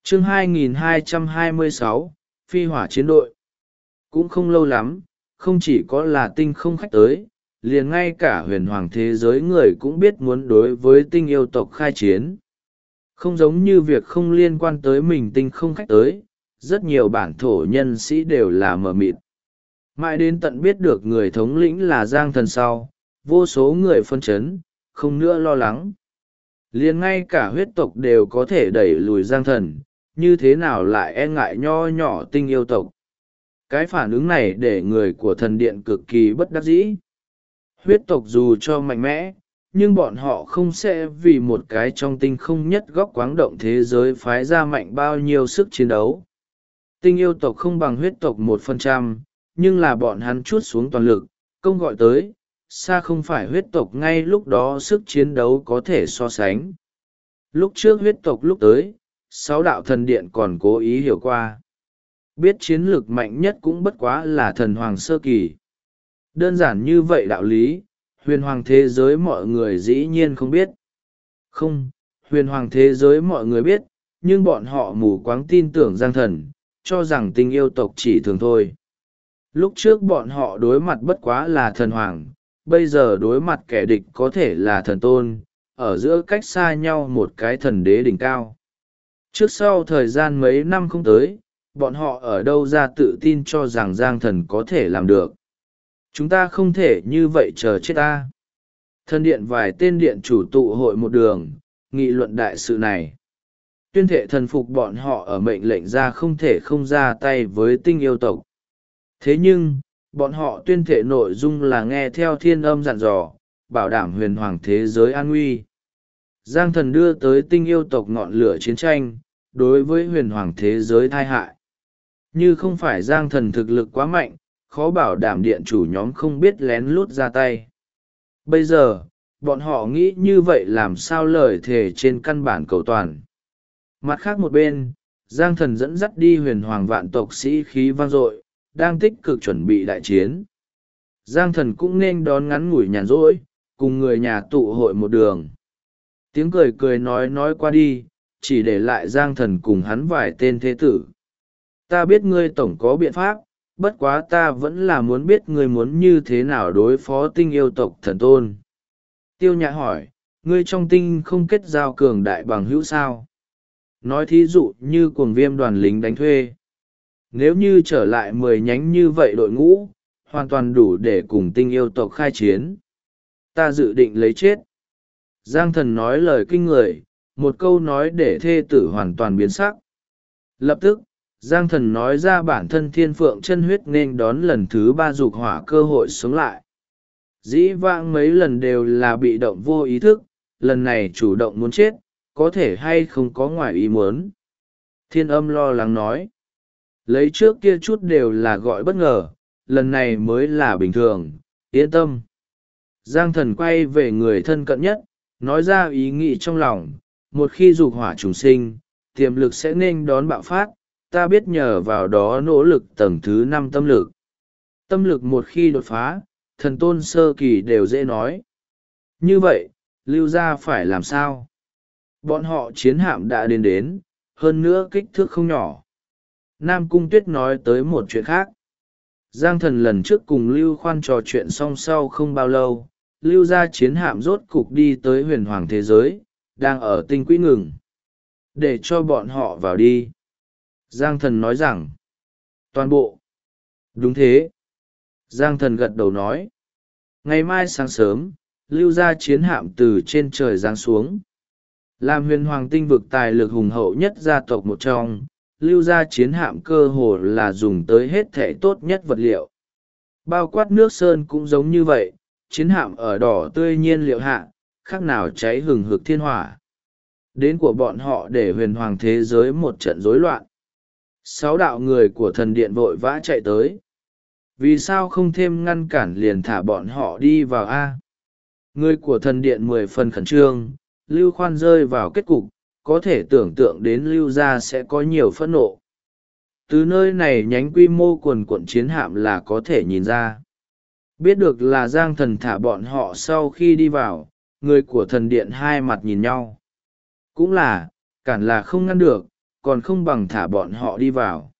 Chương 2226, Phi hỏa chiến đội. Cũng không lâu lắm, không chỉ có là tinh không khách tới, liền ngay cả huyền hoàng thế giới người cũng biết muốn đối với tinh yêu tộc khai chiến. Không giống như việc không liên quan tới mình tinh không khách tới, rất nhiều bản thổ nhân sĩ đều là mờ mịt. Mãi đến tận biết được người thống lĩnh là Giang Thần sau, vô số người phân chấn, không nữa lo lắng. Liền ngay cả huyết tộc đều có thể đẩy lùi Giang Thần, như thế nào lại e ngại nho nhỏ tinh yêu tộc. Cái phản ứng này để người của thần điện cực kỳ bất đắc dĩ. Huyết tộc dù cho mạnh mẽ, nhưng bọn họ không sẽ vì một cái trong tinh không nhất góc quáng động thế giới phái ra mạnh bao nhiêu sức chiến đấu. Tinh yêu tộc không bằng huyết tộc 1%, nhưng là bọn hắn trút xuống toàn lực, công gọi tới, xa không phải huyết tộc ngay lúc đó sức chiến đấu có thể so sánh. Lúc trước huyết tộc lúc tới, 6 đạo thần điện còn cố ý hiểu qua. Biết chiến lược mạnh nhất cũng bất quá là thần hoàng sơ kỳ. Đơn giản như vậy đạo lý, huyền hoàng thế giới mọi người dĩ nhiên không biết. Không, huyền hoàng thế giới mọi người biết, nhưng bọn họ mù quáng tin tưởng Giang Thần, cho rằng tình yêu tộc chỉ thường thôi. Lúc trước bọn họ đối mặt bất quá là thần hoàng, bây giờ đối mặt kẻ địch có thể là thần tôn, ở giữa cách xa nhau một cái thần đế đỉnh cao. Trước sau thời gian mấy năm không tới, bọn họ ở đâu ra tự tin cho rằng Giang Thần có thể làm được. Chúng ta không thể như vậy chờ chết ta. Thần điện vài tên điện chủ tụ hội một đường, nghị luận đại sự này. Tuyên thệ thần phục bọn họ ở mệnh lệnh ra không thể không ra tay với tinh yêu tộc. Thế nhưng, bọn họ tuyên thệ nội dung là nghe theo thiên âm dặn dò, bảo đảm huyền hoàng thế giới an nguy. Giang Thần đưa tới tinh yêu tộc ngọn lửa chiến tranh, đối với huyền hoàng thế giới tai hại. Như không phải Giang Thần thực lực quá mạnh, khó bảo đảm điện chủ nhóm không biết lén lút ra tay. Bây giờ, bọn họ nghĩ như vậy làm sao lời thề trên căn bản cầu toàn. Mặt khác một bên, Giang Thần dẫn dắt đi huyền hoàng vạn tộc sĩ khí vang dội, đang tích cực chuẩn bị đại chiến. Giang Thần cũng nên đón ngắn ngủi nhàn rỗi, cùng người nhà tụ hội một đường. Tiếng cười cười nói qua đi, chỉ để lại Giang Thần cùng hắn vài tên thế tử. Ta biết ngươi tổng có biện pháp, bất quá ta vẫn là muốn biết ngươi muốn như thế nào đối phó tinh yêu tộc thần tôn. Tiêu Nhã hỏi, ngươi trong tinh không kết giao cường đại bằng hữu sao? Nói thí dụ như cuồng viêm đoàn lính đánh thuê. Nếu như trở lại 10 nhánh như vậy đội ngũ, hoàn toàn đủ để cùng tinh yêu tộc khai chiến. Ta dự định lấy chết. Giang Thần nói lời kinh người, một câu nói để thê tử hoàn toàn biến sắc. Lập tức, Giang Thần nói ra bản thân thiên phượng chân huyết nên đón lần thứ 3 dục hỏa cơ hội sống lại. Dĩ vãng mấy lần đều là bị động vô ý thức, lần này chủ động muốn chết, có thể hay không có ngoài ý muốn. Thiên âm lo lắng nói. Lấy trước kia chút đều là gọi bất ngờ, lần này mới là bình thường, yên tâm. Giang Thần quay về người thân cận nhất, nói ra ý nghĩ trong lòng, một khi dục hỏa trùng sinh, tiềm lực sẽ nên đón bạo phát, ta biết nhờ vào đó nỗ lực tầng thứ 5 tâm lực. Tâm lực một khi đột phá, thần tôn sơ kỳ đều dễ nói. Như vậy, lưu gia phải làm sao? Bọn họ chiến hạm đã đến, hơn nữa kích thước không nhỏ. Nam Cung Tuyết nói tới một chuyện khác. Giang Thần lần trước cùng Lưu Khoan trò chuyện xong sau không bao lâu, Lưu gia chiến hạm rốt cục đi tới huyền hoàng thế giới, đang ở tinh quỹ ngừng. Để cho bọn họ vào đi. Giang Thần nói rằng, toàn bộ. Đúng thế. Giang Thần gật đầu nói. Ngày mai sáng sớm, Lưu gia chiến hạm từ trên trời giáng xuống. Làm huyền hoàng tinh vực tài lực hùng hậu nhất gia tộc một trong, Lưu gia chiến hạm cơ hồ là dùng tới hết thể tốt nhất vật liệu. Bao quát nước sơn cũng giống như vậy, chiến hạm ở đỏ tươi nhiên liệu hạ, khác nào cháy hừng hực thiên hỏa. Đến của bọn họ để huyền hoàng thế giới một trận rối loạn. 6 đạo người của thần điện vội vã chạy tới. Vì sao không thêm ngăn cản liền thả bọn họ đi vào A? Người của thần điện 10 phần khẩn trương, Lưu Khoan rơi vào kết cục, có thể tưởng tượng đến Lưu gia sẽ có nhiều phẫn nộ. Từ nơi này nhánh quy mô quần quận chiến hạm là có thể nhìn ra. Biết được là Giang Thần thả bọn họ sau khi đi vào, người của thần điện hai mặt nhìn nhau. Cũng là, cản là không ngăn được, còn không bằng thả bọn họ đi vào.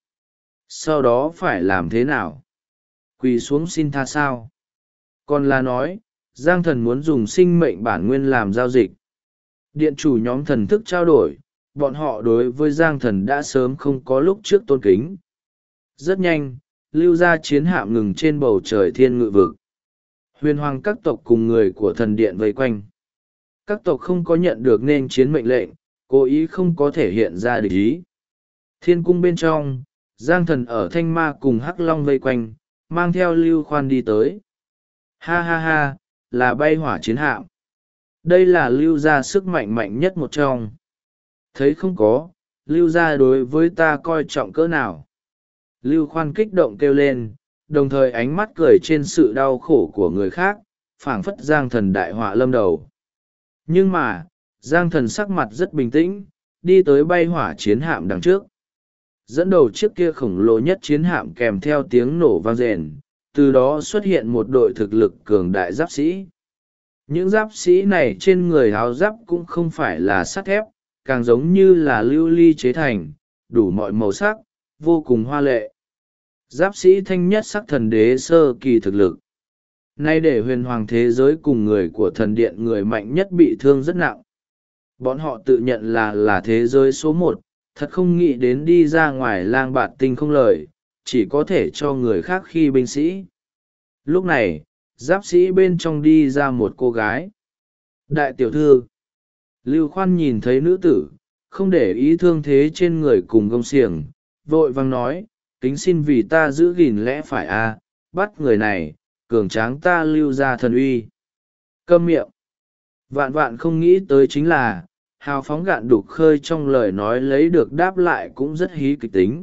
Sau đó phải làm thế nào? Quỳ xuống xin tha sao? Còn là nói, Giang Thần muốn dùng sinh mệnh bản nguyên làm giao dịch. Điện chủ nhóm thần thức trao đổi, bọn họ đối với Giang Thần đã sớm không có lúc trước tôn kính. Rất nhanh, lưu ra chiến hạm ngừng trên bầu trời thiên ngự vực. Huyền hoàng các tộc cùng người của thần điện vây quanh. Các tộc không có nhận được nên chiến mệnh lệnh, cố ý không có thể hiện ra địch ý. Thiên cung bên trong, Giang Thần ở Thanh Ma cùng Hắc Long vây quanh, mang theo Lưu Khoan đi tới. Ha ha ha, là bay hỏa chiến hạm. Đây là lưu gia sức mạnh mạnh nhất một trong. Thấy không có, lưu gia đối với ta coi trọng cỡ nào. Lưu Khoan kích động kêu lên, đồng thời ánh mắt cười trên sự đau khổ của người khác, phảng phất Giang Thần đại họa lâm đầu. Nhưng mà, Giang Thần sắc mặt rất bình tĩnh, đi tới bay hỏa chiến hạm đằng trước. Dẫn đầu chiếc kia khổng lồ nhất chiến hạm kèm theo tiếng nổ vang rền, từ đó xuất hiện một đội thực lực cường đại giáp sĩ. Những giáp sĩ này trên người áo giáp cũng không phải là sắt thép, càng giống như là lưu ly chế thành, đủ mọi màu sắc, vô cùng hoa lệ. Giáp sĩ thanh nhất sắc thần đế sơ kỳ thực lực. Nay để huyền hoàng thế giới cùng người của thần điện người mạnh nhất bị thương rất nặng. Bọn họ tự nhận là thế giới số một, thật không nghĩ đến đi ra ngoài lang bạt tinh không lời, chỉ có thể cho người khác khi binh sĩ. Lúc này, giáp sĩ bên trong đi ra một cô gái. Đại tiểu thư. Lưu Khoan nhìn thấy nữ tử, không để ý thương thế trên người cùng gông xiềng, vội vang nói, kính xin vì ta giữ gìn lẽ phải bắt người này, cường tráng ta lưu ra thần uy. Câm miệng. Vạn vạn không nghĩ tới chính là, hào phóng gạn đục khơi trong lời nói lấy được đáp lại cũng rất hí kịch tính.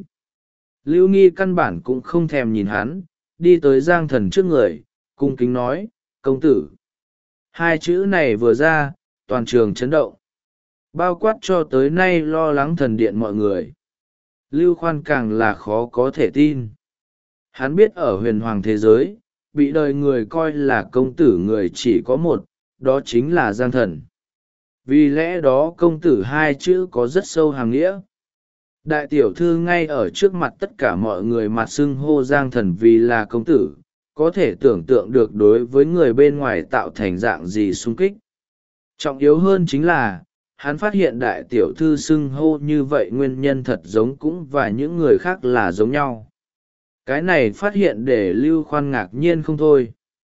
Lưu Nghi căn bản cũng không thèm nhìn hắn, đi tới Giang Thần trước người, cung kính nói, công tử. Hai chữ này vừa ra, toàn trường chấn động. Bao quát cho tới nay lo lắng thần điện mọi người. Lưu Khoan càng là khó có thể tin. Hắn biết ở huyền hoàng thế giới, bị đời người coi là công tử người chỉ có một, đó chính là Giang Thần. Vì lẽ đó công tử hai chữ có rất sâu hàm nghĩa. Đại tiểu thư ngay ở trước mặt tất cả mọi người mặt xưng hô Giang Thần vì là công tử, có thể tưởng tượng được đối với người bên ngoài tạo thành dạng gì sung kích. Trọng yếu hơn chính là, hắn phát hiện đại tiểu thư xưng hô như vậy nguyên nhân thật giống cũng và những người khác là giống nhau. Cái này phát hiện để Lưu Khoan ngạc nhiên không thôi.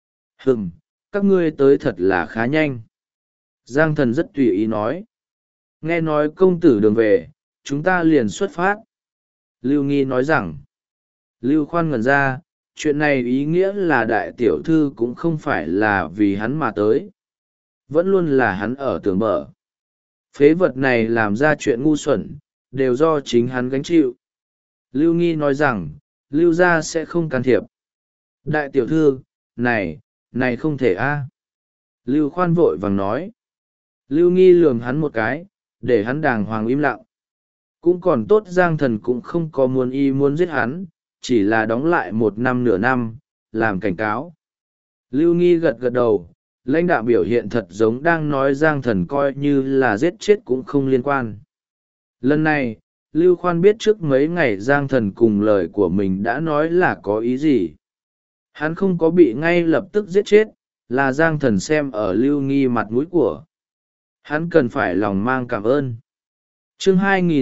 Các ngươi tới thật là khá nhanh. Giang Thần rất tùy ý nói. Nghe nói công tử đường về, chúng ta liền xuất phát. Lưu Nghi nói rằng. Lưu Khoan ngẩn ra, chuyện này ý nghĩa là đại tiểu thư cũng không phải là vì hắn mà tới. Vẫn luôn là hắn ở tường bờ. Phế vật này làm ra chuyện ngu xuẩn, đều do chính hắn gánh chịu. Lưu Nghi nói rằng, Lưu gia sẽ không can thiệp. Đại tiểu thư, này không thể Lưu Khoan vội vàng nói. Lưu Nghi lườm hắn một cái, để hắn đàng hoàng im lặng. Cũng còn tốt Giang Thần cũng không có muốn giết hắn, chỉ là đóng lại 1 năm nửa năm, làm cảnh cáo. Lưu Nghi gật gật đầu, lãnh đạo biểu hiện thật giống đang nói Giang Thần coi như là giết chết cũng không liên quan. Lần này, Lưu Khoan biết trước mấy ngày Giang Thần cùng lời của mình đã nói là có ý gì. Hắn không có bị ngay lập tức giết chết, là Giang Thần xem ở Lưu Nghi mặt mũi của. Hắn cần phải lòng mang cảm ơn. Chương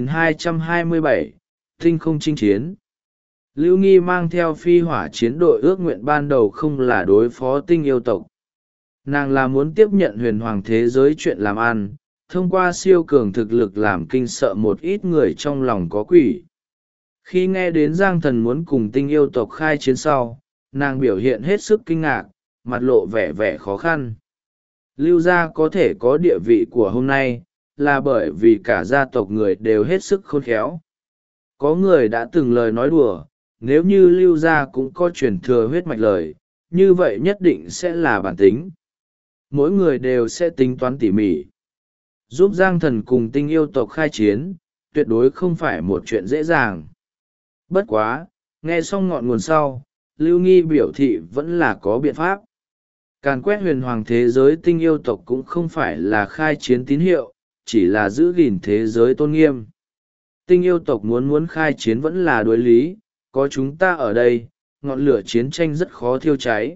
2227, Tinh không chinh chiến. Lưu Nghi mang theo phi hỏa chiến đội ước nguyện ban đầu không là đối phó tinh yêu tộc. Nàng là muốn tiếp nhận huyền hoàng thế giới chuyện làm ăn, thông qua siêu cường thực lực làm kinh sợ một ít người trong lòng có quỷ. Khi nghe đến Giang Thần muốn cùng tinh yêu tộc khai chiến sau, nàng biểu hiện hết sức kinh ngạc, mặt lộ vẻ khó khăn. Lưu gia có thể có địa vị của hôm nay, là bởi vì cả gia tộc người đều hết sức khôn khéo. Có người đã từng lời nói đùa, nếu như Lưu gia cũng có truyền thừa huyết mạch lời, như vậy nhất định sẽ là bản tính. Mỗi người đều sẽ tính toán tỉ mỉ. Giúp Giang Thần cùng tinh yêu tộc khai chiến, tuyệt đối không phải một chuyện dễ dàng. Bất quá, nghe xong ngọn nguồn sau, Lưu Nghi biểu thị vẫn là có biện pháp. Càn quét huyền hoàng thế giới tinh yêu tộc cũng không phải là khai chiến tín hiệu, chỉ là giữ gìn thế giới tôn nghiêm. Tinh yêu tộc muốn muốn khai chiến vẫn là đối lý, có chúng ta ở đây, ngọn lửa chiến tranh rất khó thiêu cháy.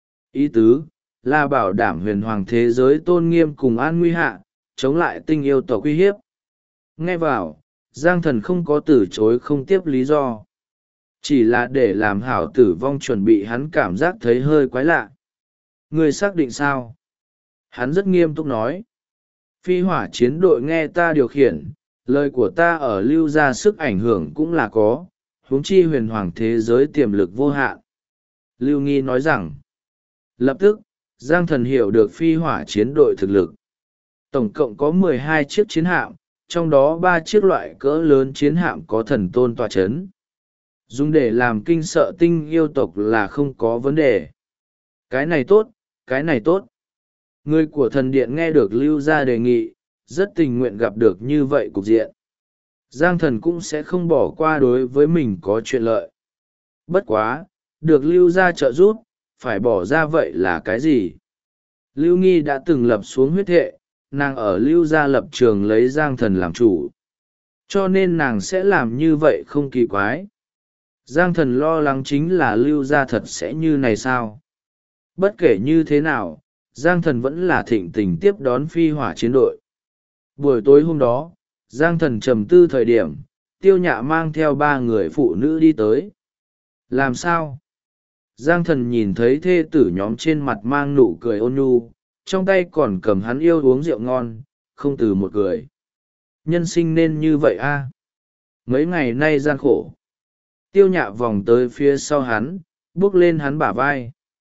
Ý tứ là bảo đảm huyền hoàng thế giới tôn nghiêm cùng an nguy hạ, chống lại tinh yêu tộc uy hiếp. Nghe vào, Giang Thần không có từ chối không tiếp lý do. Chỉ là để làm hảo tử vong chuẩn bị, hắn cảm giác thấy hơi quái lạ. Ngươi xác định sao? Hắn rất nghiêm túc nói. Phi hỏa chiến đội nghe ta điều khiển, lời của ta ở lưu ra sức ảnh hưởng cũng là có, huống chi huyền hoàng thế giới tiềm lực vô hạn. Lưu Nghi nói rằng, lập tức, Giang Thần hiểu được phi hỏa chiến đội thực lực. Tổng cộng có 12 chiếc chiến hạm, trong đó 3 chiếc loại cỡ lớn chiến hạm có thần tôn tọa chấn. Dùng để làm kinh sợ tinh yêu tộc là không có vấn đề. Cái này tốt, cái này tốt. Người của thần điện nghe được lưu ra đề nghị, rất tình nguyện gặp được như vậy cục diện. Giang Thần cũng sẽ không bỏ qua đối với mình có chuyện lợi. Bất quá, được lưu ra trợ giúp, phải bỏ ra vậy là cái gì? Lưu Nghi đã từng lập xuống huyết thệ, nàng ở lưu gia lập trường lấy Giang Thần làm chủ. Cho nên nàng sẽ làm như vậy không kỳ quái. Giang Thần lo lắng chính là lưu gia thật sẽ như này sao? Bất kể như thế nào, Giang Thần vẫn là thịnh tình tiếp đón phi hỏa chiến đội. Buổi tối hôm đó, Giang Thần trầm tư thời điểm, Tiêu Nhạ mang theo 3 người phụ nữ đi tới. Làm sao? Giang Thần nhìn thấy thê tử nhóm trên mặt mang nụ cười ôn nhu, trong tay còn cầm hắn yêu uống rượu ngon, không từ một cười. Nhân sinh nên như vậy a. Mấy ngày nay gian khổ. Tiêu Nhạ vòng tới phía sau hắn, bước lên hắn bả vai.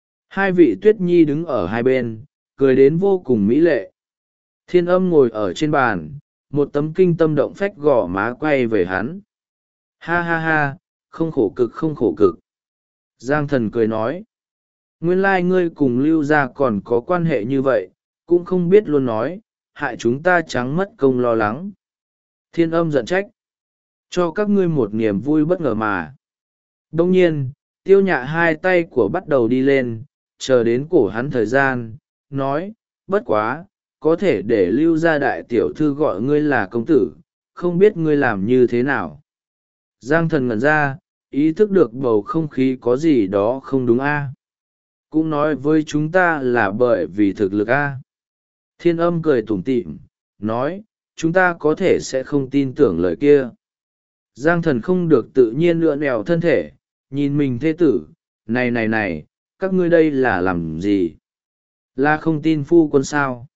2 vị Tuyết Nhi đứng ở hai bên, cười đến vô cùng mỹ lệ. Thiên Âm ngồi ở trên bàn, một tấm kinh tâm động phách gò má quay về hắn. Ha ha ha, không khổ cực không khổ cực. Giang Thần cười nói. Nguyên lai ngươi cùng lưu gia còn có quan hệ như vậy, cũng không biết luôn nói, hại chúng ta trắng mất công lo lắng. Thiên Âm giận trách. Cho các ngươi một niềm vui bất ngờ mà. Đông nhiên, Tiêu Nhạ 2 tay của bắt đầu đi lên, chờ đến cổ hắn thời gian, nói, bất quá, có thể để lưu gia đại tiểu thư gọi ngươi là công tử, không biết ngươi làm như thế nào. Giang Thần ngẩn ra, ý thức được bầu không khí có gì đó không đúng a. Cũng nói với chúng ta là bởi vì thực lực a. Thiên Âm cười tủm tỉm, nói, chúng ta có thể sẽ không tin tưởng lời kia. Giang Thần không được tự nhiên lựa nèo thân thể, nhìn mình thê tử, này, các ngươi đây là làm gì? Là không tin phu quân sao?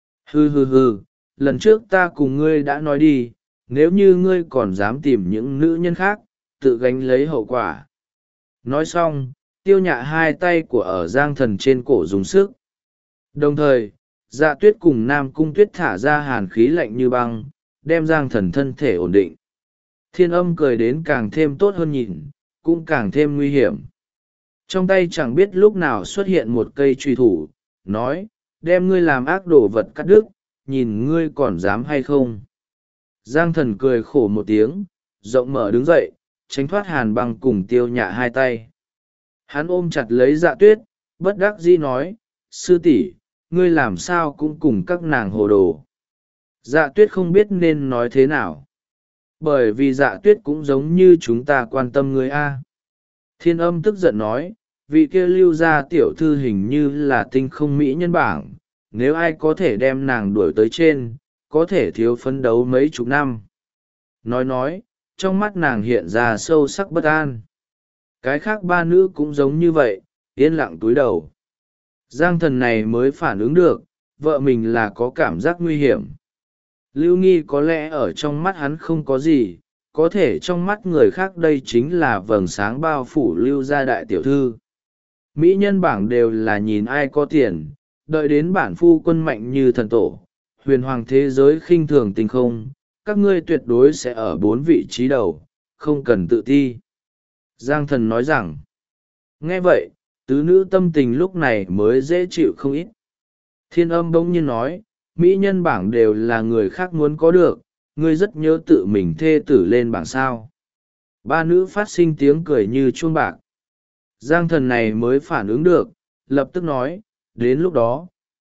Hừ, lần trước ta cùng ngươi đã nói đi, nếu như ngươi còn dám tìm những nữ nhân khác, tự gánh lấy hậu quả. Nói xong, Tiêu Nhạ 2 tay của ở Giang Thần trên cổ dùng sức. Đồng thời, Dạ Tuyết cùng Nam Cung Tuyết thả ra hàn khí lạnh như băng, đem Giang Thần thân thể ổn định. Thiên Âm cười đến càng thêm tốt hơn nhìn, cũng càng thêm nguy hiểm. Trong tay chẳng biết lúc nào xuất hiện một cây truy thủ, nói, đem ngươi làm ác đồ vật cắt đứt, nhìn ngươi còn dám hay không. Giang Thần cười khổ một tiếng, rộng mở đứng dậy, tránh thoát hàn băng cùng Tiêu Nhạ 2 tay. Hắn ôm chặt lấy Dạ Tuyết, bất đắc dĩ nói, sư tỷ, ngươi làm sao cũng cùng các nàng hồ đồ. Dạ Tuyết không biết nên nói thế nào. Bởi vì Dạ Tuyết cũng giống như chúng ta quan tâm ngươi a. Thiên Âm tức giận nói, vị kia lưu ra tiểu thư hình như là tinh không mỹ nhân bảng, nếu ai có thể đem nàng đuổi tới trên, có thể thiếu phấn đấu mấy chục năm. Nói, trong mắt nàng hiện ra sâu sắc bất an. Cái khác 3 nữ cũng giống như vậy, yên lặng túi đầu. Giang Thần này mới phản ứng được, vợ mình là có cảm giác nguy hiểm. Lưu Nghi có lẽ ở trong mắt hắn không có gì, có thể trong mắt người khác đây chính là vầng sáng bao phủ lưu gia đại tiểu thư. Mỹ nhân bảng đều là nhìn ai có tiền, đợi đến bản phu quân mạnh như thần tổ, huyền hoàng thế giới khinh thường tình không, các ngươi tuyệt đối sẽ ở 4 vị trí đầu, không cần tự ti. Giang Thần nói rằng, nghe vậy, tứ nữ tâm tình lúc này mới dễ chịu không ít. Thiên Âm bỗng nhiên nói, Mỹ nhân bảng đều là người khác muốn có được, ngươi rất nhớ tự mình thê tử lên bảng sao. 3 nữ phát sinh tiếng cười như chuông bạc. Giang Thần này mới phản ứng được, lập tức nói, đến lúc đó,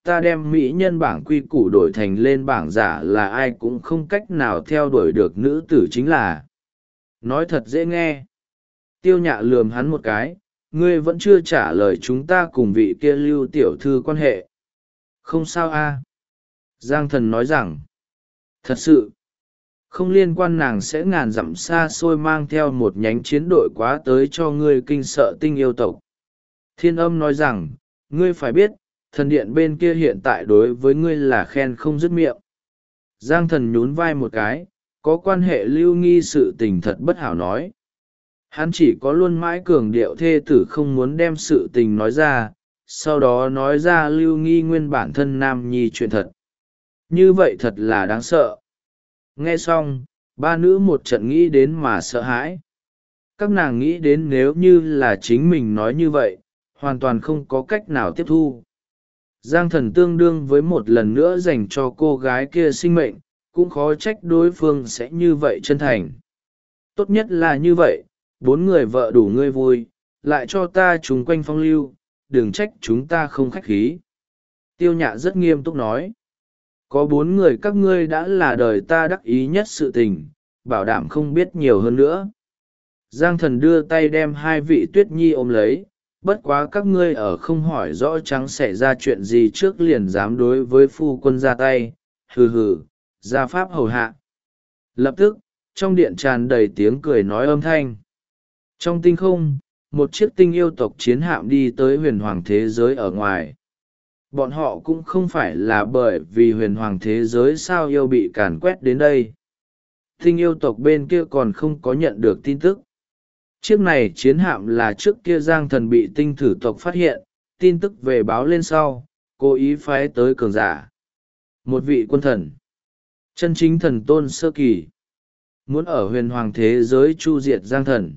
ta đem mỹ nhân bảng quy củ đổi thành lên bảng giả là ai cũng không cách nào theo đuổi được nữ tử chính là. Nói thật dễ nghe. Tiêu Nhạ lườm hắn một cái, ngươi vẫn chưa trả lời chúng ta cùng vị kia Lưu tiểu thư quan hệ. Không sao a. Giang Thần nói rằng, thật sự, không liên quan, nàng sẽ ngàn dặm xa xôi mang theo một nhánh chiến đội quá tới cho ngươi kinh sợ tinh yêu tộc. Thiên Âm nói rằng, ngươi phải biết, thần điện bên kia hiện tại đối với ngươi là khen không dứt miệng. Giang Thần nhún vai một cái, có quan hệ Lưu Nghi sự tình thật bất hảo nói. Hắn chỉ có luôn mãi cường điệu thê tử không muốn đem sự tình nói ra, sau đó nói ra Lưu Nghi nguyên bản thân nam nhi chuyện thật. Như vậy thật là đáng sợ. Nghe xong, ba nữ một trận nghĩ đến mà sợ hãi. Các nàng nghĩ đến nếu như là chính mình nói như vậy, hoàn toàn không có cách nào tiếp thu. Giang Thần tương đương với một lần nữa dành cho cô gái kia sinh mệnh, cũng khó trách đối phương sẽ như vậy chân thành. Tốt nhất là như vậy, 4 người vợ đủ ngươi vui, lại cho ta chúng quanh phong lưu, đừng trách chúng ta không khách khí. Tiêu Nhạ rất nghiêm túc nói. Có 4 người các ngươi đã là đời ta đắc ý nhất sự tình, bảo đảm không biết nhiều hơn nữa. Giang Thần đưa tay đem 2 vị Tuyết Nhi ôm lấy, bất quá các ngươi ở không hỏi rõ trắng xảy ra chuyện gì trước liền dám đối với phu quân ra tay, hừ hừ, ra pháp hầu hạ. Lập tức, trong điện tràn đầy tiếng cười nói âm thanh. Trong tinh không, một chiếc tinh yêu tộc chiến hạm đi tới huyền hoàng thế giới ở ngoài. Bọn họ cũng không phải là bởi vì huyền hoàng thế giới sao yêu bị càn quét đến đây. Tinh yêu tộc bên kia còn không có nhận được tin tức. Chiếc này chiến hạm là trước kia Giang Thần bị tinh thử tộc phát hiện, tin tức về báo lên sau, cố ý phái tới cường giả. Một vị quân thần, chân chính thần tôn sơ kỳ, muốn ở huyền hoàng thế giới chu diệt Giang Thần.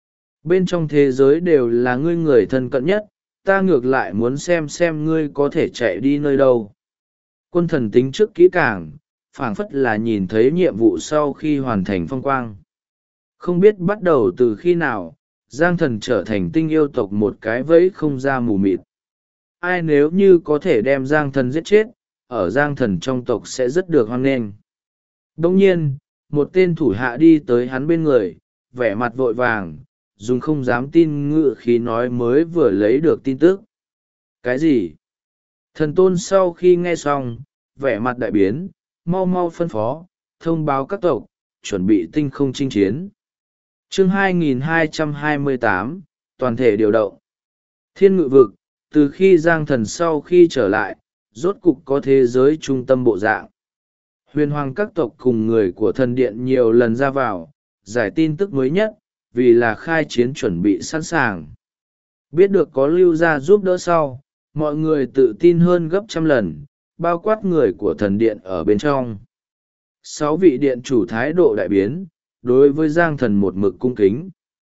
Bên trong thế giới đều là ngươi người thân cận nhất, ta ngược lại muốn xem ngươi có thể chạy đi nơi đâu. Quân thần tính trước kỹ càng, phảng phất là nhìn thấy nhiệm vụ sau khi hoàn thành phong quang. Không biết bắt đầu từ khi nào, Giang Thần trở thành tinh yêu tộc một cái vẫy không ra mù mịt. Ai nếu như có thể đem Giang Thần giết chết, ở Giang Thần trong tộc sẽ rất được hoan nghênh. Đồng nhiên, một tên thủ hạ đi tới hắn bên người, vẻ mặt vội vàng, dùng không dám tin ngự khí nói mới vừa lấy được tin tức. Cái gì? Thần tôn sau khi nghe xong, vẻ mặt đại biến, mau mau phân phó, thông báo các tộc, chuẩn bị tinh không chinh chiến. Chương 2228, toàn thể điều động. Thiên ngự vực, từ khi Giang Thần sau khi trở lại, rốt cục có thế giới trung tâm bộ dạng. Huyền hoàng các tộc cùng người của thần điện nhiều lần ra vào, giải tin tức mới nhất, vì là khai chiến chuẩn bị sẵn sàng. Biết được có Lưu gia giúp đỡ sau, mọi người tự tin hơn gấp trăm lần, bao quát người của thần điện ở bên trong. 6 vị điện chủ thái độ đại biến, đối với Giang Thần một mực cung kính.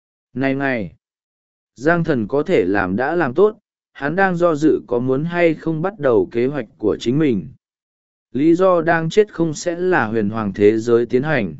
Này, Giang Thần có thể làm đã làm tốt, hắn đang do dự có muốn hay không bắt đầu kế hoạch của chính mình. Lý do đang chết không sẽ là huyền hoàng thế giới tiến hành.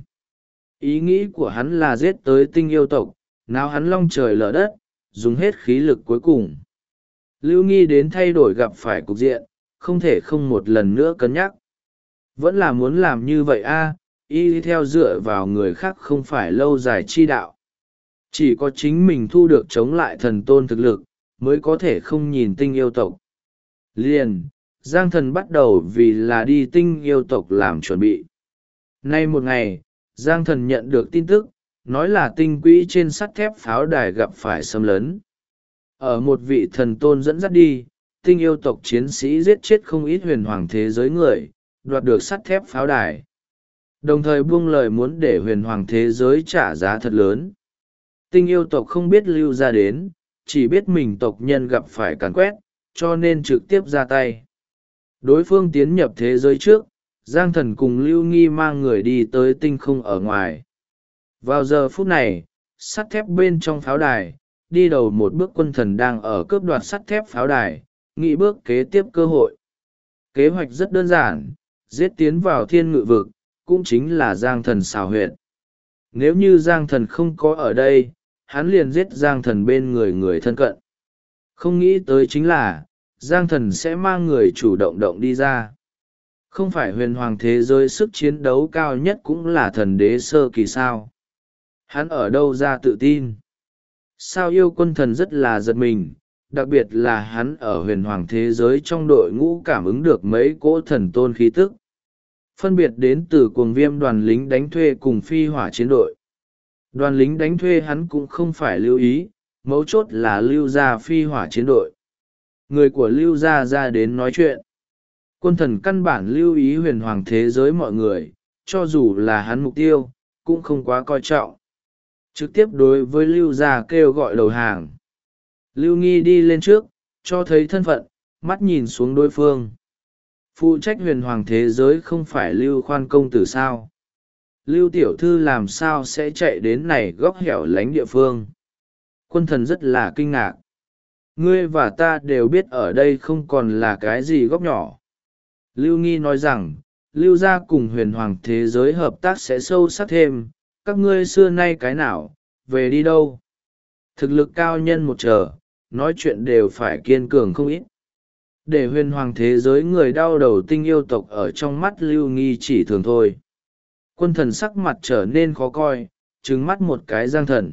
Ý nghĩ của hắn là giết tới tinh yêu tộc, nào hắn long trời lở đất, dùng hết khí lực cuối cùng. Lưu Nghi đến thay đổi gặp phải cục diện, không thể không một lần nữa cân nhắc. Vẫn là muốn làm như vậy y theo dựa vào người khác không phải lâu dài chi đạo. Chỉ có chính mình thu được chống lại thần tôn thực lực, mới có thể không nhìn tinh yêu tộc. Liền, Giang Thần bắt đầu vì là đi tinh yêu tộc làm chuẩn bị. Nay một ngày, Giang Thần nhận được tin tức, nói là tinh quỹ trên sắt thép pháo đài gặp phải xâm lấn. Ở một vị thần tôn dẫn dắt đi, tinh yêu tộc chiến sĩ giết chết không ít huyền hoàng thế giới người, đoạt được sắt thép pháo đài. Đồng thời buông lời muốn để huyền hoàng thế giới trả giá thật lớn. Tinh yêu tộc không biết lưu ra đến, chỉ biết mình tộc nhân gặp phải càn quét, cho nên trực tiếp ra tay. Đối phương tiến nhập thế giới trước, Giang Thần cùng Lưu Nghi mang người đi tới tinh không ở ngoài. Vào giờ phút này, sắt thép bên trong pháo đài, đi đầu một bước quân thần đang ở cướp đoạt sắt thép pháo đài, nghĩ bước kế tiếp cơ hội. Kế hoạch rất đơn giản, giết tiến vào thiên ngự vực, cũng chính là Giang Thần xào huyệt. Nếu như Giang Thần không có ở đây, hắn liền giết Giang Thần bên người người thân cận. Không nghĩ tới chính là, Giang Thần sẽ mang người chủ động động đi ra. Không phải huyền hoàng thế giới sức chiến đấu cao nhất cũng là thần đế sơ kỳ sao? Hắn ở đâu ra tự tin? Sao Yêu Quân Thần rất là giật mình, đặc biệt là hắn ở huyền hoàng thế giới trong đội ngũ cảm ứng được mấy cỗ thần tôn khí tức. Phân biệt đến từ cuồng viêm đoàn lính đánh thuê cùng phi hỏa chiến đội. Đoàn lính đánh thuê hắn cũng không phải lưu ý, mấu chốt là lưu gia phi hỏa chiến đội. Người của lưu gia ra đến nói chuyện. Quân thần căn bản lưu ý huyền hoàng thế giới mọi người, cho dù là hắn mục tiêu, cũng không quá coi trọng. Trực tiếp đối với lưu gia kêu gọi đầu hàng. Lưu Nghi đi lên trước, cho thấy thân phận, mắt nhìn xuống đối phương. Phụ trách huyền hoàng thế giới không phải Lưu Khoan công tử sao? Lưu tiểu thư làm sao sẽ chạy đến này góc hẻo lánh địa phương? Quân thần rất là kinh ngạc. Ngươi và ta đều biết ở đây không còn là cái gì góc nhỏ. Lưu Nghi nói rằng, Lưu gia cùng huyền hoàng thế giới hợp tác sẽ sâu sắc thêm, các ngươi xưa nay cái nào, về đi đâu? Thực lực cao nhân một trở, nói chuyện đều phải kiên cường không ít. Để huyền hoàng thế giới người đau đầu tinh yêu tộc ở trong mắt Lưu Nghi chỉ thường thôi. Quân thần sắc mặt trở nên khó coi, trừng mắt một cái Giang Thần.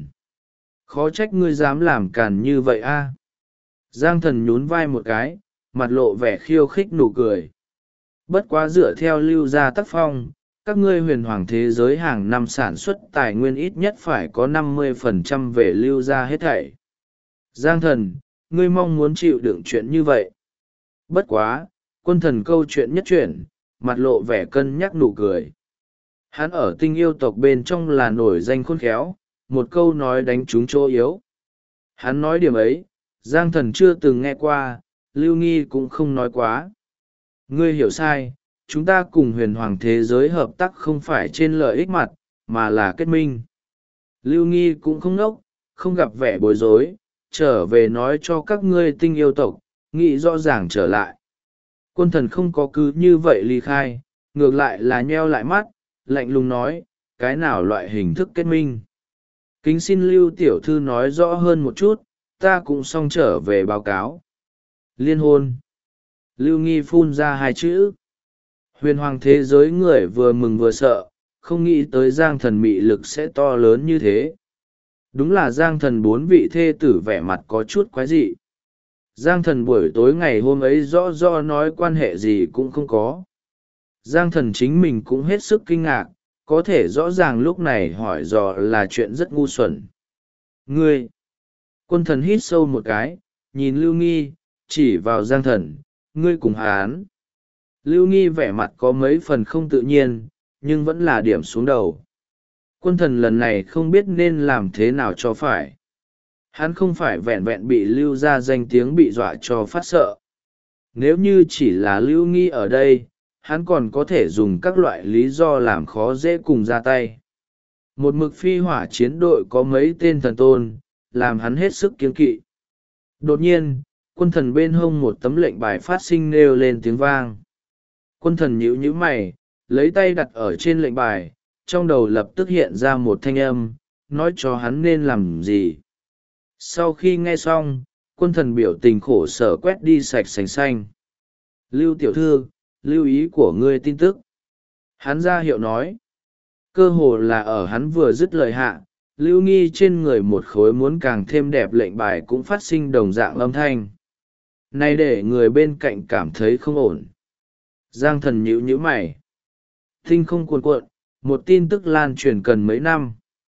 Khó trách ngươi dám làm càn như vậy a. Giang Thần nhún vai một cái, mặt lộ vẻ khiêu khích nụ cười. Bất quá dựa theo lưu gia tác phong, các ngươi huyền hoàng thế giới hàng năm sản xuất tài nguyên ít nhất phải có 50% về lưu gia hết thảy. Giang Thần, ngươi mong muốn chịu đựng chuyện như vậy. Bất quá, quân thần câu chuyện nhất chuyển, mặt lộ vẻ cân nhắc nụ cười. Hắn ở tinh yêu tộc bên trong là nổi danh khôn khéo, một câu nói đánh trúng chỗ yếu. Hắn nói điểm ấy, Giang Thần chưa từng nghe qua, Lưu Nghi cũng không nói quá. Ngươi hiểu sai, chúng ta cùng huyền hoàng thế giới hợp tác không phải trên lợi ích mặt, mà là kết minh. Lưu Nghi cũng không ngốc, không gặp vẻ bối rối, trở về nói cho các ngươi tinh yêu tộc, nghĩ rõ ràng trở lại. Quân thần không có cứ như vậy ly khai, ngược lại là nheo lại mắt, lạnh lùng nói, cái nào loại hình thức kết minh. Kính xin Lưu tiểu thư nói rõ hơn một chút, ta cũng xong trở về báo cáo. Liên hôn. Lưu Nghi phun ra hai chữ. Huyền hoàng thế giới người vừa mừng vừa sợ, không nghĩ tới Giang Thần mị lực sẽ to lớn như thế. Đúng là Giang Thần bốn vị thê tử vẻ mặt có chút quái dị. Giang Thần buổi tối ngày hôm ấy rõ nói quan hệ gì cũng không có. Giang Thần chính mình cũng hết sức kinh ngạc, có thể rõ ràng lúc này hỏi dò là chuyện rất ngu xuẩn. Ngươi! Quân thần hít sâu một cái, nhìn Lưu Nghi, chỉ vào Giang Thần, ngươi cùng hán. Lưu Nghi vẻ mặt có mấy phần không tự nhiên, nhưng vẫn là điểm xuống đầu. Quân thần lần này không biết nên làm thế nào cho phải. Hắn không phải vẹn vẹn bị Lưu ra danh tiếng bị dọa cho phát sợ. Nếu như chỉ là Lưu Nghi ở đây, hắn còn có thể dùng các loại lý do làm khó dễ cùng ra tay. Một mực phi hỏa chiến đội có mấy tên thần tôn, làm hắn hết sức kiêng kỵ. Đột nhiên, quân thần bên hông một tấm lệnh bài phát sinh nêu lên tiếng vang. Quân thần nhíu nhíu mày, lấy tay đặt ở trên lệnh bài, trong đầu lập tức hiện ra một thanh âm, nói cho hắn nên làm gì. Sau khi nghe xong, quân thần biểu tình khổ sở quét đi sạch sành xanh. Lưu tiểu thư, lưu ý của ngươi tin tức. Hắn ra hiệu nói. Cơ hồ là ở hắn vừa dứt lời hạ, Lưu Nghi trên người một khối muốn càng thêm đẹp lệnh bài cũng phát sinh đồng dạng âm thanh. Này để người bên cạnh cảm thấy không ổn. Giang Thần nhíu nhíu mày. Tinh không cuồn cuộn, một tin tức lan truyền cần mấy năm.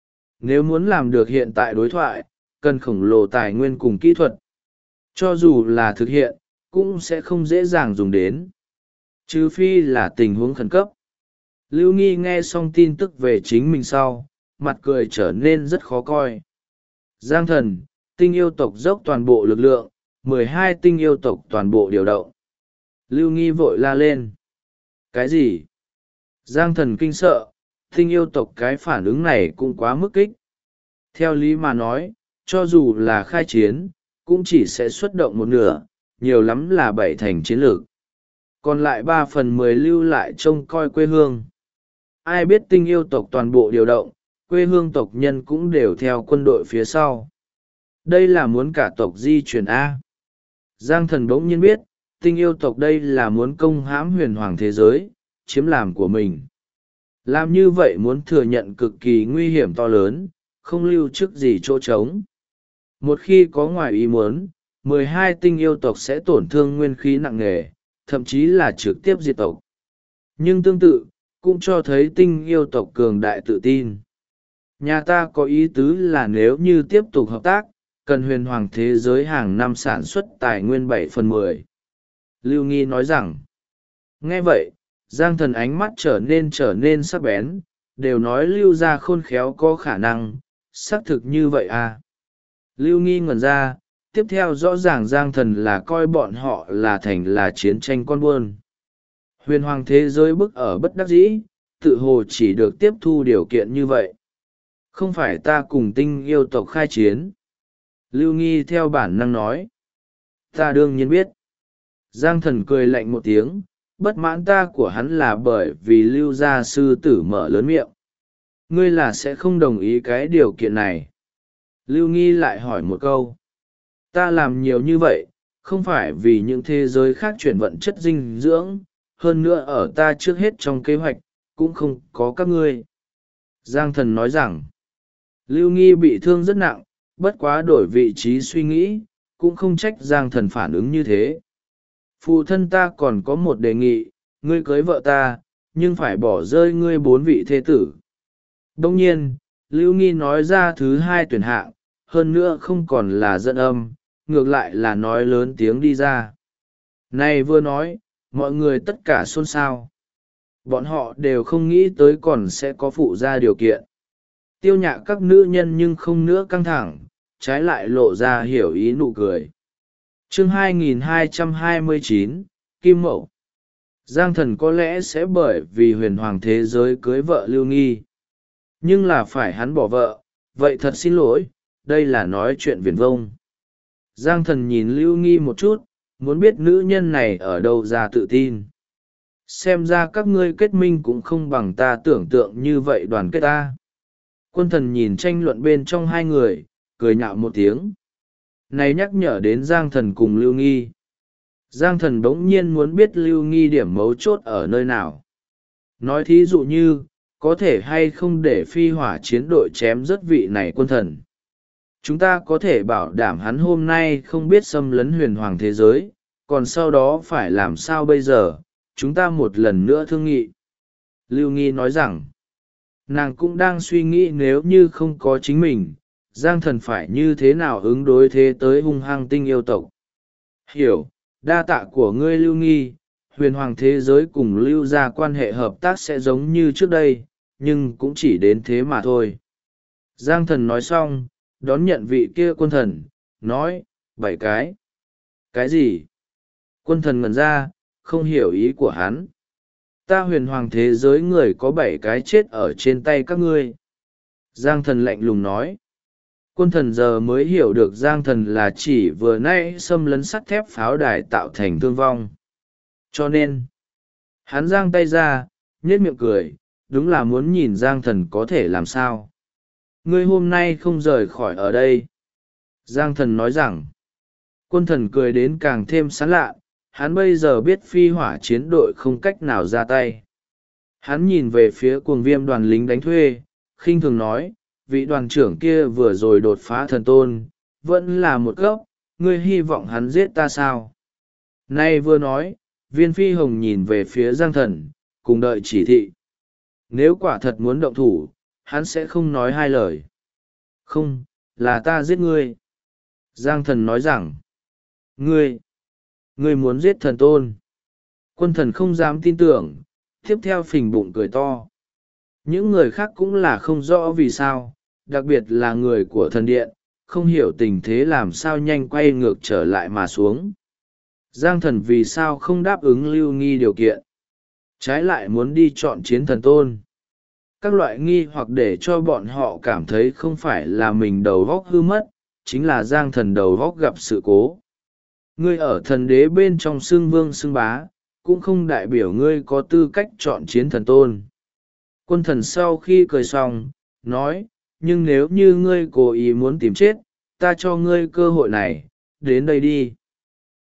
Nếu muốn làm được hiện tại đối thoại, cần khổng lồ tài nguyên cùng kỹ thuật. Cho dù là thực hiện, cũng sẽ không dễ dàng dùng đến. Trừ phi là tình huống khẩn cấp. Lưu Nghi nghe xong tin tức về chính mình sau, mặt cười trở nên rất khó coi. Giang Thần, tinh yêu tộc dốc toàn bộ lực lượng, 12 tinh yêu tộc toàn bộ điều động. Lưu Nghi vội la lên. Cái gì? Giang Thần kinh sợ, tinh yêu tộc cái phản ứng này cũng quá mức kích. Theo lý mà nói, cho dù là khai chiến, cũng chỉ sẽ xuất động một nửa, nhiều lắm là 7 thành chiến lược. Còn lại 3/10 lưu lại trông coi quê hương. Ai biết tinh yêu tộc toàn bộ điều động, quê hương tộc nhân cũng đều theo quân đội phía sau. Đây là muốn cả tộc di chuyển A. Giang thần bỗng nhiên biết, tinh yêu tộc đây là muốn công hãm huyền hoàng thế giới, chiếm làm của mình. Làm như vậy muốn thừa nhận cực kỳ nguy hiểm to lớn, không lưu chức gì chỗ trống. Một khi có ngoài ý muốn, 12 tinh yêu tộc sẽ tổn thương nguyên khí nặng nề, thậm chí là trực tiếp diệt tộc. Nhưng tương tự, cũng cho thấy tinh yêu tộc cường đại tự tin. Nhà ta có ý tứ là nếu như tiếp tục hợp tác, cần huyền hoàng thế giới hàng năm sản xuất tài nguyên 7/10. Lưu Nghi nói rằng, nghe vậy, Giang thần ánh mắt trở nên sắc bén, đều nói Lưu gia khôn khéo có khả năng, xác thực như vậy à. Lưu Nghi ngẩn ra, tiếp theo rõ ràng Giang thần là coi bọn họ là thành là chiến tranh con buôn. Huyền hoàng thế giới bức ở bất đắc dĩ, tự hồ chỉ được tiếp thu điều kiện như vậy. Không phải ta cùng tinh yêu tộc khai chiến. Lưu Nghi theo bản năng nói. Ta đương nhiên biết. Giang thần cười lạnh một tiếng, bất mãn ta của hắn là bởi vì Lưu gia sư tử mở lớn miệng. Ngươi là sẽ không đồng ý cái điều kiện này. Lưu Nghi lại hỏi một câu. Ta làm nhiều như vậy, không phải vì những thế giới khác chuyển vận chất dinh dưỡng, hơn nữa ở ta trước hết trong kế hoạch, cũng không có các ngươi. Giang thần nói rằng, Lưu Nghi bị thương rất nặng, bất quá đổi vị trí suy nghĩ, cũng không trách Giang thần phản ứng như thế. Phụ thân ta còn có một đề nghị, ngươi cưới vợ ta, nhưng phải bỏ rơi ngươi 4 vị thế tử. Đông nhiên, Lưu Nghi nói ra thứ 2 tuyển hạng, hơn nữa không còn là giận âm, ngược lại là nói lớn tiếng đi ra. Này vừa nói, mọi người tất cả xôn xao. Bọn họ đều không nghĩ tới còn sẽ có phụ ra điều kiện. Tiêu nhạ các nữ nhân nhưng không nữa căng thẳng, trái lại lộ ra hiểu ý nụ cười. Chương 2229, Kim Mậu. Giang thần có lẽ sẽ bởi vì huyền hoàng thế giới cưới vợ Lưu Nghi. Nhưng là phải hắn bỏ vợ, vậy thật xin lỗi, đây là nói chuyện viển vông. Giang thần nhìn Lưu Nghi một chút, muốn biết nữ nhân này ở đâu ra tự tin. Xem ra các ngươi kết minh cũng không bằng ta tưởng tượng như vậy đoàn kết ta. Quân thần nhìn tranh luận bên trong hai người, cười nhạo một tiếng. Này nhắc nhở đến Giang thần cùng Lưu Nghi. Giang thần bỗng nhiên muốn biết Lưu Nghi điểm mấu chốt ở nơi nào. Nói thí dụ như, có thể hay không để phi hỏa chiến đội chém rớt vị này quân thần. Chúng ta có thể bảo đảm hắn hôm nay không biết xâm lấn huyền hoàng thế giới, còn sau đó phải làm sao bây giờ, chúng ta một lần nữa thương nghị. Lưu Nghi nói rằng, nàng cũng đang suy nghĩ nếu như không có chính mình, Giang thần phải như thế nào ứng đối thế tới hung hăng tinh yêu tộc. Hiểu, đa tạ của ngươi Lưu Nghi, huyền hoàng thế giới cùng Lưu gia quan hệ hợp tác sẽ giống như trước đây, nhưng cũng chỉ đến thế mà thôi. Giang thần nói xong, đón nhận vị kia quân thần, nói, 7 cái. Cái gì? Quân thần ngẩn ra, không hiểu ý của hắn. Ta huyền hoàng thế giới người có 7 cái chết ở trên tay các ngươi. Giang thần lạnh lùng nói. Quân thần giờ mới hiểu được Giang thần là chỉ vừa nãy xâm lấn sắt thép pháo đài tạo thành thương vong. Cho nên, hắn giang tay ra, nhếch miệng cười, đúng là muốn nhìn Giang thần có thể làm sao. Ngươi hôm nay không rời khỏi ở đây. Giang thần nói rằng, quân thần cười đến càng thêm sán lạ, hắn bây giờ biết phi hỏa chiến đội không cách nào ra tay. Hắn nhìn về phía cuồng viêm đoàn lính đánh thuê, khinh thường nói, vị đoàn trưởng kia vừa rồi đột phá thần tôn, vẫn là một gốc, ngươi hy vọng hắn giết ta sao? Nay vừa nói, viên phi hồng nhìn về phía Giang thần, cùng đợi chỉ thị. Nếu quả thật muốn động thủ, hắn sẽ không nói hai lời. Không, là ta giết ngươi. Giang thần nói rằng, ngươi muốn giết thần tôn. Quân thần không dám tin tưởng, tiếp theo phình bụng cười to. Những người khác cũng là không rõ vì sao, đặc biệt là người của thần điện, không hiểu tình thế làm sao nhanh quay ngược trở lại mà xuống. Giang thần vì sao không đáp ứng Lưu Nghi điều kiện, trái lại muốn đi chọn chiến thần tôn. Các loại nghi hoặc để cho bọn họ cảm thấy không phải là mình đầu góc hư mất, chính là Giang thần đầu góc gặp sự cố. Ngươi ở thần đế bên trong xưng vương xưng bá, cũng không đại biểu ngươi có tư cách chọn chiến thần tôn. Quân thần sau khi cười xong, nói, nhưng nếu như ngươi cố ý muốn tìm chết, ta cho ngươi cơ hội này, đến đây đi.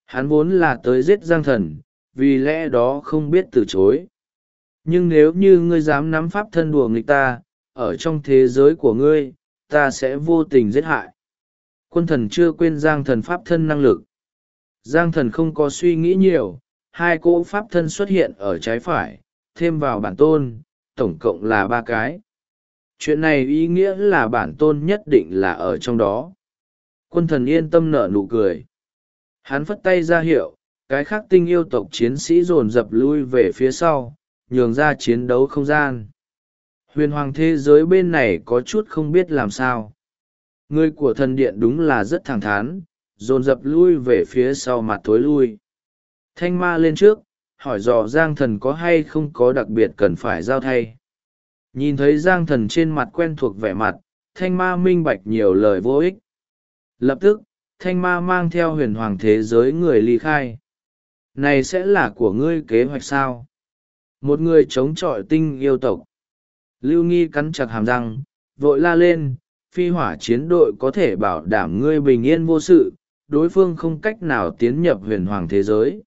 Hắn vốn là tới giết Giang Thần, vì lẽ đó không biết từ chối. Nhưng nếu như ngươi dám nắm pháp thân đùa nghịch ta, ở trong thế giới của ngươi, ta sẽ vô tình giết hại. Quân thần chưa quên Giang Thần pháp thân năng lực. Giang Thần không có suy nghĩ nhiều, hai cỗ pháp thân xuất hiện ở trái phải, thêm vào bản tôn, tổng cộng là 3 cái. Chuyện này ý nghĩa là bản tôn nhất định là ở trong đó. Quân thần yên tâm nở nụ cười. Hắn phất tay ra hiệu, cái khác tinh yêu tộc chiến sĩ dồn dập lui về phía sau, nhường ra chiến đấu không gian. Huyền hoàng thế giới bên này có chút không biết làm sao. Người của thần điện đúng là rất thẳng thắn, dồn dập lui về phía sau mặt thối lui. Thanh ma lên trước, hỏi dò Giang Thần có hay không có đặc biệt cần phải giao thay. Nhìn thấy Giang Thần trên mặt quen thuộc vẻ mặt, thanh ma minh bạch nhiều lời vô ích. Lập tức, thanh ma mang theo huyền hoàng thế giới người ly khai. Này sẽ là của ngươi kế hoạch sao? Một người chống chọi tinh yêu tộc. Lưu Nghi cắn chặt hàm răng, vội la lên, phi hỏa chiến đội có thể bảo đảm ngươi bình yên vô sự, đối phương không cách nào tiến nhập huyền hoàng thế giới.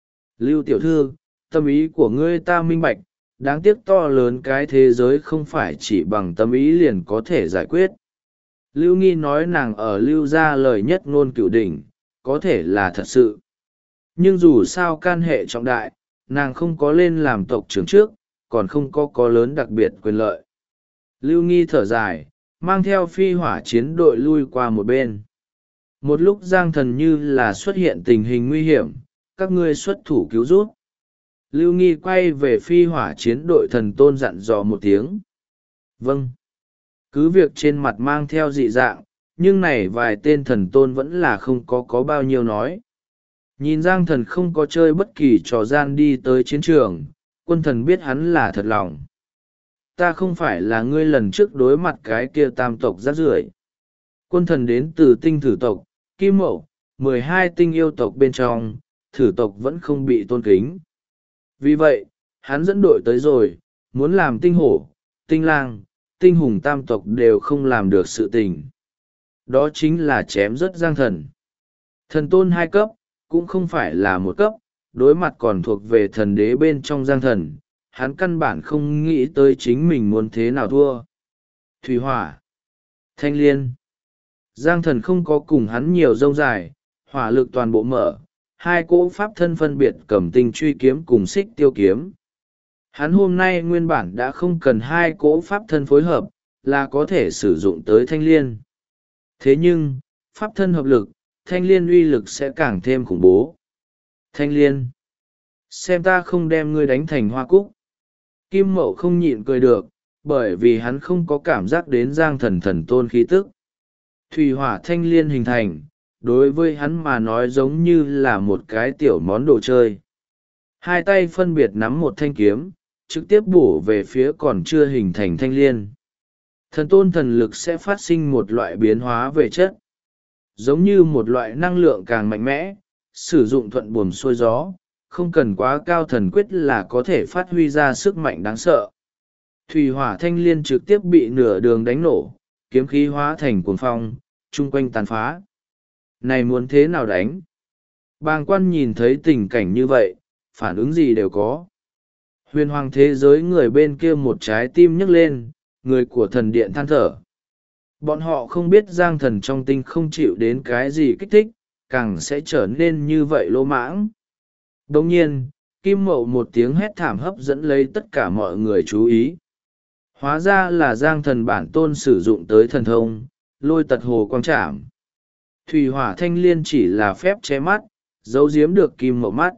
Lưu tiểu thư, tâm ý của ngươi ta minh bạch, đáng tiếc to lớn cái thế giới không phải chỉ bằng tâm ý liền có thể giải quyết. Lưu Nghi nói nàng ở lưu ra lời nhất ngôn cửu đỉnh, có thể là thật sự. Nhưng dù sao can hệ trọng đại, nàng không có lên làm tộc trưởng trước, còn không có lớn đặc biệt quyền lợi. Lưu Nghi thở dài, mang theo phi hỏa chiến đội lui qua một bên. Một lúc Giang Thần như là xuất hiện tình hình nguy hiểm, các ngươi xuất thủ cứu giúp. Lưu Nghi quay về phi hỏa chiến đội thần tôn dặn dò một tiếng. Vâng. Cứ việc trên mặt mang theo dị dạng, nhưng này vài tên thần tôn vẫn là không có bao nhiêu nói. Nhìn Giang Thần không có chơi bất kỳ trò gian đi tới chiến trường, quân thần biết hắn là thật lòng. Ta không phải là ngươi lần trước đối mặt cái kia tam tộc rác rưởi. Quân thần đến từ tinh thử tộc, Kim Mậu, 12 tinh yêu tộc bên trong, thử tộc vẫn không bị tôn kính. Vì vậy, hắn dẫn đội tới rồi, muốn làm tinh hổ, tinh lang, tinh hùng tam tộc đều không làm được sự tình. Đó chính là chém rớt Giang Thần. Thần tôn 2 cấp, cũng không phải là 1 cấp, đối mặt còn thuộc về thần đế bên trong Giang Thần, hắn căn bản không nghĩ tới chính mình muốn thế nào thua. Thủy hỏa, thanh liên. Giang Thần không có cùng hắn nhiều rông dài, hỏa lực toàn bộ mở, 2 cỗ pháp thân phân biệt cầm tinh truy kiếm cùng xích tiêu kiếm. Hắn hôm nay nguyên bản đã không cần 2 cỗ pháp thân phối hợp, là có thể sử dụng tới thanh liên. Thế nhưng, pháp thân hợp lực, thanh liên uy lực sẽ càng thêm khủng bố. Thanh liên, xem ta không đem ngươi đánh thành hoa cúc. Kim Mậu không nhịn cười được, bởi vì hắn không có cảm giác đến Giang Thần thần tôn khí tức. Thủy hỏa thanh liên hình thành, đối với hắn mà nói giống như là một cái tiểu món đồ chơi. 2 tay phân biệt nắm một thanh kiếm, trực tiếp bổ về phía còn chưa hình thành thanh liên. Thần tôn thần lực sẽ phát sinh một loại biến hóa về chất. Giống như một loại năng lượng càng mạnh mẽ, sử dụng thuận buồm xuôi gió, không cần quá cao thần quyết là có thể phát huy ra sức mạnh đáng sợ. Thủy hỏa thanh liên trực tiếp bị nửa đường đánh nổ, kiếm khí hóa thành cuồng phong, chung quanh tàn phá. Này muốn thế nào đánh? Bàng quan nhìn thấy tình cảnh như vậy, phản ứng gì đều có. Huyền hoàng thế giới người bên kia một trái tim nhấc lên, người của thần điện than thở. Bọn họ không biết Giang Thần trong tinh không chịu đến cái gì kích thích, càng sẽ trở nên như vậy lỗ mãng. Đồng nhiên, Kim Mậu một tiếng hét thảm hấp dẫn lấy tất cả mọi người chú ý. Hóa ra là Giang Thần bản tôn sử dụng tới thần thông, lôi tật hồ quang trảm. Thủy hỏa thanh liên chỉ là phép che mắt, giấu giếm được Kim Mậu mắt.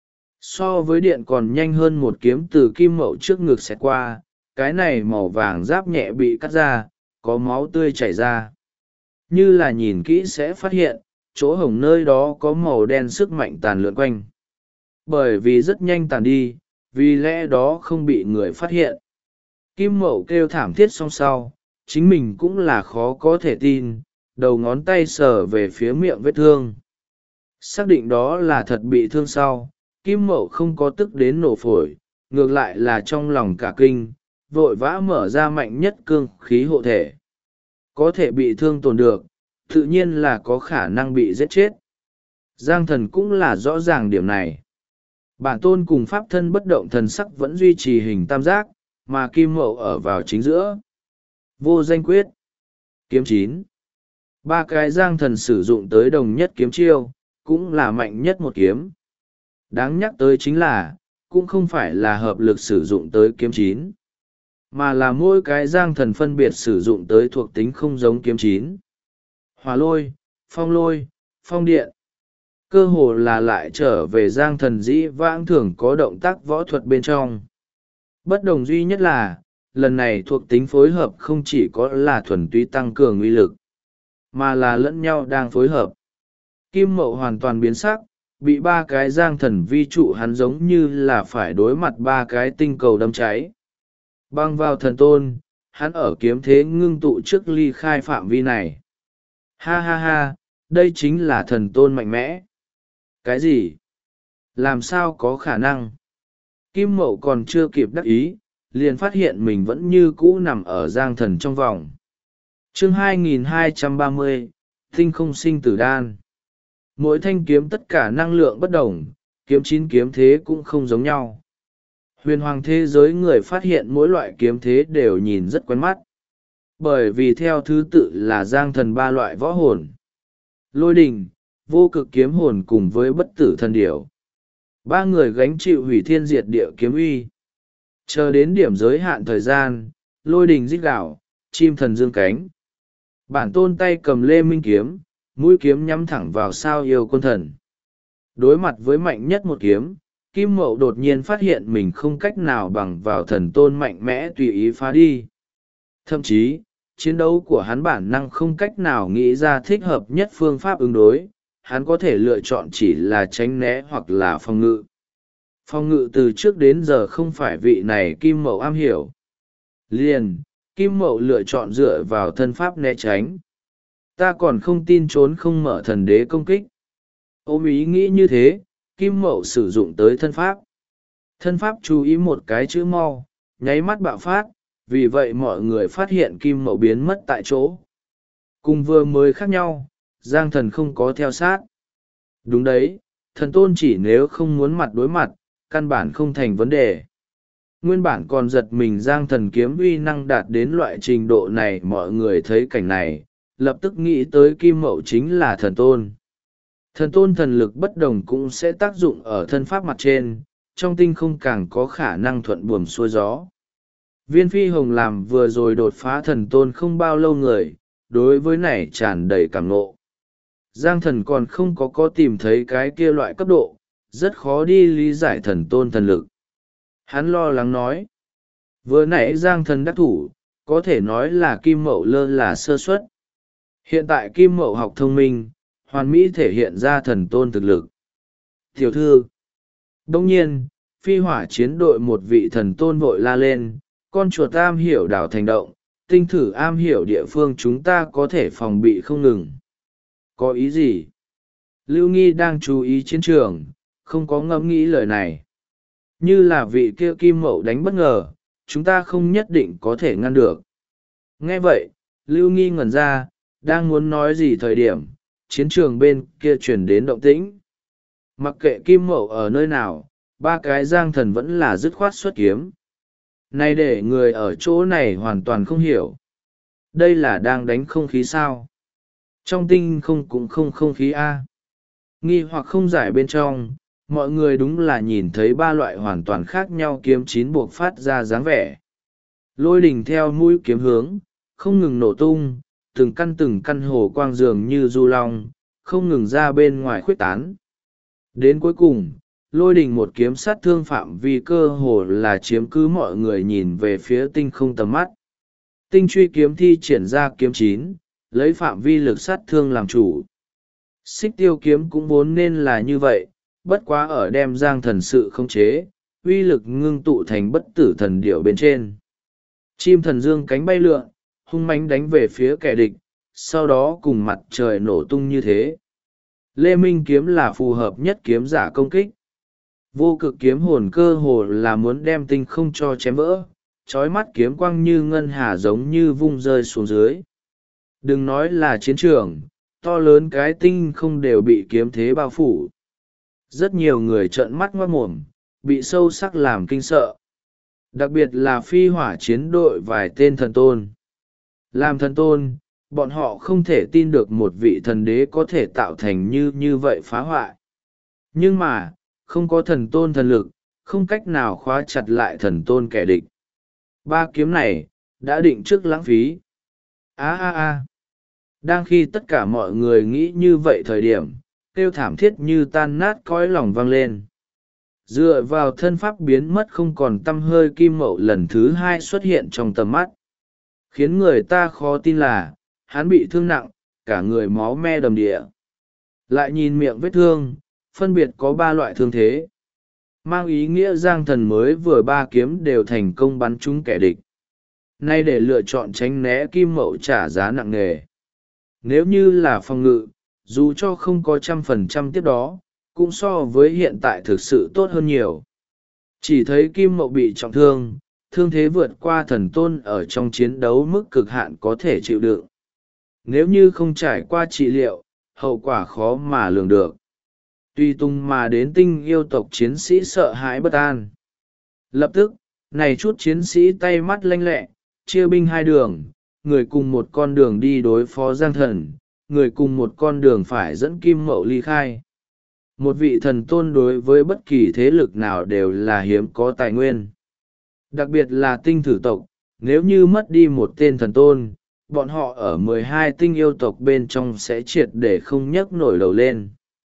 So với điện còn nhanh hơn một kiếm từ Kim Mậu trước ngực xẹt qua, cái này màu vàng giáp nhẹ bị cắt ra, có máu tươi chảy ra. Như là nhìn kỹ sẽ phát hiện, chỗ hổng nơi đó có màu đen sức mạnh tàn lượn quanh. Bởi vì rất nhanh tàn đi, vì lẽ đó không bị người phát hiện. Kim Mậu kêu thảm thiết song sau, chính mình cũng là khó có thể tin, đầu ngón tay sờ về phía miệng vết thương. Xác định đó là thật bị thương sau, Kim Mậu không có tức đến nổ phổi, ngược lại là trong lòng cả kinh, vội vã mở ra mạnh nhất cương khí hộ thể. Có thể bị thương tổn được, tự nhiên là có khả năng bị giết chết. Giang thần cũng là rõ ràng điểm này. Bản tôn cùng pháp thân bất động thần sắc vẫn duy trì hình tam giác, mà kim mậu ở vào chính giữa. Vô danh quyết. Kiếm 9. Ba cái giang thần sử dụng tới đồng nhất kiếm chiêu, cũng là mạnh nhất một kiếm. Đáng nhắc tới chính là, cũng không phải là hợp lực sử dụng tới kiếm 9, mà là mỗi cái giang thần phân biệt sử dụng tới thuộc tính không giống kiếm 9. Hỏa lôi, phong điện. Cơ hồ là lại trở về giang thần dĩ vãng thường có động tác võ thuật bên trong. Bất đồng duy nhất là, lần này thuộc tính phối hợp không chỉ có là thuần túy tăng cường uy lực, mà là lẫn nhau đang phối hợp. Kim mậu hoàn toàn biến sắc, bị ba cái giang thần vi trụ hắn giống như là phải đối mặt ba cái tinh cầu đâm cháy. Băng vào thần tôn, hắn ở kiếm thế ngưng tụ trước ly khai phạm vi này. Ha ha ha, đây chính là thần tôn mạnh mẽ. Cái gì? Làm sao có khả năng? Kim mậu còn chưa kịp đắc ý, liền phát hiện mình vẫn như cũ nằm ở giang thần trong vòng. Chương 2230, tinh không sinh tử đan. Mỗi thanh kiếm tất cả năng lượng bất đồng, kiếm 9 kiếm thế cũng không giống nhau. Huyền hoàng thế giới người phát hiện mỗi loại kiếm thế đều nhìn rất quen mắt. Bởi vì theo thứ tự là giang thần ba loại võ hồn. Lôi đình, vô cực kiếm hồn cùng với bất tử thần điểu. Ba người gánh chịu hủy thiên diệt địa kiếm uy. Chờ đến điểm giới hạn thời gian, lôi đình rít gạo, chim thần dương cánh. Bản tôn tay cầm lê minh kiếm, mũi kiếm nhắm thẳng vào sao yêu quân thần. Đối mặt với mạnh nhất một kiếm, Kim Mậu đột nhiên phát hiện mình không cách nào bằng vào thần tôn mạnh mẽ tùy ý phá đi. Thậm chí, chiến đấu của hắn bản năng không cách nào nghĩ ra thích hợp nhất phương pháp ứng đối, hắn có thể lựa chọn chỉ là tránh né hoặc là phòng ngự. Phòng ngự từ trước đến giờ không phải vị này Kim Mậu am hiểu. Liền, Kim Mậu lựa chọn dựa vào thân pháp né tránh. Ta còn không tin trốn không mở thần đế công kích. Ôm ý nghĩ như thế, Kim Mậu sử dụng tới thân pháp. Thân pháp chú ý một cái chữ mau, nháy mắt bạo phát, vì vậy mọi người phát hiện Kim Mậu biến mất tại chỗ. Cùng vừa mới khác nhau, giang thần không có theo sát. Đúng đấy, thần tôn chỉ nếu không muốn mặt đối mặt, căn bản không thành vấn đề. Nguyên bản còn giật mình giang thần kiếm uy năng đạt đến loại trình độ này, mọi người thấy cảnh này, lập tức nghĩ tới Kim Mậu chính là thần tôn. Thần tôn thần lực bất đồng cũng sẽ tác dụng ở thân pháp mặt trên, trong tinh không càng có khả năng thuận buồm xuôi gió. Viên Phi Hồng làm vừa rồi đột phá thần tôn không bao lâu người, đối với này tràn đầy cảm ngộ. Giang thần còn không có tìm thấy cái kia loại cấp độ, rất khó đi lý giải thần tôn thần lực. Hắn lo lắng nói, vừa nãy Giang thần đắc thủ, có thể nói là Kim Mậu lơ là sơ suất. Hiện tại Kim Mậu học thông minh, hoàn mỹ thể hiện ra thần tôn thực lực. Tiểu thư. Đông nhiên, phi hỏa chiến đội một vị thần tôn vội la lên, con chuột am hiểu đảo thành động, tinh thử am hiểu địa phương chúng ta có thể phòng bị không ngừng. Có ý gì? Lưu Nghi đang chú ý chiến trường, không có ngẫm nghĩ lời này. Như là vị kia Kim Mậu đánh bất ngờ, chúng ta không nhất định có thể ngăn được. Nghe vậy, Lưu Nghi ngẩn ra, đang muốn nói gì thời điểm, chiến trường bên kia chuyển đến động tĩnh. Mặc kệ Kim Mậu ở nơi nào, ba cái giang thần vẫn là dứt khoát xuất kiếm. Này để người ở chỗ này hoàn toàn không hiểu. Đây là đang đánh không khí sao? Trong tinh không cũng không khí A. Nghi hoặc không giải bên trong, mọi người đúng là nhìn thấy ba loại hoàn toàn khác nhau kiếm 9 buộc phát ra dáng vẻ. Lôi đình theo mũi kiếm hướng, không ngừng nổ tung, từng căn hồ quang dường như du long, không ngừng ra bên ngoài khuếch tán. Đến cuối cùng, lôi đình một kiếm sát thương phạm vi cơ hồ là chiếm cứ mọi người nhìn về phía tinh không tầm mắt. Tinh truy kiếm thi triển ra kiếm 9, lấy phạm vi lực sát thương làm chủ. Xích tiêu kiếm cũng vốn nên là như vậy, bất quá ở đem giang thần sự khống chế, uy lực ngưng tụ thành bất tử thần điểu bên trên. Chim thần dương cánh bay lượn, hung mãnh đánh về phía kẻ địch, sau đó cùng mặt trời nổ tung như thế. Lê Minh kiếm là phù hợp nhất kiếm giả công kích. Vô cực kiếm hồn cơ hồ là muốn đem tinh không cho chém vỡ, trói mắt kiếm quang như ngân hà giống như vung rơi xuống dưới. Đừng nói là chiến trường, to lớn cái tinh không đều bị kiếm thế bao phủ. Rất nhiều người trợn mắt ngoác mồm, bị sâu sắc làm kinh sợ. Đặc biệt là phi hỏa chiến đội vài tên thần tôn. Làm thần tôn, bọn họ không thể tin được một vị thần đế có thể tạo thành như vậy phá hoại. Nhưng mà, không có thần tôn thần lực, không cách nào khóa chặt lại thần tôn kẻ địch. Ba kiếm này, đã định trước lãng phí. Đang khi tất cả mọi người nghĩ như vậy thời điểm, kêu thảm thiết như tan nát cõi lòng vang lên. Dựa vào thân pháp biến mất không còn tăm hơi, Kim Mậu lần thứ hai xuất hiện trong tầm mắt. Khiến người ta khó tin là, hắn bị thương nặng, cả người máu me đầm đìa. Lại nhìn miệng vết thương, phân biệt có 3 loại thương thế. Mang ý nghĩa Giang Thần mới vừa 3 kiếm đều thành công bắn trúng kẻ địch. Nay để lựa chọn tránh né, Kim Mậu trả giá nặng nề. Nếu như là phòng ngự, dù cho không có 100% tiếp đó, cũng so với hiện tại thực sự tốt hơn nhiều. Chỉ thấy Kim Mậu bị trọng thương, thương thế vượt qua thần tôn ở trong chiến đấu mức cực hạn có thể chịu đựng. Nếu như không trải qua trị liệu, hậu quả khó mà lường được. Tùy tung mà đến tinh yêu tộc chiến sĩ sợ hãi bất an. Lập tức, này chút chiến sĩ tay mắt lanh lẹ, chia binh 2 đường, người cùng một con đường đi đối phó Giang Thần, người cùng một con đường phải dẫn Kim Mậu ly khai. Một vị thần tôn đối với bất kỳ thế lực nào đều là hiếm có tài nguyên. Đặc biệt là tinh thử tộc, nếu như mất đi một tên thần tôn, bọn họ ở 12 tinh yêu tộc bên trong sẽ triệt để không nhấc nổi đầu lên.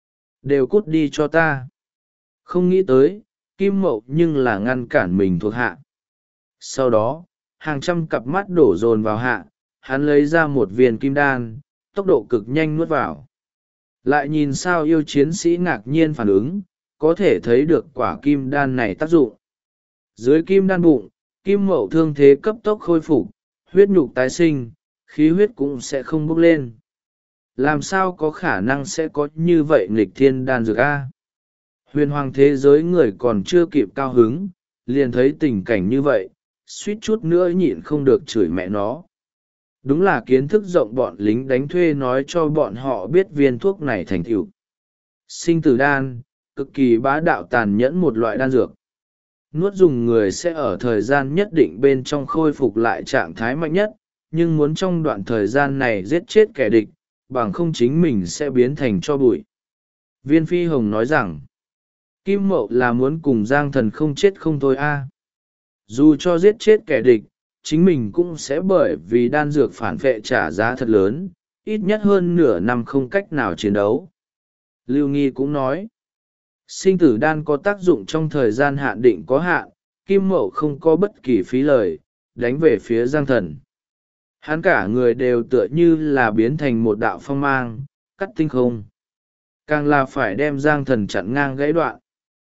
Đều cút đi cho ta. Không nghĩ tới, Kim Mậu nhưng là ngăn cản mình thuộc hạ. Sau đó, hàng trăm cặp mắt đổ dồn vào hạ, hắn lấy ra một viên kim đan, tốc độ cực nhanh nuốt vào. Lại nhìn sao yêu chiến sĩ ngạc nhiên phản ứng, có thể thấy được quả kim đan này tác dụng. Dưới kim đan bụng, Kim Mậu thương thế cấp tốc khôi phục, huyết nhục tái sinh, khí huyết cũng sẽ không bốc lên. Làm sao có khả năng sẽ có như vậy nghịch thiên đan dược a? Huyền hoàng thế giới người còn chưa kịp cao hứng, liền thấy tình cảnh như vậy, suýt chút nữa nhịn không được chửi mẹ nó. Đúng là kiến thức rộng bọn lính đánh thuê nói cho bọn họ biết viên thuốc này thành tựu. Sinh tử đan, cực kỳ bá đạo tàn nhẫn một loại đan dược. Nuốt dùng người sẽ ở thời gian nhất định bên trong khôi phục lại trạng thái mạnh nhất, nhưng muốn trong đoạn thời gian này giết chết kẻ địch, bằng không chính mình sẽ biến thành tro bụi. Viên Phi Hồng nói rằng, Kim Mậu là muốn cùng Giang Thần không chết không thôi a. Dù cho giết chết kẻ địch, chính mình cũng sẽ bởi vì đan dược phản vệ trả giá thật lớn, ít nhất hơn nửa năm không cách nào chiến đấu. Lưu Nghi cũng nói, sinh tử đan có tác dụng trong thời gian hạn định có hạn, Kim Mậu không có bất kỳ phí lời, đánh về phía Giang Thần. Hắn cả người đều tựa như là biến thành một đạo phong mang, cắt tinh không. Càng là phải đem Giang Thần chặn ngang gãy đoạn.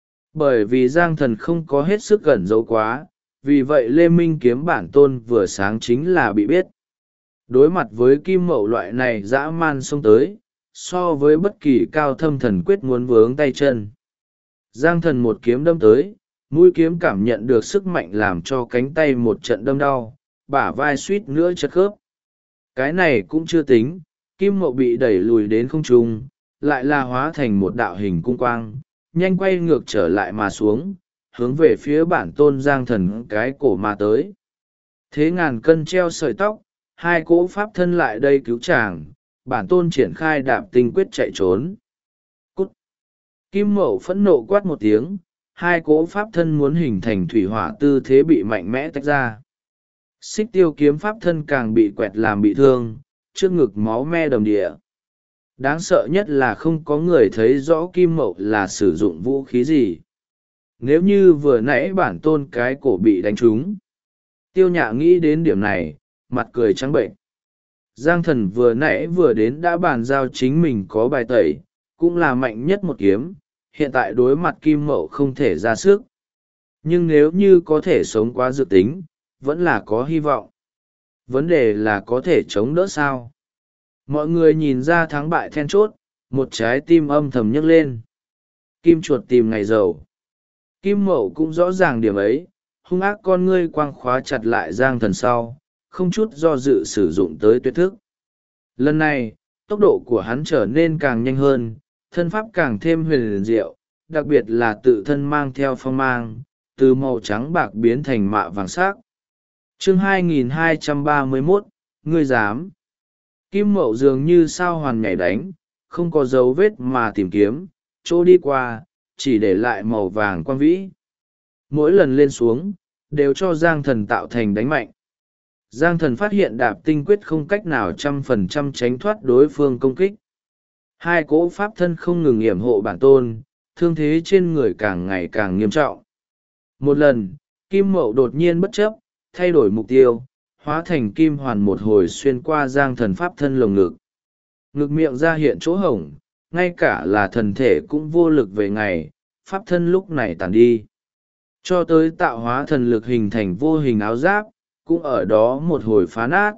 Bởi vì Giang Thần không có hết sức gần giấu quá, vì vậy Lê Minh kiếm bản tôn vừa sáng chính là bị biết. Đối mặt với Kim Mậu loại này dã man xông tới, so với bất kỳ cao thâm thần quyết muốn vướng tay chân. Giang Thần một kiếm đâm tới, mũi kiếm cảm nhận được sức mạnh làm cho cánh tay một trận đâm đau, bả vai suýt nữa chật khớp. Cái này cũng chưa tính, Kim Mậu bị đẩy lùi đến không trung, lại là hóa thành một đạo hình cung quang, nhanh quay ngược trở lại mà xuống, hướng về phía bản tôn Giang Thần cái cổ mà tới. Thế ngàn cân treo sợi tóc, 2 cỗ pháp thân lại đây cứu chàng, bản tôn triển khai đạp tinh quyết chạy trốn. Cút! Kim Mậu phẫn nộ quát một tiếng, 2 cỗ pháp thân muốn hình thành thủy hỏa tư thế bị mạnh mẽ tách ra. Xích tiêu kiếm pháp thân càng bị quẹt làm bị thương, trước ngực máu me đầm địa. Đáng sợ nhất là không có người thấy rõ Kim Mậu là sử dụng vũ khí gì. Nếu như vừa nãy bản tôn cái cổ bị đánh trúng. Tiêu Nhạ nghĩ đến điểm này, mặt cười trắng bệnh. Giang Thần vừa nãy vừa đến đã bàn giao chính mình có bài tẩy, cũng là mạnh nhất một kiếm, hiện tại đối mặt Kim Mậu không thể ra sức. Nhưng nếu như có thể sống qua dự tính, vẫn là có hy vọng. Vấn đề là có thể chống đỡ sao. Mọi người nhìn ra thắng bại then chốt, một trái tim âm thầm nhấc lên. Kim chuột tìm ngày giàu. Kim Mậu cũng rõ ràng điểm ấy, hung ác con ngươi quang khóa chặt lại Giang Thần sau, không chút do dự sử dụng tới tuyệt thức. Lần này, tốc độ của hắn trở nên càng nhanh hơn, thân pháp càng thêm huyền diệu, đặc biệt là tự thân mang theo phong mang, từ màu trắng bạc biến thành mạ vàng sắc. Chương 2231, ngươi dám. Kim Mậu dường như sao hoàn nhảy đánh, không có dấu vết mà tìm kiếm, chỗ đi qua, chỉ để lại màu vàng quang vĩ. Mỗi lần lên xuống, đều cho Giang Thần tạo thành đánh mạnh. Giang Thần phát hiện Đạp Tinh Quyết không cách nào 100% tránh thoát đối phương công kích. Hai cỗ pháp thân không ngừng yểm hộ bản tôn, thương thế trên người càng ngày càng nghiêm trọng. Một lần, Kim Mậu đột nhiên bất chấp, thay đổi mục tiêu, hóa thành kim hoàn một hồi xuyên qua Giang Thần pháp thân lồng ngực. Ngực miệng ra hiện chỗ hổng, ngay cả là thần thể cũng vô lực về ngày, pháp thân lúc này tàn đi. Cho tới tạo hóa thần lực hình thành vô hình áo giáp, cũng ở đó một hồi phá nát.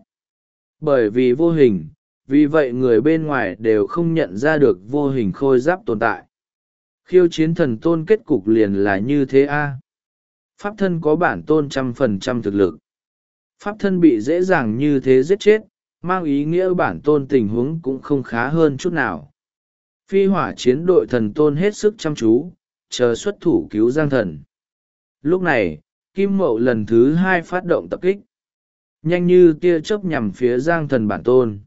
Bởi vì vô hình, vì vậy người bên ngoài đều không nhận ra được vô hình khôi giáp tồn tại. Khiêu chiến thần tôn kết cục liền là như thế a. Pháp thân có bản tôn 100% thực lực. Pháp thân bị dễ dàng như thế giết chết, mang ý nghĩa bản tôn tình huống cũng không khá hơn chút nào. Phi hỏa chiến đội thần tôn hết sức chăm chú, chờ xuất thủ cứu Giang Thần. Lúc này, Kim Mậu lần thứ hai phát động tập kích. Nhanh như tia chớp nhằm phía Giang Thần bản tôn.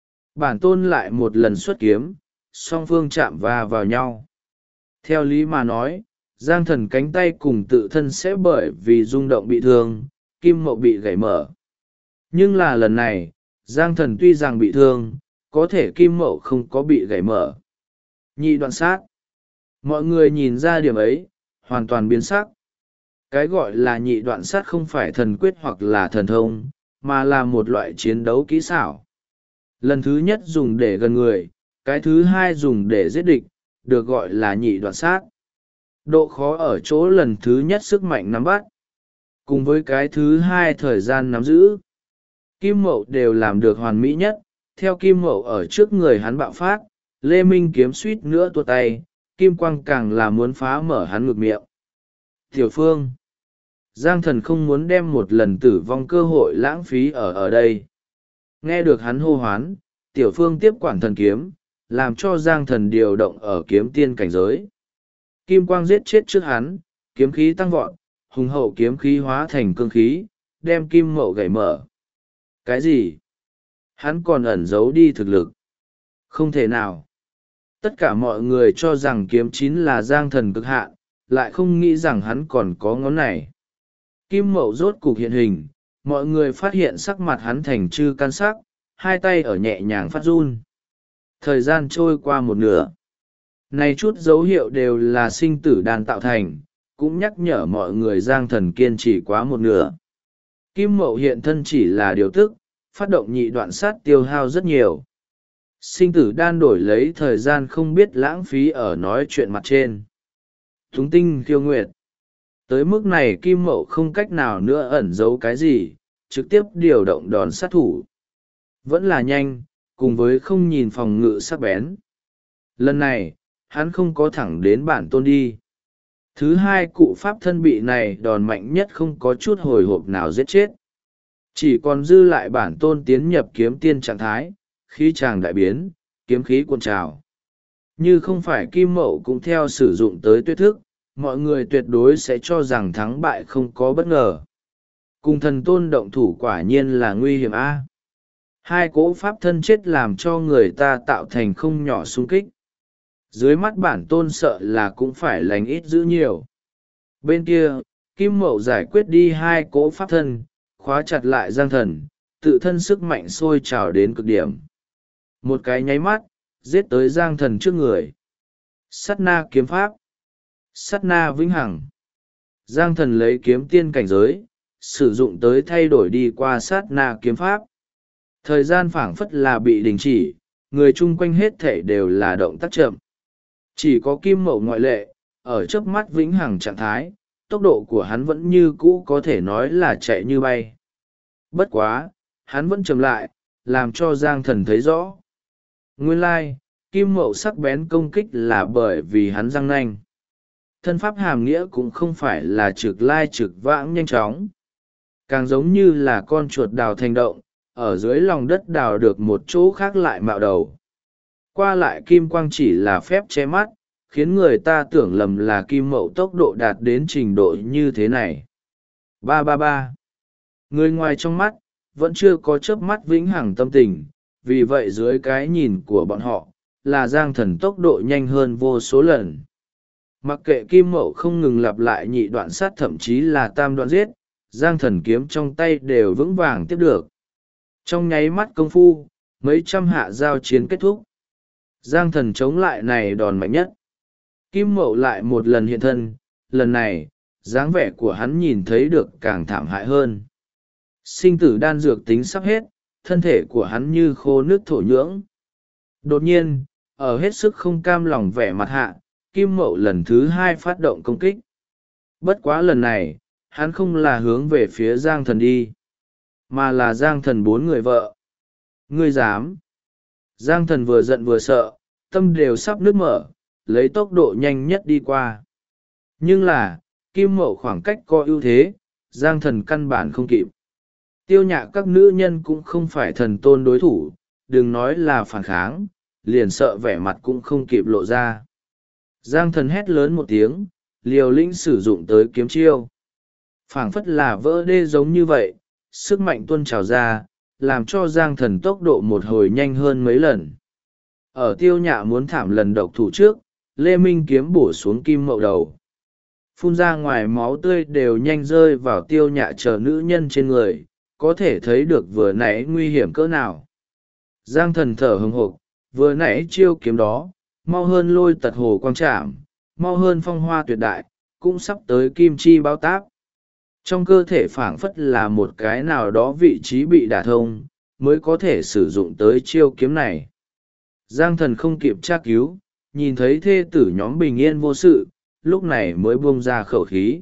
Bản tôn lại một lần xuất kiếm, song phương chạm vào nhau. Theo lý mà nói, Giang Thần cánh tay cùng tự thân sẽ bởi vì rung động bị thương, Kim Mậu bị gãy mở. Nhưng là lần này, Giang Thần tuy rằng bị thương, có thể Kim Mậu không có bị gãy mở. Nhị đoạn sát. Mọi người nhìn ra điểm ấy, hoàn toàn biến sắc. Cái gọi là nhị đoạn sát không phải thần quyết hoặc là thần thông, mà là một loại chiến đấu kỹ xảo. Lần thứ nhất dùng để gần người, cái thứ hai dùng để giết địch, được gọi là nhị đoạn sát. Độ khó ở chỗ lần thứ nhất sức mạnh nắm bắt, cùng với cái thứ hai thời gian nắm giữ. Kim Mậu đều làm được hoàn mỹ nhất, theo Kim Mậu ở trước người hắn bạo phát, Lê Minh kiếm suýt nữa tuột tay, Kim Quang càng là muốn phá mở hắn ngực miệng. Tiểu Phương. Giang Thần không muốn đem một lần tử vong cơ hội lãng phí ở đây. Nghe được hắn hô hoán, Tiểu Phương tiếp quản thần kiếm, làm cho Giang Thần điều động ở kiếm tiên cảnh giới. Kim Quang giết chết trước hắn, kiếm khí tăng vọt, hùng hậu kiếm khí hóa thành cương khí, đem Kim Mậu gãy mở. Cái gì? Hắn còn ẩn giấu đi thực lực. Không thể nào. Tất cả mọi người cho rằng kiếm chín là Giang Thần cực hạn, lại không nghĩ rằng hắn còn có ngón này. Kim Mậu rốt cục hiện hình, mọi người phát hiện sắc mặt hắn thành chư can sắc, hai tay ở nhẹ nhàng phát run. Thời gian trôi qua một nửa. Này chút dấu hiệu đều là sinh tử đan tạo thành, cũng nhắc nhở mọi người Giang Thần kiên trì quá một nửa. Kim Mậu hiện thân chỉ là điều tức, phát động nhị đoạn sát tiêu hao rất nhiều. Sinh tử đan đổi lấy thời gian không biết lãng phí ở nói chuyện mặt trên. Thúng tinh khiêu nguyệt. Tới mức này Kim Mậu không cách nào nữa ẩn giấu cái gì, trực tiếp điều động đòn sát thủ. Vẫn là nhanh, cùng với không nhìn phòng ngự sắc bén. Lần này, hắn không có thẳng đến bản tôn đi. Thứ hai cụ pháp thân bị này đòn mạnh nhất không có chút hồi hộp nào giết chết. Chỉ còn dư lại bản tôn tiến nhập kiếm tiên trạng thái, khí tràng đại biến, kiếm khí cuồn trào. Như không phải Kim Mậu cũng theo sử dụng tới tuyết thức, mọi người tuyệt đối sẽ cho rằng thắng bại không có bất ngờ. Cùng thần tôn động thủ quả nhiên là nguy hiểm a. Hai cỗ pháp thân chết làm cho người ta tạo thành không nhỏ xung kích. Dưới mắt bản tôn sợ là cũng phải lành ít giữ nhiều. Bên kia, Kim Mậu giải quyết đi hai cỗ pháp thân, khóa chặt lại Giang Thần, tự thân sức mạnh sôi trào đến cực điểm. Một cái nháy mắt, giết tới Giang Thần trước người. Sát na kiếm pháp. Sát na vĩnh hằng. Giang Thần lấy kiếm tiên cảnh giới, sử dụng tới thay đổi đi qua sát na kiếm pháp. Thời gian phảng phất là bị đình chỉ, người chung quanh hết thể đều là động tác chậm. Chỉ có Kim Mậu ngoại lệ, ở chớp mắt vĩnh hằng trạng thái, tốc độ của hắn vẫn như cũ có thể nói là chạy như bay. Bất quá, hắn vẫn chậm lại, làm cho Giang Thần thấy rõ. Nguyên lai, Kim Mậu sắc bén công kích là bởi vì hắn răng nanh. Thân pháp hàm nghĩa cũng không phải là trực lai trực vãng nhanh chóng. Càng giống như là con chuột đào thành động, ở dưới lòng đất đào được một chỗ khác lại mạo đầu. qua lại kim quang chỉ là phép che mắt, khiến người ta tưởng lầm là kim mậu tốc độ đạt đến trình độ như thế này. Ba ba ba. Người ngoài trong mắt, vẫn chưa có chớp mắt vĩnh hằng tâm tình, vì vậy dưới cái nhìn của bọn họ, là Giang Thần tốc độ nhanh hơn vô số lần. Mặc kệ kim mậu không ngừng lặp lại nhị đoạn sát thậm chí là tam đoạn giết, Giang Thần kiếm trong tay đều vững vàng tiếp được. Trong nháy mắt công phu, mấy trăm hạ giao chiến kết thúc. Giang Thần chống lại này đòn mạnh nhất. Kim mậu lại một lần hiện thân, lần này, dáng vẻ của hắn nhìn thấy được càng thảm hại hơn. Sinh tử đan dược tính sắp hết, thân thể của hắn như khô nước thổ nhưỡng. Đột nhiên, ở hết sức không cam lòng vẻ mặt hạ, Kim Mậu lần thứ hai phát động công kích. Bất quá lần này, hắn không là hướng về phía Giang Thần đi, mà là Giang Thần bốn người vợ. Ngươi dám! Giang Thần vừa giận vừa sợ, tâm đều sắp nứt mở, lấy tốc độ nhanh nhất đi qua. Nhưng là, Kim Mậu khoảng cách có ưu thế, Giang Thần căn bản không kịp. Tiêu nhạ các nữ nhân cũng không phải thần tôn đối thủ, đừng nói là phản kháng, liền sợ vẻ mặt cũng không kịp lộ ra. Giang Thần hét lớn một tiếng, liều lĩnh sử dụng tới kiếm chiêu. Phảng phất là vỡ đê giống như vậy, sức mạnh tuôn trào ra, làm cho Giang Thần tốc độ một hồi nhanh hơn mấy lần. Ở tiêu nhạ muốn thảm lần độc thủ trước, Lê Minh kiếm bổ xuống Kim Mậu đầu. Phun ra ngoài máu tươi đều nhanh rơi vào tiêu nhạ chờ nữ nhân trên người, có thể thấy được vừa nãy nguy hiểm cỡ nào. Giang Thần thở hừng hực, vừa nãy chiêu kiếm đó, mau hơn lôi tật hồ quang trảm, mau hơn phong hoa tuyệt đại, cũng sắp tới kim chi báo táp. Trong cơ thể phảng phất là một cái nào đó vị trí bị đả thông, mới có thể sử dụng tới chiêu kiếm này. Giang Thần không kịp tra cứu, nhìn thấy thê tử nhóm bình yên vô sự, lúc này mới buông ra khẩu khí.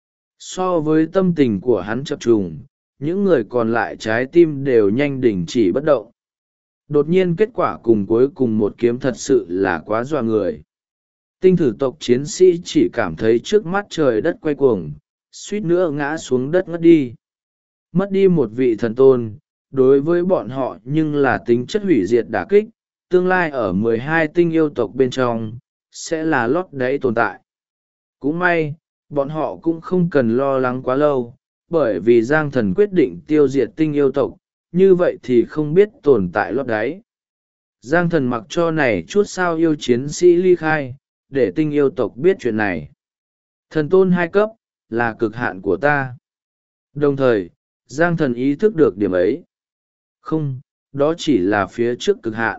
So với tâm tình của hắn chập trùng, những người còn lại trái tim đều nhanh đình chỉ bất động. Đột nhiên kết quả cùng cuối cùng một kiếm thật sự là quá dọa người. Tinh thử tộc chiến sĩ chỉ cảm thấy trước mắt trời đất quay cuồng, suýt nữa ngã xuống đất ngất đi. Mất đi một vị thần tôn, đối với bọn họ nhưng là tính chất hủy diệt đả kích, tương lai ở 12 tinh yêu tộc bên trong, sẽ là lót đáy tồn tại. Cũng may, bọn họ cũng không cần lo lắng quá lâu, bởi vì Giang Thần quyết định tiêu diệt tinh yêu tộc, như vậy thì không biết tồn tại lót đáy. Giang Thần mặc cho này chút sao yêu chiến sĩ ly khai, để tinh yêu tộc biết chuyện này. Thần tôn 2 cấp, là cực hạn của ta. Đồng thời, Giang Thần ý thức được điểm ấy. Không, đó chỉ là phía trước cực hạn.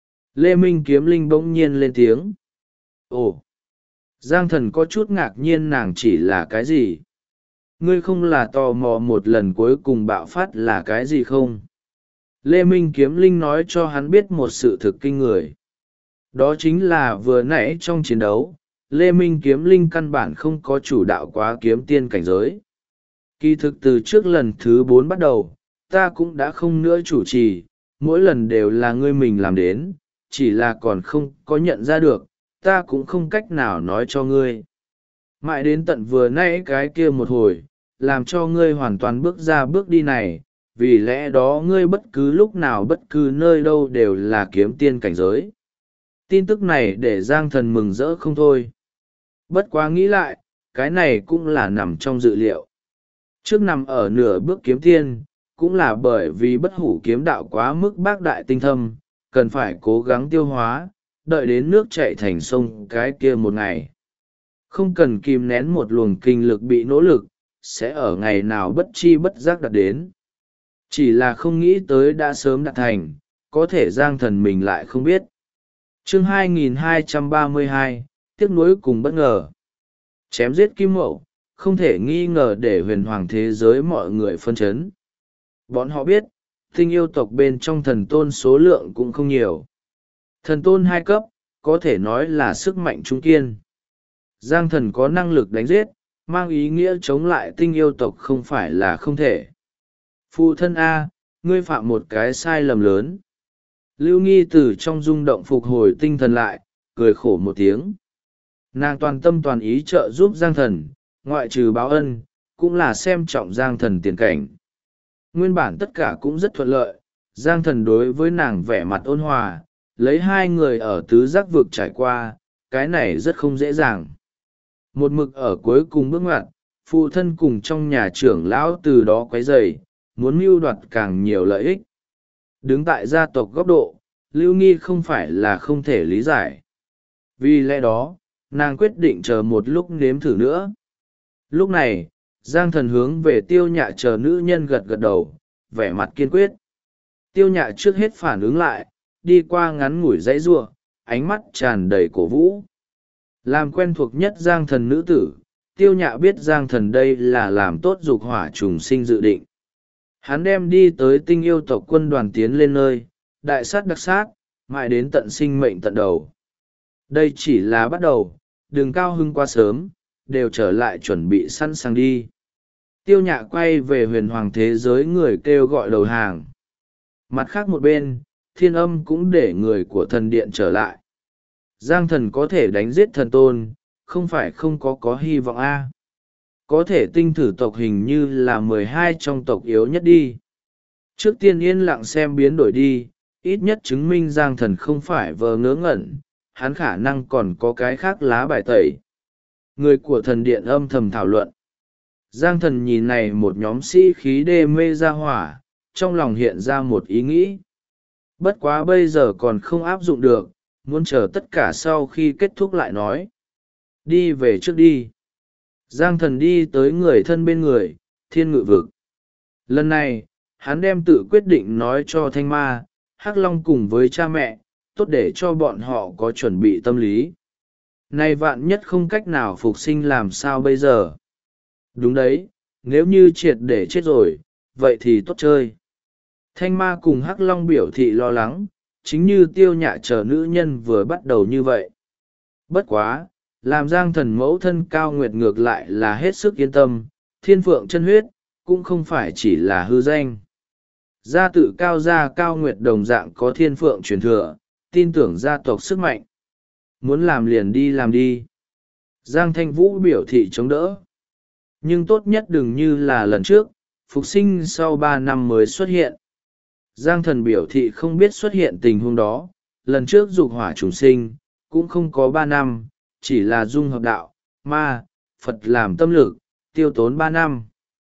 Lê Minh kiếm linh bỗng nhiên lên tiếng. Ồ! Giang Thần có chút ngạc nhiên nàng chỉ là cái gì? Ngươi không là tò mò một lần cuối cùng bạo phát là cái gì không? Lê Minh kiếm linh nói cho hắn biết một sự thực kinh người. Đó chính là vừa nãy trong chiến đấu, Lê Minh kiếm linh căn bản không có chủ đạo quá kiếm tiên cảnh giới. Kỳ thực từ trước lần thứ 4 bắt đầu, ta cũng đã không nữa chủ trì, mỗi lần đều là ngươi mình làm đến, chỉ là còn không có nhận ra được, ta cũng không cách nào nói cho ngươi. Mãi đến tận vừa nãy cái kia một hồi, làm cho ngươi hoàn toàn bước ra bước đi này, vì lẽ đó ngươi bất cứ lúc nào bất cứ nơi đâu đều là kiếm tiên cảnh giới. Tin tức này để Giang Thần mừng rỡ không thôi. Bất quá nghĩ lại, cái này cũng là nằm trong dự liệu. Trước nằm ở nửa bước kiếm tiên, cũng là bởi vì bất hủ kiếm đạo quá mức bác đại tinh thâm, cần phải cố gắng tiêu hóa, đợi đến nước chảy thành sông cái kia một ngày. Không cần kìm nén một luồng kinh lực bị nỗ lực, sẽ ở ngày nào bất chi bất giác đạt đến. Chỉ là không nghĩ tới đã sớm đạt thành, có thể Giang Thần mình lại không biết. Chương 2232, tiếc nuối cùng bất ngờ. Chém giết Kim Mậu, không thể nghi ngờ để huyền hoàng thế giới mọi người phân chấn. Bọn họ biết, tinh yêu tộc bên trong thần tôn số lượng cũng không nhiều. Thần tôn 2 cấp, có thể nói là sức mạnh trung kiên. Giang Thần có năng lực đánh giết, mang ý nghĩa chống lại tinh yêu tộc không phải là không thể. Phụ thân A, ngươi phạm một cái sai lầm lớn. Lưu Nghi từ trong rung động phục hồi tinh thần lại, cười khổ một tiếng. Nàng toàn tâm toàn ý trợ giúp Giang Thần, ngoại trừ báo ân, cũng là xem trọng Giang Thần tiền cảnh. Nguyên bản tất cả cũng rất thuận lợi, Giang Thần đối với nàng vẻ mặt ôn hòa, lấy hai người ở tứ giác vực trải qua, cái này rất không dễ dàng. Một mực ở cuối cùng bước ngoặt, phụ thân cùng trong nhà trưởng lão từ đó quấy rầy, muốn mưu đoạt càng nhiều lợi ích. Đứng tại gia tộc góc độ, Lưu Nghi không phải là không thể lý giải. Vì lẽ đó, nàng quyết định chờ một lúc nếm thử nữa. Lúc này, Giang Thần hướng về Tiêu Nhạ chờ nữ nhân gật gật đầu, vẻ mặt kiên quyết. Tiêu Nhạ trước hết phản ứng lại, đi qua ngắn ngủi dãy giụa, ánh mắt tràn đầy cổ vũ. Làm quen thuộc nhất Giang Thần nữ tử, Tiêu Nhạ biết Giang Thần đây là làm tốt dục hỏa trùng sinh dự định. Hắn đem đi tới Tinh Yêu tộc quân đoàn tiến lên nơi, đại sát đặc sát, mãi đến tận sinh mệnh tận đầu. Đây chỉ là bắt đầu, đừng cao hưng quá sớm, đều trở lại chuẩn bị sẵn sàng đi. Tiêu Nhạ quay về huyền hoàng thế giới người kêu gọi đầu hàng. Mặt khác một bên, Thiên Âm cũng để người của thần điện trở lại. Giang Thần có thể đánh giết thần tôn, không phải không có hy vọng a. Có thể tinh thử tộc hình như là 12 trong tộc yếu nhất đi. Trước tiên yên lặng xem biến đổi đi, ít nhất chứng minh Giang Thần không phải vờ ngớ ngẩn, hắn khả năng còn có cái khác lá bài tẩy. Người của thần điện âm thầm thảo luận. Giang Thần nhìn này một nhóm sĩ khí đê mê ra hỏa, trong lòng hiện ra một ý nghĩ. Bất quá bây giờ còn không áp dụng được, muốn chờ tất cả sau khi kết thúc lại nói. Đi về trước đi. Giang Thần đi tới người thân bên người, Thiên Ngự Vực. Lần này, hắn đem tự quyết định nói cho Thanh Ma, Hắc Long cùng với cha mẹ, tốt để cho bọn họ có chuẩn bị tâm lý. Nay vạn nhất không cách nào phục sinh làm sao bây giờ? Đúng đấy, nếu như triệt để chết rồi, vậy thì tốt chơi. Thanh Ma cùng Hắc Long biểu thị lo lắng, chính như Tiêu Nhạ chờ nữ nhân vừa bắt đầu như vậy. Bất quá, làm Giang Thần mẫu thân Cao Nguyệt ngược lại là hết sức yên tâm, thiên phượng chân huyết, cũng không phải chỉ là hư danh. Gia tự Cao gia Cao Nguyệt đồng dạng có thiên phượng truyền thừa, tin tưởng gia tộc sức mạnh. Muốn làm liền đi làm đi. Giang Thanh Vũ biểu thị chống đỡ. Nhưng tốt nhất đừng như là lần trước, phục sinh sau 3 năm mới xuất hiện. Giang Thần biểu thị không biết xuất hiện tình huống đó, lần trước dục hỏa trùng sinh, cũng không có 3 năm, chỉ là dung hợp đạo, ma, Phật làm tâm lực, tiêu tốn 3 năm.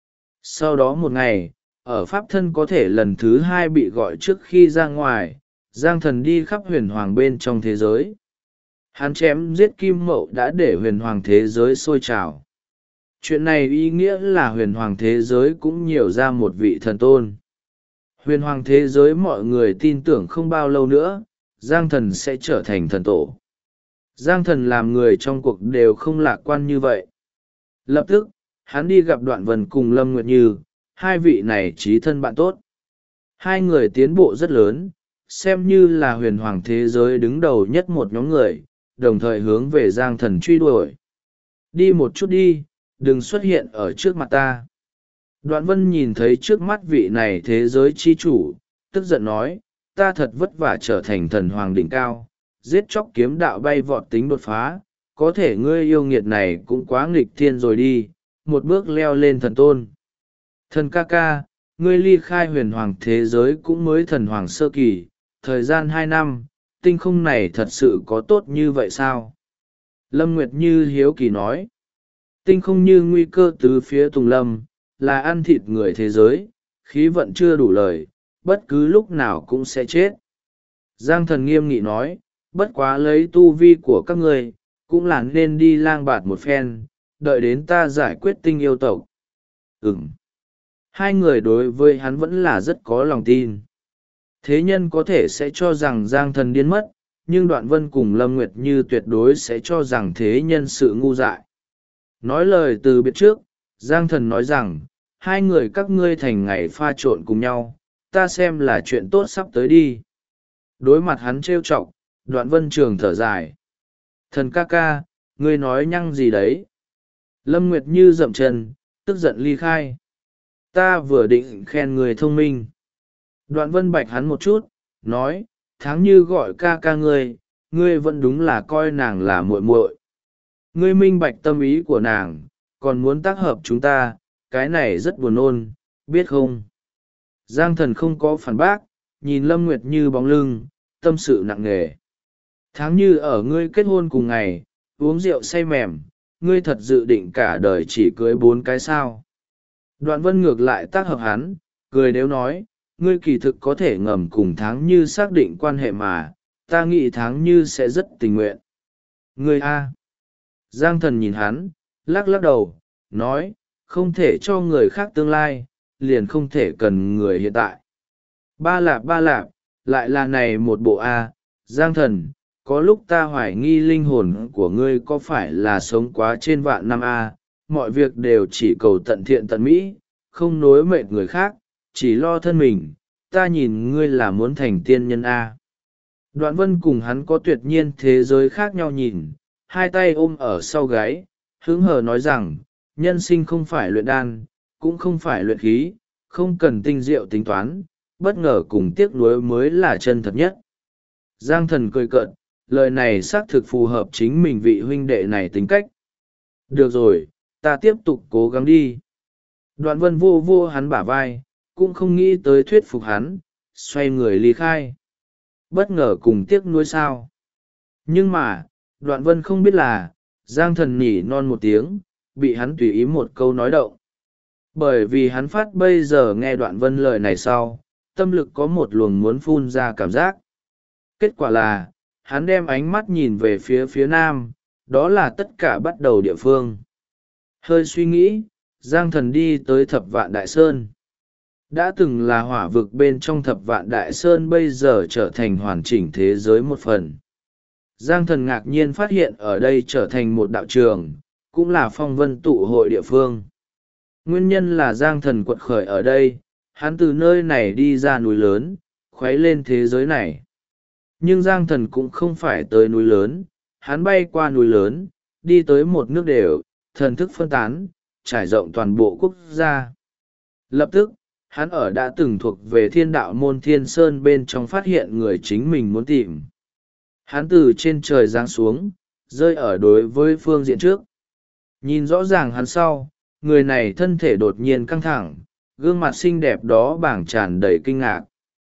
Sau đó một ngày, ở Pháp thân có thể lần thứ 2 bị gọi trước khi ra ngoài, Giang Thần đi khắp huyền hoàng bên trong thế giới. Hắn chém giết Kim Mậu đã để huyền hoàng thế giới sôi trào. Chuyện này ý nghĩa là huyền hoàng thế giới cũng nhiều ra một vị thần tôn. Huyền hoàng thế giới mọi người tin tưởng không bao lâu nữa, Giang Thần sẽ trở thành thần tổ. Giang Thần làm người trong cuộc đều không lạc quan như vậy. Lập tức, hắn đi gặp Đoạn Vân cùng Lâm Nguyệt Như, hai vị này chí thân bạn tốt. Hai người tiến bộ rất lớn, xem như là huyền hoàng thế giới đứng đầu nhất một nhóm người, đồng thời hướng về Giang Thần truy đuổi. Đi một chút đi, đừng xuất hiện ở trước mặt ta. Đoạn Vân nhìn thấy trước mắt vị này thế giới chi chủ, tức giận nói, ta thật vất vả trở thành thần hoàng đỉnh cao, giết chóc kiếm đạo bay vọt tính đột phá, có thể ngươi yêu nghiệt này cũng quá nghịch thiên rồi đi, một bước leo lên thần tôn. Thần ca ca, ngươi ly khai huyền hoàng thế giới cũng mới thần hoàng sơ kỳ, thời gian 2 năm, tinh không này thật sự có tốt như vậy sao? Lâm Nguyệt Như hiếu kỳ nói, tinh không như nguy cơ từ phía Tùng Lâm, là ăn thịt người thế giới, khí vận chưa đủ lời, bất cứ lúc nào cũng sẽ chết. Giang Thần nghiêm nghị nói, bất quá lấy tu vi của các ngươi, cũng là nên đi lang bạt một phen, đợi đến ta giải quyết tinh yêu tộc. Hai người đối với hắn vẫn là rất có lòng tin. Thế nhân có thể sẽ cho rằng Giang Thần điên mất, nhưng Đoạn Vân cùng Lâm Nguyệt Như tuyệt đối sẽ cho rằng thế nhân sự ngu dại. Nói lời từ biệt trước, Giang Thần nói rằng, hai người các ngươi thành ngày pha trộn cùng nhau, ta xem là chuyện tốt sắp tới đi. Đối mặt hắn trêu chọc, Đoạn Vân Trường thở dài. Thần ca ca, ngươi nói nhăng gì đấy? Lâm Nguyệt Như dậm chân, tức giận ly khai. Ta vừa định khen người thông minh. Đoạn Vân bạch hắn một chút, nói, tháng như gọi ca ca ngươi vẫn đúng là coi nàng là muội muội. Ngươi minh bạch tâm ý của nàng, còn muốn tác hợp chúng ta, cái này rất buồn nôn, biết không? Giang Thần không có phản bác, nhìn Lâm Nguyệt Như bóng lưng, tâm sự nặng nề. Tháng Như ở ngươi kết hôn cùng ngày, uống rượu say mềm, ngươi thật dự định cả đời chỉ cưới 4 cái sao? Đoạn Vân ngược lại tác hợp hắn, cười đếu nói, ngươi kỳ thực có thể ngầm cùng Tháng Như xác định quan hệ mà, ta nghĩ Tháng Như sẽ rất tình nguyện. Ngươi a. Giang Thần nhìn hắn, lắc lắc đầu, nói, không thể cho người khác tương lai, liền không thể cần người hiện tại. Ba lạp, lại là này một bộ a. Giang Thần, có lúc ta hoài nghi linh hồn của ngươi có phải là sống quá trên vạn năm a, mọi việc đều chỉ cầu tận thiện tận mỹ, không nối mệt người khác, chỉ lo thân mình, ta nhìn ngươi là muốn thành tiên nhân a. Đoạn Vân cùng hắn có tuyệt nhiên thế giới khác nhau nhìn, hai tay ôm ở sau gáy, hứng hờ nói rằng, nhân sinh không phải luyện đan, cũng không phải luyện khí, không cần tinh diệu tính toán, bất ngờ cùng tiếc nuối mới là chân thật nhất. Giang Thần cười cợt, lời này xác thực phù hợp chính mình vị huynh đệ này tính cách. Được rồi, ta tiếp tục cố gắng đi. Đoạn Vân vô vô hắn bả vai, cũng không nghĩ tới thuyết phục hắn, xoay người ly khai. Bất ngờ cùng tiếc nuối sao. Nhưng mà, Đoạn Vân không biết là, Giang Thần nhỉ non một tiếng, bị hắn tùy ý một câu nói động. Bởi vì hắn phát bây giờ nghe Đoạn Vân lời này sau, tâm lực có một luồng muốn phun ra cảm giác. Kết quả là, hắn đem ánh mắt nhìn về phía nam, đó là tất cả bắt đầu địa phương. Hơi suy nghĩ, Giang Thần đi tới Thập Vạn Đại Sơn. Đã từng là hỏa vực bên trong Thập Vạn Đại Sơn bây giờ trở thành hoàn chỉnh thế giới một phần. Giang Thần ngạc nhiên phát hiện ở đây trở thành một đạo trường, cũng là phong vân tụ hội địa phương. Nguyên nhân là Giang Thần quật khởi ở đây, hắn từ nơi này đi ra núi lớn, khuấy lên thế giới này. Nhưng Giang Thần cũng không phải tới núi lớn, hắn bay qua núi lớn, đi tới một nước đều, thần thức phân tán, trải rộng toàn bộ quốc gia. Lập tức, hắn ở đã từng thuộc về Thiên Đạo Môn Thiên Sơn bên trong phát hiện người chính mình muốn tìm. Hắn từ trên trời giáng xuống, rơi ở đối với phương diện trước. Nhìn rõ ràng hắn sau, người này thân thể đột nhiên căng thẳng, gương mặt xinh đẹp đó bảng tràn đầy kinh ngạc.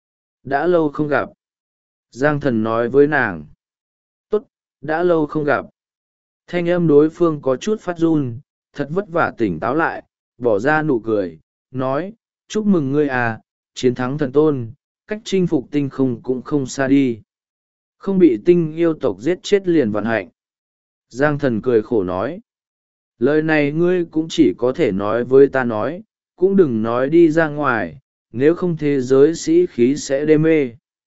Đã lâu không gặp. Giang Thần nói với nàng. Tốt, đã lâu không gặp. Thanh âm đối phương có chút phát run, thật vất vả tỉnh táo lại, bỏ ra nụ cười, nói, chúc mừng ngươi à, chiến thắng thần tôn, cách chinh phục tinh không cũng không xa đi. Không bị tinh yêu tộc giết chết liền vạn hạnh. Giang Thần cười khổ nói. Lời này ngươi cũng chỉ có thể nói với ta nói, cũng đừng nói đi ra ngoài, nếu không thế giới sĩ khí sẽ đê mê.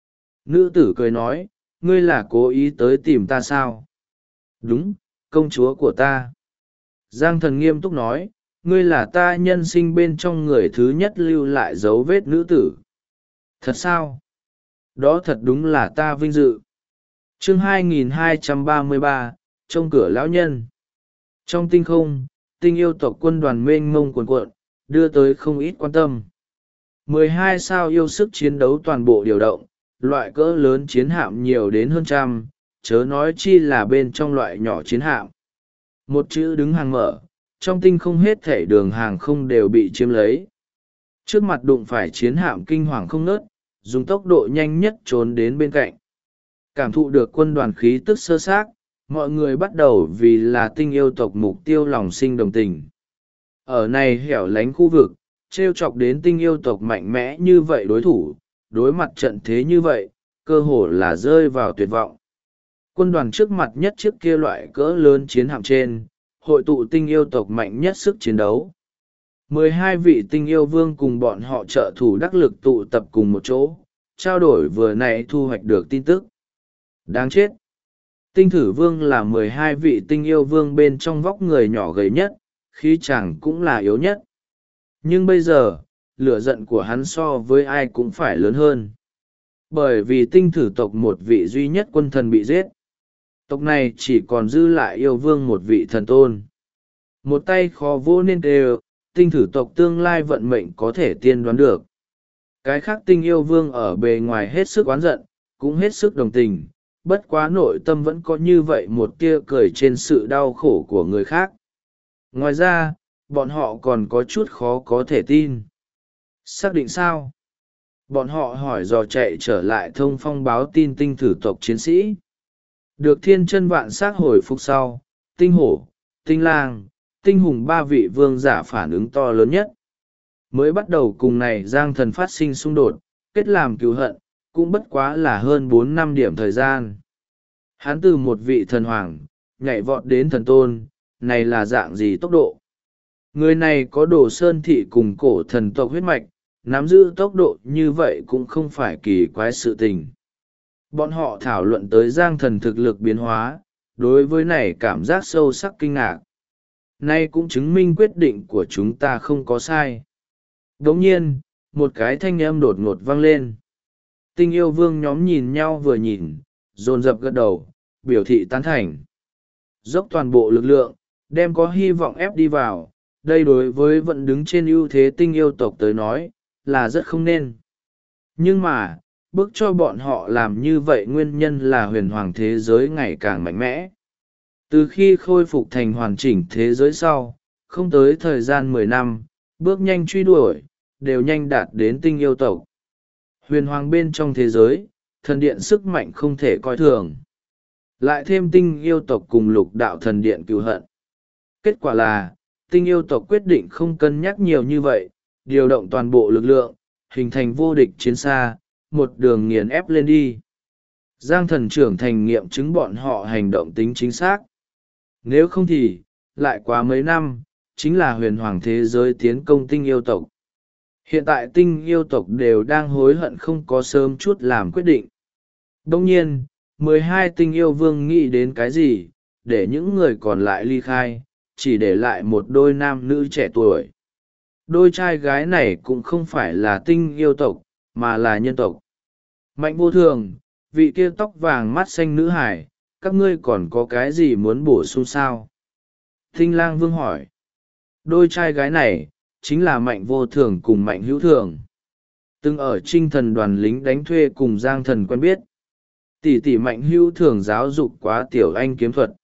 Nữ tử cười nói, ngươi là cố ý tới tìm ta sao? Đúng, công chúa của ta. Giang Thần nghiêm túc nói, ngươi là ta nhân sinh bên trong người thứ nhất lưu lại dấu vết nữ tử. Thật sao? Đó thật đúng là ta vinh dự. Chương 2233, trông cửa lão nhân. Trong tinh không, tinh yêu tộc quân đoàn mênh mông cuồn cuộn, đưa tới không ít quan tâm. 12 sao yêu sức chiến đấu toàn bộ điều động, loại cỡ lớn chiến hạm nhiều đến hơn trăm, chớ nói chi là bên trong loại nhỏ chiến hạm. Một chữ đứng hàng mở, trong tinh không hết thể đường hàng không đều bị chiếm lấy. Trước mặt đụng phải chiến hạm kinh hoàng không nớt, dùng tốc độ nhanh nhất trốn đến bên cạnh. Cảm thụ được quân đoàn khí tức sơ xác, mọi người bắt đầu vì là tinh yêu tộc mục tiêu lòng sinh đồng tình. Ở này hẻo lánh khu vực, trêu chọc đến tinh yêu tộc mạnh mẽ như vậy đối thủ, đối mặt trận thế như vậy, cơ hồ là rơi vào tuyệt vọng. Quân đoàn trước mặt nhất chiếc kia loại cỡ lớn chiến hạm trên, hội tụ tinh yêu tộc mạnh nhất sức chiến đấu. 12 vị tinh yêu vương cùng bọn họ trợ thủ đắc lực tụ tập cùng một chỗ, trao đổi vừa nãy thu hoạch được tin tức. Đáng chết! Tinh thử vương là 12 vị tinh yêu vương bên trong vóc người nhỏ gầy nhất, khí chàng cũng là yếu nhất. Nhưng bây giờ, lửa giận của hắn so với ai cũng phải lớn hơn. Bởi vì tinh thử tộc một vị duy nhất quân thần bị giết. Tộc này chỉ còn dư lại yêu vương một vị thần tôn. Một tay khó vô nên đều, tinh thử tộc tương lai vận mệnh có thể tiên đoán được. Cái khác tinh yêu vương ở bề ngoài hết sức oán giận, cũng hết sức đồng tình, bất quá nội tâm vẫn có như vậy một tia cười trên sự đau khổ của người khác. Ngoài ra, bọn họ còn có chút khó có thể tin. Xác định sao? Bọn họ hỏi dò chạy trở lại thông phong báo tin tinh thử tộc chiến sĩ. Được thiên chân vạn s á c hồi phục sau, tinh hổ, tinh lang, tinh hùng ba vị vương giả phản ứng to lớn nhất. Mới bắt đầu cùng này Giang Thần phát sinh xung đột, kết làm cừu hận, cũng bất quá là hơn 4-5 điểm thời gian. Hắn từ một vị thần hoàng, nhảy vọt đến thần tôn, này là dạng gì tốc độ? Người này có Đồ Sơn Thị cùng cổ thần tộc huyết mạch, nắm giữ tốc độ như vậy cũng không phải kỳ quái sự tình. Bọn họ thảo luận tới Giang Thần thực lực biến hóa, đối với này cảm giác sâu sắc kinh ngạc. Nay cũng chứng minh quyết định của chúng ta không có sai. Đồng nhiên, một cái thanh âm đột ngột vang lên. Tinh yêu vương nhóm nhìn nhau vừa nhìn, dồn dập gật đầu, biểu thị tán thành. Dốc toàn bộ lực lượng, đem có hy vọng ép đi vào, đây đối với vẫn đứng trên ưu thế tinh yêu tộc tới nói, là rất không nên. Nhưng mà, bức cho bọn họ làm như vậy nguyên nhân là huyền hoàng thế giới ngày càng mạnh mẽ. Từ khi khôi phục thành hoàn chỉnh thế giới sau, không tới thời gian 10 năm, bước nhanh truy đuổi, đều nhanh đạt đến tinh yêu tộc. Huyền hoàng bên trong thế giới, thần điện sức mạnh không thể coi thường. Lại thêm tinh yêu tộc cùng lục đạo thần điện cừu hận. Kết quả là, tinh yêu tộc quyết định không cân nhắc nhiều như vậy, điều động toàn bộ lực lượng, hình thành vô địch chiến xa, một đường nghiền ép lên đi. Giang Thần trưởng thành nghiệm chứng bọn họ hành động tính chính xác. Nếu không thì, lại quá mấy năm, chính là huyền hoàng thế giới tiến công tinh yêu tộc. Hiện tại tinh yêu tộc đều đang hối hận không có sớm chút làm quyết định. Đồng nhiên, 12 tinh yêu vương nghĩ đến cái gì, để những người còn lại ly khai, chỉ để lại một đôi nam nữ trẻ tuổi. Đôi trai gái này cũng không phải là tinh yêu tộc, mà là nhân tộc. Mạnh vô thường, vị kia tóc vàng mắt xanh nữ hải, các ngươi còn có cái gì muốn bổ sung sao? Tinh lang vương hỏi. Đôi trai gái này, chính là Mạnh vô thường cùng Mạnh hữu thường. Từng ở Trinh Thần đoàn lính đánh thuê cùng Giang Thần quen biết. Tỷ tỷ Mạnh hữu thường giáo dục quá tiểu anh kiếm thuật.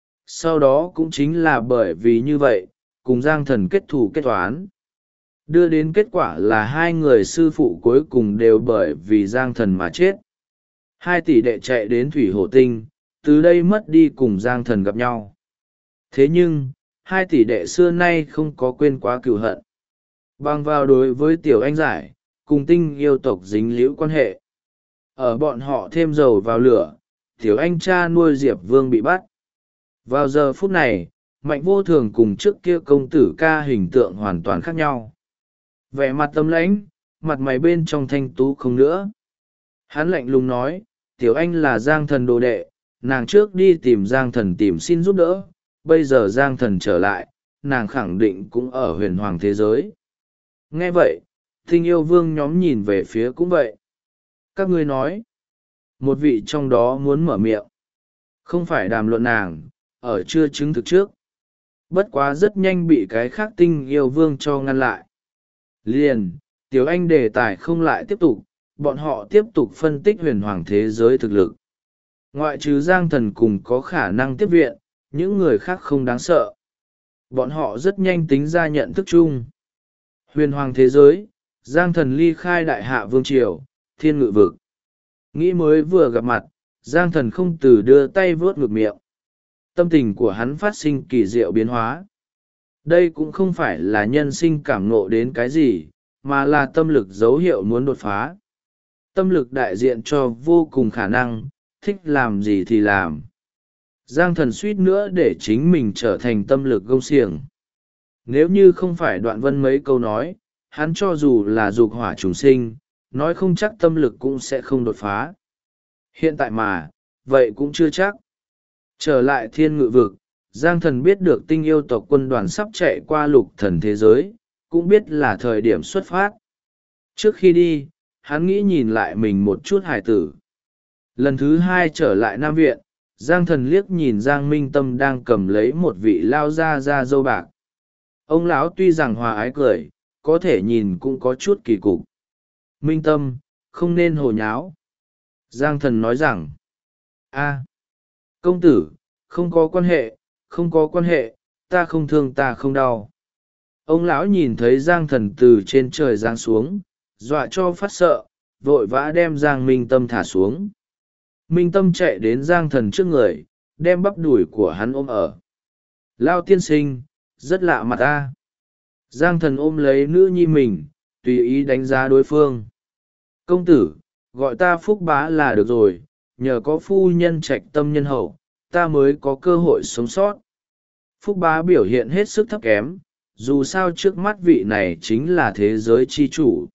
Sau đó cũng chính là bởi vì như vậy, cùng Giang Thần kết thù kết toán. Đưa đến kết quả là hai người sư phụ cuối cùng đều bởi vì Giang Thần mà chết. Hai tỷ đệ chạy đến Thủy Hổ Tinh, từ đây mất đi cùng Giang Thần gặp nhau. Thế nhưng, hai tỷ đệ xưa nay không có quên quá cừu hận. Bằng vào đối với tiểu anh giải, cùng tinh yêu tộc dính liễu quan hệ. Ở bọn họ thêm dầu vào lửa, tiểu anh cha nuôi Diệp Vương bị bắt. Vào giờ phút này, Mạnh vô thường cùng trước kia công tử ca hình tượng hoàn toàn khác nhau. Vẻ mặt tâm lãnh, mặt mày bên trong thanh tú không nữa. Hắn lạnh lùng nói, tiểu anh là Giang Thần đồ đệ, nàng trước đi tìm Giang Thần tìm xin giúp đỡ, bây giờ Giang Thần trở lại, nàng khẳng định cũng ở huyền hoàng thế giới. Nghe vậy, tinh yêu vương nhóm nhìn về phía cũng vậy. Các ngươi nói, một vị trong đó muốn mở miệng. Không phải đàm luận nàng, ở chưa chứng thực trước. Bất quá rất nhanh bị cái khác tinh yêu vương cho ngăn lại. Liền, tiểu anh đề tài không lại tiếp tục, bọn họ tiếp tục phân tích huyền hoàng thế giới thực lực. Ngoại trừ Giang Thần cùng có khả năng tiếp viện, những người khác không đáng sợ. Bọn họ rất nhanh tính ra nhận thức chung. Huyền hoàng thế giới, Giang Thần ly khai đại hạ vương triều, thiên ngự vực. Nghĩ mới vừa gặp mặt, Giang Thần không từ đưa tay vớt ngược miệng. Tâm tình của hắn phát sinh kỳ diệu biến hóa. Đây cũng không phải là nhân sinh cảm ngộ đến cái gì, mà là tâm lực dấu hiệu muốn đột phá. Tâm lực đại diện cho vô cùng khả năng, thích làm gì thì làm. Giang Thần suýt nữa để chính mình trở thành tâm lực gông xiềng. Nếu như không phải Đoạn Vân mấy câu nói, hắn cho dù là dục hỏa trùng sinh, nói không chắc tâm lực cũng sẽ không đột phá. Hiện tại mà, vậy cũng chưa chắc. Trở lại thiên ngự vực, Giang Thần biết được tinh yêu tộc quân đoàn sắp chạy qua lục thần thế giới, cũng biết là thời điểm xuất phát. Trước khi đi, hắn nghĩ nhìn lại mình một chút hài tử. Lần thứ hai trở lại Nam Viện, Giang Thần liếc nhìn Giang Minh Tâm đang cầm lấy một vị lao ra dâu bạc. Ông lão tuy rằng hòa ái cười, có thể nhìn cũng có chút kỳ cục. Minh Tâm, không nên hồ nháo. Giang Thần nói rằng, công tử, không có quan hệ, không có quan hệ, ta không thương ta không đau. Ông lão nhìn thấy Giang Thần từ trên trời giáng xuống, dọa cho phát sợ, vội vã đem Giang Minh Tâm thả xuống. Minh Tâm chạy đến Giang Thần trước người, đem bắp đùi của hắn ôm ở. Lao tiên sinh, rất lạ mặt ta. Giang Thần ôm lấy nữ nhi mình, tùy ý đánh giá đối phương. Công tử, gọi ta Phúc Bá là được rồi, nhờ có phu nhân trạch tâm nhân hậu, ta mới có cơ hội sống sót. Phúc Bá biểu hiện hết sức thấp kém, dù sao trước mắt vị này chính là thế giới chi chủ.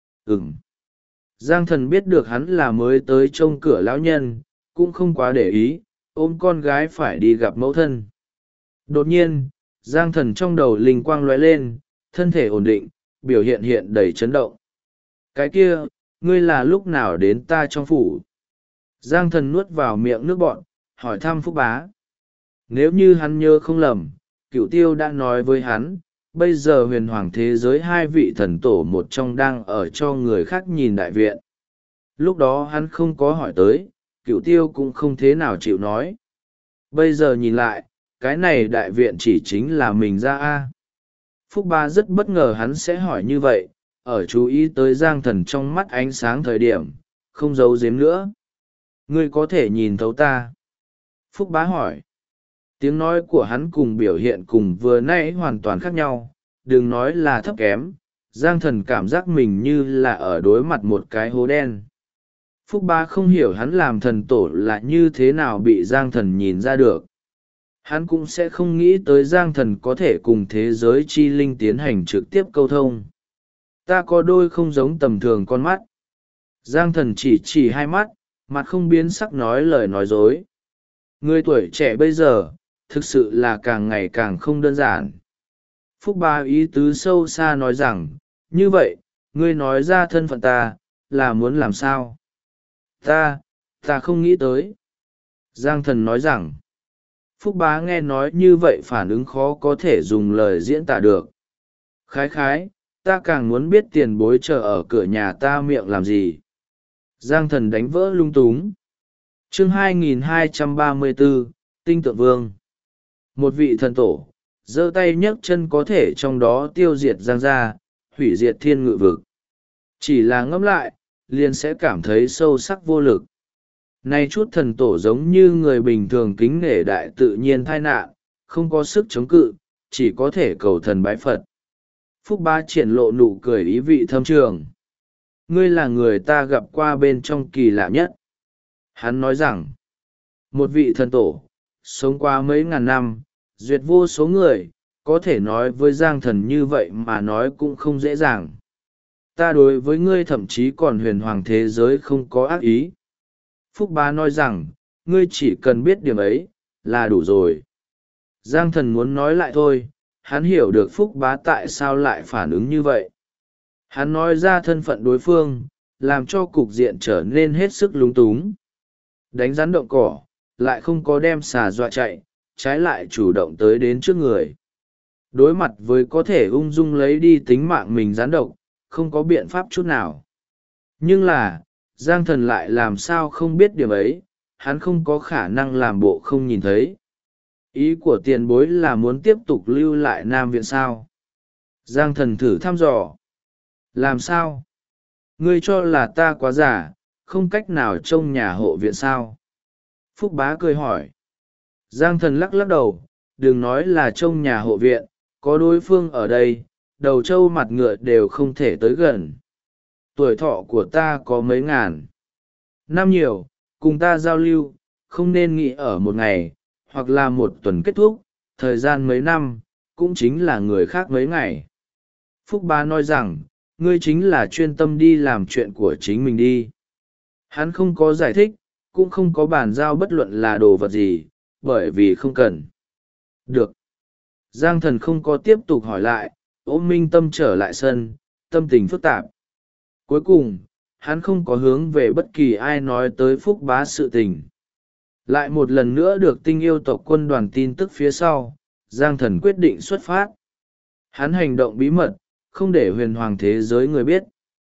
Giang Thần biết được hắn là mới tới trông cửa lão nhân, cũng không quá để ý, ôm con gái phải đi gặp mẫu thân. Đột nhiên, Giang Thần trong đầu linh quang lóe lên, thân thể ổn định, biểu hiện hiện đầy chấn động. Cái kia, ngươi là lúc nào đến ta trong phủ? Giang Thần nuốt vào miệng nước bọt, hỏi thăm Phúc Bá. Nếu như hắn nhớ không lầm, Cửu Tiêu đã nói với hắn, bây giờ huyền hoàng thế giới hai vị thần tổ một trong đang ở cho người khác nhìn đại viện. Lúc đó hắn không có hỏi tới, Cửu Tiêu cũng không thế nào chịu nói. Bây giờ nhìn lại, cái này đại viện chỉ chính là mình ra a. Phúc Bá rất bất ngờ hắn sẽ hỏi như vậy, ở chú ý tới Giang Thần trong mắt ánh sáng thời điểm, không giấu giếm nữa. Ngươi có thể nhìn thấu ta? Phúc Bá hỏi. Tiếng nói của hắn cùng biểu hiện cùng vừa nãy hoàn toàn khác nhau, đừng nói là thấp kém, Giang Thần cảm giác mình như là ở đối mặt một cái hố đen. Phúc Bá không hiểu hắn làm thần tổ là như thế nào bị Giang Thần nhìn ra được. Hắn cũng sẽ không nghĩ tới Giang Thần có thể cùng thế giới chi linh tiến hành trực tiếp câu thông. Ta có đôi không giống tầm thường con mắt. Giang Thần chỉ hai mắt, mặt không biến sắc nói lời nói dối. Người tuổi trẻ bây giờ, thực sự là càng ngày càng không đơn giản. Phúc Bá ý tứ sâu xa nói rằng, như vậy, ngươi nói ra thân phận ta, là muốn làm sao? Ta không nghĩ tới. Giang Thần nói rằng, Phúc Bá nghe nói như vậy phản ứng khó có thể dùng lời diễn tả được. Khái, ta càng muốn biết tiền bối chờ ở cửa nhà ta miệng làm gì. Giang Thần đánh vỡ lung túng. Chương 2234, Tinh Tượng Vương. Một vị thần tổ, giơ tay nhấc chân có thể trong đó tiêu diệt Giang gia, hủy diệt thiên ngự vực. Chỉ là ngẫm lại, liền sẽ cảm thấy sâu sắc vô lực. Nay chút thần tổ giống như người bình thường kính nể đại tự nhiên tai nạn, không có sức chống cự, chỉ có thể cầu thần bái Phật. Phúc Bá triển lộ nụ cười ý vị thâm trường. Ngươi là người ta gặp qua bên trong kỳ lạ nhất. Hắn nói rằng, một vị thần tổ, sống qua mấy ngàn năm, duyệt vô số người, có thể nói với Giang Thần như vậy mà nói cũng không dễ dàng. Ta đối với ngươi thậm chí còn huyền hoàng thế giới không có ác ý. Phúc Bá nói rằng, ngươi chỉ cần biết điểm ấy, là đủ rồi. Giang Thần muốn nói lại thôi, hắn hiểu được Phúc Bá tại sao lại phản ứng như vậy. Hắn nói ra thân phận đối phương, làm cho cục diện trở nên hết sức lúng túng. Đánh rắn động cỏ, lại không có đem xà dọa chạy, trái lại chủ động tới đến trước người. Đối mặt với có thể ung dung lấy đi tính mạng mình rắn độc, không có biện pháp chút nào. Nhưng là, Giang Thần lại làm sao không biết điểm ấy, hắn không có khả năng làm bộ không nhìn thấy. Ý của tiền bối là muốn tiếp tục lưu lại Nam Viện sao? Giang Thần thử thăm dò. Làm sao? Ngươi cho là ta quá giả, không cách nào trông nhà hộ viện sao? Phúc Bá cười hỏi. Giang Thần lắc lắc đầu, đừng nói là trông nhà hộ viện, có đối phương ở đây, đầu trâu mặt ngựa đều không thể tới gần. Tuổi thọ của ta có mấy ngàn năm nhiều, cùng ta giao lưu, không nên nghĩ ở một ngày, hoặc là một tuần kết thúc, thời gian mấy năm, cũng chính là người khác mấy ngày. Phúc Bá nói rằng, ngươi chính là chuyên tâm đi làm chuyện của chính mình đi. Hắn không có giải thích, cũng không có bàn giao bất luận là đồ vật gì, bởi vì không cần. Được. Giang Thần không có tiếp tục hỏi lại, ôm Minh Tâm trở lại sân, tâm tình phức tạp. Cuối cùng, hắn không có hướng về bất kỳ ai nói tới Phúc Bá sự tình. Lại một lần nữa được tinh yêu tộc quân đoàn tin tức phía sau, Giang Thần quyết định xuất phát. Hắn hành động bí mật, không để huyền hoàng thế giới người biết.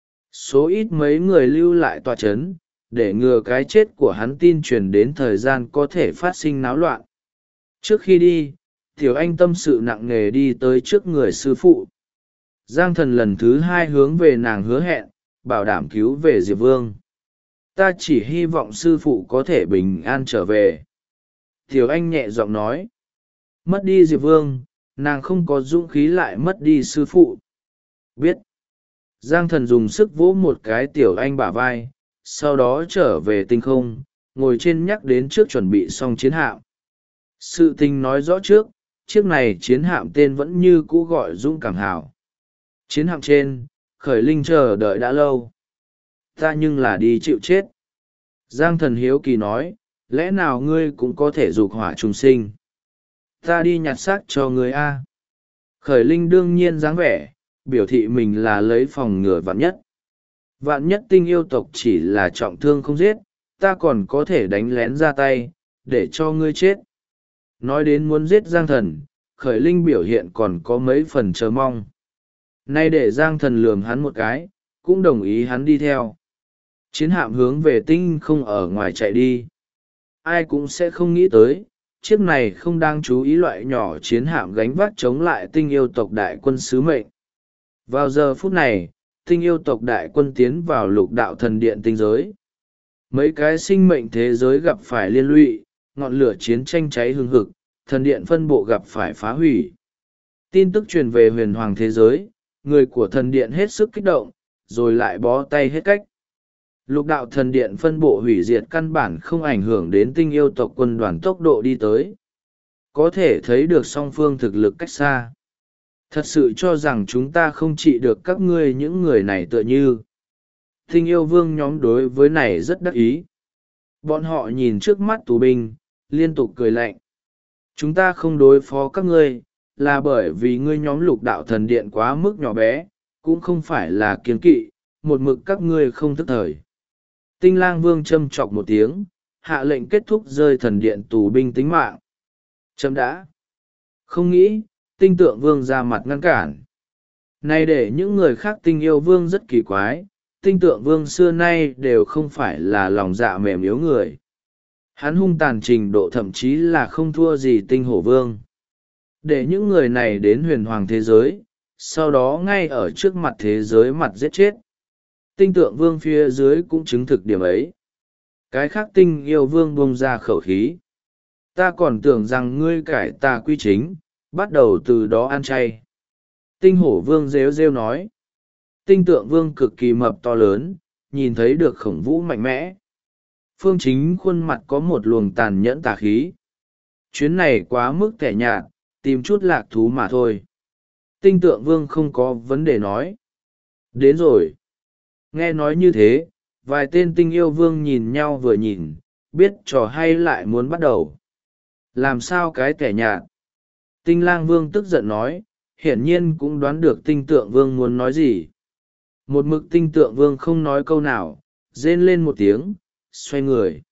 Số ít mấy người lưu lại tòa chấn, để ngừa cái chết của hắn tin truyền đến thời gian có thể phát sinh náo loạn. Trước khi đi, Tiểu Anh tâm sự nặng nề đi tới trước người sư phụ. Giang Thần lần thứ hai hướng về nàng hứa hẹn, bảo đảm cứu về Diệp Vương. Ta chỉ hy vọng sư phụ có thể bình an trở về. Tiểu Anh nhẹ giọng nói. Mất đi Diệp Vương, nàng không có dũng khí lại mất đi sư phụ. Biết. Giang Thần dùng sức vỗ một cái Tiểu Anh bả vai, sau đó trở về tinh không, ngồi trên nhắc đến trước chuẩn bị xong chiến hạm. Sự tình nói rõ trước, chiếc này chiến hạm tên vẫn như cũ gọi Dũng Cảm Hào. Chiến hạm trên, Khởi Linh chờ đợi đã lâu. Ta nhưng là đi chịu chết. Giang Thần hiếu kỳ nói, lẽ nào ngươi cũng có thể dục hỏa trùng sinh? Ta đi nhặt xác cho ngươi a. Khởi Linh đương nhiên dáng vẻ, biểu thị mình là lấy phòng ngừa vạn nhất. Vạn nhất tinh yêu tộc chỉ là trọng thương không giết, ta còn có thể đánh lén ra tay, để cho ngươi chết. Nói đến muốn giết Giang Thần, Khởi Linh biểu hiện còn có mấy phần chờ mong. Nay để Giang Thần lườm hắn một cái, cũng đồng ý hắn đi theo. Chiến hạm hướng về tinh không ở ngoài chạy đi. Ai cũng sẽ không nghĩ tới, chiếc này không đang chú ý loại nhỏ chiến hạm gánh vác chống lại tinh yêu tộc đại quân sứ mệnh. Vào giờ phút này, tinh yêu tộc đại quân tiến vào lục đạo thần điện tinh giới. Mấy cái sinh mệnh thế giới gặp phải liên lụy, ngọn lửa chiến tranh cháy hừng hực, thần điện phân bộ gặp phải phá hủy. Tin tức truyền về huyền hoàng thế giới, người của thần điện hết sức kích động, rồi lại bó tay hết cách. Lục đạo thần điện phân bộ hủy diệt căn bản không ảnh hưởng đến tinh yêu tộc quân đoàn tốc độ đi tới. Có thể thấy được song phương thực lực cách xa. Thật sự cho rằng chúng ta không trị được các ngươi những người này tựa như. Tinh yêu vương nhóm đối với này rất đắc ý. Bọn họ nhìn trước mắt tù binh, liên tục cười lạnh. Chúng ta không đối phó các ngươi, là bởi vì ngươi nhóm lục đạo thần điện quá mức nhỏ bé, cũng không phải là kiêng kỵ, một mực các ngươi không thức thời. Tinh lang vương châm chọc một tiếng, hạ lệnh kết thúc rơi thần điện tù binh tính mạng. Chấm đã. Không nghĩ, tinh tượng vương ra mặt ngăn cản. Này để những người khác tinh yêu vương rất kỳ quái, tinh tượng vương xưa nay đều không phải là lòng dạ mềm yếu người. Hắn hung tàn trình độ thậm chí là không thua gì tinh hổ vương. Để những người này đến huyền hoàng thế giới, sau đó ngay ở trước mặt thế giới mặt giết chết. Tinh tượng vương phía dưới cũng chứng thực điểm ấy. Cái khác tinh yêu vương bông ra khẩu khí. Ta còn tưởng rằng ngươi cải tà quy chính, bắt đầu từ đó ăn chay. Tinh hổ vương rêu rêu nói. Tinh tượng vương cực kỳ mập to lớn, nhìn thấy được khổng vũ mạnh mẽ. Phương Chính khuôn mặt có một luồng tàn nhẫn tà khí. Chuyến này quá mức kẻ nhạt, tìm chút lạc thú mà thôi. Tinh tượng vương không có vấn đề nói. Đến rồi. Nghe nói như thế, vài tên tinh yêu vương nhìn nhau vừa nhìn, biết trò hay lại muốn bắt đầu. Làm sao cái kẻ nhạt? Tinh lang vương tức giận nói, hiển nhiên cũng đoán được tinh tượng vương muốn nói gì. Một mực tinh tượng vương không nói câu nào, rên lên một tiếng, xoay người.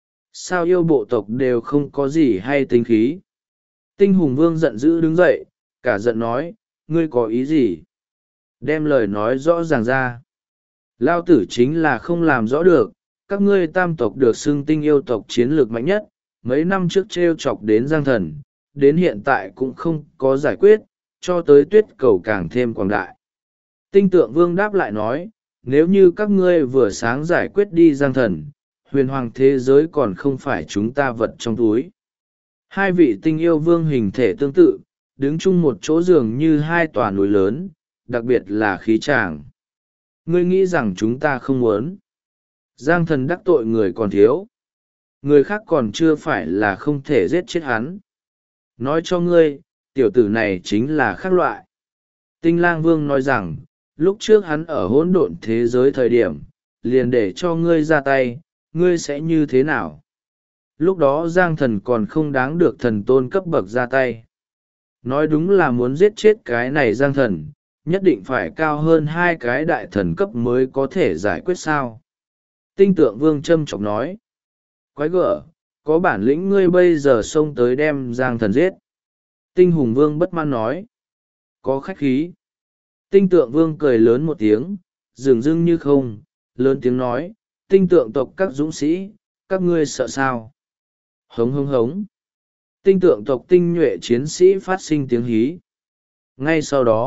Sao yêu bộ tộc đều không có gì hay tính khí? Tinh hùng vương giận dữ đứng dậy, cả giận nói, ngươi có ý gì? Đem lời nói rõ ràng ra. Lao tử chính là không làm rõ được, các ngươi tam tộc được xưng tinh yêu tộc chiến lược mạnh nhất, mấy năm trước trêu chọc đến Giang Thần, đến hiện tại cũng không có giải quyết, cho tới tuyết cầu càng thêm quảng đại. Tinh tượng vương đáp lại nói, nếu như các ngươi vừa sáng giải quyết đi Giang Thần, huyền hoàng thế giới còn không phải chúng ta vật trong túi. Hai vị tinh yêu vương hình thể tương tự, đứng chung một chỗ dường như hai tòa núi lớn, đặc biệt là khí tràng. Ngươi nghĩ rằng chúng ta không muốn. Giang Thần đắc tội người còn thiếu. Người khác còn chưa phải là không thể giết chết hắn. Nói cho ngươi, tiểu tử này chính là khác loại. Tinh lang vương nói rằng, lúc trước hắn ở hỗn độn thế giới thời điểm, liền để cho ngươi ra tay, ngươi sẽ như thế nào? Lúc đó Giang Thần còn không đáng được thần tôn cấp bậc ra tay. Nói đúng là muốn giết chết cái này Giang Thần, nhất định phải cao hơn hai cái đại thần cấp mới có thể giải quyết sao. Tinh tượng vương châm chọc nói. Quái gở, có bản lĩnh ngươi bây giờ xông tới đem Giang Thần giết. Tinh hùng vương bất mãn nói. Có khách khí. Tinh tượng vương cười lớn một tiếng, dường dưng như không, lớn tiếng nói, tinh tượng tộc các dũng sĩ, các ngươi sợ sao? Hống hống hống. Tinh tượng tộc tinh nhuệ chiến sĩ phát sinh tiếng hí. Ngay sau đó,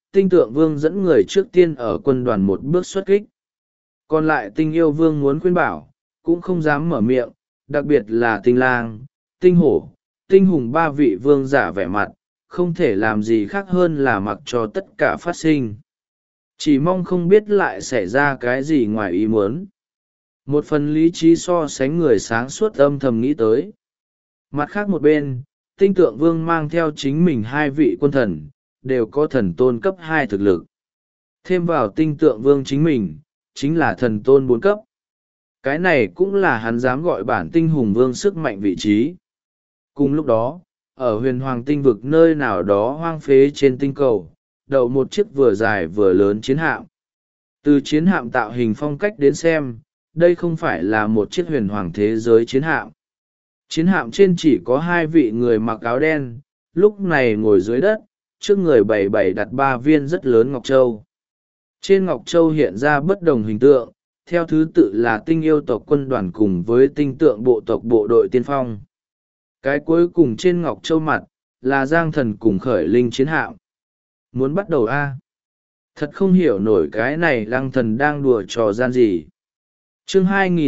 Tinh Tượng Vương dẫn người trước tiên ở quân đoàn một bước xuất kích. Còn lại Tinh Yêu Vương muốn khuyên bảo, cũng không dám mở miệng, đặc biệt là Tinh Lang, Tinh Hổ, Tinh Hùng ba vị vương giả vẻ mặt, không thể làm gì khác hơn là mặc cho tất cả phát sinh. Chỉ mong không biết lại xảy ra cái gì ngoài ý muốn. Một phần lý trí so sánh người sáng suốt âm thầm nghĩ tới. Mặt khác một bên, Tinh Tượng Vương mang theo chính mình hai vị quân thần, đều có thần tôn cấp 2 thực lực. Thêm vào Tinh Tượng Vương chính mình, chính là thần tôn 4 cấp. Cái này cũng là hắn dám gọi bản Tinh Hùng Vương sức mạnh vị trí. Cùng lúc đó, ở huyền hoàng tinh vực nơi nào đó hoang phế trên tinh cầu, đậu một chiếc vừa dài vừa lớn chiến hạm. Từ chiến hạm tạo hình phong cách đến xem, đây không phải là một chiếc huyền hoàng thế giới chiến hạm. Chiến hạm trên chỉ có hai vị người mặc áo đen, lúc này ngồi dưới đất, trước người bày đặt 3 viên rất lớn ngọc châu. Trên ngọc châu hiện ra bất đồng hình tượng, theo thứ tự là tinh yêu tộc quân đoàn cùng với tinh tượng bộ tộc bộ đội tiên phong. Cái cuối cùng trên ngọc châu mặt, là Giang Thần cùng Khởi Linh chiến hạm. Muốn bắt đầu a? Thật không hiểu nổi cái này Lăng Thần đang đùa trò gian gì. Chương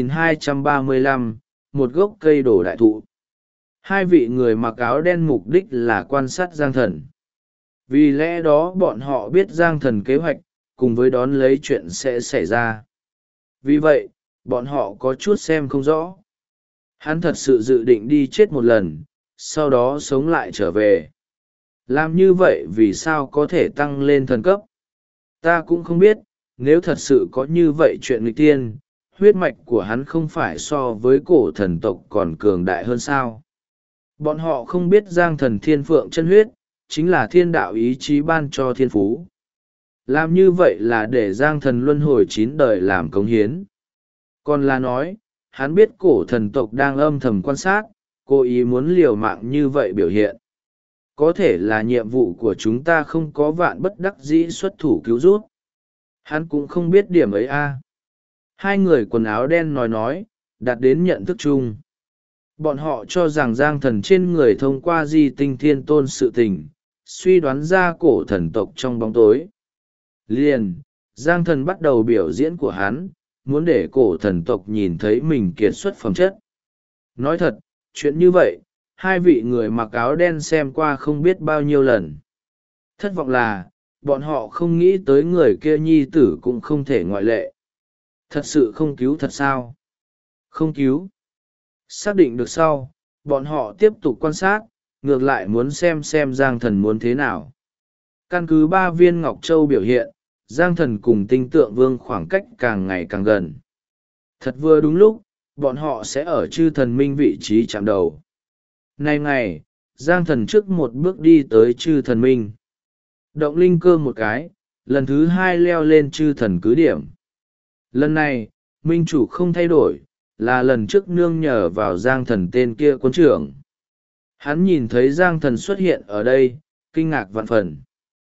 2235, một gốc cây đổ đại thụ. Hai vị người mặc áo đen mục đích là quan sát Giang Thần. Vì lẽ đó bọn họ biết Giang Thần kế hoạch, cùng với đón lấy chuyện sẽ xảy ra. Vì vậy, bọn họ có chút xem không rõ. Hắn thật sự dự định đi chết một lần, sau đó sống lại trở về. Làm như vậy vì sao có thể tăng lên thần cấp? Ta cũng không biết, nếu thật sự có như vậy chuyện nghịch tiên, huyết mạch của hắn không phải so với cổ thần tộc còn cường đại hơn sao? Bọn họ không biết Giang Thần thiên phượng chân huyết, chính là thiên đạo ý chí ban cho thiên phú. Làm như vậy là để Giang Thần luân hồi 9 đời làm cống hiến. Còn là nói, hắn biết cổ thần tộc đang âm thầm quan sát, cố ý muốn liều mạng như vậy biểu hiện. Có thể là nhiệm vụ của chúng ta không có vạn bất đắc dĩ xuất thủ cứu rút. Hắn cũng không biết điểm ấy a. Hai người quần áo đen nói, đạt đến nhận thức chung. Bọn họ cho rằng Giang Thần trên người thông qua di tinh thiên tôn sự tình, suy đoán ra cổ thần tộc trong bóng tối. Liền, Giang Thần bắt đầu biểu diễn của hắn, muốn để cổ thần tộc nhìn thấy mình kiệt xuất phẩm chất. Nói thật, chuyện như vậy, hai vị người mặc áo đen xem qua không biết bao nhiêu lần. Thất vọng là, bọn họ không nghĩ tới người kia nhi tử cũng không thể ngoại lệ. Thật sự không cứu thật sao? Không cứu. Xác định được sau, bọn họ tiếp tục quan sát, ngược lại muốn xem Giang Thần muốn thế nào. Căn cứ 3 viên Ngọc Châu biểu hiện, Giang Thần cùng Tinh Tượng Vương khoảng cách càng ngày càng gần. Thật vừa đúng lúc, bọn họ sẽ ở chư thần minh vị trí chạm đầu. Nay ngày, Giang Thần trước một bước đi tới chư thần minh. Động linh cơ một cái, lần thứ 2 leo lên chư thần cứ điểm. Lần này, minh chủ không thay đổi, là lần trước nương nhờ vào Giang Thần tên kia quân trưởng. Hắn nhìn thấy Giang Thần xuất hiện ở đây, kinh ngạc vạn phần.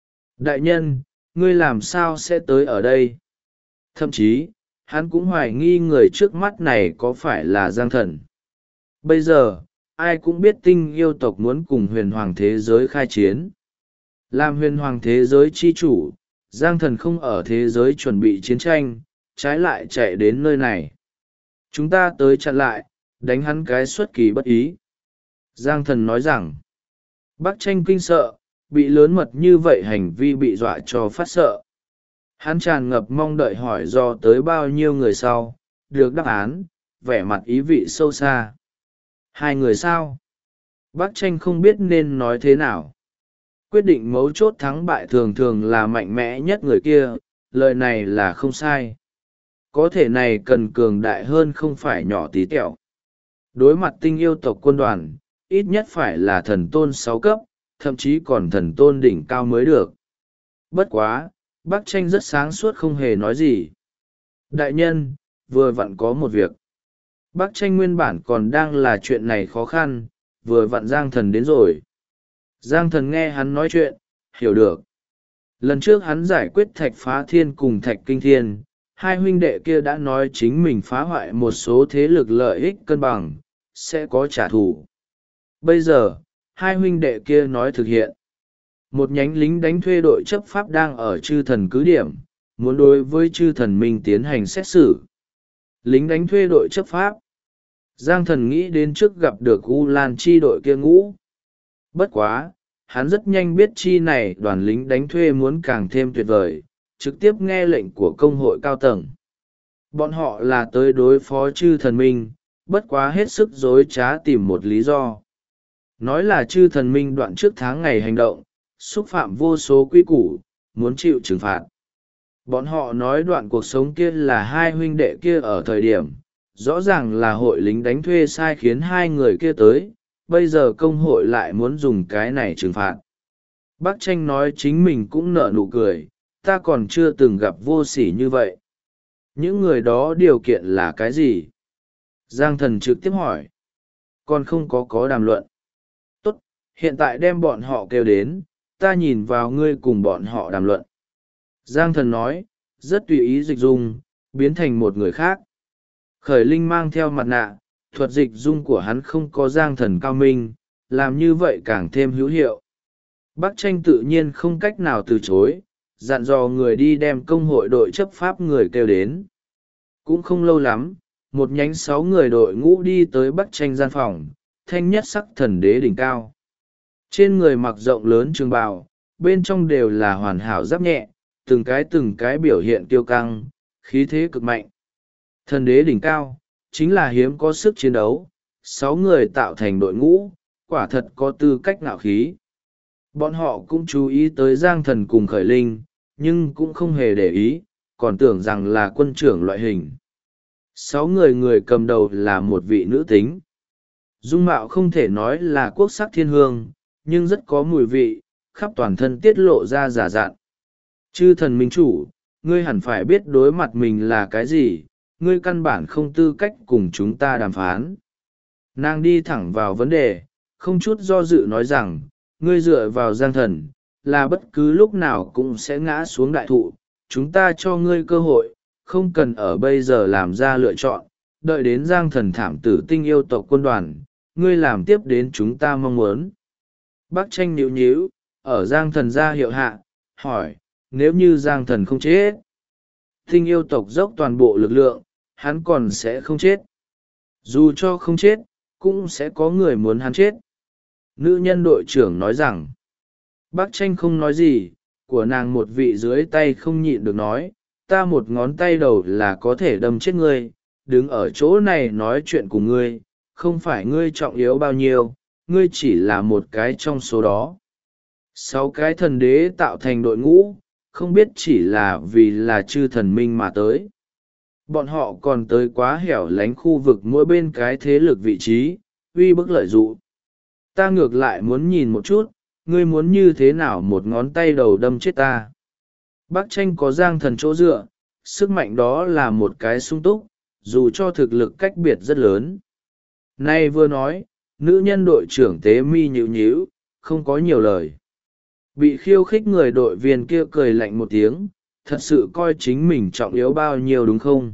Đại nhân, ngươi làm sao sẽ tới ở đây? Thậm chí, hắn cũng hoài nghi người trước mắt này có phải là Giang Thần. Bây giờ, ai cũng biết tinh yêu tộc muốn cùng huyền hoàng thế giới khai chiến. Làm huyền hoàng thế giới chi chủ, Giang Thần không ở thế giới chuẩn bị chiến tranh, trái lại chạy đến nơi này. Chúng ta tới chặn lại, đánh hắn cái xuất kỳ bất ý. Giang Thần nói rằng, Bắc Tranh kinh sợ, bị lớn mật như vậy hành vi bị dọa cho phát sợ. Hắn tràn ngập mong đợi hỏi do tới bao nhiêu người sau, được đáp án, vẻ mặt ý vị sâu xa. 2 người sao? Bắc Tranh không biết nên nói thế nào. Quyết định mấu chốt thắng bại thường thường là mạnh mẽ nhất người kia, lời này là không sai. Có thể này cần cường đại hơn không phải nhỏ tí tẹo. Đối mặt tinh yêu tộc quân đoàn, ít nhất phải là thần tôn 6 cấp, thậm chí còn thần tôn đỉnh cao mới được. Bất quá, Bắc Tranh rất sáng suốt không hề nói gì. Đại nhân, vừa vặn có một việc. Bắc Tranh nguyên bản còn đang là chuyện này khó khăn, vừa vặn Giang Thần đến rồi. Giang Thần nghe hắn nói chuyện, hiểu được. Lần trước hắn giải quyết Thạch Phá Thiên cùng Thạch Kinh Thiên, hai huynh đệ kia đã nói chính mình phá hoại một số thế lực lợi ích cân bằng, sẽ có trả thù. Bây giờ, hai huynh đệ kia nói thực hiện. Một nhánh lính đánh thuê đội chấp pháp đang ở chư thần cứ điểm, muốn đối với chư thần minh tiến hành xét xử. Lính đánh thuê đội chấp pháp. Giang Thần nghĩ đến trước gặp được U Lan chi đội kia ngũ. Bất quá, hắn rất nhanh biết chi này đoàn lính đánh thuê muốn càng thêm tuyệt vời, trực tiếp nghe lệnh của công hội cao tầng. Bọn họ là tới đối phó chư thần minh, bất quá hết sức dối trá tìm một lý do. Nói là chư thần minh đoạn trước tháng ngày hành động, xúc phạm vô số quy củ, muốn chịu trừng phạt. Bọn họ nói đoạn cuộc sống kia là hai huynh đệ kia ở thời điểm, rõ ràng là hội lính đánh thuê sai khiến hai người kia tới, bây giờ công hội lại muốn dùng cái này trừng phạt. Bác Tranh nói chính mình cũng nở nụ cười, ta còn chưa từng gặp vô sỉ như vậy. Những người đó điều kiện là cái gì? Giang Thần trực tiếp hỏi. Còn không có đàm luận. Tốt, hiện tại đem bọn họ kêu đến, ta nhìn vào ngươi cùng bọn họ đàm luận. Giang Thần nói, rất tùy ý dịch dung, biến thành một người khác. Khởi Linh mang theo mặt nạ, thuật dịch dung của hắn không có Giang Thần cao minh, làm như vậy càng thêm hữu hiệu. Bác Tranh tự nhiên không cách nào từ chối, dặn dò người đi đem công hội đội chấp pháp người kêu đến. Cũng không lâu lắm, một nhánh 6 người đội ngũ đi tới Bác Tranh gian phòng, thanh nhất sắc thần đế đỉnh cao. Trên người mặc rộng lớn trường bào, bên trong đều là hoàn hảo giáp nhẹ, từng cái biểu hiện kiêu căng, khí thế cực mạnh. Thần đế đỉnh cao, chính là hiếm có sức chiến đấu, 6 người tạo thành đội ngũ, quả thật có tư cách ngạo khí. Bọn họ cũng chú ý tới Giang Thần cùng Khởi Linh, nhưng cũng không hề để ý, còn tưởng rằng là quân trưởng loại hình. 6 người cầm đầu là một vị nữ tính. Dung mạo không thể nói là quốc sắc thiên hương, nhưng rất có mùi vị, khắp toàn thân tiết lộ ra giả dạn. Chư thần minh chủ, ngươi hẳn phải biết đối mặt mình là cái gì, ngươi căn bản không tư cách cùng chúng ta đàm phán. Nàng đi thẳng vào vấn đề, không chút do dự nói rằng, ngươi dựa vào Giang Thần, là bất cứ lúc nào cũng sẽ ngã xuống đại thụ, chúng ta cho ngươi cơ hội, không cần ở bây giờ làm ra lựa chọn, đợi đến Giang Thần thảm tử tinh yêu tộc quân đoàn, ngươi làm tiếp đến chúng ta mong muốn. Bác Tranh nhíu nhíu, ở Giang Thần ra hiệu hạ, hỏi, nếu như Giang Thần không chết, tinh yêu tộc dốc toàn bộ lực lượng, hắn còn sẽ không chết. Dù cho không chết, cũng sẽ có người muốn hắn chết. Nữ nhân đội trưởng nói rằng, Bác Tranh không nói gì, của nàng một vị dưới tay không nhịn được nói, ta một ngón tay đầu là có thể đâm chết ngươi, đứng ở chỗ này nói chuyện cùng ngươi, không phải ngươi trọng yếu bao nhiêu, ngươi chỉ là một cái trong số đó. 6 cái thần đế tạo thành đội ngũ, không biết chỉ là vì là chư thần minh mà tới. Bọn họ còn tới quá hẻo lánh khu vực mỗi bên cái thế lực vị trí, uy bức lợi dụ. Ta ngược lại muốn nhìn một chút, ngươi muốn như thế nào một ngón tay đầu đâm chết ta. Bác Tranh có Giang Thần chỗ dựa, sức mạnh đó là một cái sung túc, dù cho thực lực cách biệt rất lớn. Nay vừa nói, nữ nhân đội trưởng tế mi nhíu nhíu, không có nhiều lời. Bị khiêu khích người đội viên kia cười lạnh một tiếng, thật sự coi chính mình trọng yếu bao nhiêu đúng không?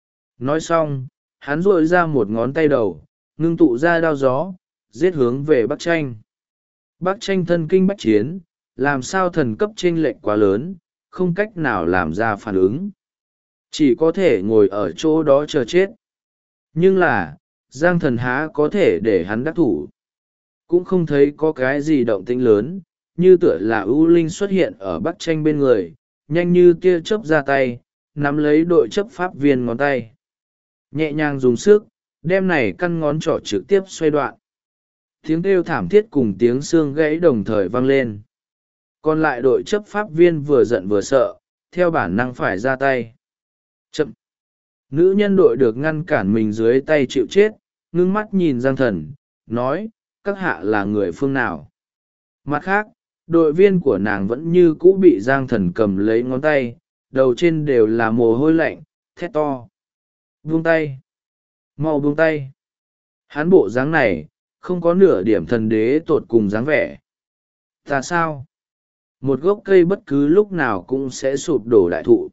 Nói xong, hắn duỗi ra một ngón tay đầu, ngưng tụ ra đao gió, giết hướng về Bác Tranh. Bác Tranh thân kinh bách chiến, làm sao thần cấp chênh lệch quá lớn, không cách nào làm ra phản ứng. Chỉ có thể ngồi ở chỗ đó chờ chết. Nhưng là, Giang Thần há có thể để hắn đắc thủ. Cũng không thấy có cái gì động tĩnh lớn, như tựa là ưu linh xuất hiện ở Bác Tranh bên người, nhanh như tia chớp ra tay, nắm lấy đội chấp pháp viên ngón tay. Nhẹ nhàng dùng sức, đem này căn ngón trỏ trực tiếp xoay đoạn. Tiếng kêu thảm thiết cùng tiếng xương gãy đồng thời vang lên. Còn lại đội chấp pháp viên vừa giận vừa sợ, theo bản năng phải ra tay. Chậm! Nữ nhân đội được ngăn cản mình dưới tay chịu chết, ngưng mắt nhìn Giang Thần, nói, các hạ là người phương nào. Mặt khác, đội viên của nàng vẫn như cũ bị Giang Thần cầm lấy ngón tay, đầu trên đều là mồ hôi lạnh, thét to. Buông tay! Mau buông tay! Hắn bộ dáng này, không có nửa điểm thần đế tột cùng dáng vẻ. Ta sao? Một gốc cây bất cứ lúc nào cũng sẽ sụp đổ đại thụ.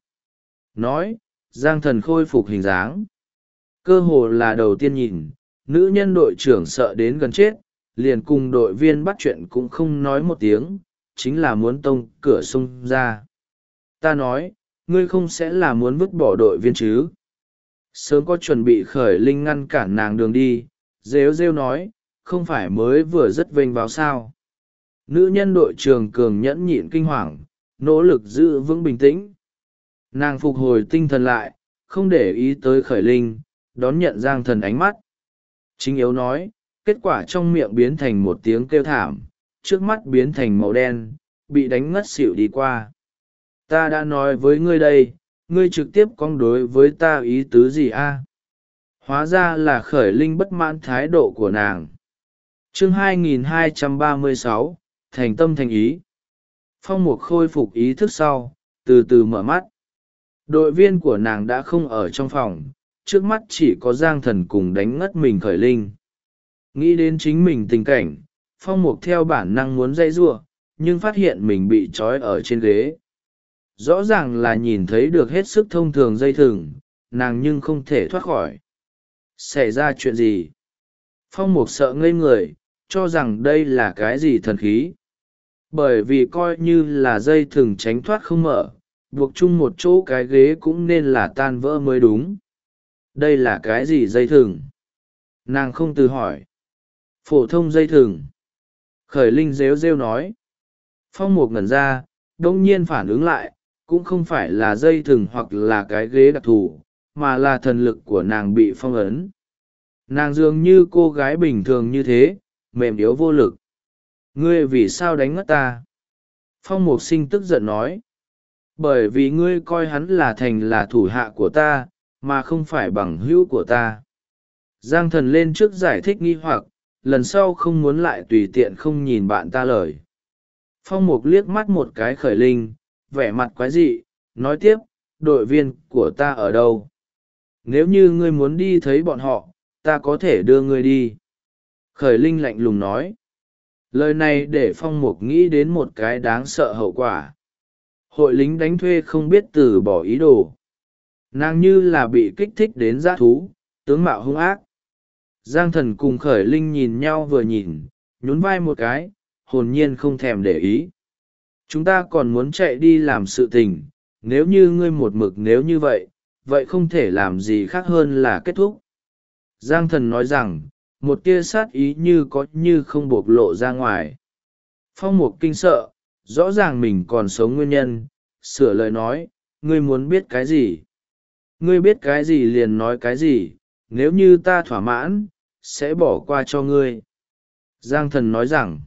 Nói, Giang Thần khôi phục hình dáng. Cơ hồ là đầu tiên nhìn, nữ nhân đội trưởng sợ đến gần chết, liền cùng đội viên bắt chuyện cũng không nói một tiếng, chính là muốn tông cửa xông ra. Ta nói, ngươi không sẽ là muốn vứt bỏ đội viên chứ? Sớm có chuẩn bị. Khởi Linh ngăn cản nàng đường đi, rêu rêu nói, không phải mới vừa rất vênh vào sao? Nữ nhân đội trưởng cường nhẫn nhịn kinh hoàng, nỗ lực giữ vững bình tĩnh. Nàng phục hồi tinh thần lại, không để ý tới Khởi Linh, đón nhận Giang Thần ánh mắt. Chính yếu nói, kết quả trong miệng biến thành một tiếng kêu thảm, trước mắt biến thành màu đen, bị đánh ngất xỉu đi qua. Ta đã nói với ngươi đây, ngươi trực tiếp cong đối với ta ý tứ gì a? Hóa ra là Khởi Linh bất mãn thái độ của nàng. Chương 2236, thành tâm thành ý. Phong Mục khôi phục ý thức sau, từ từ mở mắt. Đội viên của nàng đã không ở trong phòng, trước mắt chỉ có Giang Thần cùng đánh ngất mình Khởi Linh. Nghĩ đến chính mình tình cảnh, Phong Mục theo bản năng muốn dây giụa, nhưng phát hiện mình bị trói ở trên ghế. Rõ ràng là nhìn thấy được hết sức thông thường dây thừng, nàng nhưng không thể thoát khỏi. Xảy ra chuyện gì? Phong Mục sợ ngây người, cho rằng đây là cái gì thần khí. Bởi vì coi như là dây thừng tránh thoát không mở, buộc chung một chỗ cái ghế cũng nên là tan vỡ mới đúng. Đây là cái gì dây thừng? Nàng không từ hỏi. Phổ thông dây thừng. Khởi Linh rếu rêu nói. Phong Mục ngẩn ra, đông nhiên phản ứng lại, cũng không phải là dây thừng hoặc là cái ghế đặc thù, mà là thần lực của nàng bị phong ấn. Nàng dường như cô gái bình thường như thế, mềm yếu vô lực. Ngươi vì sao đánh ngất ta? Phong Mục Sinh tức giận nói. Bởi vì ngươi coi hắn là thành là thủ hạ của ta, mà không phải bằng hữu của ta. Giang Thần lên trước giải thích nghi hoặc, lần sau không muốn lại tùy tiện không nhìn bạn ta lời. Phong Mục liếc mắt một cái Khởi Linh, vẻ mặt quái dị, nói tiếp, đội viên của ta ở đâu? Nếu như ngươi muốn đi thấy bọn họ, ta có thể đưa ngươi đi. Khởi Linh lạnh lùng nói. Lời này để Phong Mục nghĩ đến một cái đáng sợ hậu quả. Hội lính đánh thuê không biết từ bỏ ý đồ. Nàng như là bị kích thích đến dã thú, tướng mạo hung ác. Giang Thần cùng Khởi Linh nhìn nhau vừa nhìn, nhún vai một cái, hồn nhiên không thèm để ý. Chúng ta còn muốn chạy đi làm sự tình, nếu như ngươi một mực nếu như vậy, vậy không thể làm gì khác hơn là kết thúc. Giang Thần nói rằng, một tia sát ý như có như không bộc lộ ra ngoài. Phong Mục kinh sợ, rõ ràng mình còn sống nguyên nhân, sửa lời nói, ngươi muốn biết cái gì? Ngươi biết cái gì liền nói cái gì, nếu như ta thỏa mãn, sẽ bỏ qua cho ngươi. Giang Thần nói rằng,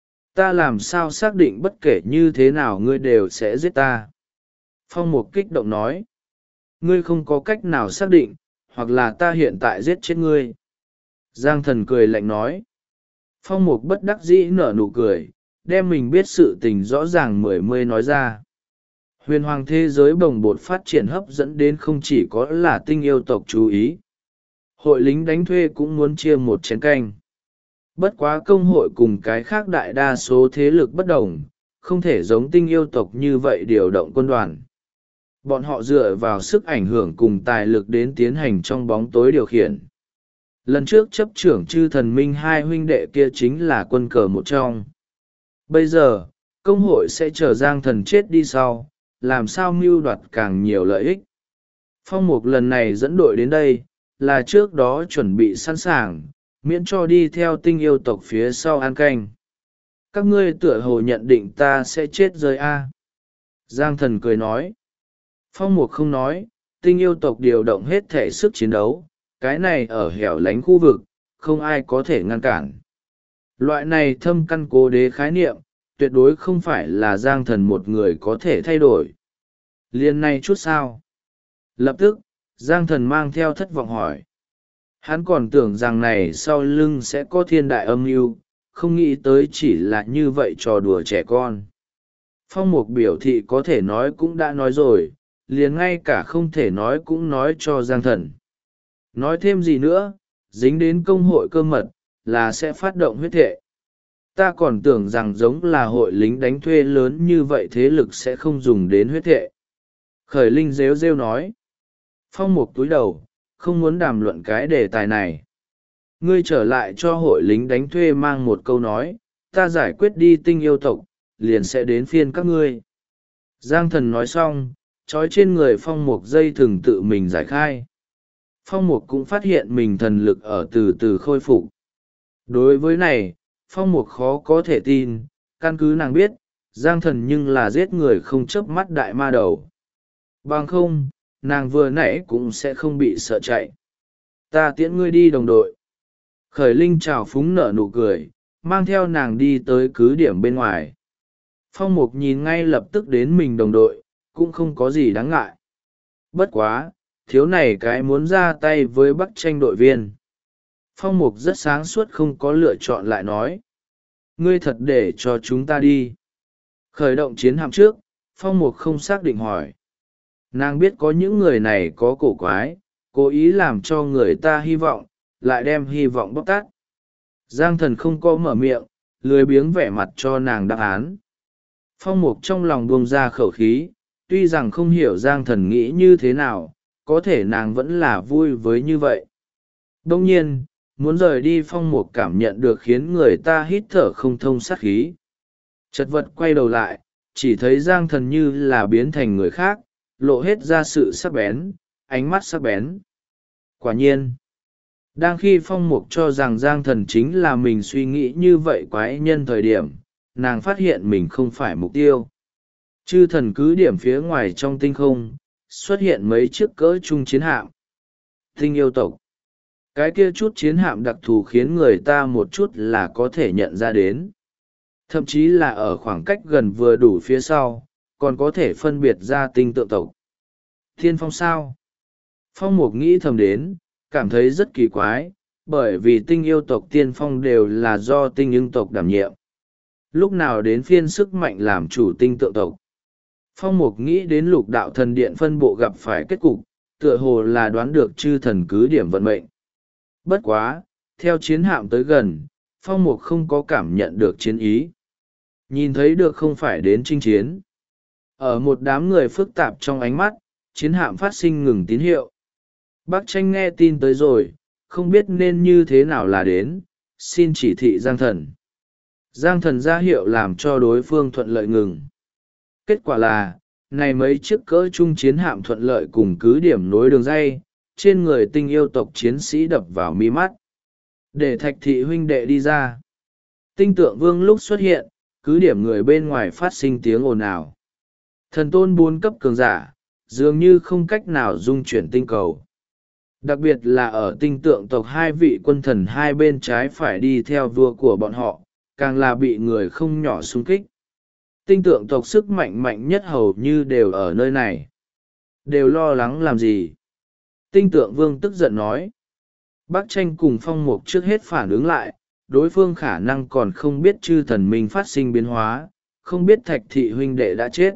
ta làm sao xác định bất kể như thế nào ngươi đều sẽ giết ta? Phong Mục kích động nói, ngươi không có cách nào xác định, hoặc là ta hiện tại giết chết ngươi. Giang Thần cười lạnh nói. Phong Mục bất đắc dĩ nở nụ cười, đem mình biết sự tình rõ ràng mươi nói ra. Huyền hoàng thế giới bồng bột phát triển hấp dẫn đến không chỉ có là tinh yêu tộc chú ý. Hội lính đánh thuê cũng muốn chia một chén canh. Bất quá công hội cùng cái khác đại đa số thế lực bất đồng, không thể giống tinh yêu tộc như vậy điều động quân đoàn. Bọn họ dựa vào sức ảnh hưởng cùng tài lực đến tiến hành trong bóng tối điều khiển. Lần trước chấp trưởng chư thần minh hai huynh đệ kia chính là quân cờ một trong. Bây giờ, công hội sẽ chờ Giang Thần chết đi sau, làm sao mưu đoạt càng nhiều lợi ích. Phong Mục lần này dẫn đội đến đây, là trước đó chuẩn bị sẵn sàng, miễn cho đi theo tinh yêu tộc phía sau ăn canh. Các ngươi tựa hồ nhận định ta sẽ chết rơi a? Giang Thần cười nói. Phong Mục không nói, tinh yêu tộc điều động hết thể sức chiến đấu, cái này ở hẻo lánh khu vực, không ai có thể ngăn cản. Loại này thâm căn cố đế khái niệm, tuyệt đối không phải là Giang Thần một người có thể thay đổi. Liên này chút sao? Lập tức, Giang Thần mang theo thất vọng hỏi. Hắn còn tưởng rằng này sau lưng sẽ có thiên đại âm mưu, không nghĩ tới chỉ là như vậy trò đùa trẻ con. Phong Mục biểu thị có thể nói cũng đã nói rồi, liền ngay cả không thể nói cũng nói cho Giang Thần. Nói thêm gì nữa, dính đến công hội cơ mật, là sẽ phát động huyết thệ. Ta còn tưởng rằng giống là hội lính đánh thuê lớn như vậy thế lực sẽ không dùng đến huyết thệ. Khởi Linh rêu rêu nói. Phong Mục túi đầu, không muốn đàm luận cái đề tài này. Ngươi trở lại cho hội lính đánh thuê mang một câu nói, ta giải quyết đi tinh yêu tộc, liền sẽ đến phiên các ngươi. Giang thần nói xong, trói trên người phong mục dây thừng tự mình giải khai. Phong mục cũng phát hiện mình thần lực ở từ từ khôi phục. Đối với này, phong mục khó có thể tin, căn cứ nàng biết, Giang thần nhưng là giết người không chớp mắt đại ma đầu. Bằng không, nàng vừa nãy cũng sẽ không bị sợ chạy. Ta tiễn ngươi đi đồng đội. Khởi Linh trào phúng nở nụ cười, mang theo nàng đi tới cứ điểm bên ngoài. Phong mục nhìn ngay lập tức đến mình đồng đội, cũng không có gì đáng ngại. Bất quá, thiếu này cái muốn ra tay với Bắc Tranh đội viên. Phong mục rất sáng suốt không có lựa chọn lại nói. Ngươi thật để cho chúng ta đi. Khởi động chiến hạm trước, phong mục không xác định hỏi. Nàng biết có những người này có cổ quái, cố ý làm cho người ta hy vọng, lại đem hy vọng bóc tát. Giang thần không có mở miệng, lười biếng vẻ mặt cho nàng đáp án. Phong mục trong lòng buông ra khẩu khí, tuy rằng không hiểu Giang thần nghĩ như thế nào, có thể nàng vẫn là vui với như vậy. Đông nhiên, muốn rời đi phong mục cảm nhận được khiến người ta hít thở không thông sát khí. Chật vật quay đầu lại, chỉ thấy Giang thần như là biến thành người khác, lộ hết ra sự sắc bén, ánh mắt sắc bén. Quả nhiên, đang khi phong mục cho rằng Giang thần chính là mình suy nghĩ như vậy quái nhân thời điểm, nàng phát hiện mình không phải mục tiêu. Chư thần cứ điểm phía ngoài trong tinh không, xuất hiện mấy chiếc cỡ trung chiến hạm. Tinh yêu tộc. Cái kia chút chiến hạm đặc thù khiến người ta một chút là có thể nhận ra đến. Thậm chí là ở khoảng cách gần vừa đủ phía sau, còn có thể phân biệt ra tinh tượng tộc. Thiên phong sao? Phong mục nghĩ thầm đến, cảm thấy rất kỳ quái, bởi vì tinh yêu tộc tiên phong đều là do tinh ưng tộc đảm nhiệm. Lúc nào đến phiên sức mạnh làm chủ tinh tượng tộc? Phong mục nghĩ đến lục đạo thần điện phân bộ gặp phải kết cục, tựa hồ là đoán được chư thần cứ điểm vận mệnh. Bất quá, theo chiến hạm tới gần, phong mục không có cảm nhận được chiến ý. Nhìn thấy được không phải đến chinh chiến. Ở một đám người phức tạp trong ánh mắt, chiến hạm phát sinh ngừng tín hiệu. Bác Tranh nghe tin tới rồi, không biết nên như thế nào là đến, xin chỉ thị Giang thần. Giang thần ra hiệu làm cho đối phương thuận lợi ngừng. Kết quả là, này mấy chiếc cỡ trung chiến hạm thuận lợi cùng cứ điểm nối đường dây, trên người tinh yêu tộc chiến sĩ đập vào mi mắt. Để Thạch thị huynh đệ đi ra. Tinh tượng vương lúc xuất hiện, cứ điểm người bên ngoài phát sinh tiếng ồn ào. Thần tôn 4 cấp cường giả, dường như không cách nào dung chuyển tinh cầu. Đặc biệt là ở tinh tượng tộc hai vị quân thần hai bên trái phải đi theo vua của bọn họ, càng là bị người không nhỏ xung kích. Tinh tượng tộc sức mạnh mạnh nhất hầu như đều ở nơi này. Đều lo lắng làm gì? Tinh tượng vương tức giận nói. Bác Tranh cùng phong mục trước hết phản ứng lại, đối phương khả năng còn không biết chư thần minh phát sinh biến hóa, không biết Thạch thị huynh đệ đã chết.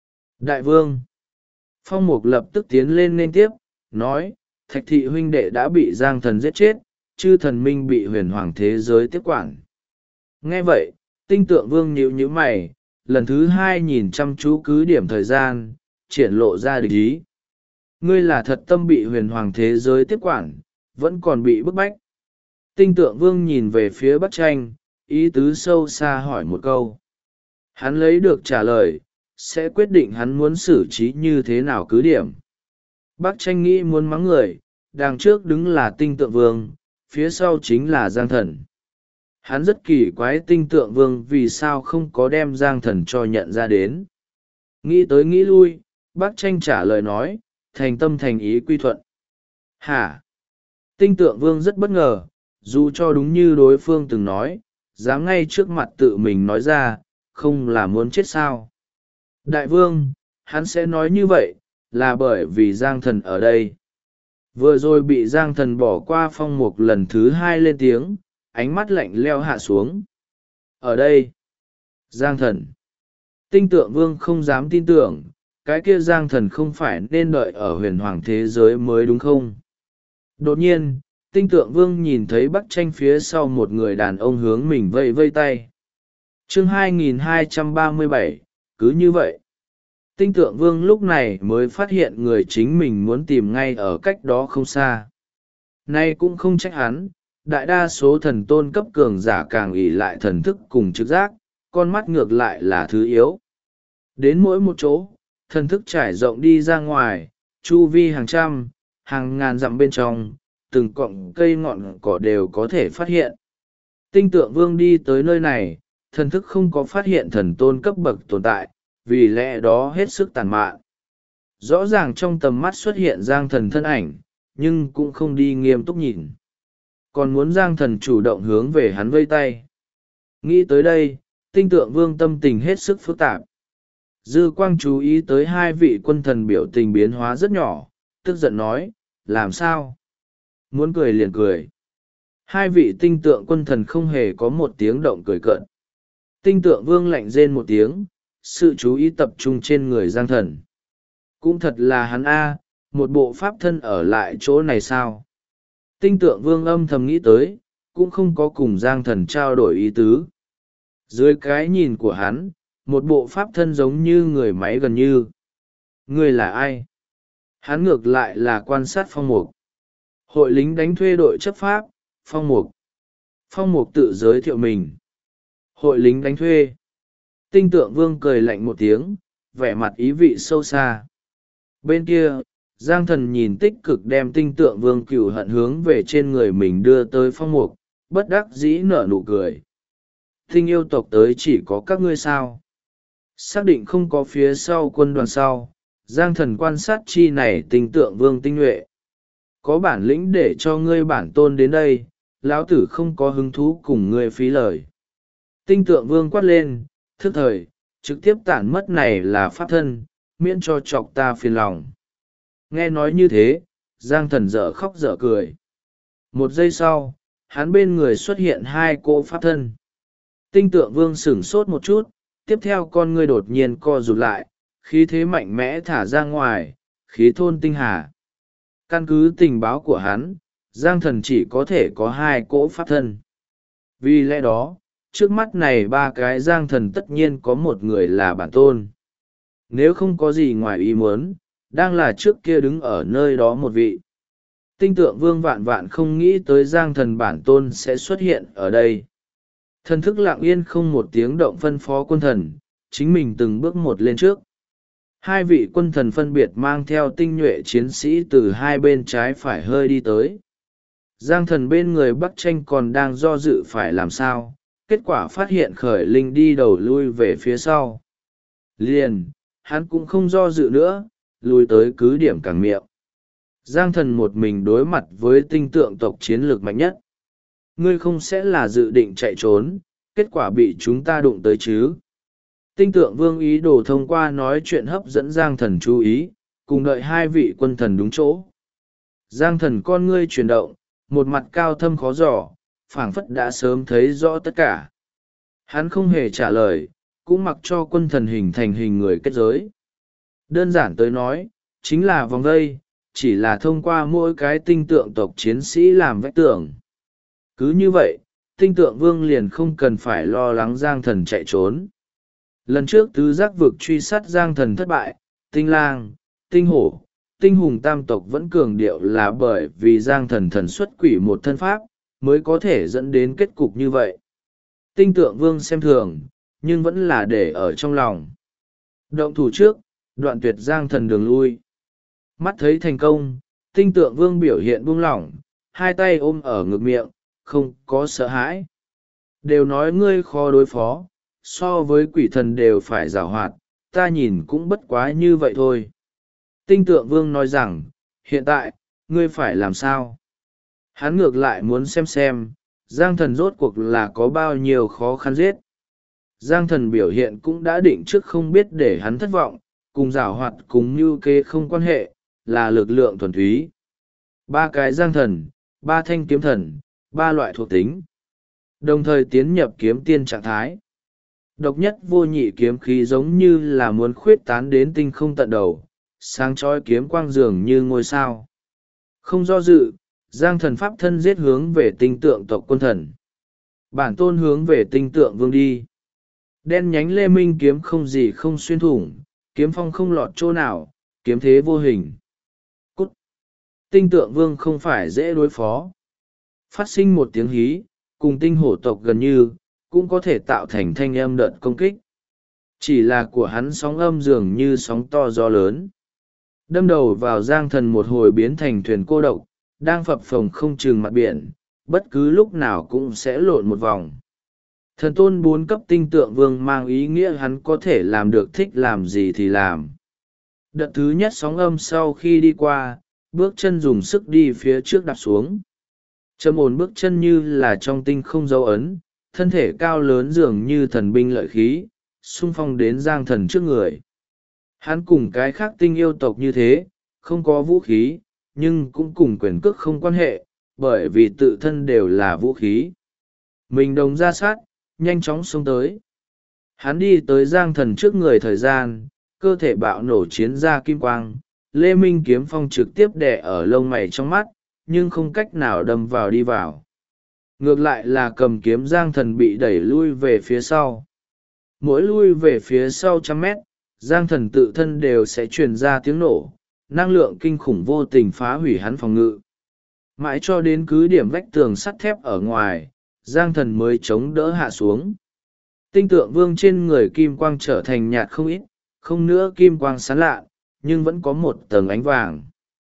Đại vương. Phong mục lập tức tiến lên nên tiếp, nói, Thạch thị huynh đệ đã bị Giang thần giết chết, chư thần minh bị huyền hoàng thế giới tiếp quản. Nghe vậy, tinh tượng vương nhíu nhíu mày, lần thứ hai nhìn chăm chú cứ điểm thời gian, triển lộ ra địch ý. Ngươi là thật tâm bị huyền hoàng thế giới tiếp quản, vẫn còn bị bức bách. Tinh tượng vương nhìn về phía Bắc Tranh, ý tứ sâu xa hỏi một câu. Hắn lấy được trả lời, sẽ quyết định hắn muốn xử trí như thế nào cứ điểm. Bắc Tranh nghĩ muốn mắng người, đằng trước đứng là tinh tượng vương, phía sau chính là Giang thần. Hắn rất kỳ quái tinh tượng vương vì sao không có đem Giang thần cho nhận ra đến. Nghĩ tới nghĩ lui, Bắc Tranh trả lời nói, thành tâm thành ý quy thuận. Hả? Tinh tượng vương rất bất ngờ, dù cho đúng như đối phương từng nói, dám ngay trước mặt tự mình nói ra, không là muốn chết sao. Đại vương, hắn sẽ nói như vậy, là bởi vì Giang thần ở đây. Vừa rồi bị Giang thần bỏ qua phong mục lần thứ hai lên tiếng, ánh mắt lạnh leo hạ xuống. Ở đây, Giang thần. Tinh tượng vương không dám tin tưởng, cái kia Giang thần không phải nên đợi ở huyền hoàng thế giới mới đúng không? Đột nhiên, tinh tượng vương nhìn thấy Bắc Tranh phía sau một người đàn ông hướng mình vây vây tay. Chương 2237, cứ như vậy. Tinh tượng vương lúc này mới phát hiện người chính mình muốn tìm ngay ở cách đó không xa. Nay cũng không trách hắn, đại đa số thần tôn cấp cường giả càng ỷ lại thần thức cùng trực giác, con mắt ngược lại là thứ yếu. Đến mỗi một chỗ, thần thức trải rộng đi ra ngoài, chu vi hàng trăm, hàng ngàn dặm bên trong, từng cọng cây ngọn cỏ đều có thể phát hiện. Tinh tượng vương đi tới nơi này, thần thức không có phát hiện thần tôn cấp bậc tồn tại, vì lẽ đó hết sức tàn mạn. Rõ ràng trong tầm mắt xuất hiện Giang Thần thân ảnh, nhưng cũng không đi nghiêm túc nhìn. Còn muốn Giang Thần chủ động hướng về hắn vây tay. Nghĩ tới đây, tinh tượng vương tâm tình hết sức phức tạp. Dư quang chú ý tới hai vị quân thần biểu tình biến hóa rất nhỏ, tức giận nói, làm sao? Muốn cười liền cười. Hai vị tinh tượng quân thần không hề có một tiếng động cười cợt. Tinh tượng vương lạnh rên một tiếng, sự chú ý tập trung trên người Giang Thần. Cũng thật là hắn a, một bộ pháp thân ở lại chỗ này sao? Tinh tượng vương âm thầm nghĩ tới, cũng không có cùng Giang Thần trao đổi ý tứ. Dưới cái nhìn của hắn, một bộ pháp thân giống như người máy gần như. Người là ai? Hắn ngược lại là quan sát Phong Mục. Hội lính đánh thuê đội chấp pháp, Phong Mục. Phong Mục tự giới thiệu mình. Hội lính đánh thuê. Tinh tượng vương cười lạnh một tiếng, vẻ mặt ý vị sâu xa. Bên kia, Giang Thần nhìn tích cực đem tinh tượng vương cừu hận hướng về trên người mình đưa tới Phong Mục, bất đắc dĩ nở nụ cười. Tinh yêu tộc tới chỉ có các ngươi sao? Xác định không có phía sau quân đoàn sau, Giang Thần quan sát chi này tinh tượng vương tinh nhuệ. Có bản lĩnh để cho ngươi bản tôn đến đây, lão tử không có hứng thú cùng ngươi phí lời. Tinh tượng vương quát lên, thức thời, trực tiếp tản mất này là pháp thân, miễn cho chọc ta phiền lòng. Nghe nói như thế, Giang Thần dở khóc dở cười. Một giây sau, hắn bên người xuất hiện hai cỗ pháp thân. Tinh tượng vương sửng sốt một chút, tiếp theo con ngươi đột nhiên co rụt lại, khí thế mạnh mẽ thả ra ngoài, khí thôn tinh hà. Căn cứ tình báo của hắn, Giang Thần chỉ có thể có hai cỗ pháp thân. Vì lẽ đó, trước mắt này ba cái Giang Thần tất nhiên có một người là bản tôn. Nếu không có gì ngoài ý muốn, đang là trước kia đứng ở nơi đó một vị. Tinh tượng vương vạn vạn không nghĩ tới Giang Thần bản tôn sẽ xuất hiện ở đây. Thần thức lặng yên không một tiếng động phân phó quân thần, chính mình từng bước một lên trước. Hai vị quân thần phân biệt mang theo tinh nhuệ chiến sĩ từ hai bên trái phải hơi đi tới. Giang Thần bên người Bắc Tranh còn đang do dự phải làm sao, kết quả phát hiện khởi linh đi đầu lui về phía sau. Liền, hắn cũng không do dự nữa, lui tới cứ điểm cảng miệng. Giang Thần một mình đối mặt với tinh tượng tộc chiến lược mạnh nhất. Ngươi không sẽ là dự định chạy trốn, kết quả bị chúng ta đụng tới chứ? Tinh tượng vương ý đồ thông qua nói chuyện hấp dẫn Giang Thần chú ý, cùng đợi hai vị quân thần đúng chỗ. Giang Thần con ngươi chuyển động, một mặt cao thâm khó giỏ, phảng phất đã sớm thấy rõ tất cả. Hắn không hề trả lời, cũng mặc cho quân thần hình thành hình người kết giới. Đơn giản tới nói, chính là vòng vây, chỉ là thông qua mỗi cái tinh tượng tộc chiến sĩ làm vách tường. Cứ như vậy, tinh tượng vương liền không cần phải lo lắng Giang Thần chạy trốn. Lần trước tứ giác vực truy sát Giang Thần thất bại, tinh lang, tinh hổ, tinh hùng tam tộc vẫn cường điệu là bởi vì Giang Thần thần xuất quỷ một thân pháp, mới có thể dẫn đến kết cục như vậy. Tinh tượng vương xem thường, nhưng vẫn là để ở trong lòng. Động thủ trước, đoạn tuyệt Giang Thần đường lui. Mắt thấy thành công, tinh tượng vương biểu hiện buông lỏng, hai tay ôm ở ngực miệng, không có sợ hãi. Đều nói ngươi khó đối phó, so với quỷ thần đều phải giảo hoạt, ta nhìn cũng bất quá như vậy thôi. Tinh tượng vương nói rằng, hiện tại, ngươi phải làm sao? Hắn ngược lại muốn xem, Giang Thần rốt cuộc là có bao nhiêu khó khăn giết. Giang Thần biểu hiện cũng đã định trước không biết để hắn thất vọng, cùng giảo hoạt cùng mưu kế không quan hệ, là lực lượng thuần túy. Ba cái Giang Thần, ba thanh kiếm thần, ba loại thuộc tính. Đồng thời tiến nhập kiếm tiên trạng thái. Độc nhất vô nhị kiếm khí giống như là muốn khuyết tán đến tinh không tận đầu, sáng chói kiếm quang dường như ngôi sao. Không do dự, Giang Thần pháp thân giết hướng về tinh tượng tộc quân thần. Bản tôn hướng về tinh tượng vương đi. Đen nhánh lê minh kiếm không gì không xuyên thủng, kiếm phong không lọt chỗ nào, kiếm thế vô hình. Cút! Tinh tượng vương không phải dễ đối phó. Phát sinh một tiếng hí, cùng tinh hổ tộc gần như, cũng có thể tạo thành thanh âm đợt công kích. Chỉ là của hắn sóng âm dường như sóng to gió lớn, đâm đầu vào Giang Thần một hồi biến thành thuyền cô độc, đang phập phồng không chừng mặt biển, bất cứ lúc nào cũng sẽ lộn một vòng. Thần tôn 4 cấp tinh tượng vương mang ý nghĩa hắn có thể làm được thích làm gì thì làm. Đợt thứ nhất sóng âm sau khi đi qua, bước chân dùng sức đi phía trước đạp xuống. Trầm ổn bước chân như là trong tinh không dấu ấn, thân thể cao lớn dường như thần binh lợi khí, xung phong đến Giang Thần trước người. Hắn cùng cái khác tinh yêu tộc như thế, không có vũ khí, nhưng cũng cùng quyền cước không quan hệ, bởi vì tự thân đều là vũ khí. Mình đồng ra sát, nhanh chóng xông tới. Hắn đi tới Giang Thần trước người thời gian, cơ thể bạo nổ chiến ra kim quang, Lê Minh kiếm phong trực tiếp đè ở lông mày trong mắt, nhưng không cách nào đâm vào đi vào. Ngược lại là cầm kiếm Giang Thần bị đẩy lui về phía sau. Mỗi lui về phía sau 100 mét, Giang Thần tự thân đều sẽ truyền ra tiếng nổ, năng lượng kinh khủng vô tình phá hủy hắn phòng ngự. Mãi cho đến cứ điểm vách tường sắt thép ở ngoài, Giang Thần mới chống đỡ hạ xuống. Tinh tượng vương trên người kim quang trở thành nhạt không ít, không nữa kim quang sáng lạ, nhưng vẫn có một tầng ánh vàng.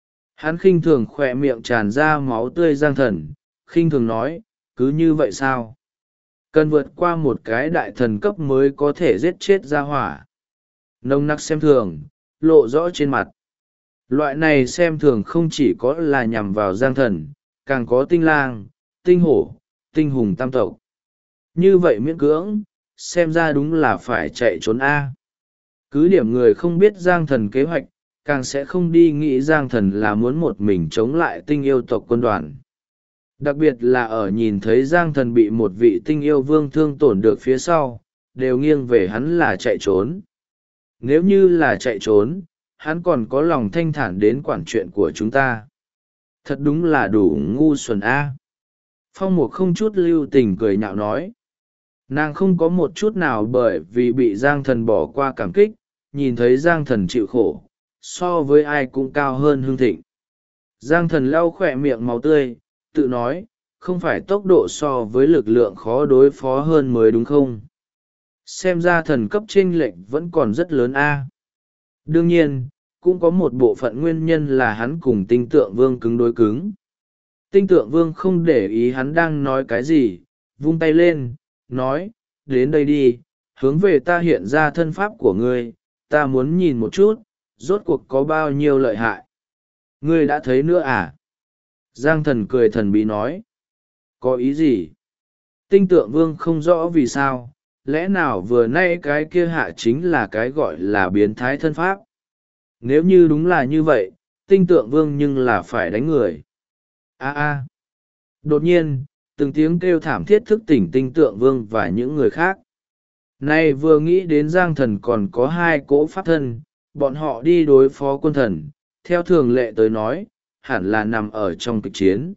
Hắn khinh thường khỏe miệng tràn ra máu tươi. Giang Thần khinh thường nói, cứ như vậy sao? Cần vượt qua một cái đại thần cấp mới có thể giết chết ra hỏa. Nông nặc xem thường, lộ rõ trên mặt. Loại này xem thường không chỉ có là nhằm vào Giang Thần, càng có tinh lang, tinh hổ, tinh hùng tam tộc. Như vậy miễn cưỡng, xem ra đúng là phải chạy trốn A. Cứ điểm người không biết Giang Thần kế hoạch, càng sẽ không đi nghĩ Giang Thần là muốn một mình chống lại tinh yêu tộc quân đoàn. Đặc biệt là ở nhìn thấy Giang Thần bị một vị tinh yêu vương thương tổn được phía sau, đều nghiêng về hắn là chạy trốn. Nếu như là chạy trốn, hắn còn có lòng thanh thản đến quản chuyện của chúng ta. Thật đúng là đủ ngu xuẩn A. Phong Mục không chút lưu tình cười nhạo nói. Nàng không có một chút nào bởi vì bị Giang Thần bỏ qua cảm kích, nhìn thấy Giang Thần chịu khổ, so với ai cũng cao hơn hương thịnh. Giang Thần lau khỏe miệng máu tươi, tự nói, không phải tốc độ so với lực lượng khó đối phó hơn mới đúng không? Xem ra thần cấp chênh lệch vẫn còn rất lớn A. Đương nhiên, cũng có một bộ phận nguyên nhân là hắn cùng tinh tượng vương cứng đối cứng. Tinh tượng vương không để ý hắn đang nói cái gì, vung tay lên, nói, đến đây đi, hướng về ta hiện ra thân pháp của ngươi, ta muốn nhìn một chút, rốt cuộc có bao nhiêu lợi hại. Ngươi đã thấy nữa à? Giang Thần cười thần bí nói. Có ý gì? Tinh tượng vương không rõ vì sao, lẽ nào vừa nay cái kia hạ chính là cái gọi là biến thái thân pháp. Nếu như đúng là như vậy, tinh tượng vương nhưng là phải đánh người. A. Đột nhiên, từng tiếng kêu thảm thiết thức tỉnh tinh tượng vương và những người khác. Nay vừa nghĩ đến Giang Thần còn có 2 cỗ pháp thân, bọn họ đi đối phó quân thần, theo thường lệ tới nói, hẳn là nằm ở trong kịch chiến.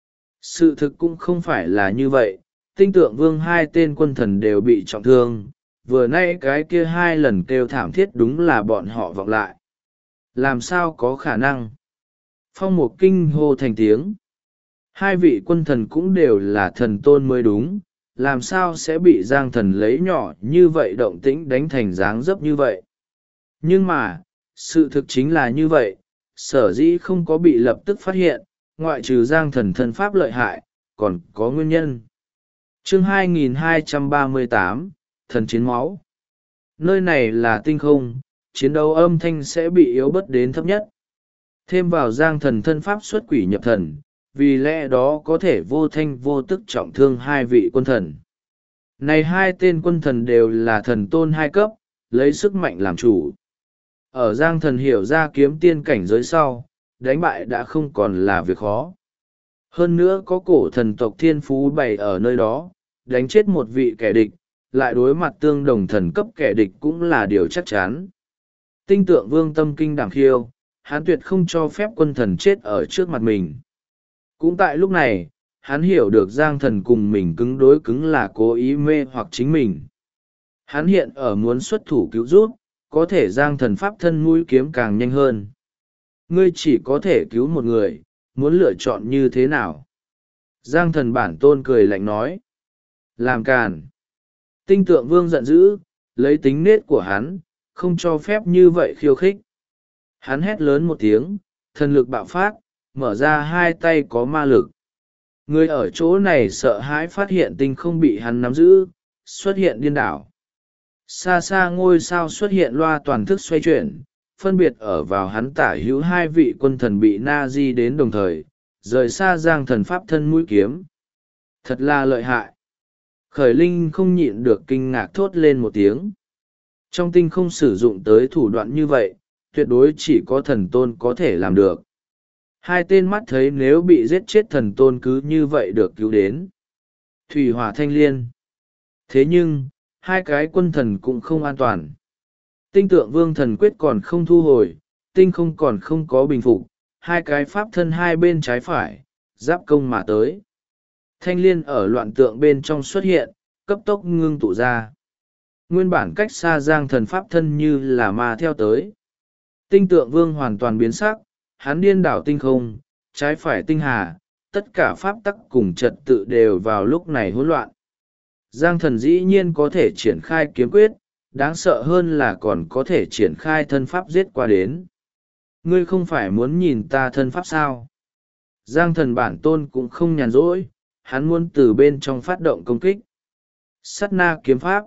Sự thực cũng không phải là như vậy, tinh tượng vương 2 tên quân thần đều bị trọng thương, vừa nay cái kia 2 lần kêu thảm thiết đúng là bọn họ vọng lại. Làm sao có khả năng? Phong Mục kinh hô thành tiếng. 2 vị quân thần cũng đều là thần tôn mới đúng, làm sao sẽ bị Giang Thần lấy nhỏ như vậy động tĩnh đánh thành dáng dấp như vậy. Nhưng mà, sự thực chính là như vậy, sở dĩ không có bị lập tức phát hiện, ngoại trừ Giang Thần thân pháp lợi hại, còn có nguyên nhân. Chương 2238, Thần chiến máu. Nơi này là tinh không, chiến đấu âm thanh sẽ bị yếu bớt đến thấp nhất. Thêm vào Giang Thần thân pháp xuất quỷ nhập thần, vì lẽ đó có thể vô thanh vô tức trọng thương 2 vị quân thần. Này 2 tên quân thần đều là thần tôn 2 cấp, lấy sức mạnh làm chủ. Ở Giang Thần hiểu ra kiếm tiên cảnh giới sau, đánh bại đã không còn là việc khó. Hơn nữa có cổ thần tộc thiên phú bày ở nơi đó, đánh chết một vị kẻ địch, lại đối mặt tương đồng thần cấp kẻ địch cũng là điều chắc chắn. Tinh tượng vương tâm kinh đảm khiêu, hắn tuyệt không cho phép quân thần chết ở trước mặt mình. Cũng tại lúc này, hắn hiểu được Giang Thần cùng mình cứng đối cứng là cố ý mê hoặc chính mình. Hắn hiện ở muốn xuất thủ cứu giúp, có thể Giang Thần pháp thân mũi kiếm càng nhanh hơn. Ngươi chỉ có thể cứu một người, muốn lựa chọn như thế nào? Giang Thần bản tôn cười lạnh nói. Làm càn. Tinh tượng vương giận dữ, lấy tính nết của hắn, không cho phép như vậy khiêu khích. Hắn hét lớn một tiếng, thần lực bạo phát, mở ra hai tay có ma lực. Người ở chỗ này sợ hãi phát hiện tinh không bị hắn nắm giữ, xuất hiện điên đảo. Xa xa ngôi sao xuất hiện loa toàn thức xoay chuyển, phân biệt ở vào hắn tả hữu hai vị quân thần bị na di đến đồng thời, rời xa giang thần pháp thân mũi kiếm. Thật là lợi hại. Khởi linh không nhịn được kinh ngạc thốt lên một tiếng. Trong tinh không sử dụng tới thủ đoạn như vậy, tuyệt đối chỉ có thần tôn có thể làm được. Hai tên mắt thấy nếu bị giết chết thần tôn cứ như vậy được cứu đến. Thủy hỏa thanh liên. Thế nhưng, hai cái quân thần cũng không an toàn. Tinh tượng vương thần quyết còn không thu hồi, tinh không còn không có bình phục, hai cái pháp thân hai bên trái phải, giáp công mà tới. Thanh liên ở loạn tượng bên trong xuất hiện, cấp tốc ngưng tụ ra. Nguyên bản cách xa giang thần pháp thân như là ma theo tới. Tinh tượng vương hoàn toàn biến sắc, hắn điên đảo tinh không, trái phải tinh hà, tất cả pháp tắc cùng trật tự đều vào lúc này hỗn loạn. Giang thần dĩ nhiên có thể triển khai kiếm quyết, đáng sợ hơn là còn có thể triển khai thân pháp giết qua đến. Ngươi không phải muốn nhìn ta thân pháp sao? Giang thần bản tôn cũng không nhàn rỗi, hắn muốn từ bên trong phát động công kích. Sát na kiếm pháp.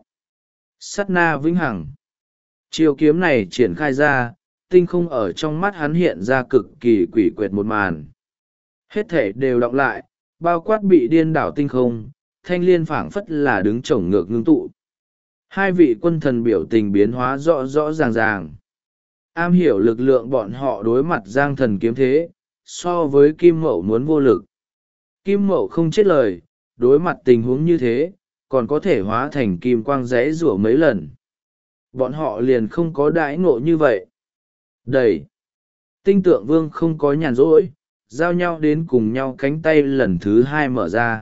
Sát na vĩnh hằng. Chiêu kiếm này triển khai ra, tinh không ở trong mắt hắn hiện ra cực kỳ quỷ quyệt một màn. Hết thể đều đọng lại, bao quát bị điên đảo tinh không, thanh liên phảng phất là đứng chổng ngược ngưng tụ. Hai vị quân thần biểu tình biến hóa rõ rõ ràng ràng. Am hiểu lực lượng bọn họ đối mặt giang thần kiếm thế, so với kim mậu muốn vô lực. Kim mậu không chết lời, đối mặt tình huống như thế, còn có thể hóa thành kim quang rẽ rủa mấy lần. Bọn họ liền không có đãi ngộ như vậy. Đẩy. Tinh tượng vương không có nhàn rỗi, giao nhau đến cùng nhau cánh tay lần thứ hai mở ra.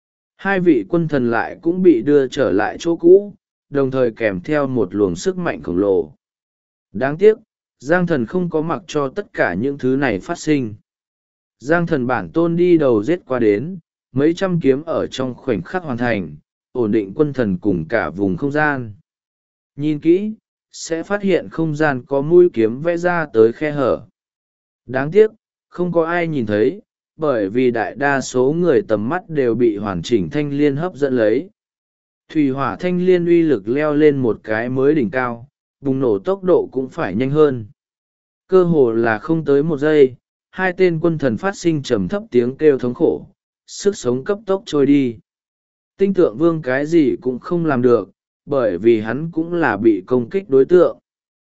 Hai vị quân thần lại cũng bị đưa trở lại chỗ cũ, đồng thời kèm theo một luồng sức mạnh khổng lồ. Đáng tiếc, Giang thần không có mặc cho tất cả những thứ này phát sinh. Giang thần bản tôn đi đầu giết qua đến, mấy trăm kiếm ở trong khoảnh khắc hoàn thành, ổn định quân thần cùng cả vùng không gian. Nhìn kỹ, sẽ phát hiện không gian có mũi kiếm vẽ ra tới khe hở. Đáng tiếc, không có ai nhìn thấy, bởi vì đại đa số người tầm mắt đều bị hoàn chỉnh thanh liên hấp dẫn lấy. Thủy hỏa thanh liên uy lực leo lên một cái mới đỉnh cao, bùng nổ tốc độ cũng phải nhanh hơn. Cơ hồ là không tới một giây, hai tên quân thần phát sinh trầm thấp tiếng kêu thống khổ, sức sống cấp tốc trôi đi. Tinh tượng vương cái gì cũng không làm được, bởi vì hắn cũng là bị công kích đối tượng.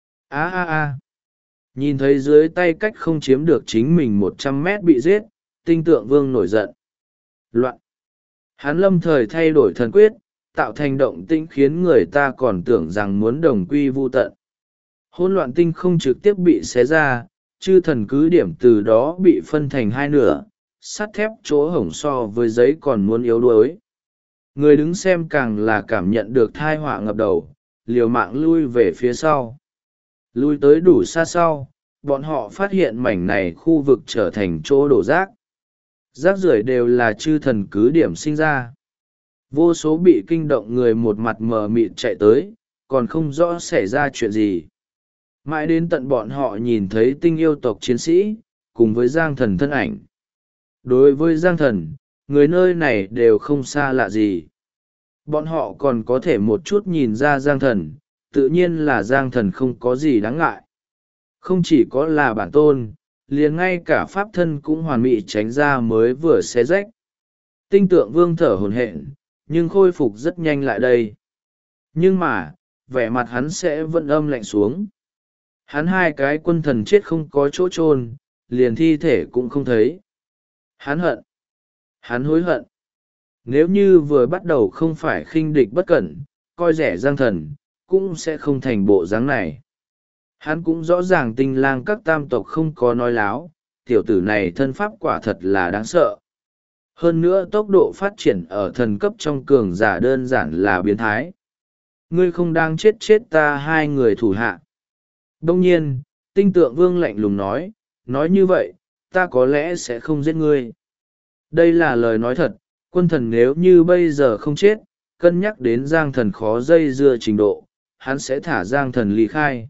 Nhìn thấy dưới tay cách không chiếm được chính mình 100 mét bị giết, tinh tượng vương nổi giận. Loạn. Hắn lâm thời thay đổi thần quyết, tạo thành động tĩnh khiến người ta còn tưởng rằng muốn đồng quy vu tận. Hỗn loạn tinh không trực tiếp bị xé ra, chư thần cứ điểm từ đó bị phân thành hai nửa, sắt thép chỗ hổng so với giấy còn muốn yếu đuối. Người đứng xem càng là cảm nhận được thai họa ngập đầu, liều mạng lui về phía sau. Lui tới đủ xa sau, bọn họ phát hiện mảnh này khu vực trở thành chỗ đổ rác. Rác rưởi đều là chư thần cứ điểm sinh ra. Vô số bị kinh động người một mặt mờ mịt chạy tới, còn không rõ xảy ra chuyện gì. Mãi đến tận bọn họ nhìn thấy tinh yêu tộc chiến sĩ, cùng với Giang thần thân ảnh. Đối với Giang thần, người nơi này đều không xa lạ gì. Bọn họ còn có thể một chút nhìn ra Giang thần, tự nhiên là Giang thần không có gì đáng ngại. Không chỉ có là bản tôn, liền ngay cả pháp thân cũng hoàn mỹ tránh ra mới vừa xé rách. Tinh tượng vương thở hổn hển, nhưng khôi phục rất nhanh lại đây. Nhưng mà, vẻ mặt hắn sẽ vẫn âm lạnh xuống. Hắn hai cái quân thần chết không có chỗ chôn, liền thi thể cũng không thấy. Hắn hận. Hắn hối hận. Nếu như vừa bắt đầu không phải khinh địch bất cẩn, coi rẻ Giang thần, cũng sẽ không thành bộ dáng này. Hắn cũng rõ ràng tinh lang các tam tộc không có nói láo, tiểu tử này thân pháp quả thật là đáng sợ. Hơn nữa tốc độ phát triển ở thần cấp trong cường giả đơn giản là biến thái. Ngươi không đang chết ta hai người thủ hạ. Đông nhiên, tinh tượng vương lạnh lùng nói như vậy, ta có lẽ sẽ không giết ngươi. Đây là lời nói thật, quân thần nếu như bây giờ không chết, cân nhắc đến Giang Thần khó dây dưa trình độ, hắn sẽ thả Giang Thần ly khai.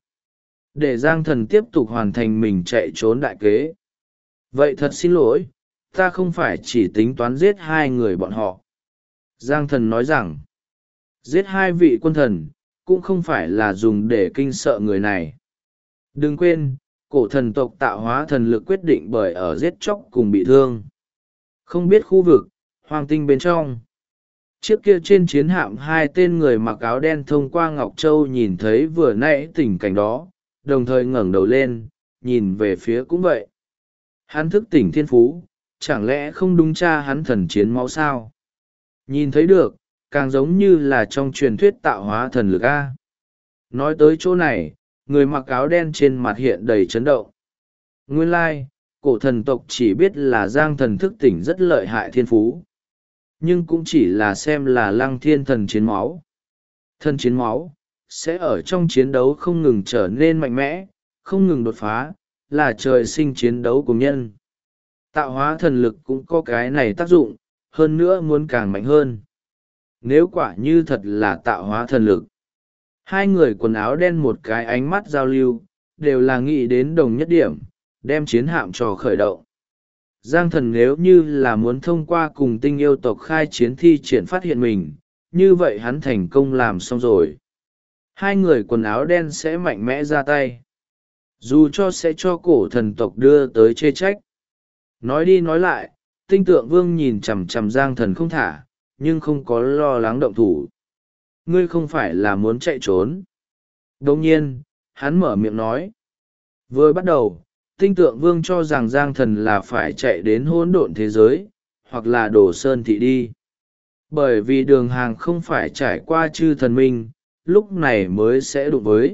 Để Giang Thần tiếp tục hoàn thành mình chạy trốn đại kế. Vậy thật xin lỗi, ta không phải chỉ tính toán giết hai người bọn họ. Giang Thần nói rằng, giết hai vị quân thần, cũng không phải là dùng để kinh sợ người này. Đừng quên, cổ thần tộc tạo hóa thần lực quyết định bởi ở giết chóc cùng bị thương. Không biết khu vực, hoàng tinh bên trong. Trước kia trên chiến hạm hai tên người mặc áo đen thông qua Ngọc Châu nhìn thấy vừa nãy tình cảnh đó, đồng thời ngẩng đầu lên, nhìn về phía cũng vậy. Hắn thức tỉnh thiên phú, chẳng lẽ không đúng cha hắn thần chiến máu sao? Nhìn thấy được, càng giống như là trong truyền thuyết tạo hóa thần lực A. Nói tới chỗ này, người mặc áo đen trên mặt hiện đầy chấn động. Nguyên lai, cổ thần tộc chỉ biết là Giang Thần thức tỉnh rất lợi hại thiên phú. Nhưng cũng chỉ là xem là Lăng Thiên thần chiến máu. Thần chiến máu, sẽ ở trong chiến đấu không ngừng trở nên mạnh mẽ, không ngừng đột phá, là trời sinh chiến đấu của nhân. Tạo hóa thần lực cũng có cái này tác dụng, hơn nữa muốn càng mạnh hơn. Nếu quả như thật là tạo hóa thần lực, hai người quần áo đen một cái ánh mắt giao lưu, đều là nghĩ đến đồng nhất điểm, đem chiến hạm cho khởi động. Giang Thần nếu như là muốn thông qua cùng tinh yêu tộc khai chiến thi triển phát hiện mình, như vậy hắn thành công làm xong rồi. Hai người quần áo đen sẽ mạnh mẽ ra tay. Dù cho sẽ cho cổ thần tộc đưa tới chê trách. Nói đi nói lại, Tinh Tượng Vương nhìn chằm chằm Giang Thần không thả, nhưng không có lo lắng động thủ. Ngươi không phải là muốn chạy trốn. Đồng nhiên, hắn mở miệng nói. Vừa bắt đầu, Tinh Tượng Vương cho rằng Giang Thần là phải chạy đến hỗn độn thế giới, hoặc là đổ sơn thị đi. Bởi vì đường hàng không phải trải qua chư thần minh, lúc này mới sẽ đụng với.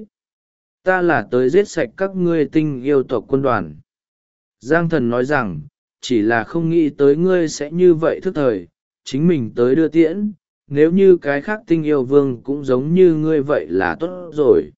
Ta là tới giết sạch các ngươi tinh yêu tộc quân đoàn. Giang Thần nói rằng, chỉ là không nghĩ tới ngươi sẽ như vậy thức thời, chính mình tới đưa tiễn, nếu như cái khác tinh yêu vương cũng giống như ngươi vậy là tốt rồi.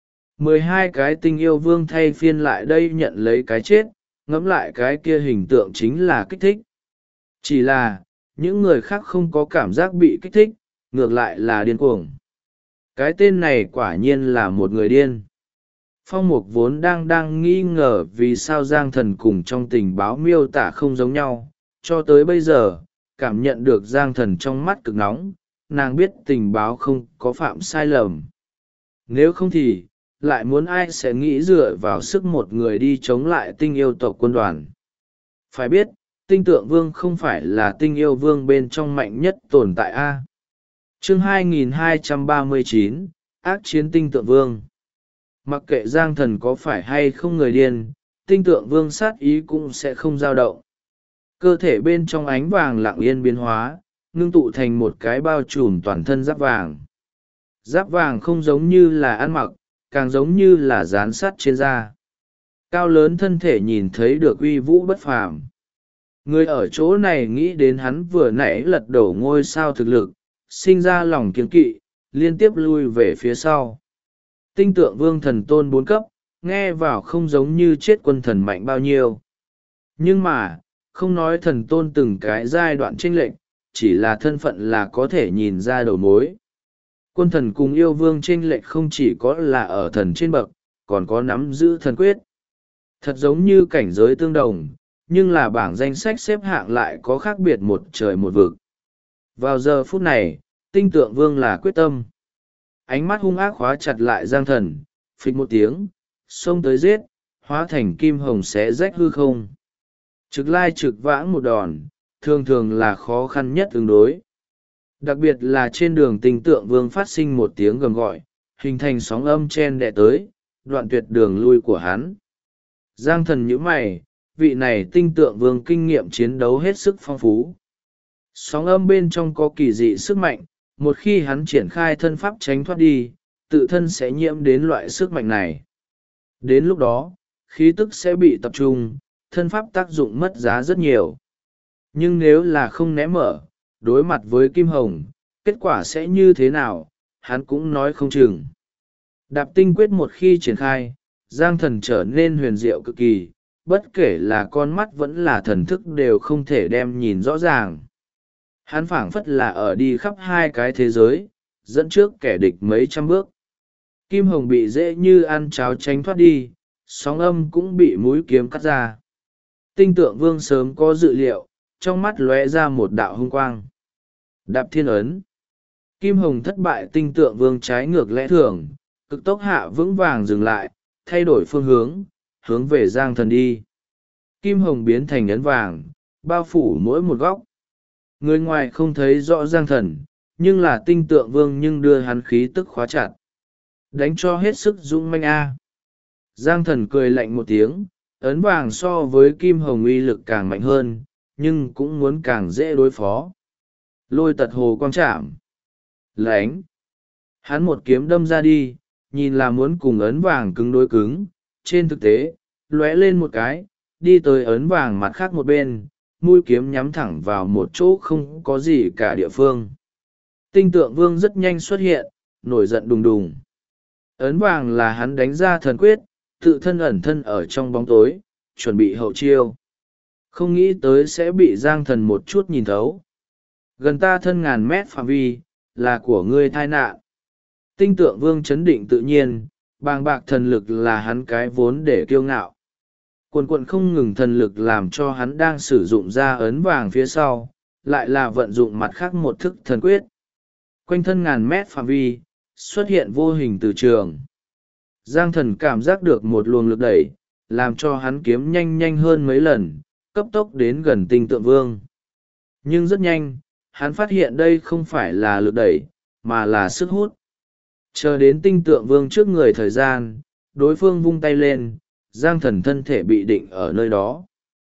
12 cái tinh yêu vương thay phiên lại đây nhận lấy cái chết, ngẫm lại cái kia hình tượng chính là kích thích. Chỉ là, những người khác không có cảm giác bị kích thích, ngược lại là điên cuồng. Cái tên này quả nhiên là một người điên. Phong Mục vốn đang nghi ngờ vì sao Giang Thần cùng trong tình báo miêu tả không giống nhau, cho tới bây giờ, cảm nhận được Giang Thần trong mắt cực nóng, nàng biết tình báo không có phạm sai lầm. Nếu không thì, lại muốn ai sẽ nghĩ dựa vào sức một người đi chống lại tinh yêu tộc quân đoàn. Phải biết, Tinh Tượng Vương không phải là tinh yêu vương bên trong mạnh nhất tồn tại A. Chương 2239, Ác chiến Tinh Tượng Vương. Mặc kệ Giang Thần có phải hay không người điên, Tinh Tượng Vương sát ý cũng sẽ không dao động. Cơ thể bên trong ánh vàng lặng yên biến hóa, ngưng tụ thành một cái bao trùm toàn thân giáp vàng. Giáp vàng không giống như là ăn mặc, càng giống như là dán sắt trên da. Cao lớn thân thể nhìn thấy được uy vũ bất phàm. Người ở chỗ này nghĩ đến hắn vừa nãy lật đổ ngôi sao thực lực, sinh ra lòng kiêng kỵ, liên tiếp lui về phía sau. Tinh Tượng Vương thần tôn 4 cấp, nghe vào không giống như chết quân thần mạnh bao nhiêu. Nhưng mà, không nói thần tôn từng cái giai đoạn chênh lệch, chỉ là thân phận là có thể nhìn ra đầu mối. Quân thần cùng yêu vương chênh lệch không chỉ có là ở thần trên bậc, còn có nắm giữ thần quyết. Thật giống như cảnh giới tương đồng, nhưng là bảng danh sách xếp hạng lại có khác biệt một trời một vực. Vào giờ phút này, Tinh Tượng Vương là quyết tâm. Ánh mắt hung ác khóa chặt lại Giang Thần, phịch một tiếng, xông tới giết, hóa thành kim hồng xé rách hư không. Trực lai trực vãng một đòn, thường thường là khó khăn nhất ứng đối. Đặc biệt là trên đường Tinh Tượng Vương phát sinh một tiếng gầm gọi, hình thành sóng âm chen đè tới, đoạn tuyệt đường lui của hắn. Giang Thần nhíu mày, vị này Tinh Tượng Vương kinh nghiệm chiến đấu hết sức phong phú. Sóng âm bên trong có kỳ dị sức mạnh, một khi hắn triển khai thân pháp tránh thoát đi, tự thân sẽ nhiễm đến loại sức mạnh này. Đến lúc đó, khí tức sẽ bị tập trung, thân pháp tác dụng mất giá rất nhiều. Nhưng nếu là không ném mở, đối mặt với Kim Hồng, kết quả sẽ như thế nào, hắn cũng nói không chừng. Đạp tinh quyết một khi triển khai, Giang Thần trở nên huyền diệu cực kỳ, bất kể là con mắt vẫn là thần thức đều không thể đem nhìn rõ ràng. Hắn phảng phất là ở đi khắp hai cái thế giới, dẫn trước kẻ địch mấy trăm bước. Kim hồng bị dễ như ăn cháo tránh thoát đi, sóng âm cũng bị mũi kiếm cắt ra. Tinh tượng vương sớm có dự liệu, trong mắt lóe ra một đạo hung quang. Đạp thiên ấn. Kim hồng thất bại, tinh tượng vương trái ngược lẽ thường, cực tốc hạ vững vàng dừng lại, thay đổi phương hướng, hướng về Giang Thần đi. Kim hồng biến thành ấn vàng, bao phủ mỗi một góc. Người ngoài không thấy rõ Giang Thần, nhưng là tinh tượng vương nhưng đưa hắn khí tức khóa chặt. Đánh cho hết sức dũng manh a. Giang Thần cười lạnh một tiếng, ấn vàng so với kim hồng uy lực càng mạnh hơn, nhưng cũng muốn càng dễ đối phó. Lôi tật hồ quang trảm. Lánh. Hắn một kiếm đâm ra đi, nhìn là muốn cùng ấn vàng cứng đối cứng, trên thực tế, lóe lên một cái, đi tới ấn vàng mặt khác một bên, mũi kiếm nhắm thẳng vào một chỗ không có gì cả địa phương. Tinh tượng vương rất nhanh xuất hiện, nổi giận đùng đùng. Ấn vàng là hắn đánh ra thần quyết, tự thân ẩn thân ở trong bóng tối, chuẩn bị hậu chiêu. Không nghĩ tới sẽ bị Giang Thần một chút nhìn thấu. Gần ta thân ngàn mét phạm vi, là của ngươi thai nạn. Tinh tượng vương chấn định tự nhiên, bàng bạc thần lực là hắn cái vốn để kiêu ngạo. Quần quận không ngừng thần lực làm cho hắn đang sử dụng ra ấn vàng phía sau, lại là vận dụng mặt khác một thức thần quyết. Quanh thân ngàn mét phạm vi, xuất hiện vô hình từ trường. Giang Thần cảm giác được một luồng lực đẩy, làm cho hắn kiếm nhanh nhanh hơn mấy lần, cấp tốc đến gần tinh tượng vương. Nhưng rất nhanh, hắn phát hiện đây không phải là lực đẩy, mà là sức hút. Chờ đến tinh tượng vương trước người thời gian, đối phương vung tay lên, Giang Thần thân thể bị định ở nơi đó.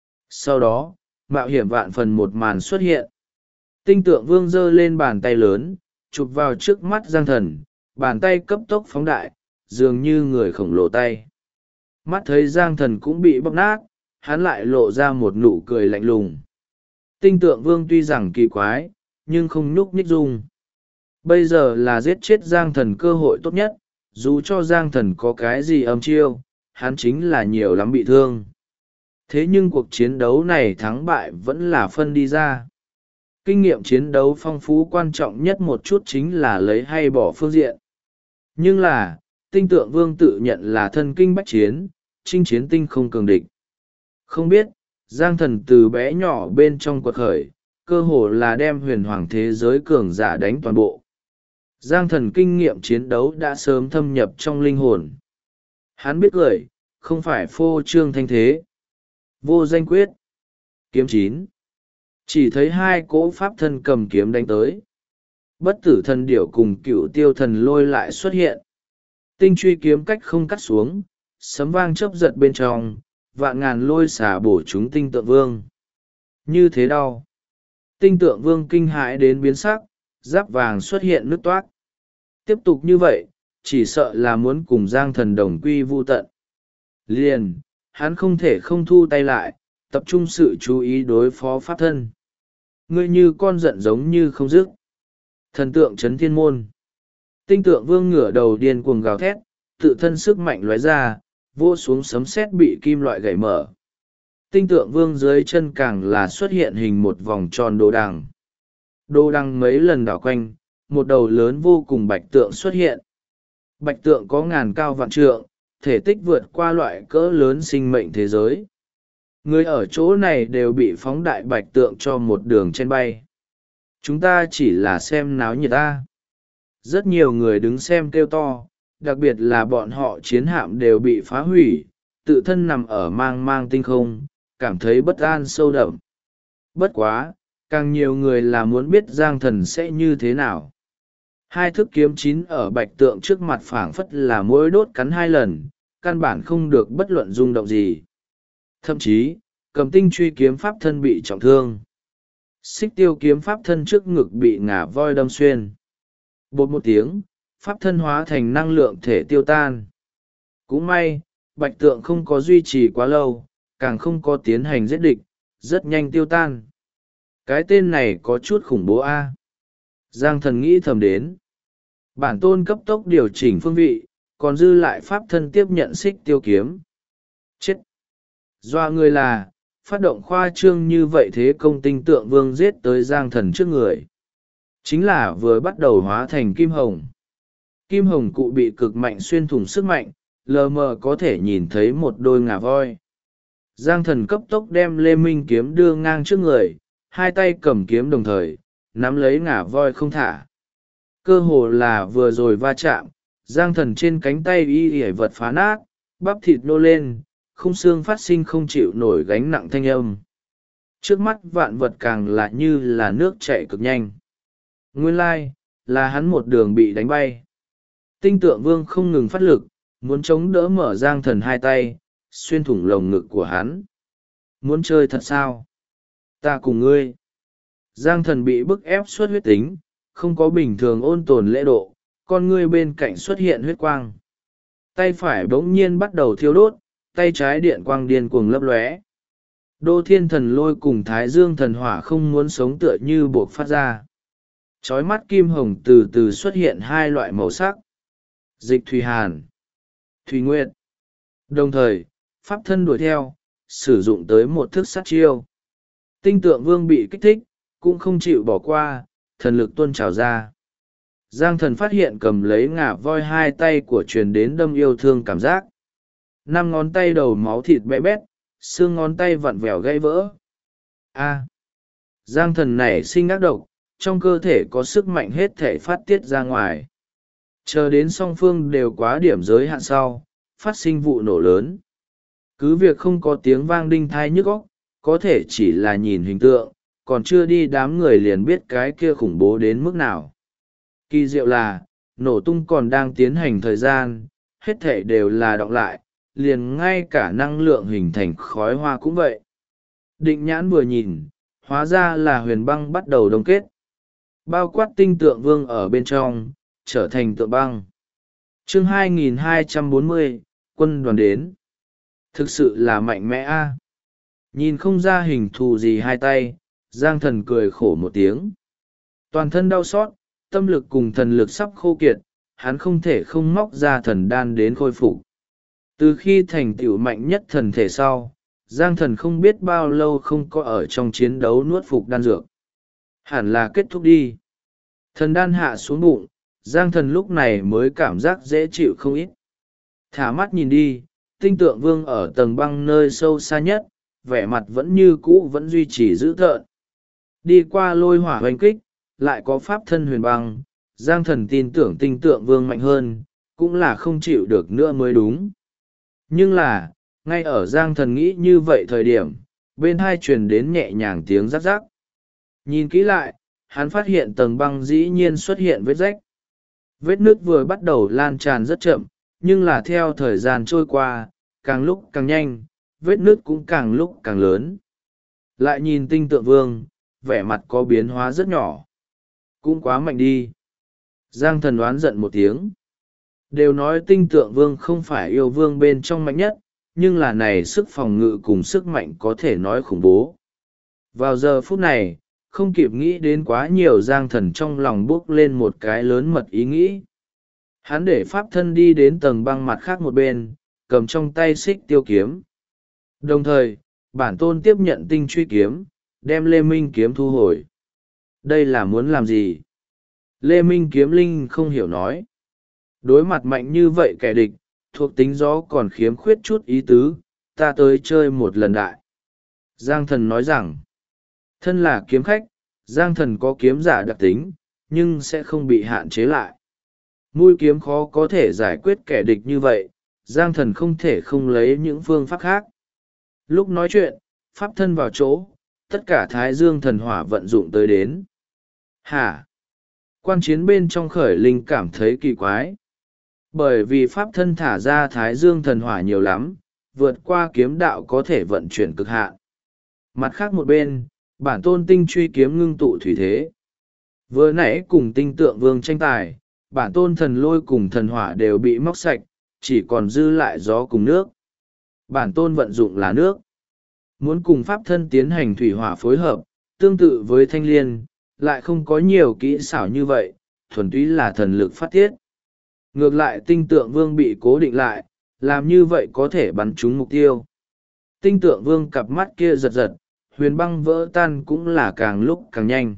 Sau đó, mạo hiểm vạn phần một màn xuất hiện. Tinh tượng vương giơ lên bàn tay lớn, chụp vào trước mắt Giang Thần, bàn tay cấp tốc phóng đại, dường như người khổng lồ tay. Mắt thấy Giang Thần cũng bị bóp nát, hắn lại lộ ra một nụ cười lạnh lùng. Tinh tượng vương tuy rằng kỳ quái, nhưng không nhúc nhích dung. Bây giờ là giết chết Giang Thần cơ hội tốt nhất, dù cho Giang Thần có cái gì âm chiêu, hắn chính là nhiều lắm bị thương. Thế nhưng cuộc chiến đấu này thắng bại vẫn là phân đi ra. Kinh nghiệm chiến đấu phong phú quan trọng nhất một chút chính là lấy hay bỏ phương diện. Nhưng là, tinh tượng vương tự nhận là thân kinh bách chiến, chinh chiến tinh không cường địch. Không biết, Giang Thần từ bé nhỏ bên trong quật khởi, cơ hồ là đem huyền hoàng thế giới cường giả đánh toàn bộ. Giang Thần kinh nghiệm chiến đấu đã sớm thâm nhập trong linh hồn. Hắn biết cười, không phải phô trương thanh thế. Vô danh quyết. Kiếm 9. Chỉ thấy hai cỗ pháp thân cầm kiếm đánh tới. Bất tử thần điểu cùng cựu tiêu thần lôi lại xuất hiện. Tinh truy kiếm cách không cắt xuống, sấm vang chớp giật bên trong, vạn ngàn lôi xả bổ chúng tinh tượng vương. Như thế đau. Tinh tượng vương kinh hãi đến biến sắc, giáp vàng xuất hiện nứt toát. Tiếp tục như vậy, chỉ sợ là muốn cùng Giang Thần đồng quy vu tận. Liền, hắn không thể không thu tay lại, tập trung sự chú ý đối phó pháp thân. Ngươi như con giận giống như không dứt. Thần tượng chấn thiên môn. Tinh tượng vương ngửa đầu điên cuồng gào thét, tự thân sức mạnh lóe ra, vỗ xuống sấm sét bị kim loại gãy mở. Tinh tượng vương dưới chân càng là xuất hiện hình một vòng tròn đồ đằng. Đồ đằng mấy lần đảo quanh, một đầu lớn vô cùng bạch tượng xuất hiện. Bạch tượng có ngàn cao vạn trượng, thể tích vượt qua loại cỡ lớn sinh mệnh thế giới. Người ở chỗ này đều bị phóng đại bạch tượng cho một đường trên bay. Chúng ta chỉ là xem náo nhiệt ta. Rất nhiều người đứng xem kêu to, đặc biệt là bọn họ chiến hạm đều bị phá hủy, tự thân nằm ở mang mang tinh không, cảm thấy bất an sâu đậm. Bất quá, càng nhiều người là muốn biết Giang Thần sẽ như thế nào. Hai thức kiếm 9 ở bạch tượng trước mặt phảng phất là mỗi đốt cắn 2 lần, căn bản không được bất luận rung động gì. Thậm chí, cầm tinh truy kiếm pháp thân bị trọng thương. Xích tiêu kiếm pháp thân trước ngực bị ngả voi đâm xuyên. Bột một tiếng, pháp thân hóa thành năng lượng thể tiêu tan. Cũng may, bạch tượng không có duy trì quá lâu, càng không có tiến hành giết địch, rất nhanh tiêu tan. Cái tên này có chút khủng bố a. Giang Thần nghĩ thầm đến. Bản tôn cấp tốc điều chỉnh phương vị, còn dư lại pháp thân tiếp nhận xích tiêu kiếm. Chết! Doa người là, phát động khoa trương như vậy thế công tinh tượng vương giết tới Giang Thần trước người. Chính là vừa bắt đầu hóa thành kim hồng. Kim hồng cụ bị cực mạnh xuyên thủng sức mạnh, lờ mờ có thể nhìn thấy một đôi ngà voi. Giang Thần cấp tốc đem Lê Minh kiếm đưa ngang trước người, hai tay cầm kiếm đồng thời, nắm lấy ngà voi không thả. Cơ hồ là vừa rồi va chạm, Giang Thần trên cánh tay y ỉa vật phá nát, bắp thịt nô lên, khung xương phát sinh không chịu nổi gánh nặng thanh âm. Trước mắt vạn vật càng là như là nước chảy cực nhanh. Nguyên lai, là hắn một đường bị đánh bay. Tinh tượng vương không ngừng phát lực, muốn chống đỡ mở Giang Thần hai tay, xuyên thủng lồng ngực của hắn. Muốn chơi thật sao? Ta cùng ngươi. Giang Thần bị bức ép xuất huyết tính, không có bình thường ôn tồn lễ độ, con ngươi bên cạnh xuất hiện huyết quang. Tay phải bỗng nhiên bắt đầu thiêu đốt, tay trái điện quang điên cuồng lấp lóe. Đô Thiên Thần Lôi cùng Thái Dương Thần Hỏa không muốn sống tựa như buộc phát ra. Chói mắt kim hồng từ từ xuất hiện hai loại màu sắc. Dịch thủy hàn, thủy nguyệt. Đồng thời, pháp thân đuổi theo, sử dụng tới một thức sát chiêu. Tinh tượng vương bị kích thích, cũng không chịu bỏ qua, thần lực tuôn trào ra. Giang Thần phát hiện cầm lấy ngà voi hai tay của truyền đến đâm yêu thương cảm giác. 5 ngón tay đầu máu thịt bẽ bét, xương ngón tay vặn vẹo gãy vỡ. Giang Thần nảy sinh ác độc, trong cơ thể có sức mạnh hết thể phát tiết ra ngoài. Chờ đến song phương đều quá điểm giới hạn sau, phát sinh vụ nổ lớn. Cứ việc không có tiếng vang đinh thai nhức óc, có thể chỉ là nhìn hình tượng, còn chưa đi đám người liền biết cái kia khủng bố đến mức nào. Kỳ diệu là, nổ tung còn đang tiến hành thời gian, hết thể đều là đọng lại, liền ngay cả năng lượng hình thành khói hoa cũng vậy. Định Nhãn vừa nhìn, hóa ra là huyền băng bắt đầu đông kết. Bao quát tinh tượng vương ở bên trong, trở thành tượng băng. Chương 2240, quân đoàn đến. Thực sự là mạnh mẽ a. Nhìn không ra hình thù gì hai tay, Giang Thần cười khổ một tiếng. Toàn thân đau xót, tâm lực cùng thần lực sắp khô kiệt, hắn không thể không móc ra thần đan đến khôi phục. Từ khi thành tựu mạnh nhất thần thể sau, Giang Thần không biết bao lâu không có ở trong chiến đấu nuốt phục đan dược. Hẳn là kết thúc đi. Thần đan hạ xuống bụng, Giang Thần lúc này mới cảm giác dễ chịu không ít. Thả mắt nhìn đi, tinh tượng vương ở tầng băng nơi sâu xa nhất, vẻ mặt vẫn như cũ vẫn duy trì dữ tợn. Đi qua lôi hỏa hoành kích, lại có pháp thân huyền băng, Giang Thần tin tưởng tinh tượng vương mạnh hơn, cũng là không chịu được nữa mới đúng. Nhưng là, ngay ở Giang Thần nghĩ như vậy thời điểm, bên hai truyền đến nhẹ nhàng tiếng rắc rắc. Nhìn kỹ lại, hắn phát hiện tầng băng dĩ nhiên xuất hiện vết rách. Vết nứt vừa bắt đầu lan tràn rất chậm, nhưng là theo thời gian trôi qua, càng lúc càng nhanh, vết nứt cũng càng lúc càng lớn. Lại nhìn tinh tượng vương, vẻ mặt có biến hóa rất nhỏ. Cũng quá mạnh đi. Giang Thần đoán giận một tiếng. Đều nói tinh tượng vương không phải yêu vương bên trong mạnh nhất, nhưng là này sức phòng ngự cùng sức mạnh có thể nói khủng bố. Vào giờ phút này, không kịp nghĩ đến quá nhiều, Giang Thần trong lòng bước lên một cái lớn mật ý nghĩ. Hắn để pháp thân đi đến tầng băng mặt khác một bên, cầm trong tay xích tiêu kiếm. Đồng thời, bản tôn tiếp nhận tinh truy kiếm, đem Lê Minh kiếm thu hồi. Đây là muốn làm gì? Lê Minh kiếm linh không hiểu nói. Đối mặt mạnh như vậy kẻ địch, thuộc tính gió còn khiếm khuyết chút ý tứ, ta tới chơi một lần đại. Giang Thần nói rằng, thân là kiếm khách, Giang Thần có kiếm giả đặc tính, nhưng sẽ không bị hạn chế lại. Mũi kiếm khó có thể giải quyết kẻ địch như vậy, Giang Thần không thể không lấy những phương pháp khác. Lúc nói chuyện, pháp thân vào chỗ, tất cả Thái Dương thần hỏa vận dụng tới đến. Hả? Quan chiến bên trong khởi linh cảm thấy kỳ quái. Bởi vì pháp thân thả ra Thái Dương thần hỏa nhiều lắm, vượt qua kiếm đạo có thể vận chuyển cực hạn. Mặt khác một bên, bản tôn tinh truy kiếm ngưng tụ thủy thế. Vừa nãy cùng tinh tượng vương tranh tài, bản tôn thần lôi cùng thần hỏa đều bị móc sạch, chỉ còn dư lại gió cùng nước. Bản tôn vận dụng là nước. Muốn cùng pháp thân tiến hành thủy hỏa phối hợp, tương tự với thanh liên, lại không có nhiều kỹ xảo như vậy, thuần túy là thần lực phát tiết. Ngược lại tinh tượng vương bị cố định lại, làm như vậy có thể bắn trúng mục tiêu. Tinh tượng vương cặp mắt kia giật giật, huyền băng vỡ tan cũng là càng lúc càng nhanh.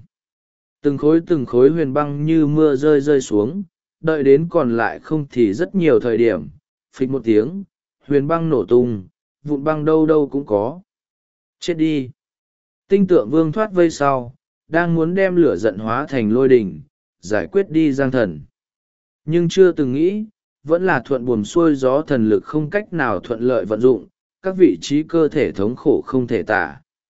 Từng khối huyền băng như mưa rơi rơi xuống, đợi đến còn lại không thì rất nhiều thời điểm, phịch một tiếng, huyền băng nổ tung, vụn băng đâu đâu cũng có. Chết đi! Tinh tượng vương thoát vây sau, đang muốn đem lửa giận hóa thành lôi đỉnh, giải quyết đi Giang Thần. Nhưng chưa từng nghĩ, vẫn là thuận buồm xuôi gió, thần lực không cách nào thuận lợi vận dụng, các vị trí cơ thể thống khổ không thể tả.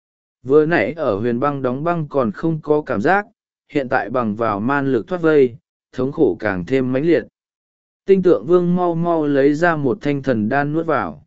Vừa nãy ở huyền băng đóng băng còn không có cảm giác, hiện tại bằng vào man lực thoát vây, thống khổ càng thêm mãnh liệt. Tinh tượng vương mau mau lấy ra một thanh thần đan nuốt vào.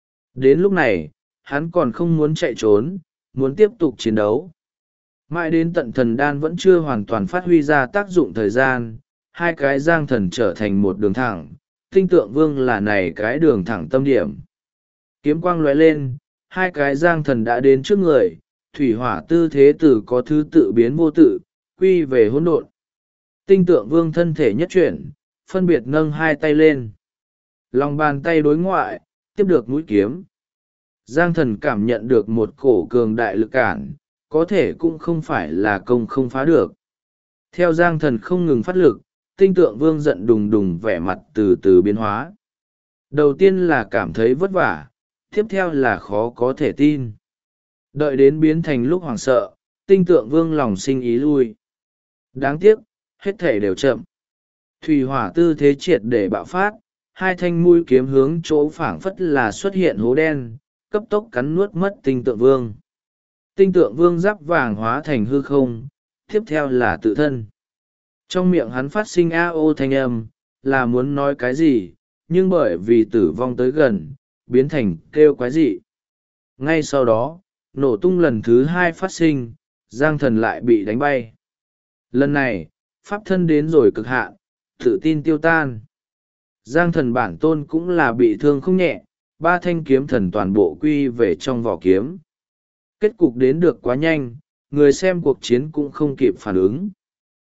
Đến lúc này, hắn còn không muốn chạy trốn, muốn tiếp tục chiến đấu. Mãi đến tận thần đan vẫn chưa hoàn toàn phát huy ra tác dụng thời gian, hai cái giang thần trở thành một đường thẳng, tinh tượng vương là này cái đường thẳng tâm điểm. Kiếm quang lóe lên, hai cái giang thần đã đến trước người, thủy hỏa tư thế tử có thứ tự biến vô tự, quy về hỗn độn. Tinh tượng vương thân thể nhất chuyển, phân biệt nâng hai tay lên. Lòng bàn tay đối ngoại, tiếp được mũi kiếm. Giang thần cảm nhận được một cổ cường đại lực cản, có thể cũng không phải là công không phá được. Theo Giang thần không ngừng phát lực, tinh tượng vương giận đùng đùng, vẻ mặt từ từ biến hóa. Đầu tiên là cảm thấy vất vả, tiếp theo là khó có thể tin. Đợi đến biến thành lúc hoảng sợ, tinh tượng vương lòng sinh ý lui. Đáng tiếc, hết thể đều chậm. Thủy hỏa tư thế triệt để bạo phát, hai thanh mũi kiếm hướng chỗ phảng phất là xuất hiện hố đen, cấp tốc cắn nuốt mất tinh tượng vương. Tinh tượng vương giáp vàng hóa thành hư không, tiếp theo là tự thân. Trong miệng hắn phát sinh a ô thanh âm, là muốn nói cái gì, nhưng bởi vì tử vong tới gần, biến thành kêu quái dị. Ngay sau đó, nổ tung lần thứ hai phát sinh, Giang thần lại bị đánh bay. Lần này, pháp thân đến rồi cực hạn, tự tin tiêu tan. Giang thần bản tôn cũng là bị thương không nhẹ, ba thanh kiếm thần toàn bộ quy về trong vỏ kiếm. Kết cục đến được quá nhanh, người xem cuộc chiến cũng không kịp phản ứng.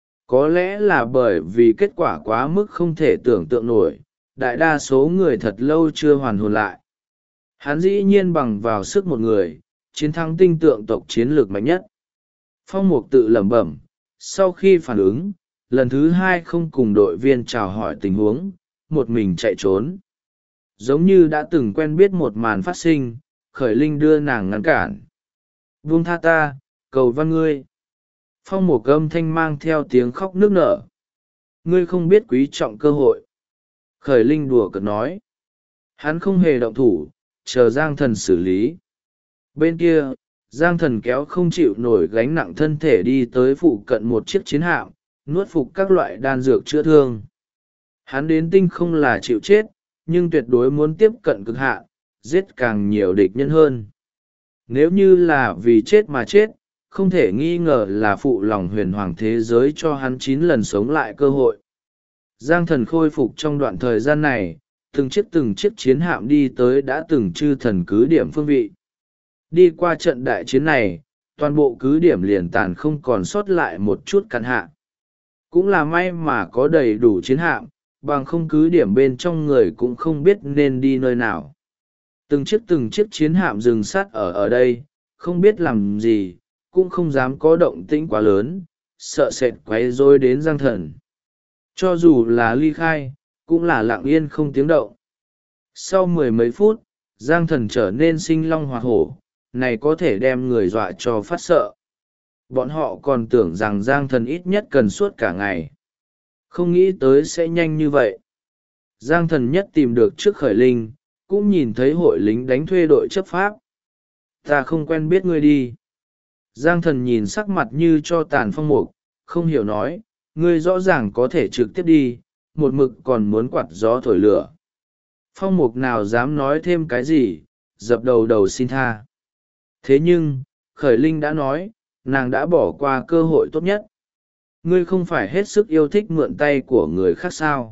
Có lẽ là bởi vì kết quả quá mức không thể tưởng tượng nổi, đại đa số người thật lâu chưa hoàn hồn lại. Hắn dĩ nhiên bằng vào sức một người, chiến thắng tinh tượng tộc chiến lược mạnh nhất. Phong Mục tự lẩm bẩm, sau khi phản ứng, lần thứ hai không cùng đội viên chào hỏi tình huống, một mình chạy trốn. Giống như đã từng quen biết một màn phát sinh, Khởi Linh đưa nàng ngăn cản. Buông tha ta, cầu văn ngươi. Phong Mục âm thanh mang theo tiếng khóc nức nở. Ngươi không biết quý trọng cơ hội. Khởi Linh đùa cợt nói. Hắn không hề động thủ, chờ Giang thần xử lý. Bên kia, Giang thần kéo không chịu nổi gánh nặng thân thể đi tới phụ cận một chiếc chiến hạm, nuốt phục các loại đan dược chữa thương. Hắn đến tinh không là chịu chết, nhưng tuyệt đối muốn tiếp cận cực hạn, giết càng nhiều địch nhân hơn. Nếu như là vì chết mà chết, không thể nghi ngờ là phụ lòng huyền hoàng thế giới cho hắn 9 lần sống lại cơ hội. Giang thần khôi phục trong đoạn thời gian này, từng chiếc chiến hạm đi tới đã từng chư thần cứ điểm phương vị. Đi qua trận đại chiến này, toàn bộ cứ điểm liền tàn không còn sót lại một chút căn hạ. Cũng là may mà có đầy đủ chiến hạm, bằng không cứ điểm bên trong người cũng không biết nên đi nơi nào. Từng chiếc chiến hạm dừng sát ở đây, không biết làm gì, cũng không dám có động tĩnh quá lớn, sợ sệt quấy rối đến Giang thần. Cho dù là ly khai, cũng là lặng yên không tiếng động. Sau 10 mấy phút, Giang thần trở nên sinh long hoạt hổ, này có thể đem người dọa cho phát sợ. Bọn họ còn tưởng rằng Giang thần ít nhất cần suốt cả ngày. Không nghĩ tới sẽ nhanh như vậy. Giang thần nhất tìm được trước Khởi Linh, cũng nhìn thấy hội lính đánh thuê đội chấp pháp. Ta không quen biết ngươi đi. Giang thần nhìn sắc mặt như cho tàn Phong Mục, không hiểu nói, ngươi rõ ràng có thể trực tiếp đi, một mực còn muốn quạt gió thổi lửa. Phong Mục nào dám nói thêm cái gì, dập đầu xin tha. Thế nhưng, Khởi Linh đã nói, nàng đã bỏ qua cơ hội tốt nhất. Ngươi không phải hết sức yêu thích mượn tay của người khác sao?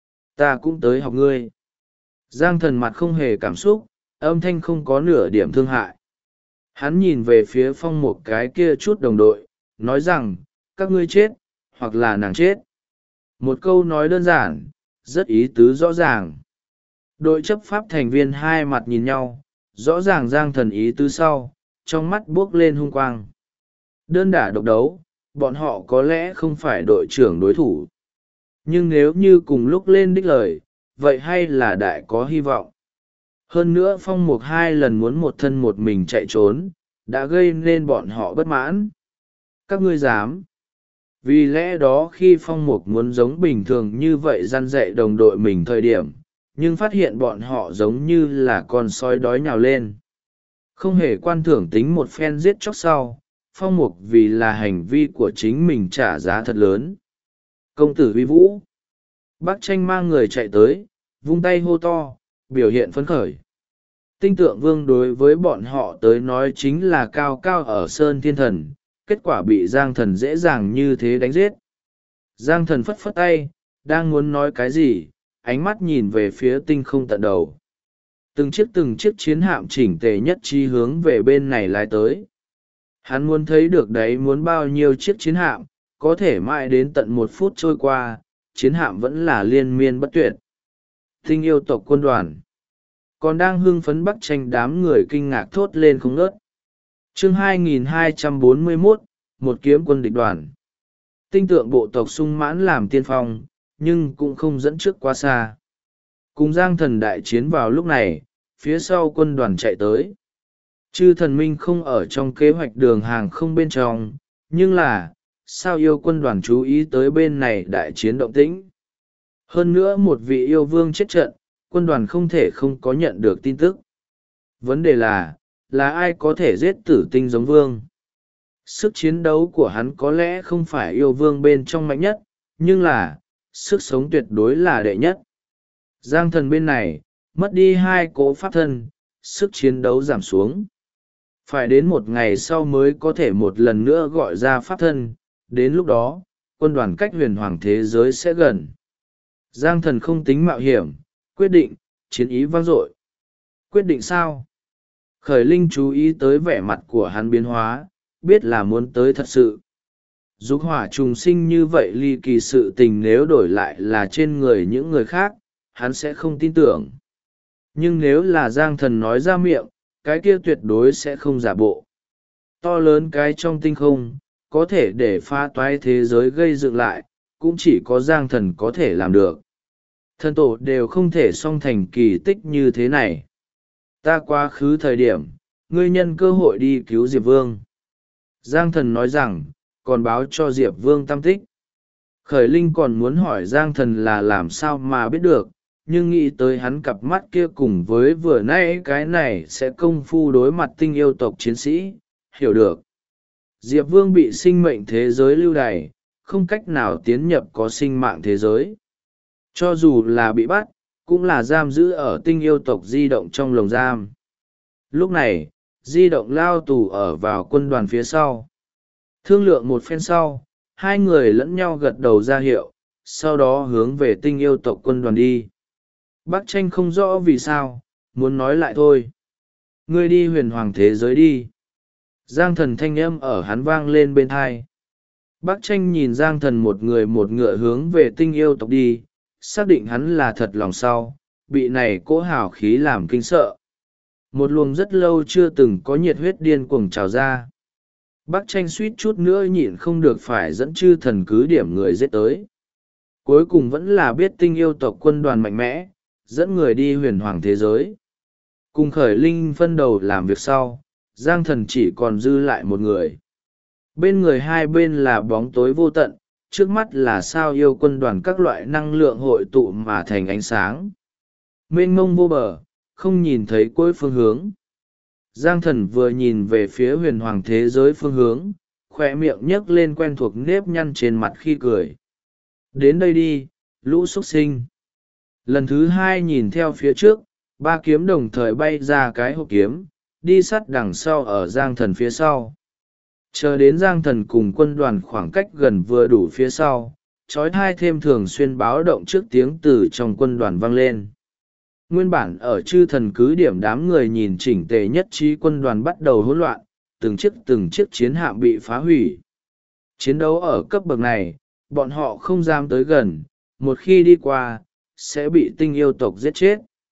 Ta cũng tới học ngươi. Giang thần mặt không hề cảm xúc, âm thanh không có nửa điểm thương hại. Hắn nhìn về phía Phong Mục cái kia chút đồng đội, nói rằng, các ngươi chết, hoặc là nàng chết. Một câu nói đơn giản, rất ý tứ rõ ràng. Đội chấp pháp thành viên hai mặt nhìn nhau, rõ ràng Giang Thần ý tứ sau, trong mắt buốc lên hung quang. Đơn đả độc đấu, bọn họ có lẽ không phải đội trưởng đối thủ. Nhưng nếu như cùng lúc lên đích lời, vậy hay là đại có hy vọng. Hơn nữa Phong Mục 2 lần muốn một thân một mình chạy trốn, đã gây nên bọn họ bất mãn. Các ngươi dám. Vì lẽ đó khi Phong Mục muốn giống bình thường như vậy răn dạy đồng đội mình thời điểm, nhưng phát hiện bọn họ giống như là con sói đói nhào lên. Không hề quan thưởng tính một phen giết chóc sau, Phong Mục vì là hành vi của chính mình trả giá thật lớn. Công tử uy vũ. Bác Tranh mang người chạy tới, vung tay hô to, biểu hiện phấn khởi. Tinh Tượng Vương đối với bọn họ tới nói chính là cao cao ở Sơn Thiên Thần, kết quả bị Giang Thần dễ dàng như thế đánh giết. Giang Thần phất phất tay, đang muốn nói cái gì, ánh mắt nhìn về phía tinh không tận đầu. Từng chiếc chiến hạm chỉnh tề nhất trí hướng về bên này lái tới. Hắn muốn thấy được đấy, muốn bao nhiêu chiếc chiến hạm, có thể mãi đến tận 1 phút trôi qua, chiến hạm vẫn là liên miên bất tuyệt. Tinh yêu tộc quân đoàn còn đang hưng phấn Bắc Tranh, đám người kinh ngạc thốt lên không ngớt. Chương 2241, một kiếm quân địch đoàn. Tinh Tượng bộ tộc sung mãn làm tiên phong, nhưng cũng không dẫn trước quá xa. Cùng Giang Thần đại chiến vào lúc này, phía sau quân đoàn chạy tới. Chư thần minh không ở trong kế hoạch đường hàng không bên trong, nhưng là, sao yêu quân đoàn chú ý tới bên này đại chiến động tĩnh. Hơn nữa một vị yêu vương chết trận, quân đoàn không thể không có nhận được tin tức. Vấn đề là ai có thể giết tử tinh giống vương? Sức chiến đấu của hắn có lẽ không phải yêu vương bên trong mạnh nhất, nhưng là, sức sống tuyệt đối là đệ nhất. Giang Thần bên này, mất đi 2 cỗ pháp thân, sức chiến đấu giảm xuống. Phải đến 1 ngày sau mới có thể một lần nữa gọi ra pháp thân, đến lúc đó, quân đoàn cách huyền hoàng thế giới sẽ gần. Giang Thần không tính mạo hiểm, quyết định, chiến ý vang dội. Quyết định sao? Khởi Linh chú ý tới vẻ mặt của hắn biến hóa, biết là muốn tới thật sự. Dục hỏa trùng sinh như vậy ly kỳ sự tình nếu đổi lại là trên người những người khác, hắn sẽ không tin tưởng. Nhưng nếu là Giang Thần nói ra miệng, cái kia tuyệt đối sẽ không giả bộ. To lớn cái trong tinh không, có thể để phá toái thế giới gây dựng lại, cũng chỉ có Giang Thần có thể làm được. Thần tổ đều không thể song thành kỳ tích như thế này. Ta quá khứ thời điểm, ngươi nhân cơ hội đi cứu Diệp Vương. Giang Thần nói rằng, còn báo cho Diệp Vương tâm tích. Khởi Linh còn muốn hỏi Giang Thần là làm sao mà biết được, nhưng nghĩ tới hắn cặp mắt kia cùng với vừa nãy cái này sẽ công phu đối mặt tinh yêu tộc chiến sĩ, hiểu được. Diệp Vương bị sinh mệnh thế giới lưu đày, không cách nào tiến nhập có sinh mạng thế giới. Cho dù là bị bắt, cũng là giam giữ ở tinh yêu tộc di động trong lồng giam. Lúc này, di động lao tù ở vào quân đoàn phía sau. Thương lượng một phen sau, 2 người lẫn nhau gật đầu ra hiệu, sau đó hướng về tinh yêu tộc quân đoàn đi. Bác Tranh không rõ vì sao, muốn nói lại thôi. Ngươi đi huyền hoàng thế giới đi. Giang Thần thanh âm ở hắn vang lên bên thai. Bác Tranh nhìn Giang Thần một người một ngựa hướng về tinh yêu tộc đi, xác định hắn là thật lòng sau, bị này cỗ hào khí làm kinh sợ. Một luồng rất lâu chưa từng có nhiệt huyết điên cuồng trào ra. Bác Tranh suýt chút nữa nhịn không được phải dẫn chư thần cứ điểm người giết tới. Cuối cùng vẫn là biết tinh yêu tộc quân đoàn mạnh mẽ, dẫn người đi huyền hoàng thế giới. Cùng Khởi Linh phân đầu làm việc sau, Giang Thần chỉ còn dư lại một người. Bên người hai bên là bóng tối vô tận, trước mắt là sao yêu quân đoàn các loại năng lượng hội tụ mà thành ánh sáng. Mênh mông vô bờ, không nhìn thấy cuối phương hướng. Giang Thần vừa nhìn về phía huyền hoàng thế giới phương hướng, khoe miệng nhấc lên quen thuộc nếp nhăn trên mặt khi cười. Đến đây đi, lũ xuất sinh. Lần thứ 2 nhìn theo phía trước, 3 kiếm đồng thời bay ra cái hộp kiếm, đi sát đằng sau ở Giang Thần phía sau. Chờ đến Giang Thần cùng quân đoàn khoảng cách gần vừa đủ phía sau, trói thai thêm thường xuyên báo động trước tiếng từ trong quân đoàn vang lên. Nguyên bản ở chư thần cứ điểm đám người nhìn chỉnh tề nhất trí quân đoàn bắt đầu hỗn loạn, từng chiếc chiến hạm bị phá hủy. Chiến đấu ở cấp bậc này, bọn họ không dám tới gần, một khi đi qua, sẽ bị tinh yêu tộc giết chết.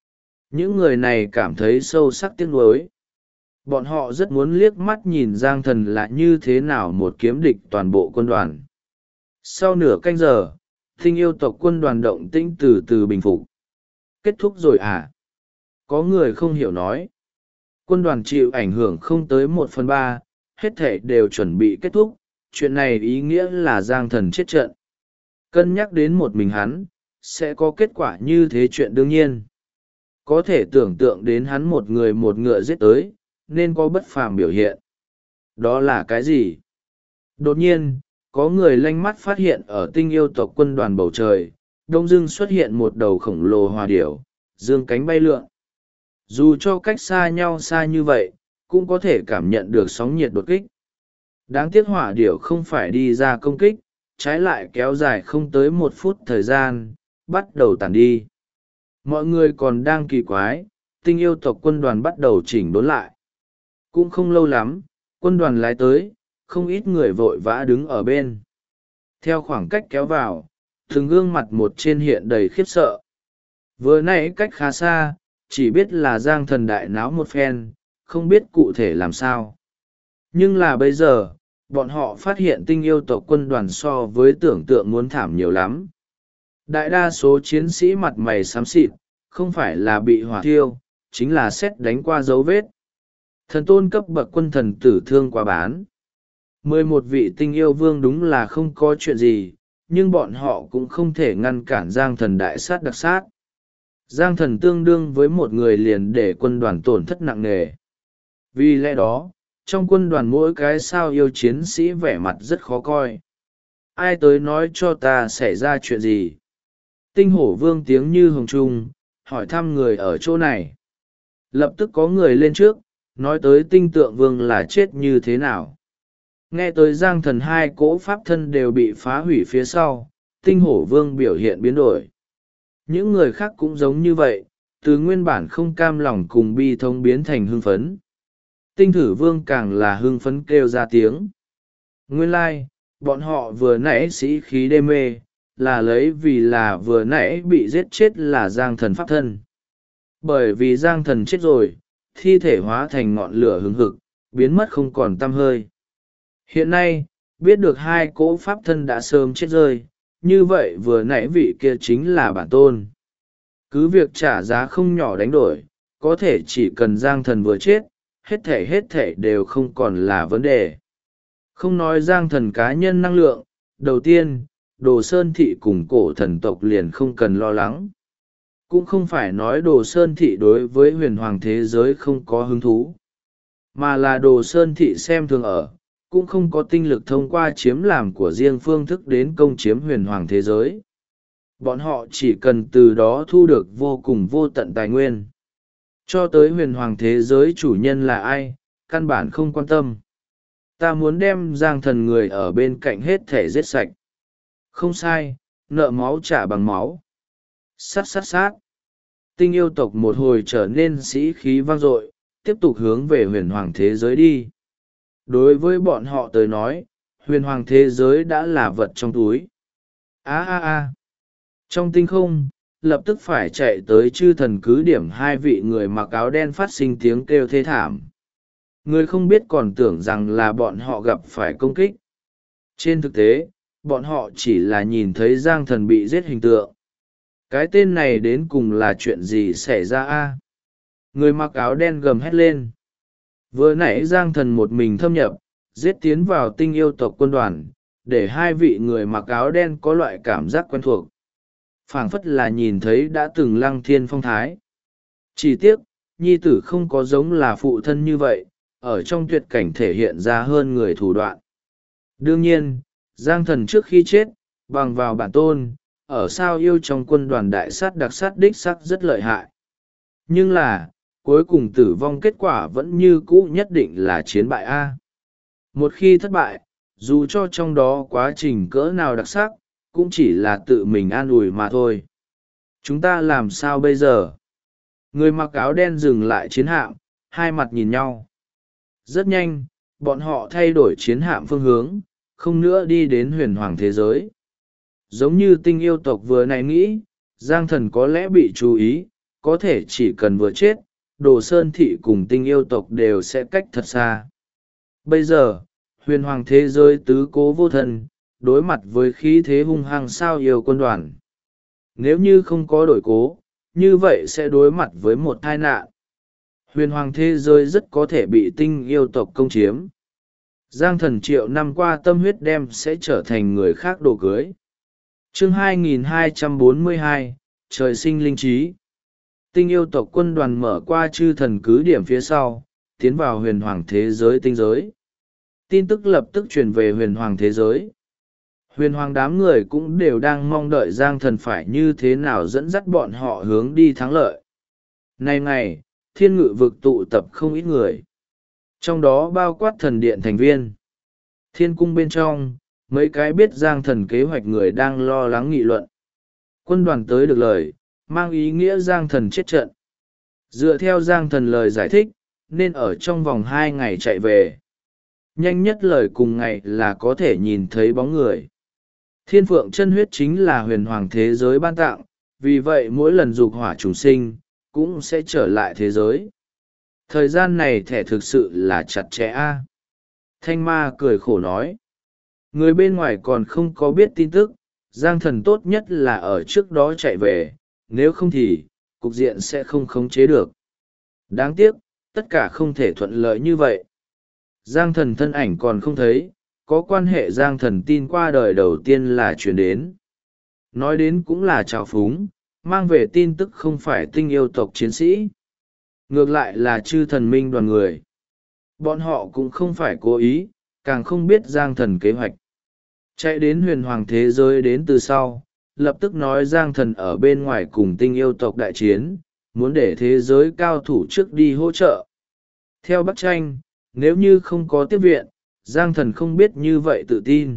Những người này cảm thấy sâu sắc tiếc nuối. Bọn họ rất muốn liếc mắt nhìn Giang Thần là như thế nào một kiếm địch toàn bộ quân đoàn. Sau nửa canh giờ, Tinh yêu tộc quân đoàn động tĩnh từ từ bình phục. Kết thúc rồi à? Có người không hiểu nói. Quân đoàn chịu ảnh hưởng không tới 1/3, hết thể đều chuẩn bị kết thúc. Chuyện này ý nghĩa là Giang Thần chết trận. Cân nhắc đến một mình hắn, sẽ có kết quả như thế chuyện đương nhiên. Có thể tưởng tượng đến hắn một người một ngựa giết tới, nên có bất phàm biểu hiện. Đó là cái gì? Đột nhiên, có người lanh mắt phát hiện ở Tinh yêu tộc quân đoàn bầu trời, đông dưng xuất hiện một đầu khổng lồ hòa điểu, dương cánh bay lượn. Dù cho cách xa nhau xa như vậy, cũng có thể cảm nhận được sóng nhiệt đột kích. Đáng tiếc hỏa điểu không phải đi ra công kích, trái lại kéo dài không tới 1 phút thời gian, bắt đầu tản đi. Mọi người còn đang kỳ quái, Tinh yêu tộc quân đoàn bắt đầu chỉnh đốn lại. Cũng không lâu lắm, quân đoàn lái tới, không ít người vội vã đứng ở bên. Theo khoảng cách kéo vào, từng gương mặt một trên hiện đầy khiếp sợ. Vừa nãy cách khá xa, chỉ biết là Giang Thần đại náo một phen, không biết cụ thể làm sao. Nhưng là bây giờ, bọn họ phát hiện Tinh yêu tộc quân đoàn so với tưởng tượng muốn thảm nhiều lắm. Đại đa số chiến sĩ mặt mày xám xịt, không phải là bị hỏa thiêu, chính là sét đánh qua dấu vết. Thần tôn cấp bậc quân thần tử thương quá bán. 11 vị tinh yêu vương đúng là không có chuyện gì, nhưng bọn họ cũng không thể ngăn cản Giang Thần đại sát đặc sát. Giang Thần tương đương với một người liền để quân đoàn tổn thất nặng nề. Vì lẽ đó, trong quân đoàn mỗi cái sao yêu chiến sĩ vẻ mặt rất khó coi. Ai tới nói cho ta xảy ra chuyện gì? Tinh hổ vương tiếng như hồng trung, hỏi thăm người ở chỗ này. Lập tức có người lên trước, nói tới tinh tượng vương là chết như thế nào. Nghe tới Giang Thần hai cỗ pháp thân đều bị phá hủy phía sau, tinh hổ vương biểu hiện biến đổi. Những người khác cũng giống như vậy, từ nguyên bản không cam lòng cùng bi thống biến thành hưng phấn. Tinh thử vương càng là hưng phấn kêu ra tiếng. Nguyên lai, bọn họ vừa nãy sĩ khí đê mê, là lấy vì là vừa nãy bị giết chết là Giang Thần pháp thân. Bởi vì Giang Thần chết rồi, thi thể hóa thành ngọn lửa hứng hực, biến mất không còn tăm hơi. Hiện nay, biết được hai cỗ pháp thân đã sớm chết rơi, như vậy vừa nãy vị kia chính là bản tôn. Cứ việc trả giá không nhỏ đánh đổi, có thể chỉ cần Giang Thần vừa chết, hết thể đều không còn là vấn đề. Không nói Giang Thần cá nhân năng lượng, đầu tiên, Đồ Sơn Thị cùng cổ thần tộc liền không cần lo lắng. Cũng không phải nói Đồ Sơn Thị đối với huyền hoàng thế giới không có hứng thú, mà là Đồ Sơn Thị xem thường ở, cũng không có tinh lực thông qua chiếm làm của riêng phương thức đến công chiếm huyền hoàng thế giới. Bọn họ chỉ cần từ đó thu được vô cùng vô tận tài nguyên. Cho tới huyền hoàng thế giới chủ nhân là ai, căn bản không quan tâm. Ta muốn đem Giang Thần người ở bên cạnh hết thể giết sạch. Không sai, nợ máu trả bằng máu. Sát sát sát. Tinh yêu tộc một hồi trở nên sĩ khí vang dội, tiếp tục hướng về huyền hoàng thế giới đi. Đối với bọn họ tới nói, huyền hoàng thế giới đã là vật trong túi. Trong tinh không, lập tức phải chạy tới chư thần cứ điểm hai vị người mặc áo đen phát sinh tiếng kêu thê thảm. Người không biết còn tưởng rằng là bọn họ gặp phải công kích. Trên thực tế, bọn họ chỉ là nhìn thấy Giang Thần bị giết hình tượng. Cái tên này đến cùng là chuyện gì xảy ra a? Người mặc áo đen gầm hét lên. Vừa nãy Giang Thần một mình thâm nhập, giết tiến vào tinh yêu tộc quân đoàn, để hai vị người mặc áo đen có loại cảm giác quen thuộc. Phảng phất là nhìn thấy đã từng lăng thiên phong thái. Chỉ tiếc, nhi tử không có giống là phụ thân như vậy, ở trong tuyệt cảnh thể hiện ra hơn người thủ đoạn. Đương nhiên, Giang Thần trước khi chết, bằng vào bản tôn, ở sao yêu trong quân đoàn đại sát đặc sát đích sắc rất lợi hại. Nhưng là, cuối cùng tử vong kết quả vẫn như cũ nhất định là chiến bại A. Một khi thất bại, dù cho trong đó quá trình cỡ nào đặc sắc, cũng chỉ là tự mình an ủi mà thôi. Chúng ta làm sao bây giờ? Người mặc áo đen dừng lại chiến hạm, hai mặt nhìn nhau. Rất nhanh, bọn họ thay đổi chiến hạm phương hướng, không nữa đi đến huyền hoàng thế giới. Giống như tinh yêu tộc vừa này nghĩ, Giang Thần có lẽ bị chú ý, có thể chỉ cần vừa chết, Đồ Sơn Thị cùng tinh yêu tộc đều sẽ cách thật xa. Bây giờ, huyền hoàng thế giới tứ cố vô thân, đối mặt với khí thế hung hăng sao yêu quân đoàn. Nếu như không có đổi cố, như vậy sẽ đối mặt với một tai nạn. Huyền hoàng thế giới rất có thể bị tinh yêu tộc công chiếm. Giang Thần triệu năm qua tâm huyết đem sẽ trở thành người khác đồ cưới. Chương 2242, Trời sinh linh trí. Tinh yêu tộc quân đoàn mở qua chư thần cứ điểm phía sau, tiến vào huyền hoàng thế giới tinh giới. Tin tức lập tức truyền về huyền hoàng thế giới. Huyền hoàng đám người cũng đều đang mong đợi Giang Thần phải như thế nào dẫn dắt bọn họ hướng đi thắng lợi. Nay ngày, thiên ngự vực tụ tập không ít người. Trong đó bao quát thần điện thành viên. Thiên cung bên trong, mấy cái biết Giang Thần kế hoạch người đang lo lắng nghị luận. Quân đoàn tới được lời, mang ý nghĩa Giang Thần chết trận. Dựa theo Giang Thần lời giải thích, nên ở trong vòng 2 ngày chạy về. Nhanh nhất lời cùng ngày là có thể nhìn thấy bóng người. Thiên phượng chân huyết chính là huyền hoàng thế giới ban tặng, vì vậy mỗi lần dục hỏa trùng sinh, cũng sẽ trở lại thế giới. Thời gian này thẻ thực sự là chặt chẽ a. Thanh ma cười khổ nói. Người bên ngoài còn không có biết tin tức, Giang Thần tốt nhất là ở trước đó chạy về, nếu không thì, cục diện sẽ không khống chế được. Đáng tiếc, tất cả không thể thuận lợi như vậy. Giang Thần thân ảnh còn không thấy, có quan hệ Giang Thần tin qua đời đầu tiên là truyền đến. Nói đến cũng là trào phúng, mang về tin tức không phải tinh yêu tộc chiến sĩ. Ngược lại là chư thần minh đoàn người. Bọn họ cũng không phải cố ý, càng không biết Giang Thần kế hoạch. Chạy đến huyền hoàng thế giới đến từ sau, lập tức nói Giang Thần ở bên ngoài cùng tinh yêu tộc đại chiến, muốn để thế giới cao thủ trước đi hỗ trợ. Theo Bắc Tranh, nếu như không có tiếp viện, Giang Thần không biết như vậy tự tin.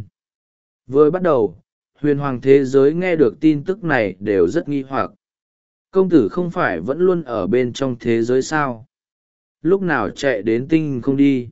Vừa bắt đầu, huyền hoàng thế giới nghe được tin tức này đều rất nghi hoặc. Công tử không phải vẫn luôn ở bên trong thế giới sao? Lúc nào chạy đến tinh không đi?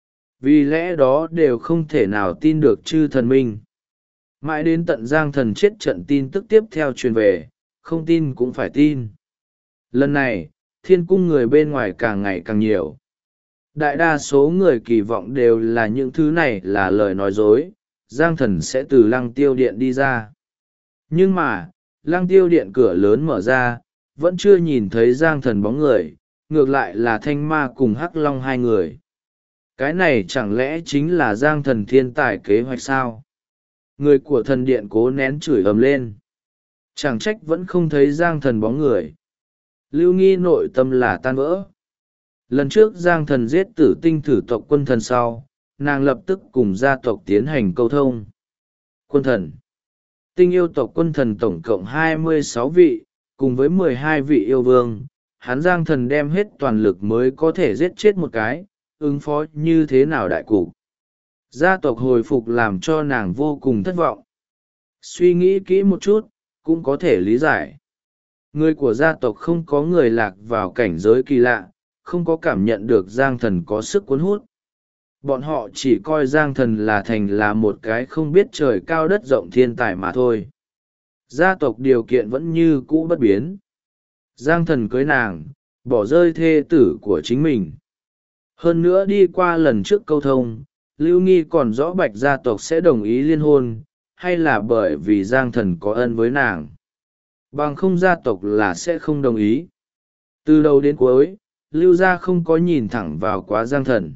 Vì lẽ đó đều không thể nào tin được chư thần minh. Mãi đến tận Giang Thần chết trận tin tức tiếp theo truyền về, không tin cũng phải tin. Lần này, thiên cung người bên ngoài càng ngày càng nhiều. Đại đa số người kỳ vọng đều là những thứ này là lời nói dối, Giang Thần sẽ từ lăng tiêu điện đi ra. Nhưng mà, lăng tiêu điện cửa lớn mở ra, vẫn chưa nhìn thấy Giang Thần bóng người, ngược lại là Thanh Ma cùng Hắc Long 2 người. Cái này chẳng lẽ chính là Giang Thần thiên tài kế hoạch sao? Người của thần điện cố nén chửi ầm lên. Chẳng trách vẫn không thấy Giang Thần bóng người. Lưu Nghi nội tâm là tan vỡ. Lần trước Giang Thần giết tử tinh thử tộc quân thần sau, nàng lập tức cùng gia tộc tiến hành câu thông. Quân thần. Tinh yêu tộc quân thần tổng cộng 26 vị, cùng với 12 vị yêu vương, hắn Giang Thần đem hết toàn lực mới có thể giết chết một cái, ứng phó như thế nào đại cục. Gia tộc hồi phục làm cho nàng vô cùng thất vọng. Suy nghĩ kỹ một chút, cũng có thể lý giải. Người của gia tộc không có người lạc vào cảnh giới kỳ lạ, không có cảm nhận được Giang Thần có sức cuốn hút. Bọn họ chỉ coi Giang Thần là một cái không biết trời cao đất rộng thiên tài mà thôi. Gia tộc điều kiện vẫn như cũ bất biến. Giang Thần cưới nàng, bỏ rơi thê tử của chính mình. Hơn nữa đi qua lần trước câu thông, Lưu Nghi còn rõ Bạch gia tộc sẽ đồng ý liên hôn, hay là bởi vì Giang Thần có ân với nàng. Bằng không gia tộc là sẽ không đồng ý. Từ đầu đến cuối, Lưu gia không có nhìn thẳng vào quá Giang Thần.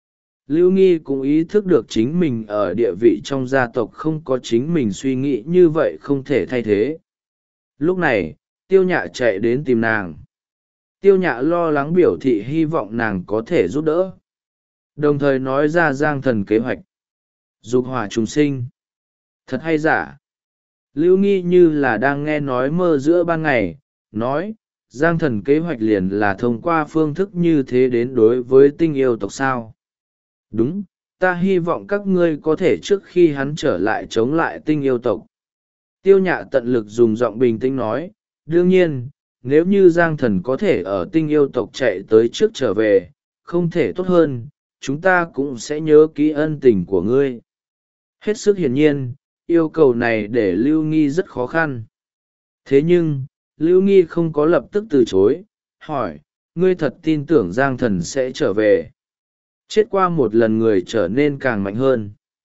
Lưu Nghi cũng ý thức được chính mình ở địa vị trong gia tộc không có chính mình suy nghĩ như vậy không thể thay thế. Lúc này, Tiêu Nhạ chạy đến tìm nàng. Tiêu Nhạ lo lắng biểu thị hy vọng nàng có thể giúp đỡ. Đồng thời nói ra Giang Thần kế hoạch. Dục hỏa trùng sinh. Thật hay giả? Lưu Nghi như là đang nghe nói mơ giữa ban ngày, nói, Giang Thần kế hoạch liền là thông qua phương thức như thế đến đối với tinh yêu tộc sao. Đúng, ta hy vọng các ngươi có thể trước khi hắn trở lại chống lại tinh yêu tộc. Tiêu Nhạ tận lực dùng giọng bình tĩnh nói, đương nhiên, nếu như Giang Thần có thể ở tinh yêu tộc chạy tới trước trở về, không thể tốt hơn, chúng ta cũng sẽ nhớ kỹ ân tình của ngươi. Hết sức hiển nhiên, yêu cầu này để Lưu Nghi rất khó khăn. Thế nhưng, Lưu Nghi không có lập tức từ chối, hỏi, ngươi thật tin tưởng Giang Thần sẽ trở về? Chết qua một lần người trở nên càng mạnh hơn.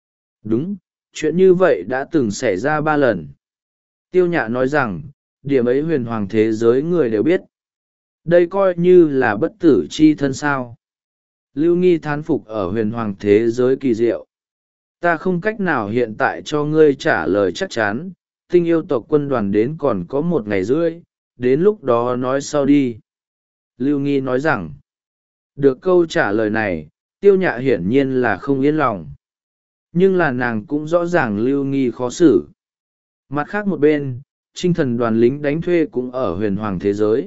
Đúng, chuyện như vậy đã từng xảy ra 3 lần. Tiêu Nhạ nói rằng, điểm ấy huyền hoàng thế giới người đều biết. Đây coi như là bất tử chi thân sao. Lưu Nghi thán phục ở huyền hoàng thế giới kỳ diệu. Ta không cách nào hiện tại cho ngươi trả lời chắc chắn, tinh yêu tộc quân đoàn đến còn có 1 ngày rưỡi, đến lúc đó nói sau đi. Lưu Nghi nói rằng, được câu trả lời này, Tiêu Nhạ hiển nhiên là không yên lòng. Nhưng là nàng cũng rõ ràng Lưu Nghi khó xử. Mặt khác một bên, Trinh Thần đoàn lính đánh thuê cũng ở huyền hoàng thế giới.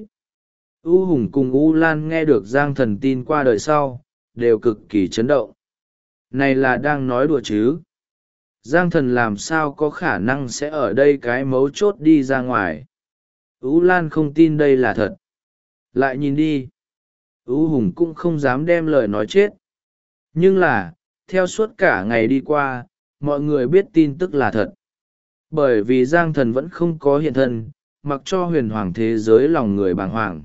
U Hùng cùng U Lan nghe được Giang Thần tin qua đời sau, đều cực kỳ chấn động. Này là đang nói đùa chứ? Giang Thần làm sao có khả năng sẽ ở đây cái mấu chốt đi ra ngoài? U Lan không tin đây là thật. Lại nhìn đi. U Hùng cũng không dám đem lời nói chết. Nhưng là, theo suốt cả ngày đi qua, mọi người biết tin tức là thật. Bởi vì Giang Thần vẫn không có hiện thân, mặc cho huyền hoàng thế giới lòng người bàng hoàng.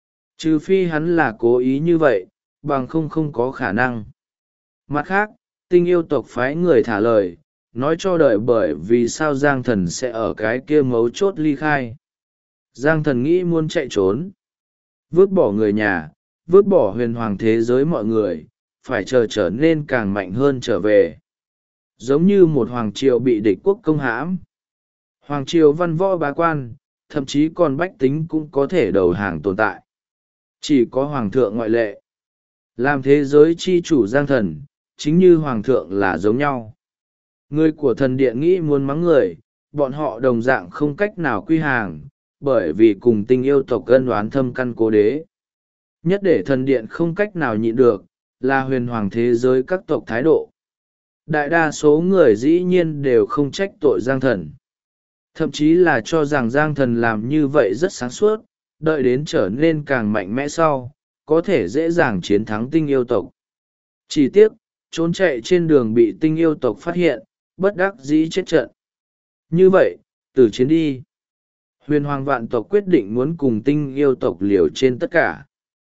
Trừ phi hắn là cố ý như vậy, bằng không có khả năng. Mặt khác, tinh yêu tộc phái người thả lời, nói cho đời bởi vì sao Giang Thần sẽ ở cái kia mấu chốt ly khai. Giang Thần nghĩ muốn chạy trốn. Vứt bỏ người nhà, vứt bỏ huyền hoàng thế giới mọi người, phải chờ trở nên càng mạnh hơn trở về. Giống như một hoàng triều bị địch quốc công hãm. Hoàng triều văn võ bá quan, thậm chí còn bách tính cũng có thể đầu hàng tồn tại. Chỉ có hoàng thượng ngoại lệ. Làm thế giới chi chủ Giang Thần, chính như hoàng thượng là giống nhau. Người của thần điện nghĩ muốn mắng người, bọn họ đồng dạng không cách nào quy hàng, bởi vì cùng tình yêu tộc ân oán thâm căn cố đế. Nhất để thần điện không cách nào nhịn được, là huyền hoàng thế giới các tộc thái độ. Đại đa số người dĩ nhiên đều không trách tội Giang Thần. Thậm chí là cho rằng Giang Thần làm như vậy rất sáng suốt, đợi đến trở nên càng mạnh mẽ sau, có thể dễ dàng chiến thắng tinh yêu tộc. Chỉ tiếc, trốn chạy trên đường bị tinh yêu tộc phát hiện, bất đắc dĩ chết trận. Như vậy, từ chiến đi. Huyền hoàng vạn tộc quyết định muốn cùng tinh yêu tộc liều trên tất cả.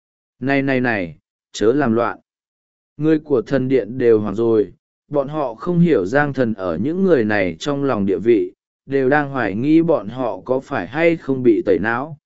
Này, chớ làm loạn. Người của thần điện đều hoảng rồi, bọn họ không hiểu Giang Thần ở những người này trong lòng địa vị, đều đang hoài nghi bọn họ có phải hay không bị tẩy não.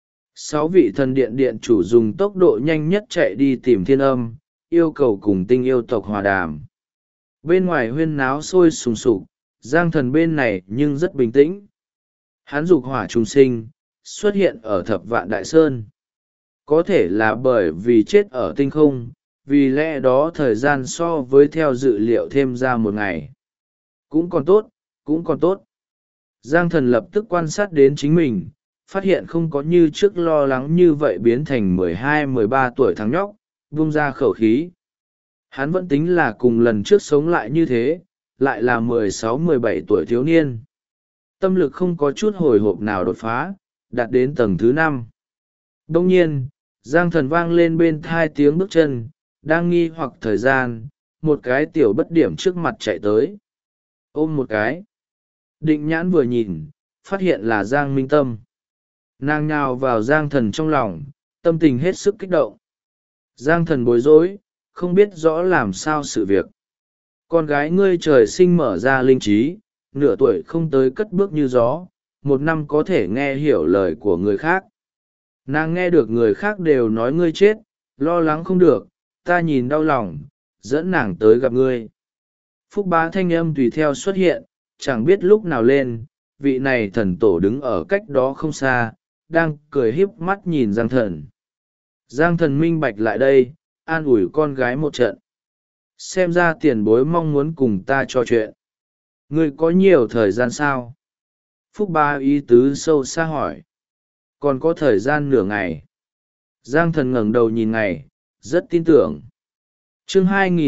6 vị thần điện điện chủ dùng tốc độ nhanh nhất chạy đi tìm Thiên Âm, yêu cầu cùng tinh yêu tộc hòa đàm. Bên ngoài huyên náo sôi sùng sục, Giang Thần bên này nhưng rất bình tĩnh. Hắn dục hỏa trùng sinh, xuất hiện ở Thập Vạn Đại Sơn. Có thể là bởi vì chết ở tinh không, vì lẽ đó thời gian so với theo dự liệu thêm ra 1 ngày. Cũng còn tốt. Giang Thần lập tức quan sát đến chính mình, phát hiện không có như trước lo lắng như vậy biến thành 12-13 tuổi thằng nhóc, vung ra khẩu khí. Hắn vẫn tính là cùng lần trước sống lại như thế, lại là 16-17 tuổi thiếu niên. Tâm lực không có chút hồi hộp nào đột phá, đạt đến tầng thứ 5. Đông nhiên, Giang Thần vang lên bên thai tiếng bước chân, đang nghi hoặc thời gian, một cái tiểu bất điểm trước mặt chạy tới. Ôm một cái. Định nhãn vừa nhìn, phát hiện là Giang Minh Tâm. Nàng nhào vào Giang Thần trong lòng, tâm tình hết sức kích động. Giang Thần bối rối, không biết rõ làm sao sự việc. Con gái ngươi trời sinh mở ra linh trí, nửa tuổi không tới cất bước như gió, 1 năm có thể nghe hiểu lời của người khác. Nàng nghe được người khác đều nói ngươi chết, lo lắng không được, ta nhìn đau lòng, dẫn nàng tới gặp ngươi. Phúc Bá thanh âm tùy theo xuất hiện, chẳng biết lúc nào lên, vị này thần tổ đứng ở cách đó không xa, đang cười híp mắt nhìn Giang Thần. Giang Thần minh bạch lại đây, an ủi con gái một trận. Xem ra tiền bối mong muốn cùng ta trò chuyện. Ngươi có nhiều thời gian sao? Phúc Bá ý tứ sâu xa hỏi. Còn có thời gian nửa ngày. Giang Thần ngẩng đầu nhìn ngày, rất tin tưởng. Chương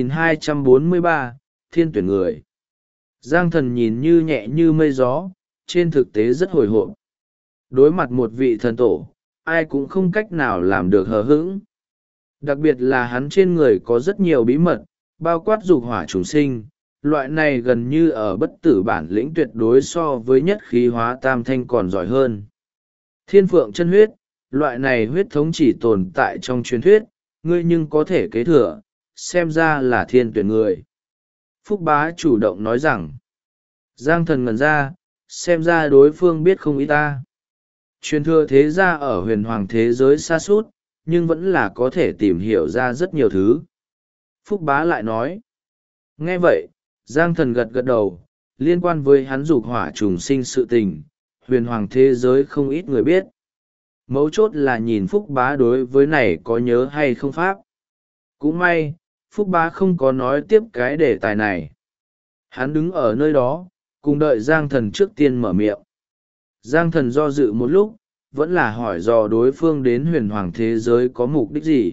2243, Thiên tuyển người. Giang Thần nhìn như nhẹ như mây gió, trên thực tế rất hồi hộp. Đối mặt một vị thần tổ, ai cũng không cách nào làm được hờ hững. Đặc biệt là hắn trên người có rất nhiều bí mật, bao quát dục hỏa trùng sinh, loại này gần như ở bất tử bản lĩnh tuyệt đối so với nhất khí hóa tam thanh còn giỏi hơn. Thiên phượng chân huyết, loại này huyết thống chỉ tồn tại trong truyền thuyết, ngươi nhưng có thể kế thừa, xem ra là thiên tuyển người. Phúc bá chủ động nói rằng, Giang Thần ngẩn ra, xem ra đối phương biết không ít ta. Truyền thừa thế gia ở huyền hoàng thế giới xa suốt, nhưng vẫn là có thể tìm hiểu ra rất nhiều thứ. Phúc bá lại nói, nghe vậy, Giang Thần gật gật đầu, liên quan với hắn dục hỏa trùng sinh sự tình, huyền hoàng thế giới không ít người biết. Mấu chốt là nhìn Phúc bá đối với này có nhớ hay không pháp. Cũng may, Phúc bá không có nói tiếp cái đề tài này. Hắn đứng ở nơi đó, cùng đợi Giang Thần trước tiên mở miệng. Giang Thần do dự một lúc, vẫn là hỏi dò đối phương đến huyền hoàng thế giới có mục đích gì.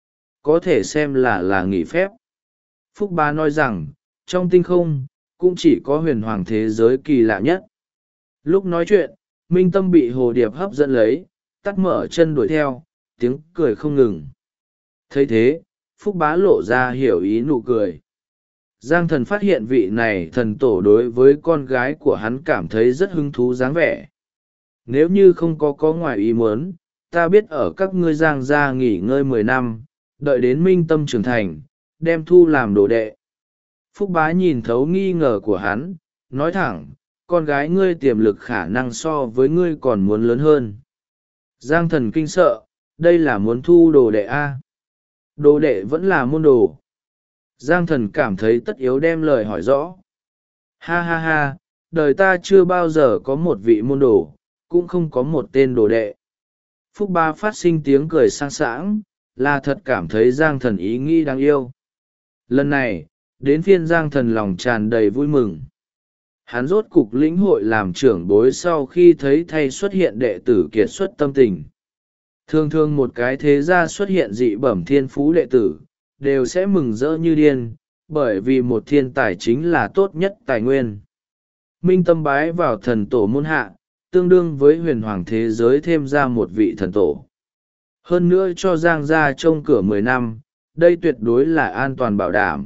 Có thể xem là nghỉ phép. Phúc bá nói rằng, trong tinh không, cũng chỉ có huyền hoàng thế giới kỳ lạ nhất. Lúc nói chuyện, Minh Tâm bị hồ điệp hấp dẫn lấy, tắt mở chân đuổi theo, tiếng cười không ngừng. Thấy thế, Phúc bá lộ ra hiểu ý nụ cười. Giang Thần phát hiện vị này thần tổ đối với con gái của hắn cảm thấy rất hứng thú dáng vẻ. Nếu như không có ngoài ý muốn, ta biết ở các ngươi Giang gia nghỉ ngơi 10 năm, đợi đến Minh Tâm trưởng thành, đem thu làm đồ đệ. Phúc bá nhìn thấu nghi ngờ của hắn, nói thẳng, con gái ngươi tiềm lực khả năng so với ngươi còn muốn lớn hơn. Giang Thần kinh sợ, đây là muốn thu đồ đệ A. Đồ đệ vẫn là môn đồ. Giang Thần cảm thấy tất yếu đem lời hỏi rõ. Ha ha ha, đời ta chưa bao giờ có một vị môn đồ, cũng không có một tên đồ đệ. Phúc bá phát sinh tiếng cười sang sảng, là thật cảm thấy Giang Thần ý nghĩ đáng yêu. Lần này, đến phiên Giang Thần lòng tràn đầy vui mừng. Hắn rốt cục lĩnh hội làm trưởng bối sau khi thấy thay xuất hiện đệ tử kiệt xuất tâm tình. Thường thường một cái thế gia xuất hiện dị bẩm thiên phú đệ tử, đều sẽ mừng rỡ như điên, bởi vì một thiên tài chính là tốt nhất tài nguyên. Minh Tâm bái vào thần tổ môn hạ, tương đương với huyền hoàng thế giới thêm ra một vị thần tổ. Hơn nữa cho Giang gia trông cửa 10 năm, đây tuyệt đối là an toàn bảo đảm.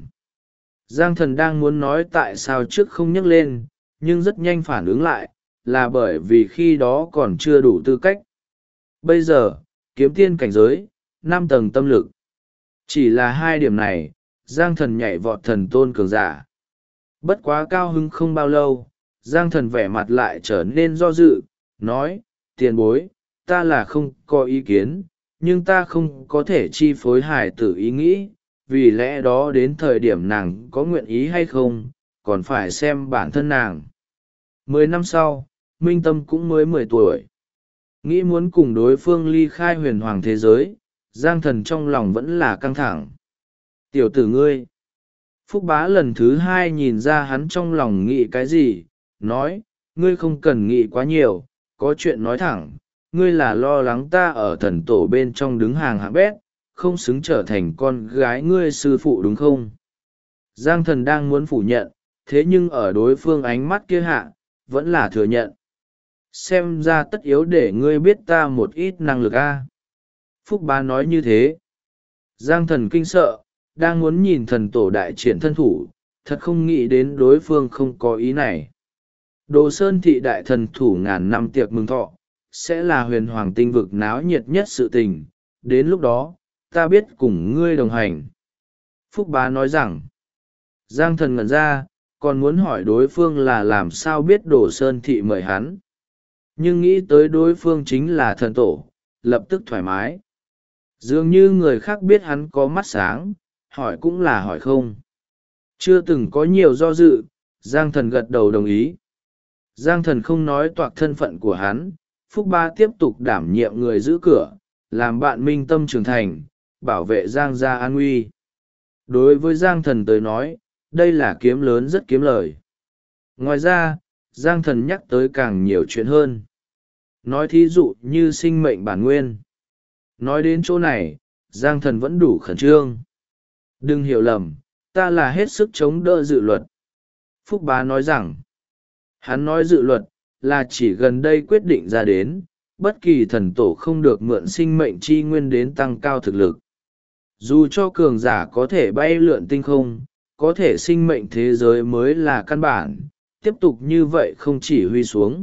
Giang Thần đang muốn nói tại sao trước không nhắc lên, nhưng rất nhanh phản ứng lại, là bởi vì khi đó còn chưa đủ tư cách. Bây giờ, kiếm tiên cảnh giới, 5 tầng tâm lực. Chỉ là 2 điểm này, Giang Thần nhảy vọt thần tôn cường giả. Bất quá cao hứng không bao lâu, Giang Thần vẻ mặt lại trở nên do dự, nói, tiền bối, ta là không có ý kiến, nhưng ta không có thể chi phối hải tử ý nghĩ, vì lẽ đó đến thời điểm nàng có nguyện ý hay không, còn phải xem bản thân nàng. 10 năm sau, Minh Tâm cũng mới 10 tuổi. Nghĩ muốn cùng đối phương ly khai huyền hoàng thế giới, Giang Thần trong lòng vẫn là căng thẳng. Tiểu tử ngươi. Phúc bá lần thứ 2 nhìn ra hắn trong lòng nghĩ cái gì, nói, ngươi không cần nghĩ quá nhiều, có chuyện nói thẳng, ngươi là lo lắng ta ở thần tổ bên trong đứng hàng hạng bét, không xứng trở thành con gái ngươi sư phụ đúng không? Giang Thần đang muốn phủ nhận, thế nhưng ở đối phương ánh mắt kia hạ, vẫn là thừa nhận. Xem ra tất yếu để ngươi biết ta một ít năng lực a. Phúc bá nói như thế. Giang Thần kinh sợ, đang muốn nhìn thần tổ đại triển thân thủ, thật không nghĩ đến đối phương không có ý này. Đồ Sơn thị đại thần thủ ngàn năm tiệc mừng thọ, sẽ là huyền hoàng tinh vực náo nhiệt nhất sự tình, đến lúc đó, ta biết cùng ngươi đồng hành. Phúc bá nói rằng, Giang Thần ngẩn ra, còn muốn hỏi đối phương là làm sao biết Đồ Sơn thị mời hắn. Nhưng nghĩ tới đối phương chính là thần tổ, lập tức thoải mái. Dường như người khác biết hắn có mắt sáng, hỏi cũng là hỏi không. Chưa từng có nhiều do dự, Giang Thần gật đầu đồng ý. Giang Thần không nói toạc thân phận của hắn, Phúc bá tiếp tục đảm nhiệm người giữ cửa, làm bạn Minh Tâm trưởng thành, bảo vệ Giang gia an nguy. Đối với Giang Thần tới nói, đây là kiếm lớn rất kiếm lời. Ngoài ra, Giang Thần nhắc tới càng nhiều chuyện hơn. Nói thí dụ như sinh mệnh bản nguyên. Nói đến chỗ này, Giang Thần vẫn đủ khẩn trương. Đừng hiểu lầm, ta là hết sức chống đỡ dự luật. Phúc bá nói rằng, hắn nói dự luật, là chỉ gần đây quyết định ra đến, bất kỳ thần tổ không được mượn sinh mệnh chi nguyên đến tăng cao thực lực. Dù cho cường giả có thể bay lượn tinh không, có thể sinh mệnh thế giới mới là căn bản, tiếp tục như vậy không chỉ huy xuống,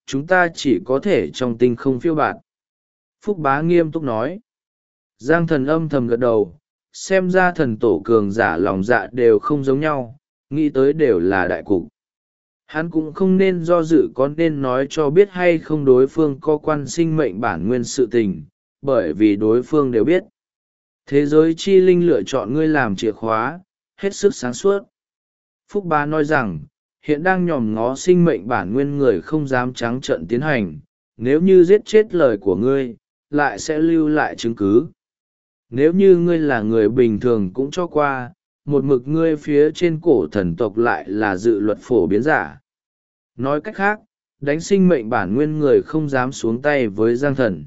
chúng ta chỉ có thể trong tinh không phiêu bạt. Phúc Bá nghiêm túc nói. Giang Thần âm thầm gật đầu, xem ra thần tổ cường giả lòng dạ đều không giống nhau, nghĩ tới đều là đại cục. Hắn cũng không nên do dự có nên nói cho biết hay không đối phương có quan sinh mệnh bản nguyên sự tình, bởi vì đối phương đều biết. Thế giới chi linh lựa chọn ngươi làm chìa khóa, hết sức sáng suốt. Phúc Bá nói rằng, hiện đang nhòm ngó sinh mệnh bản nguyên người không dám trắng trợn tiến hành, nếu như giết chết lời của ngươi, lại sẽ lưu lại chứng cứ. Nếu như ngươi là người bình thường cũng cho qua, một mực ngươi phía trên cổ thần tộc lại là dự luật phổ biến giả. Nói cách khác, đánh sinh mệnh bản nguyên người không dám xuống tay với Giang Thần.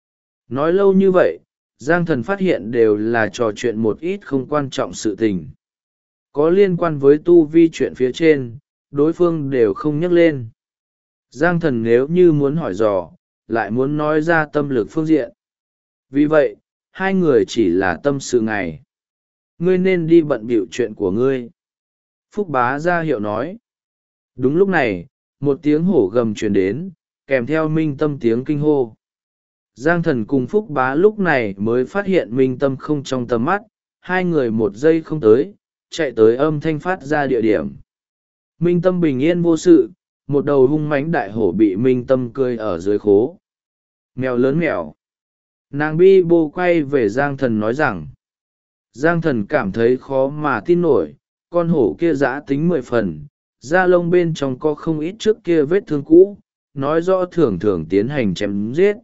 Nói lâu như vậy, Giang Thần phát hiện đều là trò chuyện một ít không quan trọng sự tình. Có liên quan với tu vi chuyện phía trên, đối phương đều không nhắc lên. Giang Thần nếu như muốn hỏi dò, lại muốn nói ra tâm lực phương diện. Vì vậy, hai người chỉ là tâm sự ngày. Ngươi nên đi bận bịu chuyện của ngươi. Phúc Bá ra hiệu nói. Đúng lúc này, một tiếng hổ gầm truyền đến, kèm theo Minh Tâm tiếng kinh hô. Giang Thần cùng Phúc Bá lúc này mới phát hiện Minh Tâm không trong tầm mắt, hai người một giây không tới, chạy tới âm thanh phát ra địa điểm. Minh Tâm bình yên vô sự, một đầu hung mãnh đại hổ bị Minh Tâm cười ở dưới khố. Mèo lớn mèo. Nàng bi bô quay về Giang Thần nói rằng, Giang Thần cảm thấy khó mà tin nổi, con hổ kia dã tính 10 phần, da lông bên trong có không ít trước kia vết thương cũ, nói rõ thường thường tiến hành chém giết.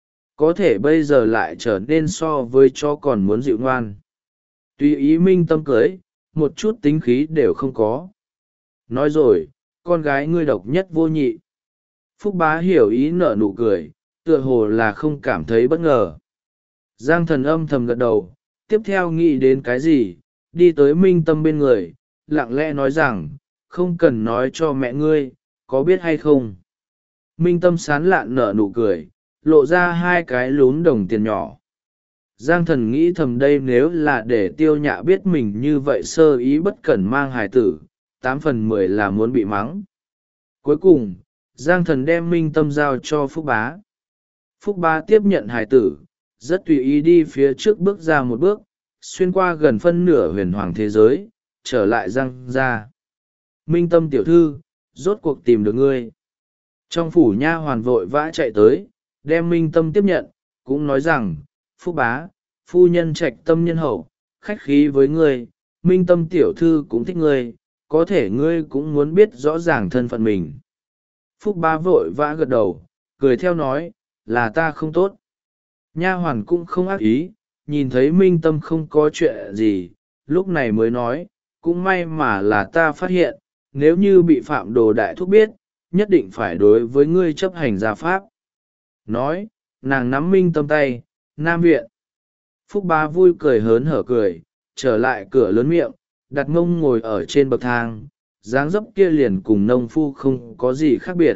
Có thể bây giờ lại trở nên so với chó còn muốn dịu ngoan. Tùy ý Minh Tâm cưới, một chút tính khí đều không có. Nói rồi, con gái ngươi độc nhất vô nhị. Phúc Bá hiểu ý nở nụ cười, tựa hồ là không cảm thấy bất ngờ. Giang Thần âm thầm gật đầu, tiếp theo nghĩ đến cái gì, đi tới Minh Tâm bên người, lặng lẽ nói rằng, không cần nói cho mẹ ngươi, có biết hay không. Minh Tâm sán lạn nở nụ cười, lộ ra hai cái lún đồng tiền nhỏ. Giang Thần nghĩ thầm đây nếu là để Tiêu Nhạ biết mình như vậy sơ ý bất cẩn mang hài tử, 8/10 là muốn bị mắng. Cuối cùng, Giang Thần đem Minh Tâm giao cho Phúc Bá. Phúc Bá tiếp nhận hài tử, rất tùy ý đi phía trước bước ra một bước, xuyên qua gần phân nửa huyền hoàng thế giới, trở lại Giang gia. Minh Tâm tiểu thư, rốt cuộc tìm được ngươi. Trong phủ nha hoàn vội vã chạy tới, đem Minh Tâm tiếp nhận, cũng nói rằng, Phúc Bá, phu nhân trạch tâm nhân hậu, khách khí với ngươi, Minh Tâm tiểu thư cũng thích ngươi, có thể ngươi cũng muốn biết rõ ràng thân phận mình. Phúc Bá vội vã gật đầu, cười theo nói, là ta không tốt. Nha hoàn cũng không ác ý, nhìn thấy Minh Tâm không có chuyện gì, lúc này mới nói, cũng may mà là ta phát hiện, nếu như bị Phạm Đồ đại thúc biết, nhất định phải đối với ngươi chấp hành gia pháp. Nói, nàng nắm Minh Tâm tay, Nam viện. Phúc Bá vui cười hớn hở cười, trở lại cửa lớn miệng, đặt mông ngồi ở trên bậc thang, dáng dấp kia liền cùng nông phu không có gì khác biệt.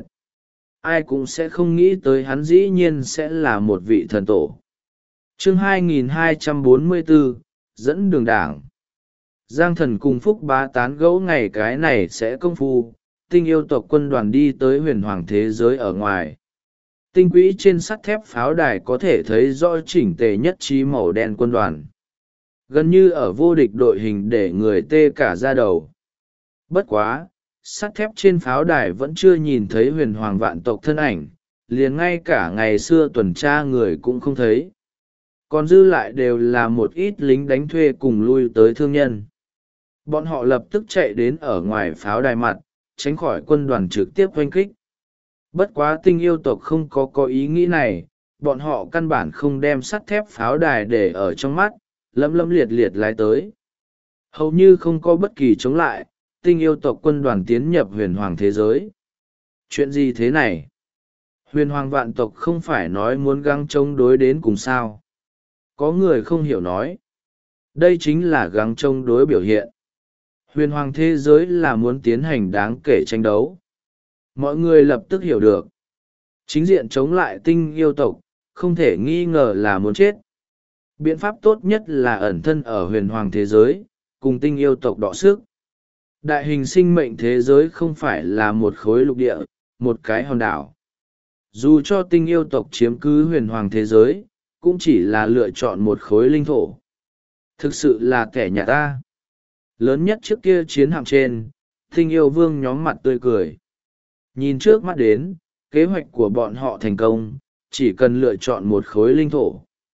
Ai cũng sẽ không nghĩ tới hắn dĩ nhiên sẽ là một vị thần tổ. Chương 2244, dẫn đường đảng. Giang Thần cùng Phúc Bá tán gẫu ngày cái này sẽ công phu, tinh yêu tộc quân đoàn đi tới huyền hoàng thế giới ở ngoài. Tinh quỹ trên sắt thép pháo đài có thể thấy rõ chỉnh tề nhất trí màu đen quân đoàn. Gần như ở vô địch đội hình để người tê cả da đầu. Bất quá, sắt thép trên pháo đài vẫn chưa nhìn thấy huyền hoàng vạn tộc thân ảnh, liền ngay cả ngày xưa tuần tra người cũng không thấy. Còn dư lại đều là một ít lính đánh thuê cùng lui tới thương nhân. Bọn họ lập tức chạy đến ở ngoài pháo đài mặt, tránh khỏi quân đoàn trực tiếp oanh kích. Bất quá tinh yêu tộc không có ý nghĩ này, bọn họ căn bản không đem sắt thép pháo đài để ở trong mắt, lấm lấm liệt liệt lái tới. Hầu như không có bất kỳ chống lại, tinh yêu tộc quân đoàn tiến nhập huyền hoàng thế giới. Chuyện gì thế này? Huyền hoàng vạn tộc không phải nói muốn gắng chống đối đến cùng sao? Có người không hiểu nói. Đây chính là gắng chống đối biểu hiện. Huyền hoàng thế giới là muốn tiến hành đáng kể tranh đấu. Mọi người lập tức hiểu được. Chính diện chống lại tinh yêu tộc, không thể nghi ngờ là muốn chết. Biện pháp tốt nhất là ẩn thân ở huyền hoàng thế giới, cùng tinh yêu tộc đọ sức. Đại hình sinh mệnh thế giới không phải là một khối lục địa, một cái hòn đảo. Dù cho tinh yêu tộc chiếm cứ huyền hoàng thế giới, cũng chỉ là lựa chọn một khối linh thổ. Thực sự là kẻ nhà ta. Lớn nhất trước kia chiến hạm trên, tinh yêu vương nhóm mặt tươi cười. Nhìn trước mắt đến, kế hoạch của bọn họ thành công, chỉ cần lựa chọn một khối linh thổ.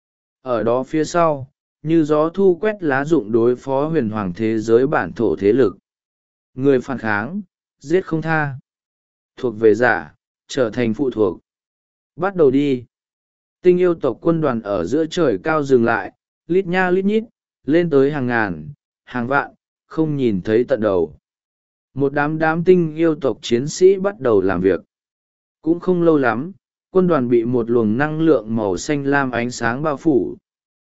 Ở đó phía sau, như gió thu quét lá rụng đối phó huyền hoàng thế giới bản thổ thế lực. Người phản kháng, giết không tha. Thuộc về giả, trở thành phụ thuộc. Bắt đầu đi. Tinh yêu tộc quân đoàn ở giữa trời cao dừng lại, lít nha lít nhít, lên tới hàng ngàn, hàng vạn, không nhìn thấy tận đầu. Một đám tinh yêu tộc chiến sĩ bắt đầu làm việc. Cũng không lâu lắm, quân đoàn bị một luồng năng lượng màu xanh lam ánh sáng bao phủ.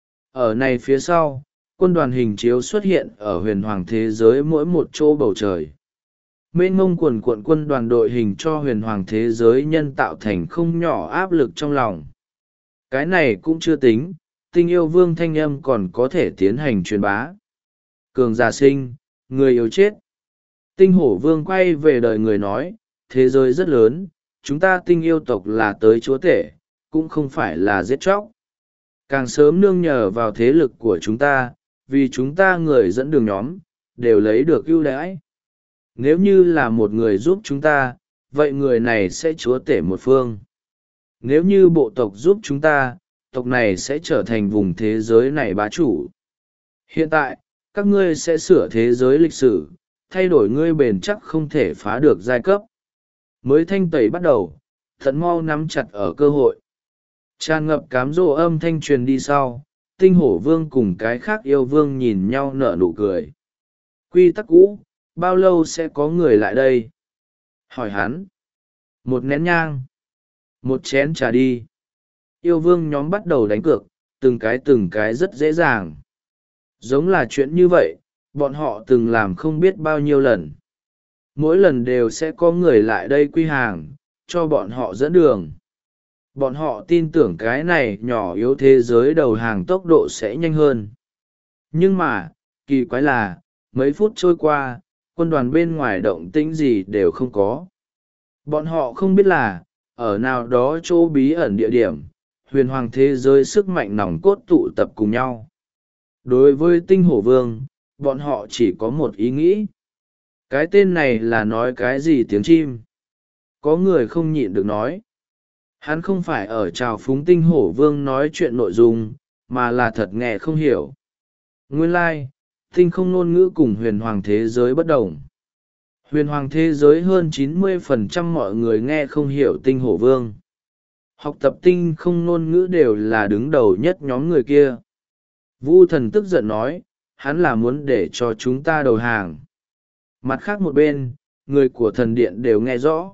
Ở này phía sau, quân đoàn hình chiếu xuất hiện ở huyền hoàng thế giới mỗi một chỗ bầu trời. Mênh mông quần cuộn quân đoàn đội hình cho huyền hoàng thế giới nhân tạo thành không nhỏ áp lực trong lòng. Cái này cũng chưa tính, tinh yêu vương thanh âm còn có thể tiến hành truyền bá. Cường giả sinh, người yếu chết. Tinh hổ vương quay về đời người nói, thế giới rất lớn, chúng ta tinh yêu tộc là tới chúa tể, cũng không phải là giết chóc. Càng sớm nương nhờ vào thế lực của chúng ta, vì chúng ta người dẫn đường nhóm, đều lấy được ưu đãi. Nếu như là một người giúp chúng ta, vậy người này sẽ chúa tể một phương. Nếu như bộ tộc giúp chúng ta, tộc này sẽ trở thành vùng thế giới này bá chủ. Hiện tại, các ngươi sẽ sửa thế giới lịch sử, thay đổi ngươi bền chắc không thể phá được giai cấp. Mới thanh tẩy bắt đầu, thận mau nắm chặt ở cơ hội. Tràn ngập cám dỗ âm thanh truyền đi sau, tinh hổ vương cùng cái khác yêu vương nhìn nhau nở nụ cười. Quy tắc cũ, bao lâu sẽ có người lại đây? Hỏi hắn. Một nén nhang. Một chén trà đi. Yêu vương nhóm bắt đầu đánh cược, từng cái rất dễ dàng. Giống là chuyện như vậy, bọn họ từng làm không biết bao nhiêu lần. Mỗi lần đều sẽ có người lại đây quy hàng, cho bọn họ dẫn đường. Bọn họ tin tưởng cái này nhỏ yếu thế giới đầu hàng tốc độ sẽ nhanh hơn. Nhưng mà, kỳ quái là, mấy phút trôi qua, quân đoàn bên ngoài động tĩnh gì đều không có. Bọn họ không biết là, ở nào đó chỗ bí ẩn địa điểm, huyền hoàng thế giới sức mạnh nòng cốt tụ tập cùng nhau. Đối với tinh hổ vương, bọn họ chỉ có một ý nghĩ. Cái tên này là nói cái gì tiếng chim? Có người không nhịn được nói. Hắn không phải ở trào phúng tinh hổ vương nói chuyện nội dung, mà là thật nghe không hiểu. Nguyên lai, tinh không ngôn ngữ cùng huyền hoàng thế giới bất đồng. Huyền hoàng thế giới hơn 90% mọi người nghe không hiểu tinh hổ vương. Học tập tinh không ngôn ngữ đều là đứng đầu nhất nhóm người kia. Vu thần tức giận nói, hắn là muốn để cho chúng ta đầu hàng. Mặt khác một bên, người của thần điện đều nghe rõ.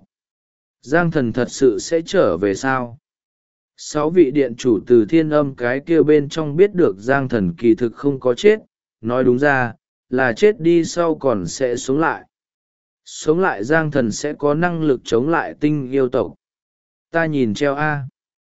Giang thần thật sự sẽ trở về sao? 6 vị điện chủ từ thiên âm cái kia bên trong biết được Giang thần kỳ thực không có chết, nói đúng ra, là chết đi sau còn sẽ sống lại. Sống lại Giang thần sẽ có năng lực chống lại tinh yêu tộc. Ta nhìn treo A.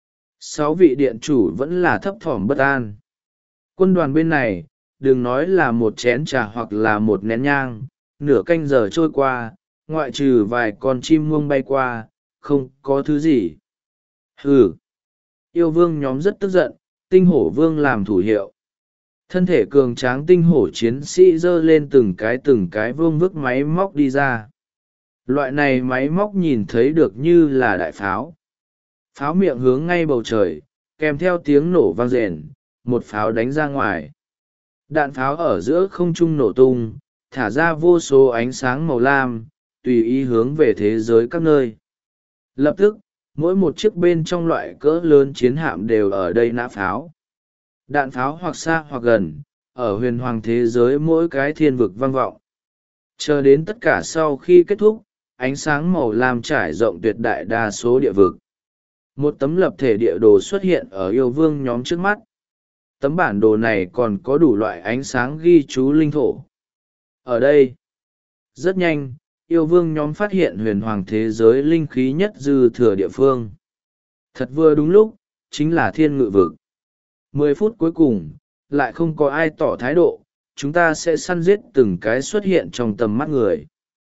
6 vị điện chủ vẫn là thấp thỏm bất an. Quân đoàn bên này, đừng nói là một chén trà hoặc là một nén nhang, nửa canh giờ trôi qua, ngoại trừ vài con chim muông bay qua, không có thứ gì. Hừ. Yêu vương nhóm rất tức giận, tinh hổ vương làm thủ hiệu. Thân thể cường tráng tinh hổ chiến sĩ giơ lên từng cái vương vức máy móc đi ra. Loại này máy móc nhìn thấy được như là đại pháo. Pháo miệng hướng ngay bầu trời, kèm theo tiếng nổ vang rền, một pháo đánh ra ngoài. Đạn pháo ở giữa không trung nổ tung, thả ra vô số ánh sáng màu lam, tùy ý hướng về thế giới các nơi. Lập tức, mỗi một chiếc bên trong loại cỡ lớn chiến hạm đều ở đây nã pháo. Đạn pháo hoặc xa hoặc gần, ở huyền hoàng thế giới mỗi cái thiên vực vang vọng. Chờ đến tất cả sau khi kết thúc, ánh sáng màu lam trải rộng tuyệt đại đa số địa vực. Một tấm lập thể địa đồ xuất hiện ở yêu vương nhóm trước mắt. Tấm bản đồ này còn có đủ loại ánh sáng ghi chú linh thổ. Ở đây, rất nhanh, yêu vương nhóm phát hiện huyền hoàng thế giới linh khí nhất dư thừa địa phương. Thật vừa đúng lúc, chính là thiên ngự vực. 10 phút cuối cùng, lại không có ai tỏ thái độ, chúng ta sẽ săn giết từng cái xuất hiện trong tầm mắt người.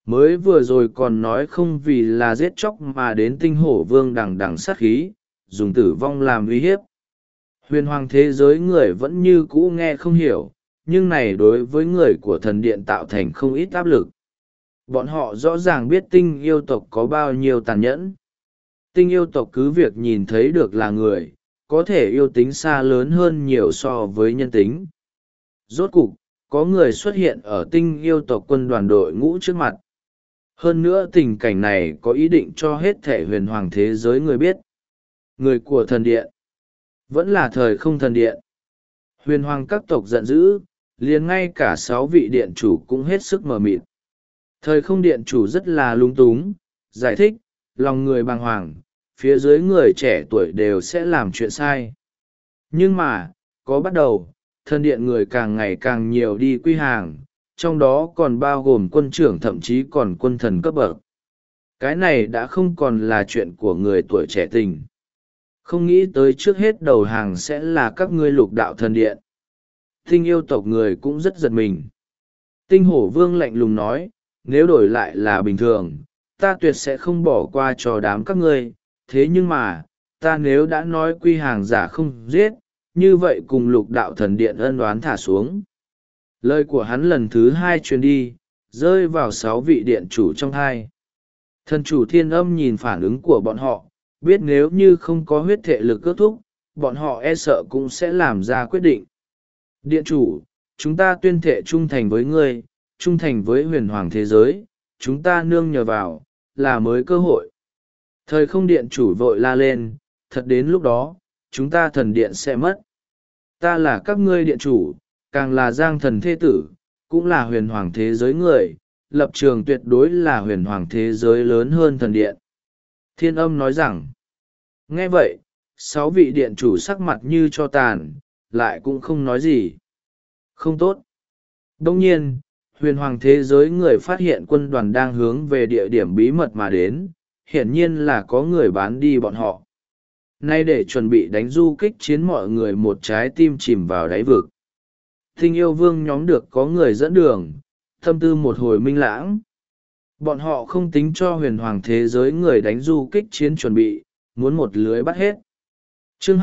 mới vừa rồi còn nói không vì là giết chóc mà đến tinh hổ vương đằng đằng sát khí, dùng tử vong làm uy hiếp. Huyền hoàng thế giới người vẫn như cũ nghe không hiểu, nhưng này đối với người của thần điện tạo thành không ít áp lực. Bọn họ rõ ràng biết tinh yêu tộc có bao nhiêu tàn nhẫn. Tinh yêu tộc cứ việc nhìn thấy được là người, có thể yêu tính xa lớn hơn nhiều so với nhân tính. Rốt cục, có người xuất hiện ở tinh yêu tộc quân đoàn đội ngũ trước mặt. Hơn nữa tình cảnh này có ý định cho hết thể huyền hoàng thế giới người biết. Người của thần điện vẫn là thời không thần điện. Huyền hoàng các tộc giận dữ, liền ngay cả 6 vị điện chủ cũng hết sức mờ mịt. Thời không điện chủ rất là lung túng, giải thích, lòng người bàng hoàng, phía dưới người trẻ tuổi đều sẽ làm chuyện sai. Nhưng mà, có bắt đầu, thần điện người càng ngày càng nhiều đi quy hàng, trong đó còn bao gồm quân trưởng thậm chí còn quân thần cấp bậc. Cái này đã không còn là chuyện của người tuổi trẻ tình. Không nghĩ tới trước hết đầu hàng sẽ là các ngươi lục đạo thần điện. Tinh yêu tộc người cũng rất giật mình. Tinh hổ vương lạnh lùng nói, nếu đổi lại là bình thường, ta tuyệt sẽ không bỏ qua cho đám các ngươi. Thế nhưng mà, ta nếu đã nói quy hàng giả không giết, như vậy cùng lục đạo thần điện ân oán thả xuống. Lời của hắn lần thứ 2 truyền đi, rơi vào 6 vị điện chủ trong hai. Thần chủ thiên âm nhìn phản ứng của bọn họ, biết nếu như không có huyết thể lực kết thúc, bọn họ e sợ cũng sẽ làm ra quyết định. Điện chủ, chúng ta tuyên thệ trung thành với ngươi, trung thành với huyền hoàng thế giới, chúng ta nương nhờ vào, là mới cơ hội. Thời không điện chủ vội la lên, thật đến lúc đó, chúng ta thần điện sẽ mất. Ta là các ngươi điện chủ, càng là giang thần thế tử, cũng là huyền hoàng thế giới người, lập trường tuyệt đối là huyền hoàng thế giới lớn hơn thần điện. Thiên âm nói rằng, nghe vậy, 6 vị điện chủ sắc mặt như cho tàn, lại cũng không nói gì. Không tốt. Đông nhiên, huyền hoàng thế giới người phát hiện quân đoàn đang hướng về địa điểm bí mật mà đến, hiển nhiên là có người bán đi bọn họ. Nay để chuẩn bị đánh du kích chiến mọi người một trái tim chìm vào đáy vực. Tinh yêu vương nhóm được có người dẫn đường, tâm tư một hồi minh lãng. Bọn họ không tính cho huyền hoàng thế giới người đánh du kích chiến chuẩn bị, muốn một lưới bắt hết. Chương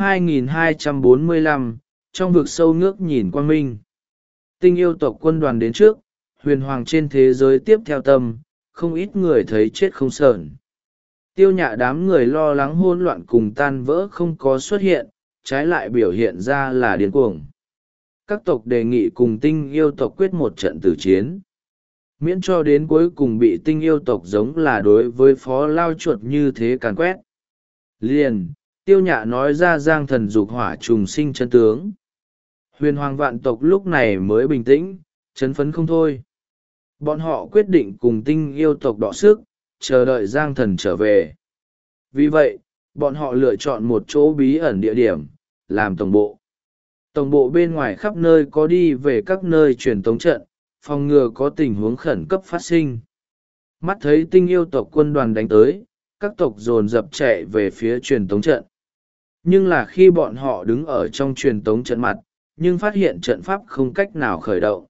2245, trong vực sâu nước nhìn quang minh. Tinh yêu tộc quân đoàn đến trước, huyền hoàng trên thế giới tiếp theo tâm, không ít người thấy chết không sờn. Tiêu nhạ đám người lo lắng hỗn loạn cùng tan vỡ không có xuất hiện, trái lại biểu hiện ra là điên cuồng. Các tộc đề nghị cùng tinh yêu tộc quyết một trận tử chiến. Miễn cho đến cuối cùng bị tinh yêu tộc giống là đối với phó lao chuột như thế càn quét. Liền, tiêu nhạ nói ra giang thần dục hỏa trùng sinh chân tướng. Huyền hoàng vạn tộc lúc này mới bình tĩnh, chấn phấn không thôi. Bọn họ quyết định cùng tinh yêu tộc đọ sức, chờ đợi giang thần trở về. Vì vậy, bọn họ lựa chọn một chỗ bí ẩn địa điểm, làm tổng bộ. Tổng bộ bên ngoài khắp nơi có đi về các nơi truyền tống trận, phòng ngừa có tình huống khẩn cấp phát sinh. Mắt thấy tinh yêu tộc quân đoàn đánh tới, các tộc dồn dập chạy về phía truyền tống trận. Nhưng là khi bọn họ đứng ở trong truyền tống trận mặt, nhưng phát hiện trận pháp không cách nào khởi động.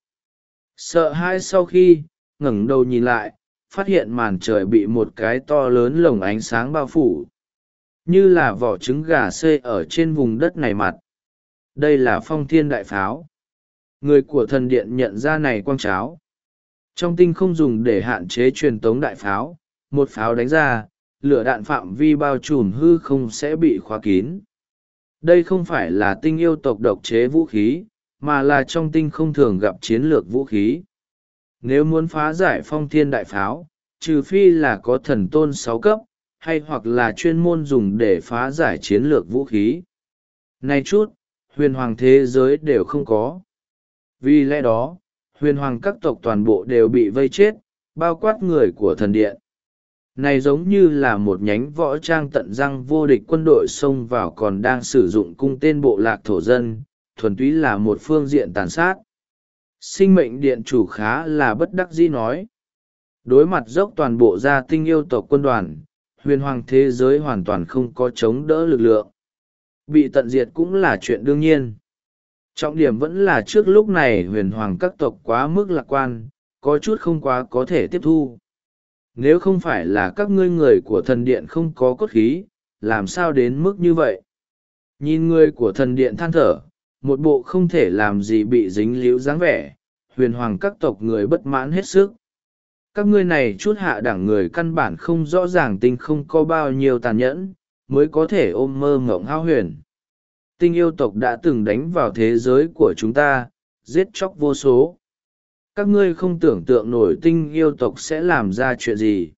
Sợ hãi sau khi ngẩng đầu nhìn lại, phát hiện màn trời bị một cái to lớn lồng ánh sáng bao phủ. Như là vỏ trứng gà xê ở trên vùng đất này mặt. Đây là phong thiên đại pháo. Người của thần điện nhận ra này quang cháo. Trong tinh không dùng để hạn chế truyền tống đại pháo, một pháo đánh ra, lửa đạn phạm vi bao trùm hư không sẽ bị khóa kín. Đây không phải là tinh yêu tộc độc chế vũ khí, mà là trong tinh không thường gặp chiến lược vũ khí. Nếu muốn phá giải phong thiên đại pháo, trừ phi là có thần tôn 6 cấp, hay hoặc là chuyên môn dùng để phá giải chiến lược vũ khí. Này chút, huyền hoàng thế giới đều không có. Vì lẽ đó, huyền hoàng các tộc toàn bộ đều bị vây chết, bao quát người của thần điện. Này giống như là một nhánh võ trang tận răng vô địch quân đội xông vào còn đang sử dụng cung tên bộ lạc thổ dân, thuần túy là một phương diện tàn sát. Sinh mệnh điện chủ khá là bất đắc dĩ nói. Đối mặt dốc toàn bộ gia tinh yêu tộc quân đoàn, huyền hoàng thế giới hoàn toàn không có chống đỡ lực lượng. Bị tận diệt cũng là chuyện đương nhiên. Trọng điểm vẫn là trước lúc này huyền hoàng các tộc quá mức lạc quan, có chút không quá có thể tiếp thu. Nếu không phải là các ngươi người của thần điện không có cốt khí, làm sao đến mức như vậy? Nhìn người của thần điện than thở, một bộ không thể làm gì bị dính líu dáng vẻ, huyền hoàng các tộc người bất mãn hết sức. Các ngươi này chút hạ đẳng người căn bản không rõ ràng tinh không có bao nhiêu tàn nhẫn, mới có thể ôm mơ ngộng hao huyền. Tinh yêu tộc đã từng đánh vào thế giới của chúng ta, giết chóc vô số. Các ngươi không tưởng tượng nổi tinh yêu tộc sẽ làm ra chuyện gì.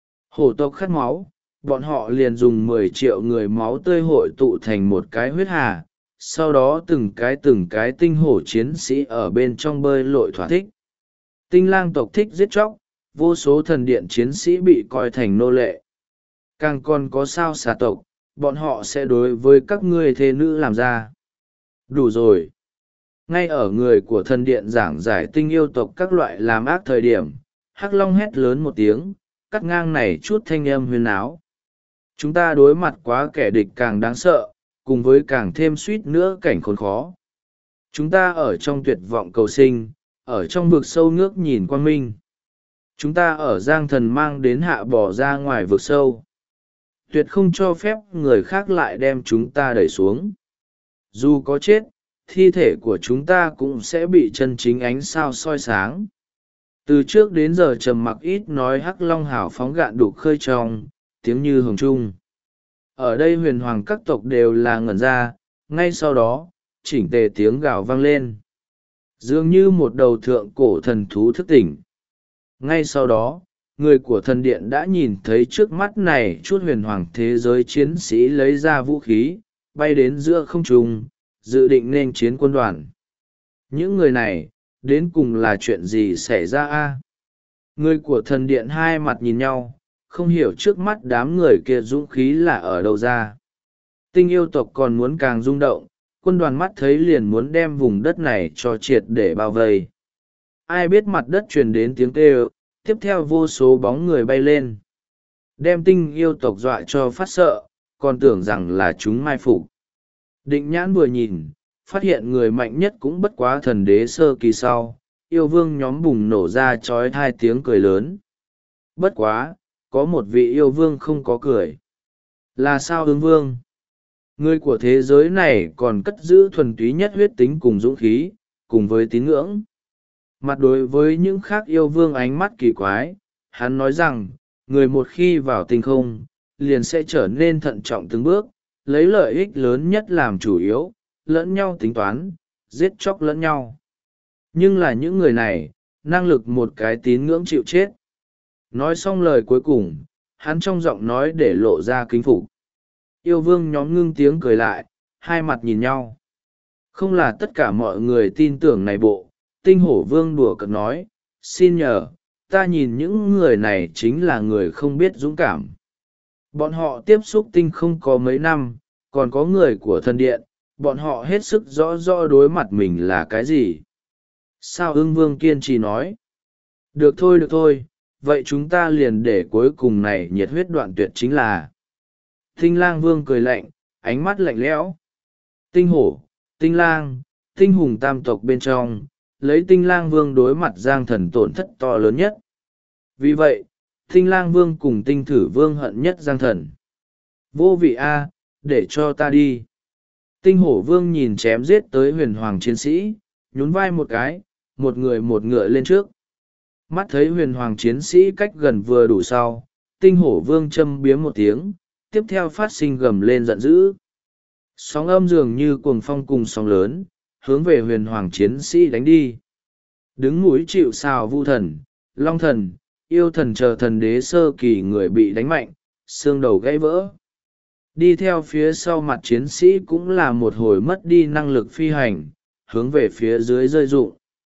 Hổ tộc khát máu, bọn họ liền dùng 10 triệu người máu tươi hội tụ thành một cái huyết hà, sau đó từng cái tinh hổ chiến sĩ ở bên trong bơi lội thỏa thích. Tinh lang tộc thích giết chóc, vô số thần điện chiến sĩ bị coi thành nô lệ. Càng còn có sao xà tộc, bọn họ sẽ đối với các ngươi thế nữ làm ra. Đủ rồi. Ngay ở người của thần điện giảng giải tinh yêu tộc các loại làm ác thời điểm, Hắc Long hét lớn một tiếng, cắt ngang này chút thanh âm huyên áo. Chúng ta đối mặt quá kẻ địch càng đáng sợ, cùng với càng thêm suýt nữa cảnh khốn khó. Chúng ta ở trong tuyệt vọng cầu sinh, ở trong vực sâu ngước nhìn quang minh. Chúng ta ở giang thần mang đến hạ bỏ ra ngoài vực sâu. Tuyệt không cho phép người khác lại đem chúng ta đẩy xuống. Dù có chết, thi thể của chúng ta cũng sẽ bị chân chính ánh sao soi sáng. Từ trước đến giờ trầm mặc ít nói, Hắc Long hào phóng gạn đục khơi trong, tiếng như hồng trung. Ở đây huyền hoàng các tộc đều là ngẩn ra, ngay sau đó, chỉnh tề tiếng gào vang lên. Dường như một đầu thượng cổ thần thú thức tỉnh. Ngay sau đó, người của thần điện đã nhìn thấy trước mắt này chút huyền hoàng thế giới chiến sĩ lấy ra vũ khí, bay đến giữa không trung, dự định nên chiến quân đoàn. Những người này, đến cùng là chuyện gì xảy ra a? Người của thần điện hai mặt nhìn nhau, không hiểu trước mắt đám người kia dũng khí là ở đâu ra. Tinh yêu tộc còn muốn càng rung động, quân đoàn mắt thấy liền muốn đem vùng đất này cho triệt để bao vây. Ai biết mặt đất truyền đến tiếng kêu, tiếp theo vô số bóng người bay lên. Đem tinh yêu tộc dọa cho phát sợ, còn tưởng rằng là chúng mai phục. Định nhãn vừa nhìn, phát hiện người mạnh nhất cũng bất quá thần đế sơ kỳ sau, yêu vương nhóm bùng nổ ra trói hai tiếng cười lớn. Bất quá, có một vị yêu vương không có cười. Là sao ứng vương? Người của thế giới này còn cất giữ thuần túy nhất huyết tính cùng dũng khí, cùng với tín ngưỡng. Mặt đối với những khác yêu vương ánh mắt kỳ quái, hắn nói rằng, người một khi vào tinh không, liền sẽ trở nên thận trọng từng bước, lấy lợi ích lớn nhất làm chủ yếu, lẫn nhau tính toán, giết chóc lẫn nhau. Nhưng là những người này, năng lực một cái tín ngưỡng chịu chết. Nói xong lời cuối cùng, hắn trong giọng nói để lộ ra kính phục. Yêu vương nhóm ngưng tiếng cười lại, hai mặt nhìn nhau. Không là tất cả mọi người tin tưởng này bộ, tinh hổ vương đùa cợt nói, xin nhờ, ta nhìn những người này chính là người không biết dũng cảm. Bọn họ tiếp xúc tinh không có mấy năm, còn có người của thần điện, bọn họ hết sức rõ rõ đối mặt mình là cái gì. Sao ưng vương kiên trì nói, được thôi, vậy chúng ta liền để cuối cùng này nhiệt huyết đoạn tuyệt chính là. Tinh lang vương cười lạnh, ánh mắt lạnh lẽo. Tinh hổ, tinh lang, tinh hùng tam tộc bên trong, lấy tinh lang vương đối mặt giang thần tổn thất to lớn nhất. Vì vậy, tinh lang vương cùng tinh thử vương hận nhất giang thần. Vô vị a, để cho ta đi. Tinh hổ vương nhìn chém giết tới huyền hoàng chiến sĩ, nhún vai một cái, một người một ngựa lên trước. Mắt thấy huyền hoàng chiến sĩ cách gần vừa đủ sau, tinh hổ vương châm biếm một tiếng, tiếp theo phát sinh gầm lên giận dữ. Sóng âm dường như cuồng phong cùng sóng lớn, hướng về huyền hoàng chiến sĩ đánh đi. Đứng mũi chịu sào vu thần, long thần, yêu thần chờ thần đế sơ kỳ người bị đánh mạnh, xương đầu gãy vỡ. Đi theo phía sau mặt chiến sĩ cũng là một hồi mất đi năng lực phi hành, hướng về phía dưới rơi rụng.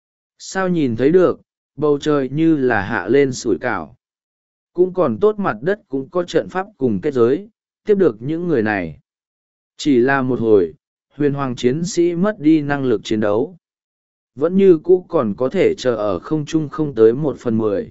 Sao nhìn thấy được, bầu trời như là hạ lên sủi cảo. Cũng còn tốt mặt đất cũng có trận pháp cùng kết giới, tiếp được những người này. Chỉ là một hồi, huyền hoàng chiến sĩ mất đi năng lực chiến đấu. Vẫn như cũ còn có thể chờ ở không trung không tới 1/10.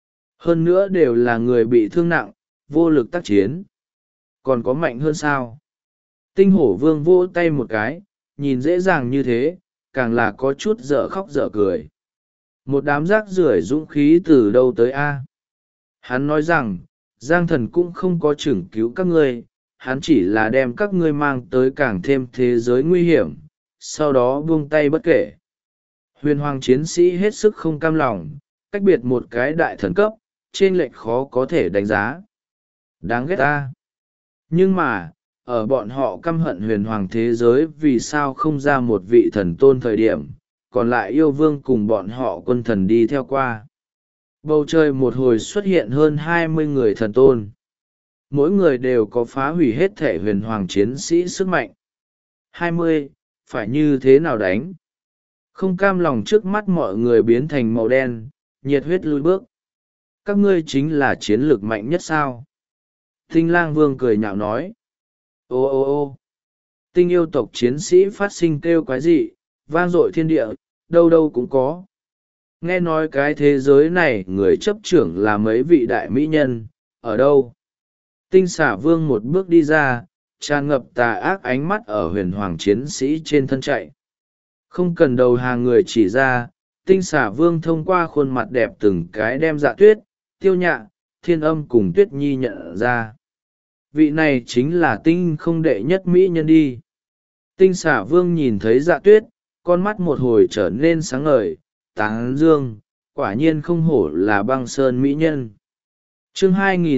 Hơn nữa đều là người bị thương nặng, vô lực tác chiến. Còn có mạnh hơn sao? Tinh hổ vương vỗ tay một cái, nhìn dễ dàng như thế, càng là có chút dở khóc dở cười. Một đám rác rưởi dũng khí từ đâu tới a? Hắn nói rằng, Giang Thần cũng không có chừng cứu các ngươi, hắn chỉ là đem các ngươi mang tới càng thêm thế giới nguy hiểm, sau đó buông tay bất kể. Huyền hoàng chiến sĩ hết sức không cam lòng, cách biệt một cái đại thần cấp, trên lệch khó có thể đánh giá. Đáng ghét ta. Nhưng mà, ở bọn họ căm hận huyền hoàng thế giới vì sao không ra một vị thần tôn thời điểm, còn lại yêu vương cùng bọn họ quân thần đi theo qua. Bầu trời một hồi xuất hiện hơn 20 người thần tôn. Mỗi người đều có phá hủy hết thể huyền hoàng chiến sĩ sức mạnh. 20, phải như thế nào đánh? Không cam lòng trước mắt mọi người biến thành màu đen, nhiệt huyết lui bước. Các ngươi chính là chiến lược mạnh nhất sao? Tinh lang vương cười nhạo nói. Ô ô ô tinh yêu tộc chiến sĩ phát sinh kêu quái dị, vang dội thiên địa, đâu đâu cũng có. Nghe nói cái thế giới này người chấp trưởng là mấy vị đại mỹ nhân, ở đâu? Tinh xả vương một bước đi ra, tràn ngập tà ác ánh mắt ở huyền hoàng chiến sĩ trên thân chạy. Không cần đầu hàng người chỉ ra, tinh xả vương thông qua khuôn mặt đẹp từng cái đem Dạ Tuyết, Tiêu Nhạ, Thiên Âm cùng Tuyết Nhi nhận ra. Vị này chính là tinh không đệ nhất mỹ nhân đi. Tinh xả vương nhìn thấy Dạ Tuyết, con mắt một hồi trở nên sáng ngời, tán dương, quả nhiên không hổ là băng sơn mỹ nhân. Chương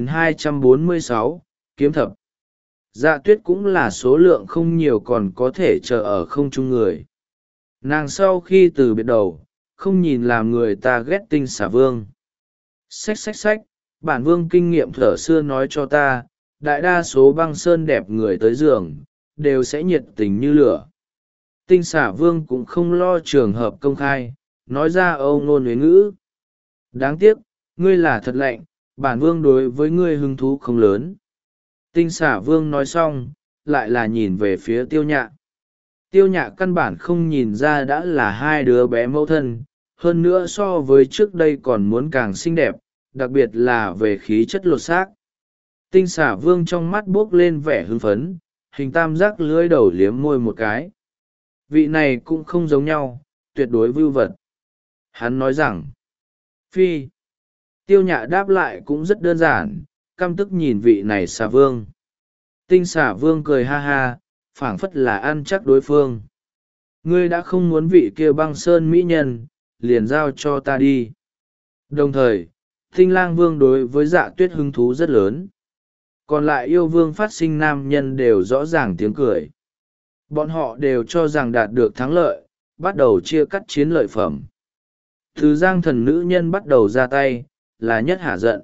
2246, Kiếm Thập. Dạ Tuyết cũng là số lượng không nhiều còn có thể chờ ở không trung người. Nàng sau khi từ biệt đầu, không nhìn làm người ta ghét tinh xả vương. Xách xách xách, bản vương kinh nghiệm thở xưa nói cho ta, đại đa số băng sơn đẹp người tới giường, đều sẽ nhiệt tình như lửa. Tinh xả vương cũng không lo trường hợp công khai, nói ra âu ngôn huế ngữ. Đáng tiếc, ngươi là thật lạnh, bản vương đối với ngươi hứng thú không lớn. Tinh xả vương nói xong, lại là nhìn về phía Tiêu Nhạ. Tiêu Nhạ căn bản không nhìn ra đã là hai đứa bé mẫu thân, hơn nữa so với trước đây còn muốn càng xinh đẹp, đặc biệt là về khí chất lột xác. Tinh xả vương trong mắt buốc lên vẻ hưng phấn, hình tam giác lưỡi đầu liếm môi một cái. Vị này cũng không giống nhau, tuyệt đối vưu vật. Hắn nói rằng, phi. Tiêu Nhạ đáp lại cũng rất đơn giản, căm tức nhìn vị này xả vương. Tinh xả vương cười ha ha, phảng phất là ăn chắc đối phương. Ngươi đã không muốn vị kia băng sơn mỹ nhân, liền giao cho ta đi. Đồng thời, Tinh lang vương đối với Dạ Tuyết hứng thú rất lớn. Còn lại yêu vương phát sinh nam nhân đều rõ ràng tiếng cười. Bọn họ đều cho rằng đạt được thắng lợi, bắt đầu chia cắt chiến lợi phẩm. Từ Giang Thần nữ nhân bắt đầu ra tay, là nhất hả giận.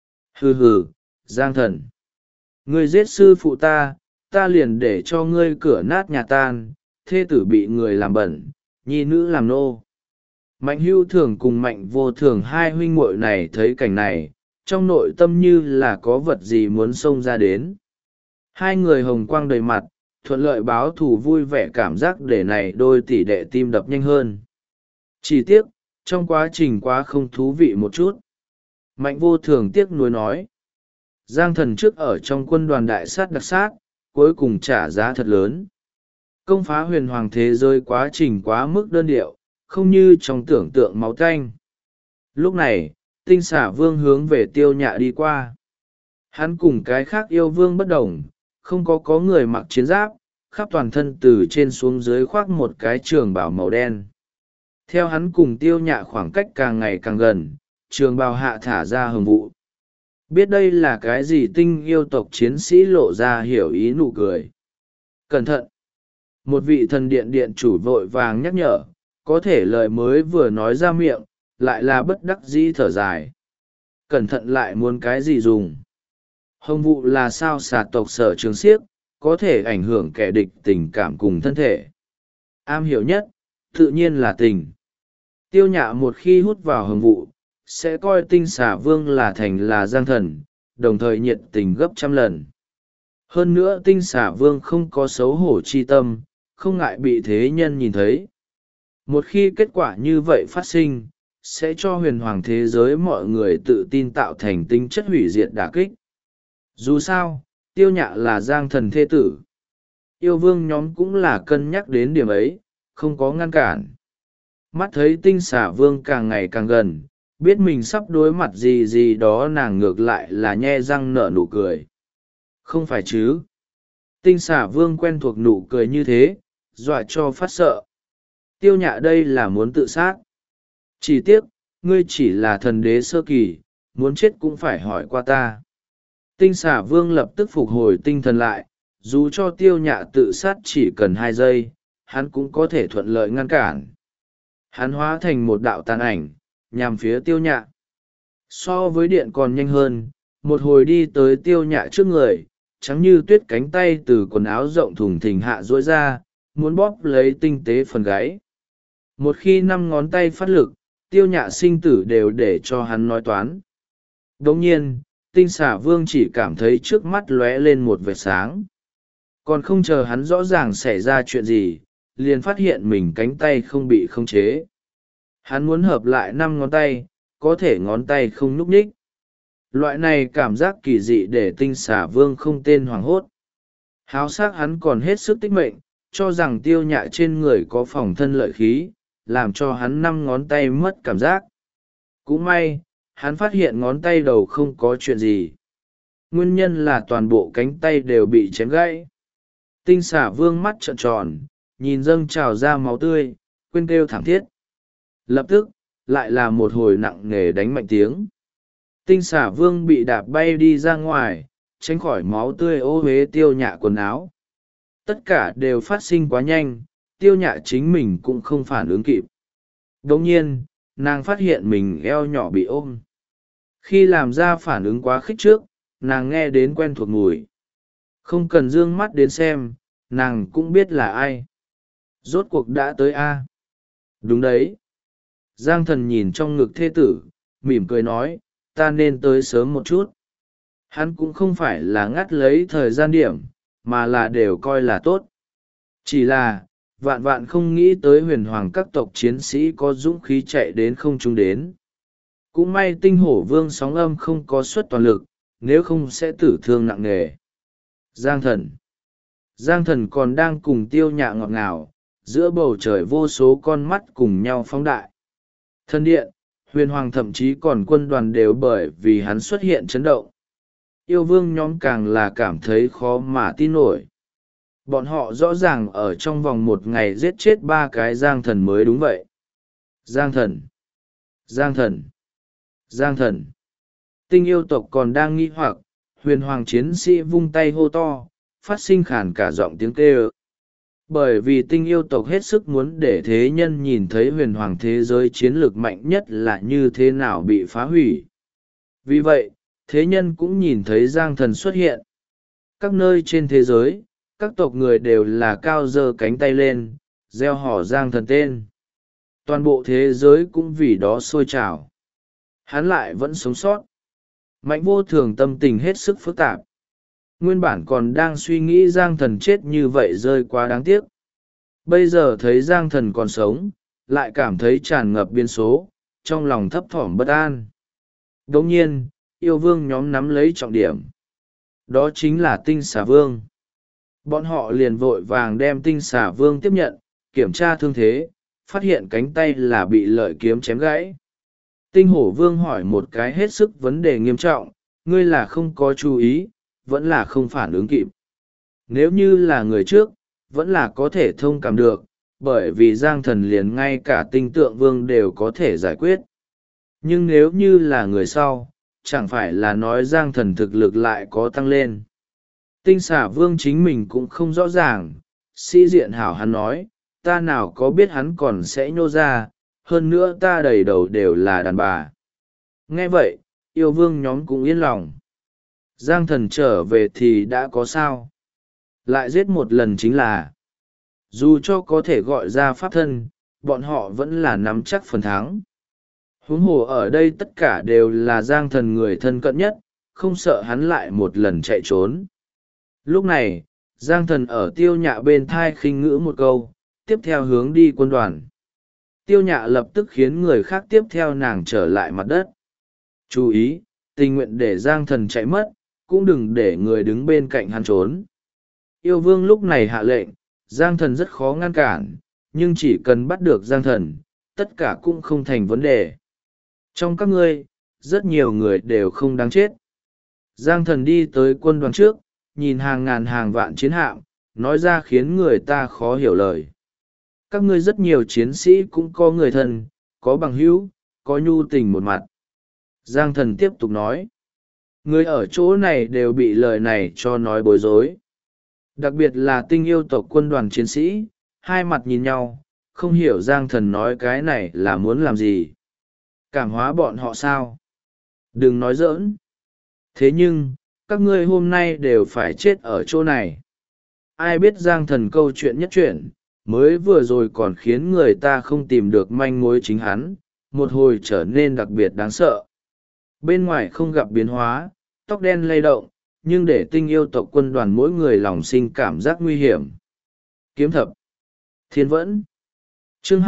Hừ hừ, Giang Thần. Ngươi giết sư phụ ta, ta liền để cho ngươi cửa nát nhà tan, thê tử bị người làm bẩn, nhi nữ làm nô. Mạnh Hưu Thường cùng Mạnh Vô Thường hai huynh muội này thấy cảnh này, trong nội tâm như là có vật gì muốn xông ra đến. Hai người hồng quang đầy mặt, thuận lợi báo thù vui vẻ cảm giác để này đôi tỷ đệ tim đập nhanh hơn. Chỉ tiếc, trong quá trình quá không thú vị một chút. Mạnh Vô Thường tiếc nuối nói. Giang Thần trước ở trong quân đoàn đại sát đặc sát, cuối cùng trả giá thật lớn. Công phá huyền hoàng thế giới quá trình quá mức đơn điệu, không như trong tưởng tượng máu tanh. Lúc này, tinh xả vương hướng về Tiêu Nhạ đi qua. Hắn cùng cái khác yêu vương bất đồng, không có người mặc chiến giáp, khắp toàn thân từ trên xuống dưới khoác một cái trường bào màu đen. Theo hắn cùng Tiêu Nhạ khoảng cách càng ngày càng gần, trường bào hạ thả ra hồng vụ. Biết đây là cái gì, tinh yêu tộc chiến sĩ lộ ra hiểu ý nụ cười. Cẩn thận! Một vị thần điện điện chủ vội vàng nhắc nhở, có thể lời mới vừa nói ra miệng, lại là bất đắc dĩ thở dài. Cẩn thận lại muốn cái gì dùng? Hồng vụ là sao xà tộc sở trường siếc, có thể ảnh hưởng kẻ địch tình cảm cùng thân thể. Am hiểu nhất, tự nhiên là tình. Tiêu Nhạ một khi hút vào hồng vụ, sẽ coi tinh xà vương là thành là Giang Thần, đồng thời nhiệt tình gấp trăm lần. Hơn nữa tinh xà vương không có xấu hổ chi tâm, không ngại bị thế nhân nhìn thấy. Một khi kết quả như vậy phát sinh, sẽ cho huyền hoàng thế giới mọi người tự tin tạo thành tính chất hủy diệt đả kích. Dù sao, Tiêu Nhạ là Giang Thần thê tử. Yêu vương nhóm cũng là cân nhắc đến điểm ấy, không có ngăn cản. Mắt thấy tinh xả vương càng ngày càng gần, biết mình sắp đối mặt gì gì đó, nàng ngược lại là nhe răng nở nụ cười. Không phải chứ? Tinh xà vương quen thuộc nụ cười như thế, dọa cho phát sợ. Tiêu Nhạ đây là muốn tự sát. Chỉ tiếc, ngươi chỉ là thần đế sơ kỳ, muốn chết cũng phải hỏi qua ta. Tinh xà vương lập tức phục hồi tinh thần lại, dù cho Tiêu Nhạ tự sát chỉ cần 2 giây, hắn cũng có thể thuận lợi ngăn cản. Hắn hóa thành một đạo tàn ảnh, nhằm phía Tiêu Nhạ. So với điện còn nhanh hơn, một hồi đi tới Tiêu Nhạ trước người, trắng như tuyết cánh tay từ quần áo rộng thùng thình hạ duỗi ra, muốn bóp lấy tinh tế phần gáy. Một khi 5 ngón tay phát lực, Tiêu Nhạ sinh tử đều để cho hắn nói toán. Đồng nhiên, tinh xà vương chỉ cảm thấy trước mắt lóe lên một vệt sáng. Còn không chờ hắn rõ ràng xảy ra chuyện gì, liền phát hiện mình cánh tay không bị khống chế. Hắn muốn hợp lại 5 ngón tay, có thể ngón tay không nhúc nhích. Loại này cảm giác kỳ dị để tinh xà vương không tên hoảng hốt. Háo sắc hắn còn hết sức tích mệnh, cho rằng Tiêu Nhạ trên người có phòng thân lợi khí, làm cho hắn 5 ngón tay mất cảm giác. Cũng may, hắn phát hiện ngón tay đầu không có chuyện gì. Nguyên nhân là toàn bộ cánh tay đều bị chém gãy. Tinh xà vương mắt trợn tròn, nhìn dâng trào ra máu tươi, quên kêu thảm thiết. Lập tức, lại là một hồi nặng nề đánh mạnh tiếng. Tinh xà vương bị đạp bay đi ra ngoài, tránh khỏi máu tươi ô uế Tiêu Nhạ quần áo. Tất cả đều phát sinh quá nhanh, Tiêu Nhạ chính mình cũng không phản ứng kịp. Đồng nhiên, nàng phát hiện mình eo nhỏ bị ôm. Khi làm ra phản ứng quá khích trước, nàng nghe đến quen thuộc mùi. Không cần dương mắt đến xem, nàng cũng biết là ai. Rốt cuộc đã tới a. Đúng đấy. Giang Thần nhìn trong ngực thê tử, mỉm cười nói, ta nên tới sớm một chút. Hắn cũng không phải là ngắt lấy thời gian điểm, mà là đều coi là tốt. Chỉ là, vạn vạn không nghĩ tới huyền hoàng các tộc chiến sĩ có dũng khí chạy đến không trung đến. Cũng may tinh hổ vương sóng âm không có suất toàn lực, nếu không sẽ tử thương nặng nề. Giang thần còn đang cùng Tiêu Nhạ ngọt ngào, giữa bầu trời vô số con mắt cùng nhau phóng đại. Thần điện, huyền hoàng thậm chí còn quân đoàn đều bởi vì hắn xuất hiện chấn động. Yêu vương nhóm càng là cảm thấy khó mà tin nổi. Bọn họ rõ ràng ở trong vòng 1 ngày giết chết 3 cái Giang thần mới đúng vậy. Giang thần. Tinh yêu tộc còn đang nghi hoặc, huyền hoàng chiến sĩ vung tay hô to, phát sinh khản cả giọng tiếng kêu. Bởi vì tinh yêu tộc hết sức muốn để thế nhân nhìn thấy huyền hoàng thế giới chiến lược mạnh nhất là như thế nào bị phá hủy. Vì vậy, thế nhân cũng nhìn thấy Giang thần xuất hiện. Các nơi trên thế giới, các tộc người đều là cao giơ cánh tay lên, reo hò Giang thần tên. Toàn bộ thế giới cũng vì đó sôi trào. Hắn lại vẫn sống sót. Mạnh vô thường tâm tình hết sức phức tạp. Nguyên bản còn đang suy nghĩ Giang thần chết như vậy rơi quá đáng tiếc. Bây giờ thấy Giang thần còn sống, lại cảm thấy tràn ngập biến số, trong lòng thấp thỏm bất an. Đồng nhiên, yêu vương nhóm nắm lấy trọng điểm. Đó chính là tinh xà vương. Bọn họ liền vội vàng đem tinh xà vương tiếp nhận, kiểm tra thương thế, phát hiện cánh tay là bị lợi kiếm chém gãy. Tinh hổ vương hỏi một cái hết sức vấn đề nghiêm trọng, ngươi là không có chú ý, vẫn là không phản ứng kịp. Nếu như là người trước, vẫn là có thể thông cảm được, bởi vì Giang thần liền ngay cả tinh tượng vương đều có thể giải quyết. Nhưng nếu như là người sau, chẳng phải là nói Giang thần thực lực lại có tăng lên. Tinh xà vương chính mình cũng không rõ ràng, sĩ diện hảo hắn nói, ta nào có biết hắn còn sẽ nhô ra, hơn nữa ta đầy đầu đều là đàn bà. Nghe vậy, yêu vương nhóm cũng yên lòng. Giang thần trở về thì đã có sao. Lại giết một lần chính là, dù cho có thể gọi ra pháp thân, bọn họ vẫn là nắm chắc phần thắng. Huống hồ ở đây tất cả đều là Giang thần người thân cận nhất, không sợ hắn lại một lần chạy trốn. Lúc này, Giang thần ở Tiêu Nhạ bên thai khinh ngữ một câu, tiếp theo hướng đi quân đoàn. Tiêu Nhạ lập tức khiến người khác tiếp theo nàng trở lại mặt đất. Chú ý, tình nguyện để Giang thần chạy mất, cũng đừng để người đứng bên cạnh hắn trốn. Yêu vương lúc này hạ lệnh, Giang thần rất khó ngăn cản, nhưng chỉ cần bắt được Giang thần, tất cả cũng không thành vấn đề. Trong các ngươi, rất nhiều người đều không đáng chết. Giang Thần đi tới quân đoàn trước, nhìn hàng ngàn hàng vạn chiến hạm, nói ra khiến người ta khó hiểu lời. Các ngươi rất nhiều chiến sĩ cũng có người thân, có bằng hữu, có nhu tình một mặt. Giang Thần tiếp tục nói. Người ở chỗ này đều bị lời này cho nói bối rối. Đặc biệt là tinh yêu tộc quân đoàn chiến sĩ, hai mặt nhìn nhau, không hiểu Giang Thần nói cái này là muốn làm gì. Cảm hóa bọn họ sao? Đừng nói giỡn. Thế nhưng, các ngươi hôm nay đều phải chết ở chỗ này. Ai biết Giang Thần câu chuyện nhất chuyện, mới vừa rồi còn khiến người ta không tìm được manh mối chính hắn, một hồi trở nên đặc biệt đáng sợ. Bên ngoài không gặp biến hóa, tóc đen lay động, nhưng để tinh yêu tộc quân đoàn mỗi người lòng sinh cảm giác nguy hiểm. Kiếm thập Thiên Vẫn chương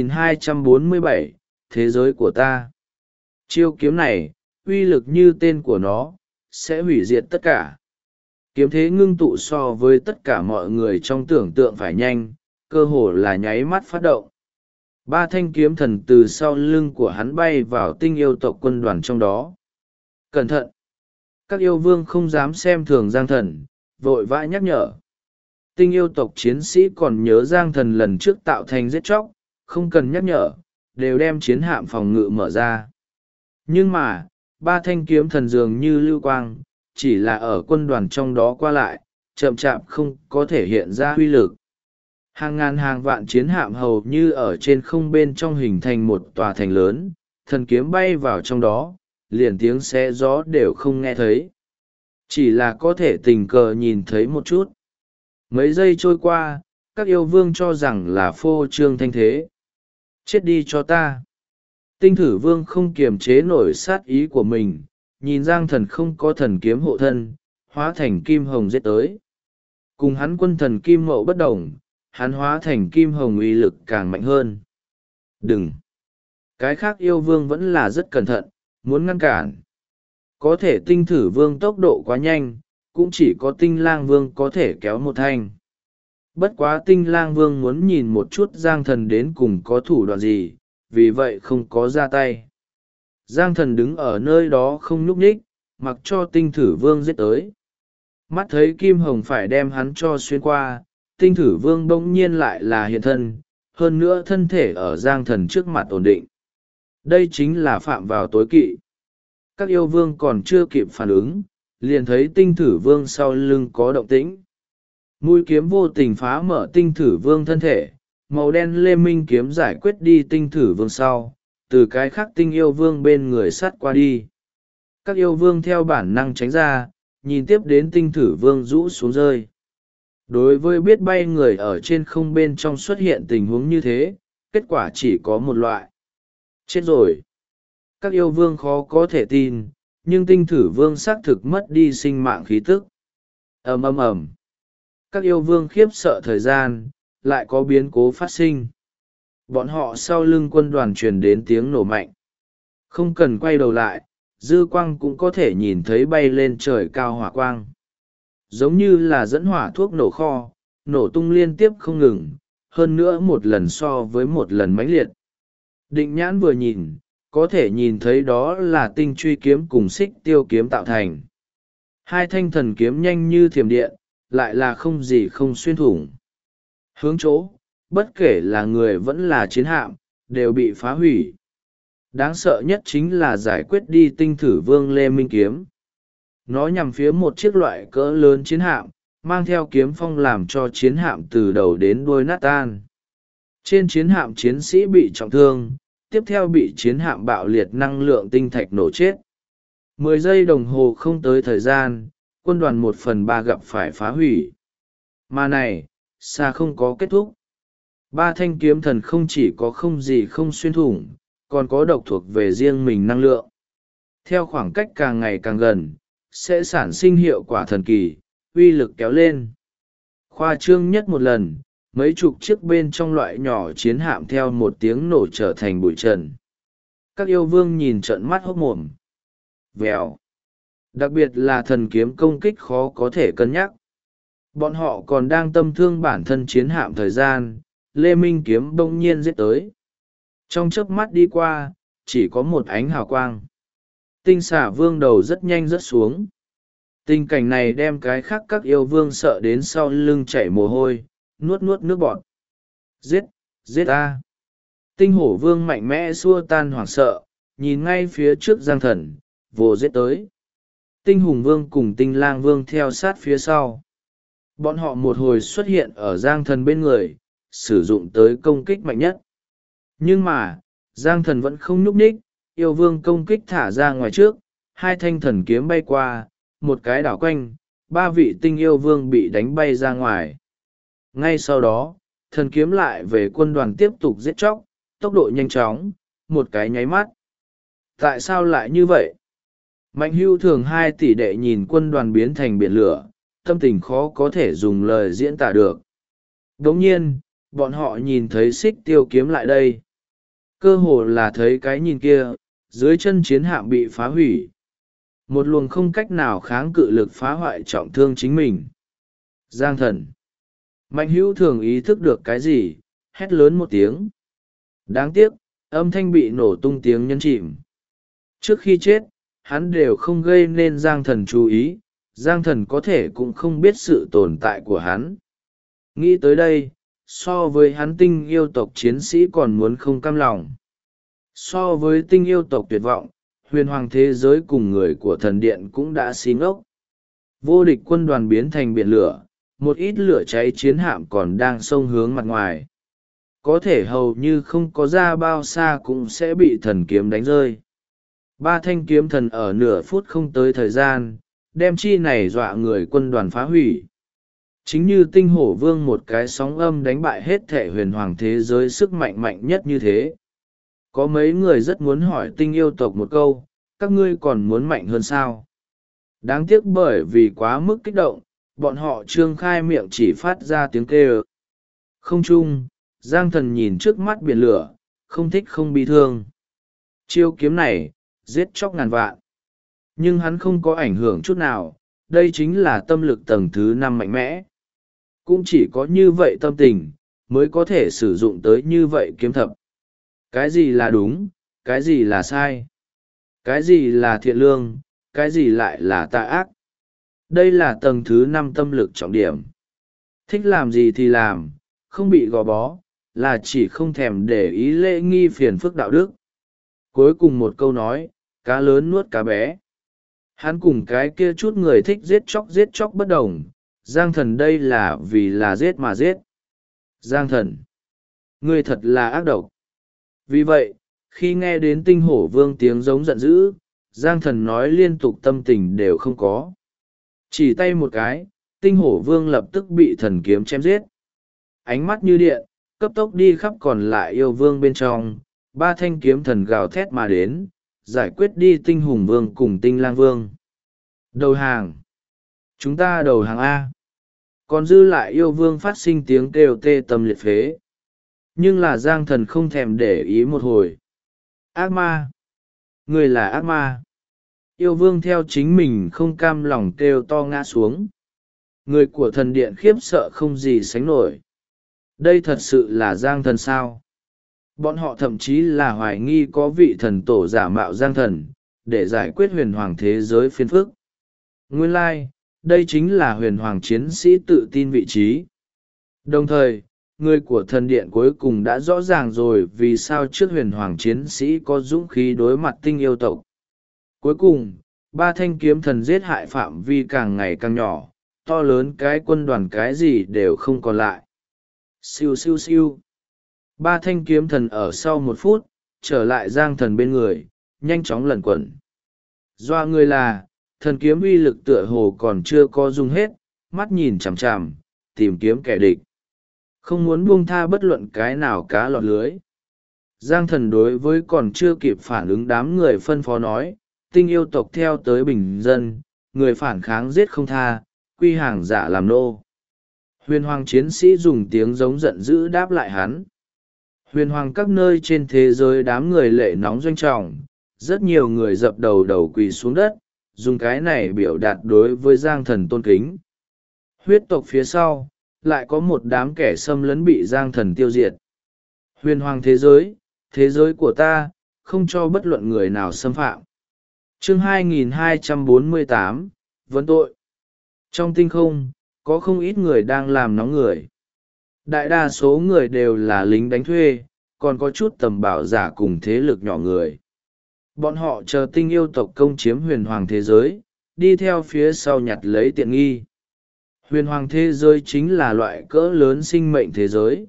2247, Thế giới của ta. Chiêu kiếm này, uy lực như tên của nó, sẽ hủy diệt tất cả. Kiếm thế ngưng tụ so với tất cả mọi người trong tưởng tượng phải nhanh, cơ hồ là nháy mắt phát động. Ba thanh kiếm thần từ sau lưng của hắn bay vào tinh yêu tộc quân đoàn trong đó. Cẩn thận! Các yêu vương không dám xem thường Giang Thần, vội vã nhắc nhở. Tinh yêu tộc chiến sĩ còn nhớ Giang Thần lần trước tạo thành giết chóc, không cần nhắc nhở, đều đem chiến hạm phòng ngự mở ra. Nhưng mà, ba thanh kiếm thần dường như lưu quang, chỉ là ở quân đoàn trong đó qua lại, chậm chạp không có thể hiện ra uy lực. Hàng ngàn hàng vạn chiến hạm hầu như ở trên không bên trong hình thành một tòa thành lớn, thần kiếm bay vào trong đó, liền tiếng xé gió đều không nghe thấy. Chỉ là có thể tình cờ nhìn thấy một chút. Mấy giây trôi qua, các yêu vương cho rằng là phô trương thanh thế. Chết đi cho ta! Tinh thử vương không kiềm chế nổi sát ý của mình, nhìn Giang Thần không có thần kiếm hộ thân, hóa thành kim hồng giết tới. Cùng hắn quân thần kim mậu bất đồng, hắn hóa thành kim hồng uy lực càng mạnh hơn. Đừng! Cái khác yêu vương vẫn là rất cẩn thận, muốn ngăn cản. Có thể tinh thử vương tốc độ quá nhanh, cũng chỉ có tinh lang vương có thể kéo một thanh. Bất quá tinh lang vương muốn nhìn một chút Giang Thần đến cùng có thủ đoạn gì, vì vậy không có ra tay. Giang Thần đứng ở nơi đó không nhúc nhích, mặc cho tinh thử vương giết tới. Mắt thấy kim hồng phải đem hắn cho xuyên qua, tinh thử vương bỗng nhiên lại là hiện thân, hơn nữa thân thể ở Giang Thần trước mặt ổn định. Đây chính là phạm vào tối kỵ. Các yêu vương còn chưa kịp phản ứng, liền thấy tinh thử vương sau lưng có động tĩnh. Mũi kiếm vô tình phá mở tinh thử vương thân thể, màu đen lê minh kiếm giải quyết đi tinh thử vương sau, từ cái khác tinh yêu vương bên người sắt qua đi. Các yêu vương theo bản năng tránh ra, nhìn tiếp đến tinh thử vương rũ xuống rơi. Đối với biết bay người ở trên không bên trong xuất hiện tình huống như thế, kết quả chỉ có một loại. Chết rồi! Các yêu vương khó có thể tin, nhưng tinh thử vương xác thực mất đi sinh mạng khí tức. Ầm ầm ầm! Các yêu vương khiếp sợ thời gian, lại có biến cố phát sinh. Bọn họ sau lưng quân đoàn truyền đến tiếng nổ mạnh. Không cần quay đầu lại, dư quang cũng có thể nhìn thấy bay lên trời cao hỏa quang. Giống như là dẫn hỏa thuốc nổ kho, nổ tung liên tiếp không ngừng, hơn nữa một lần so với một lần mãnh liệt. Định nhãn vừa nhìn, có thể nhìn thấy đó là tinh truy kiếm cùng xích tiêu kiếm tạo thành. Hai thanh thần kiếm nhanh như thiểm điện, lại là không gì không xuyên thủng. Hướng chỗ, bất kể là người vẫn là chiến hạm, đều bị phá hủy. Đáng sợ nhất chính là giải quyết đi tinh thử vương Lê Minh kiếm. Nó nhằm phía một chiếc loại cỡ lớn chiến hạm, mang theo kiếm phong làm cho chiến hạm từ đầu đến đuôi nát tan. Trên chiến hạm chiến sĩ bị trọng thương, tiếp theo bị chiến hạm bạo liệt năng lượng tinh thạch nổ chết. 10 giây đồng hồ không tới thời gian, quân đoàn 1/3 gặp phải phá hủy. Mà này, xa không có kết thúc. Ba thanh kiếm thần không chỉ có không gì không xuyên thủng, còn có độc thuộc về riêng mình năng lượng. Theo khoảng cách càng ngày càng gần, sẽ sản sinh hiệu quả thần kỳ, uy lực kéo lên. Khoa trương nhất một lần, mấy chục chiếc bên trong loại nhỏ chiến hạm theo một tiếng nổ trở thành bụi trần. Các yêu vương nhìn trợn mắt hốc mồm. Vèo. Đặc biệt là thần kiếm công kích khó có thể cân nhắc. Bọn họ còn đang tâm thương bản thân chiến hạm thời gian, Lê Minh kiếm bỗng nhiên giết tới. Trong chớp mắt đi qua, chỉ có một ánh hào quang. Tinh xà vương đầu rất nhanh rớt xuống. Tình cảnh này đem cái khác các yêu vương sợ đến sau lưng chảy mồ hôi, nuốt nuốt nước bọt. Giết, giết ta! Tinh hổ vương mạnh mẽ xua tan hoảng sợ, nhìn ngay phía trước Giang Thần, vồ giết tới. Tinh hùng vương cùng tinh lang vương theo sát phía sau. Bọn họ một hồi xuất hiện ở Giang Thần bên người, sử dụng tới công kích mạnh nhất. Nhưng mà, Giang Thần vẫn không nhúc nhích, yêu vương công kích thả ra ngoài trước, hai thanh thần kiếm bay qua, một cái đảo quanh, ba vị tinh yêu vương bị đánh bay ra ngoài. Ngay sau đó, thần kiếm lại về quân đoàn tiếp tục giết chóc, tốc độ nhanh chóng, một cái nháy mắt. Tại sao lại như vậy? Mạnh Hưu Thường hai tỷ đệ nhìn quân đoàn biến thành biển lửa, tâm tình khó có thể dùng lời diễn tả được. Đồng nhiên, bọn họ nhìn thấy Xích Tiêu kiếm lại đây. Cơ hồ là thấy cái nhìn kia, dưới chân chiến hạm bị phá hủy. Một luồng không cách nào kháng cự lực phá hoại trọng thương chính mình. Giang Thần. Mạnh Hữu Thường ý thức được cái gì, hét lớn một tiếng. Đáng tiếc, âm thanh bị nổ tung tiếng nhấn chìm. Trước khi chết, hắn đều không gây nên Giang Thần chú ý, Giang Thần có thể cũng không biết sự tồn tại của hắn. Nghĩ tới đây, so với hắn tinh yêu tộc chiến sĩ còn muốn không cam lòng. So với tinh yêu tộc tuyệt vọng, huyền hoàng thế giới cùng người của thần điện cũng đã xí ngốc. Vô địch quân đoàn biến thành biển lửa, một ít lửa cháy chiến hạm còn đang xông hướng mặt ngoài. Có thể hầu như không có ra bao xa cũng sẽ bị thần kiếm đánh rơi. Ba thanh kiếm thần ở nửa phút không tới thời gian, đem chi này dọa người quân đoàn phá hủy. Chính như tinh hổ vương một cái sóng âm đánh bại hết thể huyền hoàng thế giới sức mạnh mạnh nhất như thế. Có mấy người rất muốn hỏi tinh yêu tộc một câu, các ngươi còn muốn mạnh hơn sao? Đáng tiếc bởi vì quá mức kích động, bọn họ trương khai miệng chỉ phát ra tiếng kêu. Không chung, Giang Thần nhìn trước mắt biển lửa, không thích không bi thương. Chiêu kiếm này, giết chóc ngàn vạn. Nhưng hắn không có ảnh hưởng chút nào, đây chính là tâm lực tầng thứ 5 mạnh mẽ. Cũng chỉ có như vậy tâm tình, mới có thể sử dụng tới như vậy kiếm thập. Cái gì là đúng, cái gì là sai, cái gì là thiện lương, cái gì lại là tà ác. Đây là tầng thứ 5 tâm lực trọng điểm. Thích làm gì thì làm, không bị gò bó, là chỉ không thèm để ý lễ nghi phiền phức đạo đức. Cuối cùng một câu nói, cá lớn nuốt cá bé. Hắn cùng cái kia chút người thích giết chóc bất đồng. Giang Thần đây là vì là giết mà giết. Giang Thần, ngươi thật là ác độc. Vì vậy, khi nghe đến tinh hổ vương tiếng giống giận dữ, Giang Thần nói liên tục tâm tình đều không có. Chỉ tay một cái, tinh hổ vương lập tức bị thần kiếm chém giết. Ánh mắt như điện, cấp tốc đi khắp còn lại yêu vương bên trong, ba thanh kiếm thần gào thét mà đến, giải quyết đi tinh hùng vương cùng tinh lang vương. Đầu hàng. Chúng ta đầu hàng A. Còn dư lại yêu vương phát sinh tiếng kêu tê tâm liệt phế. Nhưng là Giang Thần không thèm để ý một hồi. Ác ma. Người là ác ma. Yêu vương theo chính mình không cam lòng kêu to ngã xuống. Người của thần điện khiếp sợ không gì sánh nổi. Đây thật sự là Giang Thần sao? Bọn họ thậm chí là hoài nghi có vị thần tổ giả mạo Giang Thần, để giải quyết huyền hoàng thế giới phiền phức. Nguyên lai, đây chính là huyền hoàng chiến sĩ tự tin vị trí. Đồng thời, người của thần điện cuối cùng đã rõ ràng rồi vì sao trước huyền hoàng chiến sĩ có dũng khí đối mặt tinh yêu tộc. Cuối cùng, ba thanh kiếm thần giết hại phạm vi càng ngày càng nhỏ, to lớn cái quân đoàn cái gì đều không còn lại. Siêu siêu siêu. Ba thanh kiếm thần ở sau 1 phút, trở lại Giang Thần bên người, nhanh chóng lẩn quẩn. Doa người là, thần kiếm uy lực tựa hồ còn chưa có dùng hết, mắt nhìn chằm chằm, tìm kiếm kẻ địch. Không muốn buông tha bất luận cái nào cá lọt lưới. Giang Thần đối với còn chưa kịp phản ứng đám người phân phó nói, tinh yêu tộc theo tới bình dân, người phản kháng giết không tha, quy hàng giả làm nô. Huyền hoàng chiến sĩ dùng tiếng giống giận dữ đáp lại hắn. Huyền hoàng các nơi trên thế giới đám người lệ nóng doanh trọng, rất nhiều người dập đầu quỳ xuống đất, dùng cái này biểu đạt đối với Giang Thần tôn kính. Huyết tộc phía sau, lại có một đám kẻ xâm lấn bị Giang Thần tiêu diệt. Huyền hoàng thế giới của ta, không cho bất luận người nào xâm phạm. Chương 2248, vấn tội. Trong tinh không, có không ít người đang làm nóng người. Đại đa số người đều là lính đánh thuê, còn có chút tầm bảo giả cùng thế lực nhỏ người. Bọn họ chờ tinh yêu tộc công chiếm huyền hoàng thế giới, đi theo phía sau nhặt lấy tiện nghi. Huyền hoàng thế giới chính là loại cỡ lớn sinh mệnh thế giới.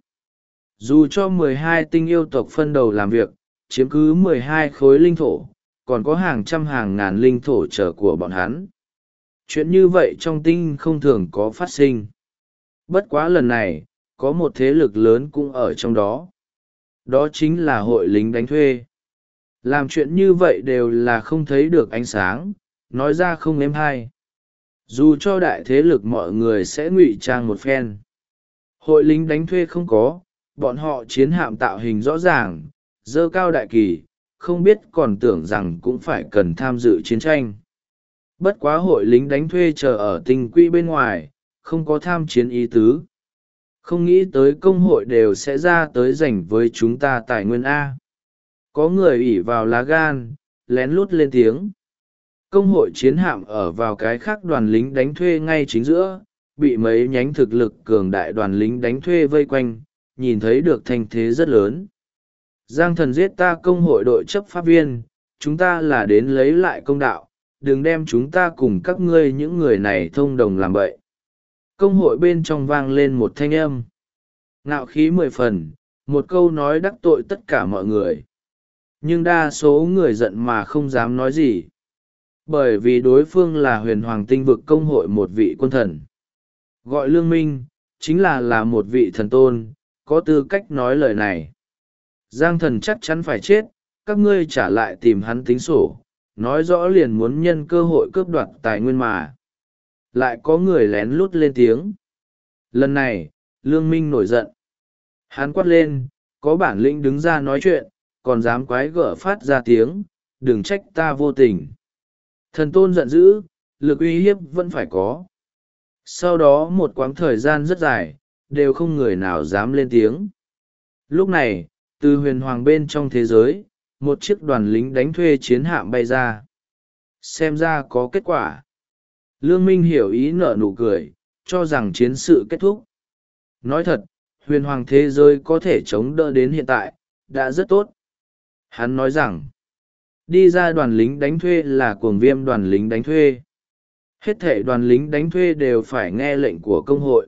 Dù cho 12 tinh yêu tộc phân đầu làm việc, chiếm cứ 12 khối linh thổ, còn có hàng trăm hàng ngàn linh thổ chờ của bọn hắn. Chuyện như vậy trong tinh không thường có phát sinh. Bất quá lần này, có một thế lực lớn cũng ở trong đó. Đó chính là hội lính đánh thuê. Làm chuyện như vậy đều là không thấy được ánh sáng, nói ra không êm hay. Dù cho đại thế lực mọi người sẽ ngụy trang một phen. Hội lính đánh thuê không có, bọn họ chiến hạm tạo hình rõ ràng, dơ cao đại kỳ, không biết còn tưởng rằng cũng phải cần tham dự chiến tranh. Bất quá hội lính đánh thuê chờ ở tinh quỹ bên ngoài, không có tham chiến ý tứ. Không nghĩ tới công hội đều sẽ ra tới giành với chúng ta tài nguyên A. Có người ỷ vào lá gan, lén lút lên tiếng. Công hội chiến hạm ở vào cái khác đoàn lính đánh thuê ngay chính giữa, bị mấy nhánh thực lực cường đại đoàn lính đánh thuê vây quanh, nhìn thấy được thanh thế rất lớn. Giang thần giết ta công hội đội chấp pháp viên, chúng ta là đến lấy lại công đạo, đừng đem chúng ta cùng các ngươi những người này thông đồng làm bậy. Công hội bên trong vang lên một thanh âm. Ngạo khí 10 phần, một câu nói đắc tội tất cả mọi người. Nhưng đa số người giận mà không dám nói gì. Bởi vì đối phương là huyền hoàng tinh vực công hội một vị quân thần. Gọi Lương Minh, chính là một vị thần tôn, có tư cách nói lời này. Giang thần chắc chắn phải chết, các ngươi trả lại tìm hắn tính sổ, nói rõ liền muốn nhân cơ hội cướp đoạt tài nguyên mà. Lại có người lén lút lên tiếng. Lần này, Lương Minh nổi giận. Hắn quát lên, có bản lĩnh đứng ra nói chuyện, còn dám quái gở phát ra tiếng, đừng trách ta vô tình. Thần tôn giận dữ, lực uy hiếp vẫn phải có. Sau đó một quãng thời gian rất dài, đều không người nào dám lên tiếng. Lúc này, từ huyền hoàng bên trong thế giới, một chiếc đoàn lính đánh thuê chiến hạm bay ra. Xem ra có kết quả. Lương Minh hiểu ý nở nụ cười, cho rằng chiến sự kết thúc. Nói thật, huyền hoàng thế giới có thể chống đỡ đến hiện tại, đã rất tốt. Hắn nói rằng, đi ra đoàn lính đánh thuê là cuồng viêm đoàn lính đánh thuê. Hết thể đoàn lính đánh thuê đều phải nghe lệnh của công hội.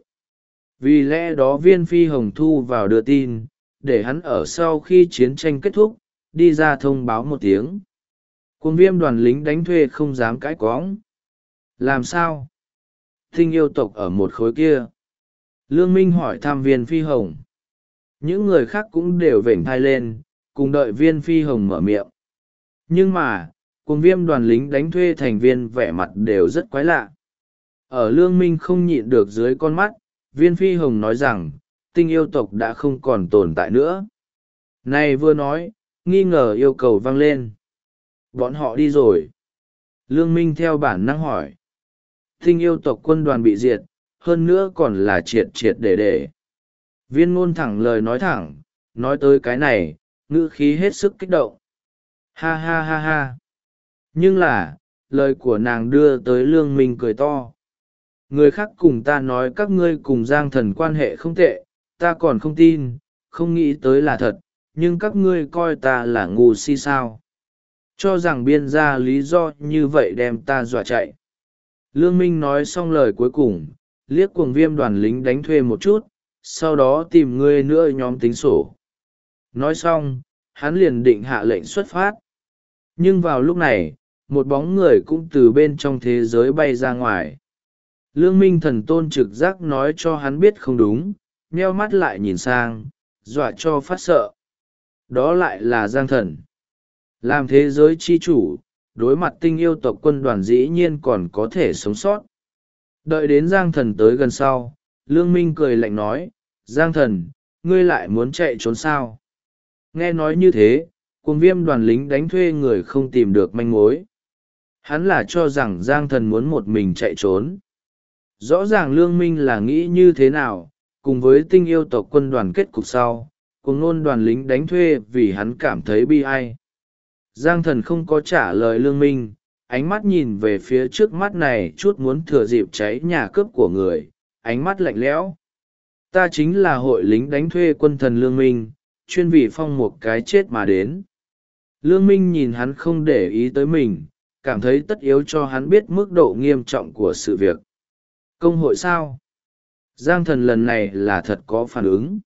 Vì lẽ đó Viên Phi Hồng thu vào đưa tin, để hắn ở sau khi chiến tranh kết thúc, đi ra thông báo một tiếng. Cuồng viêm đoàn lính đánh thuê không dám cãi cóng. Làm sao? Tinh yêu tộc ở một khối kia. Lương Minh hỏi thăm Viên Phi Hồng. Những người khác cũng đều vểnh thai lên, cùng đợi Viên Phi Hồng mở miệng. Nhưng mà, cuồng viêm đoàn lính đánh thuê thành viên vẻ mặt đều rất quái lạ. Ở Lương Minh không nhịn được dưới con mắt, Viên Phi Hồng nói rằng, tinh yêu tộc đã không còn tồn tại nữa. Này vừa nói, nghi ngờ yêu cầu vang lên. Bọn họ đi rồi. Lương Minh theo bản năng hỏi. Tinh yêu tộc quân đoàn bị diệt, hơn nữa còn là triệt triệt để. Viên ngôn thẳng lời nói thẳng, nói tới cái này, ngữ khí hết sức kích động. Ha ha ha ha. Nhưng là, lời của nàng đưa tới Lương Minh cười to. Người khác cùng ta nói các ngươi cùng Giang thần quan hệ không tệ, ta còn không tin, không nghĩ tới là thật, nhưng các ngươi coi ta là ngu si sao. Cho rằng biên ra lý do như vậy đem ta dọa chạy. Lương Minh nói xong lời cuối cùng, liếc cuồng viêm đoàn lính đánh thuê một chút, sau đó tìm ngươi nữa nhóm tính sổ. Nói xong, hắn liền định hạ lệnh xuất phát. Nhưng vào lúc này, một bóng người cũng từ bên trong thế giới bay ra ngoài. Lương Minh thần tôn trực giác nói cho hắn biết không đúng, nheo mắt lại nhìn sang, dọa cho phát sợ. Đó lại là Giang thần. Làm thế giới chi chủ, đối mặt tinh yêu tộc quân đoàn dĩ nhiên còn có thể sống sót. Đợi đến Giang thần tới gần sau, Lương Minh cười lạnh nói, Giang thần, ngươi lại muốn chạy trốn sao? Nghe nói như thế, cuồng viêm đoàn lính đánh thuê người không tìm được manh mối. Hắn là cho rằng Giang thần muốn một mình chạy trốn. Rõ ràng Lương Minh là nghĩ như thế nào, cùng với tinh yêu tộc quân đoàn kết cục sau, cùng nôn đoàn lính đánh thuê vì hắn cảm thấy bi ai. Giang Thần không có trả lời Lương Minh, ánh mắt nhìn về phía trước mắt này chút muốn thừa dịp cháy nhà cướp của người, ánh mắt lạnh lẽo. Ta chính là hội lính đánh thuê quân thần Lương Minh, chuyên vì phong một cái chết mà đến. Lương Minh nhìn hắn không để ý tới mình, cảm thấy tất yếu cho hắn biết mức độ nghiêm trọng của sự việc. Công hội sao? Giang Thần lần này là thật có phản ứng.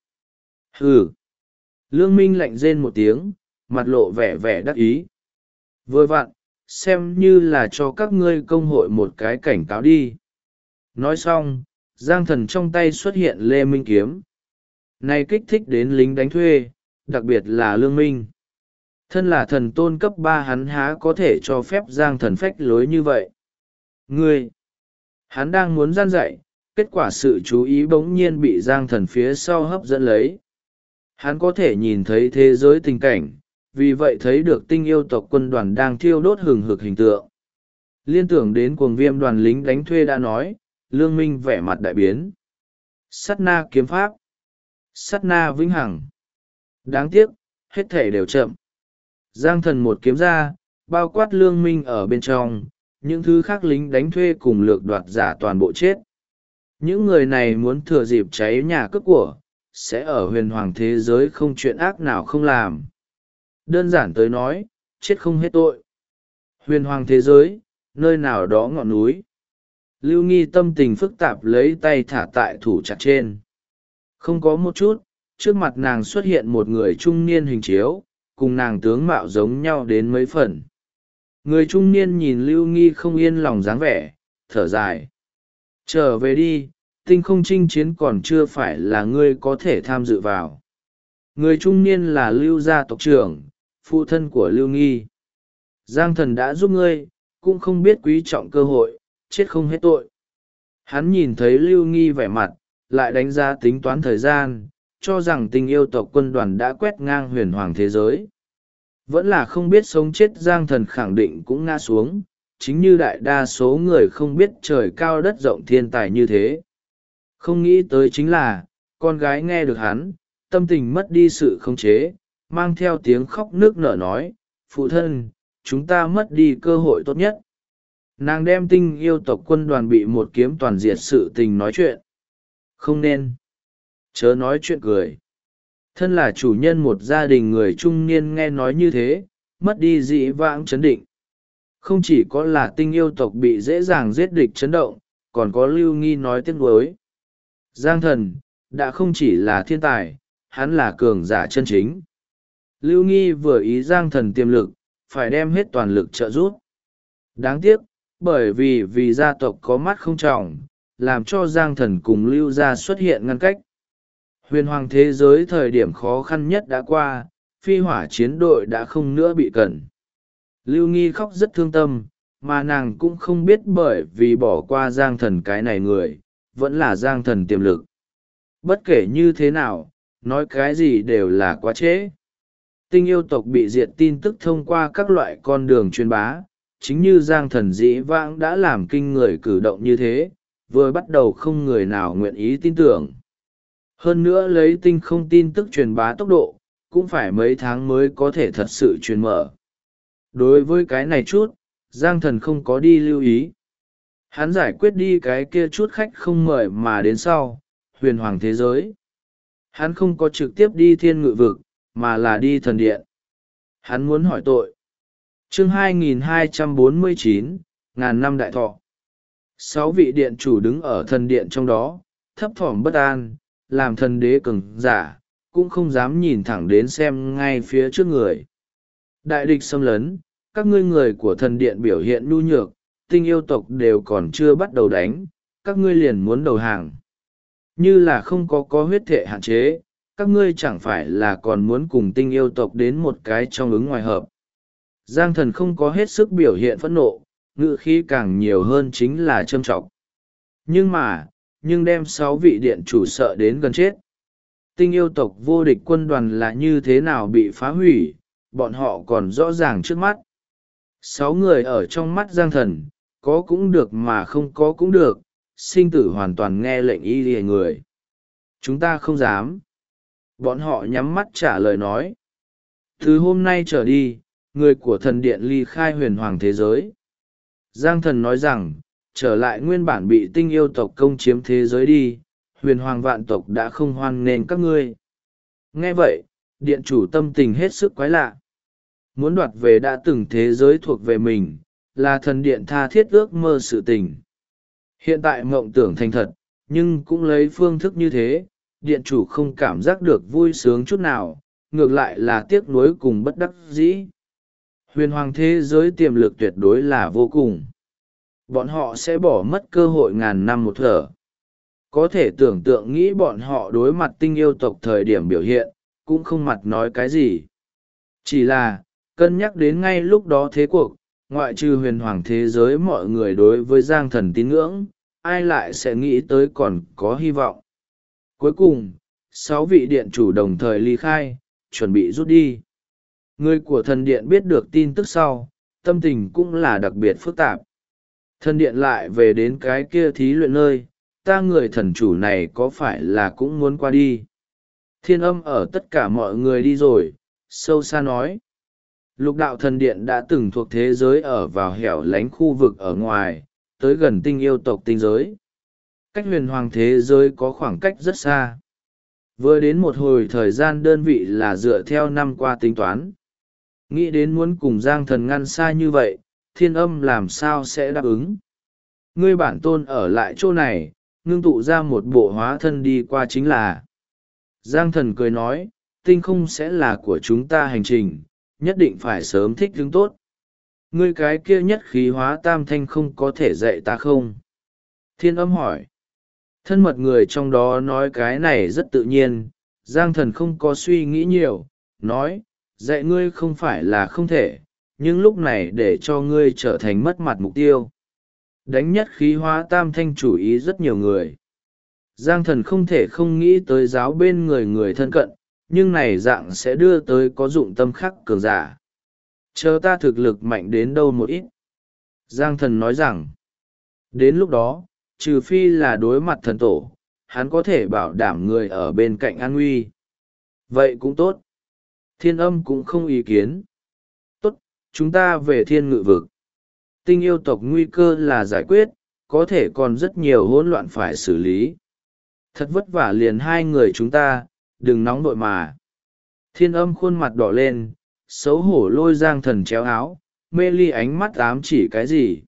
Hừ. Lương Minh lạnh rên một tiếng, mặt lộ vẻ vẻ đắc ý. Vừa vặn, xem như là cho các ngươi công hội một cái cảnh cáo đi. Nói xong, Giang Thần trong tay xuất hiện Lê Minh kiếm. Này kích thích đến lính đánh thuê, đặc biệt là Lương Minh. Thân là thần tôn cấp 3 hắn há có thể cho phép Giang Thần phách lối như vậy. Ngươi! Hắn đang muốn gian dạy, kết quả sự chú ý bỗng nhiên bị Giang Thần phía sau hấp dẫn lấy. Hắn có thể nhìn thấy thế giới tình cảnh, vì vậy thấy được tinh yêu tộc quân đoàn đang thiêu đốt hừng hực hình tượng. Liên tưởng đến cuồng viêm đoàn lính đánh thuê đã nói, Lương Minh vẻ mặt đại biến. Sát na kiếm pháp. Sát na vĩnh hằng. Đáng tiếc, hết thể đều chậm. Giang Thần một kiếm ra, bao quát Lương Minh ở bên trong, những thứ khác lính đánh thuê cùng lược đoạt giả toàn bộ chết. Những người này muốn thừa dịp cháy nhà cướp của, sẽ ở huyền hoàng thế giới không chuyện ác nào không làm. Đơn giản tới nói, chết không hết tội. Huyền hoàng thế giới, nơi nào đó ngọn núi. Lưu Nghi tâm tình phức tạp lấy tay thả tại thủ chặt trên. Không có một chút, trước mặt nàng xuất hiện một người trung niên hình chiếu, cùng nàng tướng mạo giống nhau đến mấy phần. Người trung niên nhìn Lưu Nghi không yên lòng dáng vẻ, thở dài. Trở về đi, tinh không chinh chiến còn chưa phải là ngươi có thể tham dự vào. Người trung niên là Lưu gia tộc trưởng, phụ thân của Lưu Nghi. Giang Thần đã giúp ngươi, cũng không biết quý trọng cơ hội, chết không hết tội. Hắn nhìn thấy Lưu Nghi vẻ mặt, lại đánh giá tính toán thời gian, cho rằng tình yêu tộc quân đoàn đã quét ngang huyền hoàng thế giới. Vẫn là không biết sống chết Giang Thần khẳng định cũng ngã xuống, chính như đại đa số người không biết trời cao đất rộng thiên tài như thế. Không nghĩ tới chính là, con gái nghe được hắn, tâm tình mất đi sự khống chế, mang theo tiếng khóc nước nở nói, phụ thân, chúng ta mất đi cơ hội tốt nhất. Nàng đem tinh yêu tộc quân đoàn bị một kiếm toàn diệt sự tình nói chuyện. Không nên. Chớ nói chuyện cười. Thân là chủ nhân một gia đình người trung niên nghe nói như thế, mất đi dĩ vãng chấn định. Không chỉ có là tinh yêu tộc bị dễ dàng giết địch chấn động, còn có Lưu Nghi nói tiếc nuối. Giang Thần, đã không chỉ là thiên tài, hắn là cường giả chân chính. Lưu Nghi vừa ý Giang Thần tiềm lực, phải đem hết toàn lực trợ giúp. Đáng tiếc, bởi vì gia tộc có mắt không trọng, làm cho Giang Thần cùng Lưu gia xuất hiện ngăn cách. Huyền hoàng thế giới thời điểm khó khăn nhất đã qua, phi hỏa chiến đội đã không nữa bị cần. Lưu Nghi khóc rất thương tâm, mà nàng cũng không biết bởi vì bỏ qua Giang Thần cái này người, vẫn là Giang Thần tiềm lực. Bất kể như thế nào, nói cái gì đều là quá trễ. Tinh yêu tộc bị diệt tin tức thông qua các loại con đường truyền bá, chính như Giang Thần dĩ vãng đã làm kinh người cử động như thế, vừa bắt đầu không người nào nguyện ý tin tưởng. Hơn nữa lấy tinh không tin tức truyền bá tốc độ, cũng phải mấy tháng mới có thể thật sự truyền mở. Đối với cái này chút, Giang Thần không có đi lưu ý. Hắn giải quyết đi cái kia chút khách không mời mà đến sau, huyền hoàng thế giới. Hắn không có trực tiếp đi thiên ngự vực, mà là đi thần điện. Hắn muốn hỏi tội. Chương 2249, ngàn năm đại thọ. 6 vị điện chủ đứng ở thần điện trong đó, thấp thỏm bất an, làm thần đế cường giả, cũng không dám nhìn thẳng đến xem ngay phía trước người. Đại địch xâm lấn, các ngươi người của thần điện biểu hiện nhu nhược, tinh yêu tộc đều còn chưa bắt đầu đánh, các ngươi liền muốn đầu hàng. Như là không có huyết thể hạn chế, các ngươi chẳng phải là còn muốn cùng tinh yêu tộc đến một cái trong ứng ngoài hợp. Giang Thần không có hết sức biểu hiện phẫn nộ, ngữ khí càng nhiều hơn chính là châm trọng. Nhưng đem 6 vị điện chủ sợ đến gần chết. Tinh yêu tộc vô địch quân đoàn là như thế nào bị phá hủy, bọn họ còn rõ ràng trước mắt. 6 người ở trong mắt Giang Thần, có cũng được mà không có cũng được, sinh tử hoàn toàn nghe lệnh y lìa người. Chúng ta không dám. Bọn họ nhắm mắt trả lời nói. Từ hôm nay trở đi, người của thần điện ly khai huyền hoàng thế giới. Giang thần nói rằng, trở lại nguyên bản bị tinh yêu tộc công chiếm thế giới đi, huyền hoàng vạn tộc đã không hoan nghênh các ngươi. Nghe vậy, điện chủ tâm tình hết sức quái lạ. Muốn đoạt về đã từng thế giới thuộc về mình, là thần điện tha thiết ước mơ sự tình. Hiện tại mộng tưởng thành thật, nhưng cũng lấy phương thức như thế, điện chủ không cảm giác được vui sướng chút nào, ngược lại là tiếc nuối cùng bất đắc dĩ. Huyền hoàng thế giới tiềm lực tuyệt đối là vô cùng. Bọn họ sẽ bỏ mất cơ hội ngàn năm một thở. Có thể tưởng tượng nghĩ bọn họ đối mặt tinh yêu tộc thời điểm biểu hiện, cũng không mặt nói cái gì. Chỉ là, cân nhắc đến ngay lúc đó thế cuộc, ngoại trừ huyền hoàng thế giới mọi người đối với Giang thần tín ngưỡng, ai lại sẽ nghĩ tới còn có hy vọng. Cuối cùng, 6 vị điện chủ đồng thời ly khai, chuẩn bị rút đi. Người của thần điện biết được tin tức sau, tâm tình cũng là đặc biệt phức tạp. Thần điện lại về đến cái kia thí luyện nơi, ta người thần chủ này có phải là cũng muốn qua đi. Thiên Âm ở tất cả mọi người đi rồi, sâu xa nói. Lục đạo thần điện đã từng thuộc thế giới ở vào hẻo lánh khu vực ở ngoài, tới gần tinh yêu tộc tinh giới. Cách huyền hoàng thế giới có khoảng cách rất xa. Vừa đến một hồi thời gian đơn vị là dựa theo năm qua tính toán. Nghĩ đến muốn cùng Giang thần ngăn xa như vậy, Thiên Âm làm sao sẽ đáp ứng. Ngươi bản tôn ở lại chỗ này, ngưng tụ ra một bộ hóa thân đi qua chính là. Giang thần cười nói, tinh không sẽ là của chúng ta hành trình, nhất định phải sớm thích ứng tốt. Ngươi cái kia nhất khí hóa tam thanh không có thể dạy ta không? Thiên Âm hỏi. Thân mật người trong đó nói cái này rất tự nhiên, Giang thần không có suy nghĩ nhiều, nói, dạy ngươi không phải là không thể, nhưng lúc này để cho ngươi trở thành mất mặt mục tiêu. Đánh nhất khí hóa tam thanh chủ ý rất nhiều người. Giang thần không thể không nghĩ tới giáo bên người người thân cận, nhưng này dạng sẽ đưa tới có dụng tâm khắc cường giả. Chờ ta thực lực mạnh đến đâu một ít. Giang thần nói rằng, đến lúc đó, trừ phi là đối mặt thần tổ, hắn có thể bảo đảm người ở bên cạnh an nguy. Vậy cũng tốt. Thiên Âm cũng không ý kiến. Tốt, chúng ta về thiên ngự vực. Tinh yêu tộc nguy cơ là giải quyết, có thể còn rất nhiều hỗn loạn phải xử lý. Thật vất vả liền hai người chúng ta, đừng nóng đội mà. Thiên Âm khuôn mặt đỏ lên, xấu hổ lôi Giang thần chéo áo, mê ly ánh mắt ám chỉ cái gì.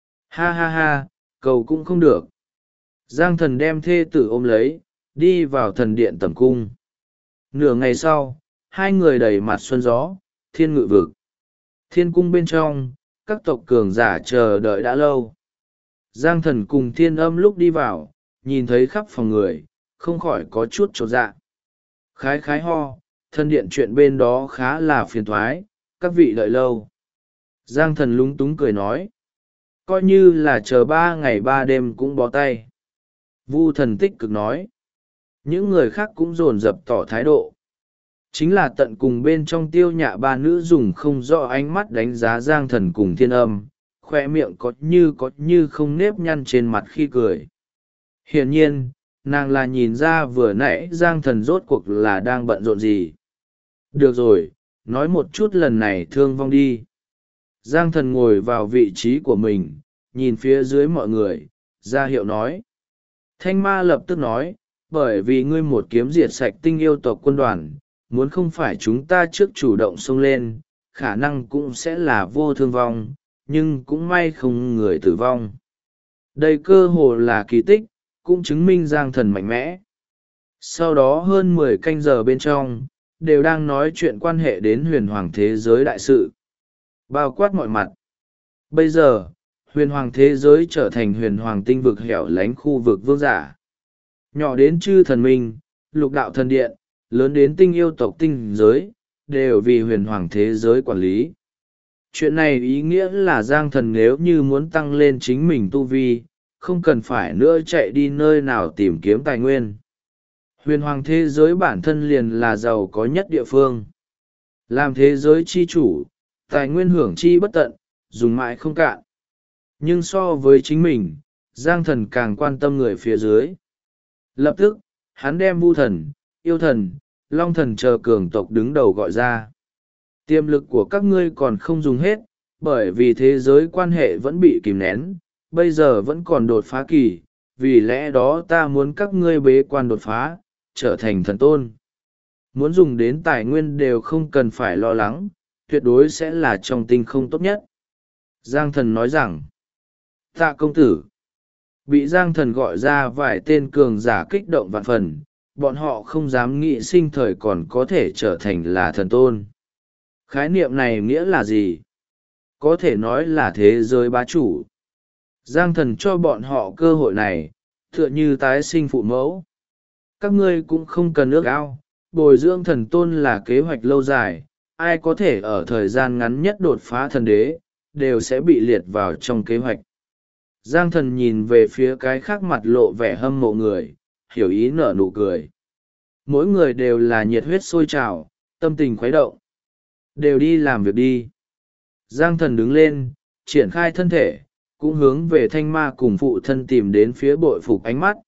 Ha ha ha, cầu cũng không được. Giang thần đem thê tử ôm lấy, đi vào thần điện tẩm cung. Nửa ngày sau, hai người đầy mặt xuân gió, thiên ngự vực. Thiên cung bên trong, các tộc cường giả chờ đợi đã lâu. Giang thần cùng Thiên Âm lúc đi vào, nhìn thấy khắp phòng người, không khỏi có chút chột dạ. Khái khái ho, thân điện chuyện bên đó khá là phiền thoái, các vị đợi lâu. Giang thần lúng túng cười nói, coi như là chờ 3 ngày 3 đêm cũng bó tay. Vu thần tích cực nói, những người khác cũng dồn dập tỏ thái độ. Chính là tận cùng bên trong Tiêu Nhạ ba nữ dùng không rõ ánh mắt đánh giá Giang thần cùng Thiên Âm, khoe miệng có như không nếp nhăn trên mặt khi cười. Hiển nhiên, nàng là nhìn ra vừa nãy Giang thần rốt cuộc là đang bận rộn gì. Được rồi, nói một chút lần này thương vong đi. Giang thần ngồi vào vị trí của mình, nhìn phía dưới mọi người, ra hiệu nói. Thanh ma lập tức nói, bởi vì ngươi một kiếm diệt sạch tinh yêu tộc quân đoàn, muốn không phải chúng ta trước chủ động xông lên, khả năng cũng sẽ là vô thương vong, nhưng cũng may không người tử vong. Đây cơ hồ là kỳ tích, cũng chứng minh Giang thần mạnh mẽ. Sau đó hơn 10 canh giờ bên trong, đều đang nói chuyện quan hệ đến huyền hoàng thế giới đại sự. Bao quát mọi mặt. Bây giờ, huyền hoàng thế giới trở thành huyền hoàng tinh vực hẻo lánh khu vực vương giả. Nhỏ đến chư thần minh, lục đạo thần điện, lớn đến tinh yêu tộc tinh giới, đều vì huyền hoàng thế giới quản lý. Chuyện này ý nghĩa là Giang thần nếu như muốn tăng lên chính mình tu vi, không cần phải nữa chạy đi nơi nào tìm kiếm tài nguyên. Huyền hoàng thế giới bản thân liền là giàu có nhất địa phương. Làm thế giới chi chủ, tài nguyên hưởng chi bất tận, dùng mãi không cạn. Nhưng so với chính mình, Giang thần càng quan tâm người phía dưới. Lập tức, hắn đem Vu thần, yêu thần, long thần chờ cường tộc đứng đầu gọi ra. Tiềm lực của các ngươi còn không dùng hết, bởi vì thế giới quan hệ vẫn bị kìm nén, bây giờ vẫn còn đột phá kỳ, vì lẽ đó ta muốn các ngươi bế quan đột phá, trở thành thần tôn. Muốn dùng đến tài nguyên đều không cần phải lo lắng, tuyệt đối sẽ là trong tinh không tốt nhất. Giang thần nói rằng, tạ công tử. Bị Giang thần gọi ra vài tên cường giả kích động vạn phần, bọn họ không dám nghĩ sinh thời còn có thể trở thành là thần tôn. Khái niệm này nghĩa là gì? Có thể nói là thế giới bá chủ. Giang thần cho bọn họ cơ hội này, tựa như tái sinh phụ mẫu. Các ngươi cũng không cần ước ao, bồi dưỡng thần tôn là kế hoạch lâu dài, ai có thể ở thời gian ngắn nhất đột phá thần đế, đều sẽ bị liệt vào trong kế hoạch. Giang thần nhìn về phía cái khác mặt lộ vẻ hâm mộ người, hiểu ý nở nụ cười. Mỗi người đều là nhiệt huyết sôi trào, tâm tình khuấy động. Đều đi làm việc đi. Giang thần đứng lên, triển khai thân thể, cũng hướng về thanh ma cùng phụ thân tìm đến phía bội phục ánh mắt.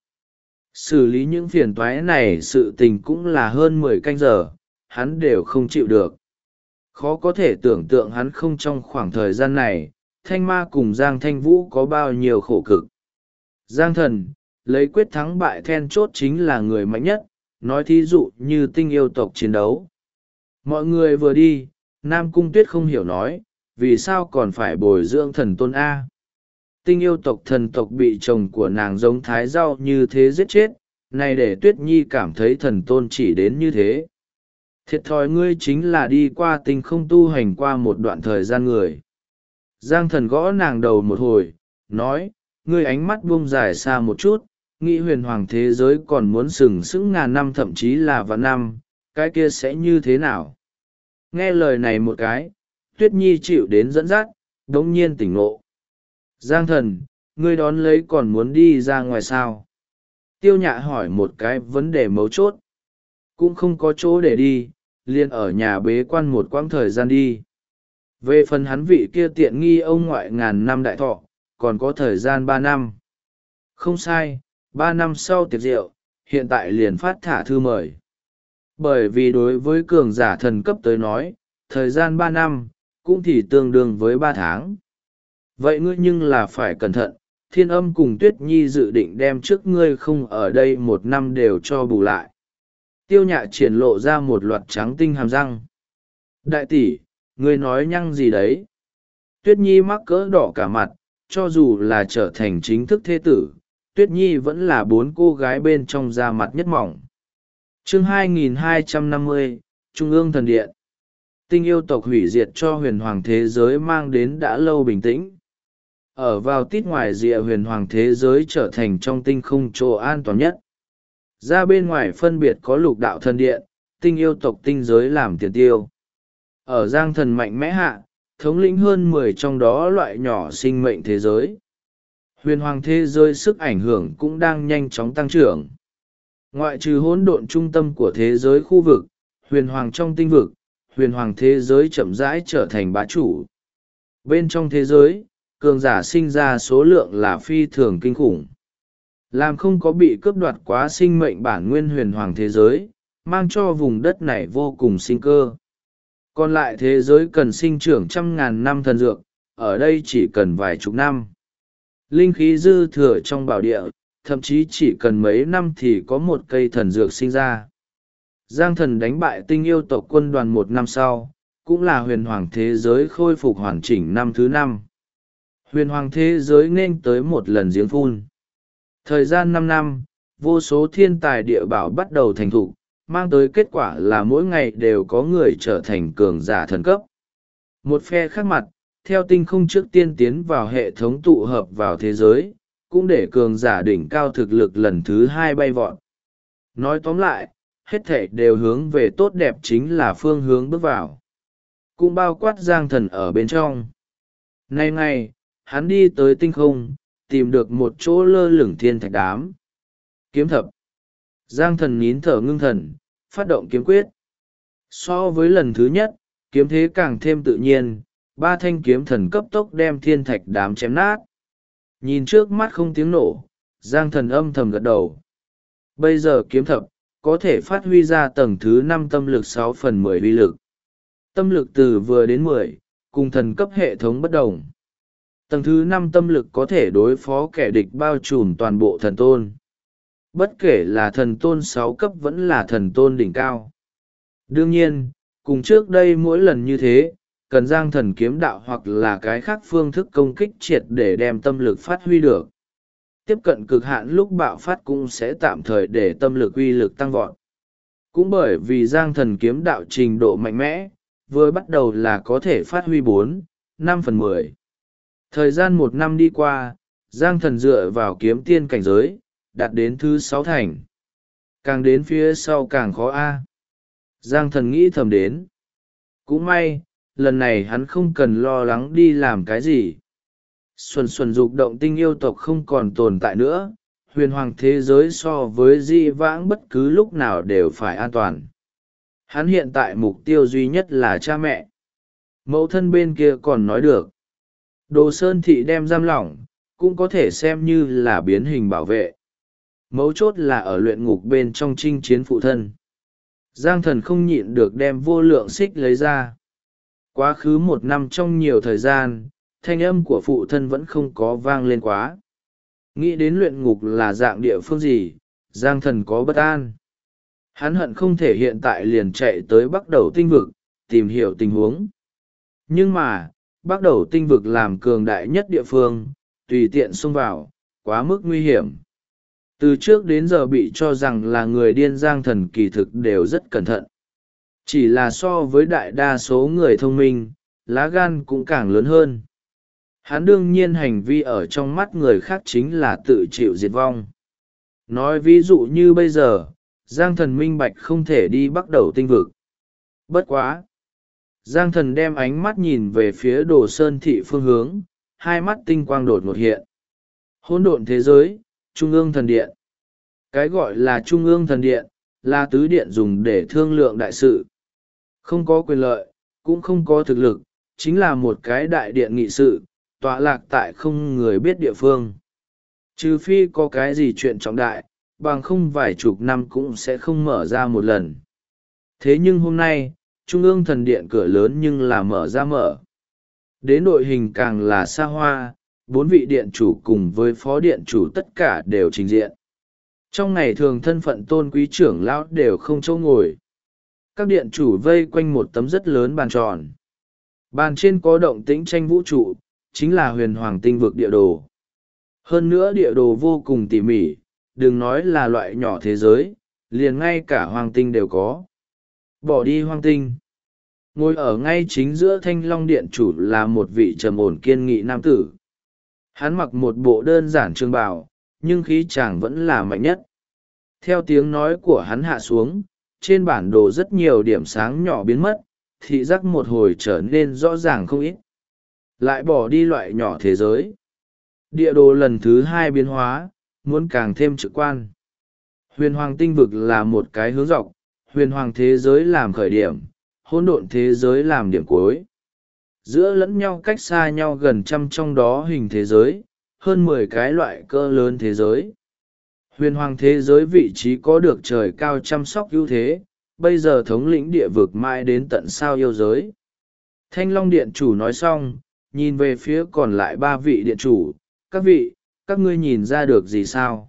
Xử lý những phiền toái này sự tình cũng là hơn 10 canh giờ, hắn đều không chịu được. Khó có thể tưởng tượng hắn không trong khoảng thời gian này, thanh ma cùng Giang Thanh Vũ có bao nhiêu khổ cực. Giang thần, lấy quyết thắng bại then chốt chính là người mạnh nhất, nói thí dụ như tinh yêu tộc chiến đấu. Mọi người vừa đi, Nam Cung Tuyết không hiểu nói, vì sao còn phải bồi dưỡng thần tôn A. Tinh yêu tộc thần tộc bị chồng của nàng giống thái rau như thế giết chết, này để Tuyết Nhi cảm thấy thần tôn chỉ đến như thế. Thiệt thòi ngươi chính là đi qua tinh không tu hành qua một đoạn thời gian người. Giang thần gõ nàng đầu một hồi, nói, ngươi ánh mắt buông dài xa một chút, nghĩ huyền hoàng thế giới còn muốn sừng sững ngàn năm thậm chí là vạn năm, cái kia sẽ như thế nào? Nghe lời này một cái, Tuyết Nhi chịu đến dẫn dắt, đống nhiên tỉnh ngộ. Giang thần, ngươi đón lấy còn muốn đi ra ngoài sao? Tiêu Nhạ hỏi một cái vấn đề mấu chốt. Cũng không có chỗ để đi, liền ở nhà bế quan một quãng thời gian đi. Về phần hắn vị kia tiện nghi ông ngoại ngàn năm đại thọ, còn có thời gian 3 năm. Không sai, 3 năm sau tiệc rượu, hiện tại liền phát thả thư mời. Bởi vì đối với cường giả thần cấp tới nói, thời gian 3 năm, cũng thì tương đương với 3 tháng. Vậy ngươi nhưng là phải cẩn thận, Thiên Âm cùng Tuyết Nhi dự định đem trước ngươi không ở đây 1 năm đều cho bù lại. Tiêu Nhạ triển lộ ra một loạt trắng tinh hàm răng. Đại tỷ, ngươi nói nhăng gì đấy? Tuyết Nhi mắc cỡ đỏ cả mặt, cho dù là trở thành chính thức thế tử, Tuyết Nhi vẫn là 4 cô gái bên trong da mặt nhất mỏng. Chương 2250, Trung ương Thần Điện. Tinh yêu tộc hủy diệt cho huyền hoàng thế giới mang đến đã lâu bình tĩnh. Ở vào tít ngoài rìa huyền hoàng thế giới trở thành trong tinh không chỗ an toàn nhất. Ra bên ngoài phân biệt có lục đạo thần điện, tinh yêu tộc tinh giới làm tiền tiêu. Ở Giang thần mạnh mẽ hạ, thống lĩnh hơn 10 trong đó loại nhỏ sinh mệnh thế giới. Huyền hoàng thế giới sức ảnh hưởng cũng đang nhanh chóng tăng trưởng. Ngoại trừ hỗn độn trung tâm của thế giới khu vực, huyền hoàng trong tinh vực, huyền hoàng thế giới chậm rãi trở thành bá chủ. Bên trong thế giới, cường giả sinh ra số lượng là phi thường kinh khủng. Làm không có bị cướp đoạt quá sinh mệnh bản nguyên huyền hoàng thế giới, mang cho vùng đất này vô cùng sinh cơ. Còn lại thế giới cần sinh trưởng trăm ngàn năm thần dược, ở đây chỉ cần vài chục năm. Linh khí dư thừa trong bảo địa, thậm chí chỉ cần mấy năm thì có một cây thần dược sinh ra. Giang thần đánh bại tinh yêu tộc quân đoàn 1 năm sau, cũng là huyền hoàng thế giới khôi phục hoàn chỉnh năm thứ 5. Huyền hoàng thế giới nên tới một lần giếng phun. Thời gian 5 năm, vô số thiên tài địa bảo bắt đầu thành thục, mang tới kết quả là mỗi ngày đều có người trở thành cường giả thần cấp. Một phe khác mặt, theo tinh không trước tiên tiến vào hệ thống tụ hợp vào thế giới, cũng để cường giả đỉnh cao thực lực lần thứ 2 bay vọt. Nói tóm lại, hết thảy đều hướng về tốt đẹp chính là phương hướng bước vào. Cũng bao quát Giang thần ở bên trong. Nay ngày, hắn đi tới tinh không, tìm được một chỗ lơ lửng thiên thạch đám. Kiếm thập. Giang thần nín thở ngưng thần, phát động kiếm quyết. So với lần thứ nhất, kiếm thế càng thêm tự nhiên, 3 thanh kiếm thần cấp tốc đem thiên thạch đám chém nát. Nhìn trước mắt không tiếng nổ, Giang thần âm thầm gật đầu. Bây giờ kiếm thập, có thể phát huy ra tầng thứ 5 tâm lực 6/10 uy lực. Tâm lực từ vừa đến 10, cùng thần cấp hệ thống bất đồng. Tầng thứ 5 tâm lực có thể đối phó kẻ địch bao trùm toàn bộ thần tôn. Bất kể là thần tôn 6 cấp vẫn là thần tôn đỉnh cao. Đương nhiên, cùng trước đây mỗi lần như thế, cần giang thần kiếm đạo hoặc là cái khác phương thức công kích triệt để đem tâm lực phát huy được. Tiếp cận cực hạn lúc bạo phát cũng sẽ tạm thời để tâm lực uy lực tăng vọt. Cũng bởi vì giang thần kiếm đạo trình độ mạnh mẽ, vừa bắt đầu là có thể phát huy 4-5/10. Thời gian 1 năm đi qua, giang thần dựa vào kiếm tiên cảnh giới, đạt đến thứ 6 thành. Càng đến phía sau càng khó a. Giang thần nghĩ thầm đến. Cũng may, lần này hắn không cần lo lắng đi làm cái gì. Xuân xuân dục động tinh yêu tộc không còn tồn tại nữa, huyền hoàng thế giới so với di vãng bất cứ lúc nào đều phải an toàn. Hắn hiện tại mục tiêu duy nhất là cha mẹ. Mẫu thân bên kia còn nói được. Đồ Sơn Thị đem giam lỏng, cũng có thể xem như là biến hình bảo vệ. Mấu chốt là ở luyện ngục bên trong chinh chiến phụ thân. Giang thần không nhịn được đem vô lượng xích lấy ra. Quá khứ 1 năm trong nhiều thời gian, thanh âm của phụ thân vẫn không có vang lên quá. Nghĩ đến luyện ngục là dạng địa phương gì, Giang thần có bất an. Hắn hận không thể hiện tại liền chạy tới Bắc Đầu tinh vực, tìm hiểu tình huống. Nhưng mà, Bắc Đầu tinh vực làm cường đại nhất địa phương, tùy tiện xông vào, quá mức nguy hiểm. Từ trước đến giờ bị cho rằng là người điên Giang thần kỳ thực đều rất cẩn thận. Chỉ là so với đại đa số người thông minh, lá gan cũng càng lớn hơn. Hắn đương nhiên hành vi ở trong mắt người khác chính là tự chịu diệt vong. Nói ví dụ như bây giờ, Giang thần minh bạch không thể đi Bắc Đầu tinh vực. Bất quá! Giang thần đem ánh mắt nhìn về phía Đồ Sơn Thị phương hướng, hai mắt tinh quang đột ngột hiện. Hỗn độn thế giới, Trung ương thần điện. Cái gọi là Trung ương thần điện, là tứ điện dùng để thương lượng đại sự. Không có quyền lợi, cũng không có thực lực, chính là một cái đại điện nghị sự, tọa lạc tại không người biết địa phương. Trừ phi có cái gì chuyện trọng đại, bằng không vài chục năm cũng sẽ không mở ra một lần. Thế nhưng hôm nay, Trung ương thần điện cửa lớn nhưng là mở ra mở. Đến đội hình càng là xa hoa, 4 vị điện chủ cùng với phó điện chủ tất cả đều trình diện. Trong ngày thường thân phận tôn quý trưởng lão đều không chỗ ngồi. Các điện chủ vây quanh một tấm rất lớn bàn tròn. Bàn trên có động tĩnh tranh vũ trụ, chính là huyền hoàng tinh vực địa đồ. Hơn nữa địa đồ vô cùng tỉ mỉ, đừng nói là loại nhỏ thế giới, liền ngay cả hoàng tinh đều có. Bỏ đi hoàng tinh. Ngồi ở ngay chính giữa Thanh Long điện chủ là một vị trầm ổn kiên nghị nam tử. Hắn mặc một bộ đơn giản trường bào, nhưng khí chàng vẫn là mạnh nhất. Theo tiếng nói của hắn hạ xuống, trên bản đồ rất nhiều điểm sáng nhỏ biến mất, thị giác một hồi trở nên rõ ràng không ít. Lại bỏ đi loại nhỏ thế giới. Địa đồ lần thứ 2 biến hóa, muốn càng thêm trực quan. Huyền hoàng tinh vực là một cái hướng dọc, huyền hoàng thế giới làm khởi điểm, hỗn độn thế giới làm điểm cuối. Giữa lẫn nhau cách xa nhau gần trăm trong đó hình thế giới, hơn 10 cái loại cỡ lớn thế giới. Huyền hoàng thế giới vị trí có được trời cao chăm sóc ưu thế, bây giờ thống lĩnh địa vực mãi đến tận sao yêu giới. Thanh Long điện chủ nói xong, nhìn về phía còn lại 3 vị điện chủ, các vị, các ngươi nhìn ra được gì sao?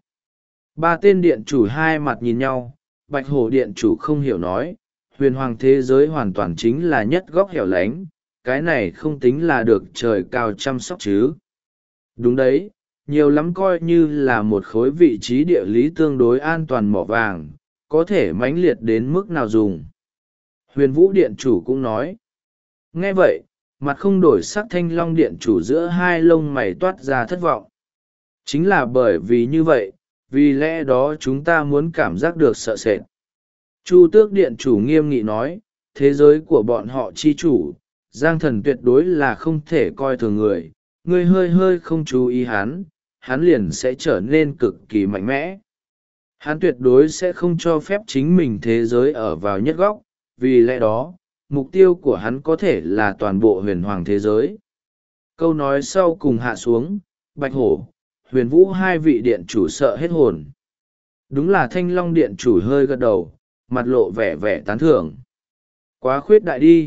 3 tên điện chủ hai mặt nhìn nhau, Bạch Hổ điện chủ không hiểu nói, huyền hoàng thế giới hoàn toàn chính là nhất góc hẻo lánh, cái này không tính là được trời cao chăm sóc chứ. Đúng đấy, nhiều lắm coi như là một khối vị trí địa lý tương đối an toàn mỏ vàng, có thể mãnh liệt đến mức nào dùng. Huyền Vũ điện chủ cũng nói. Nghe vậy, mặt không đổi sắc Thanh Long điện chủ giữa hai lông mày toát ra thất vọng. Chính là bởi vì như vậy, vì lẽ đó chúng ta muốn cảm giác được sợ sệt. Chu Tước điện chủ nghiêm nghị nói, thế giới của bọn họ chi chủ, Giang thần tuyệt đối là không thể coi thường người, người hơi hơi không chú ý hắn liền sẽ trở nên cực kỳ mạnh mẽ. Hắn tuyệt đối sẽ không cho phép chính mình thế giới ở vào nhất góc, vì lẽ đó, mục tiêu của hắn có thể là toàn bộ huyền hoàng thế giới. Câu nói sau cùng hạ xuống, Bạch Hổ, Huyền Vũ hai vị điện chủ sợ hết hồn. Đúng là Thanh Long điện chủ hơi gật đầu, mặt lộ vẻ tán thưởng. Quá khuyết đại đi,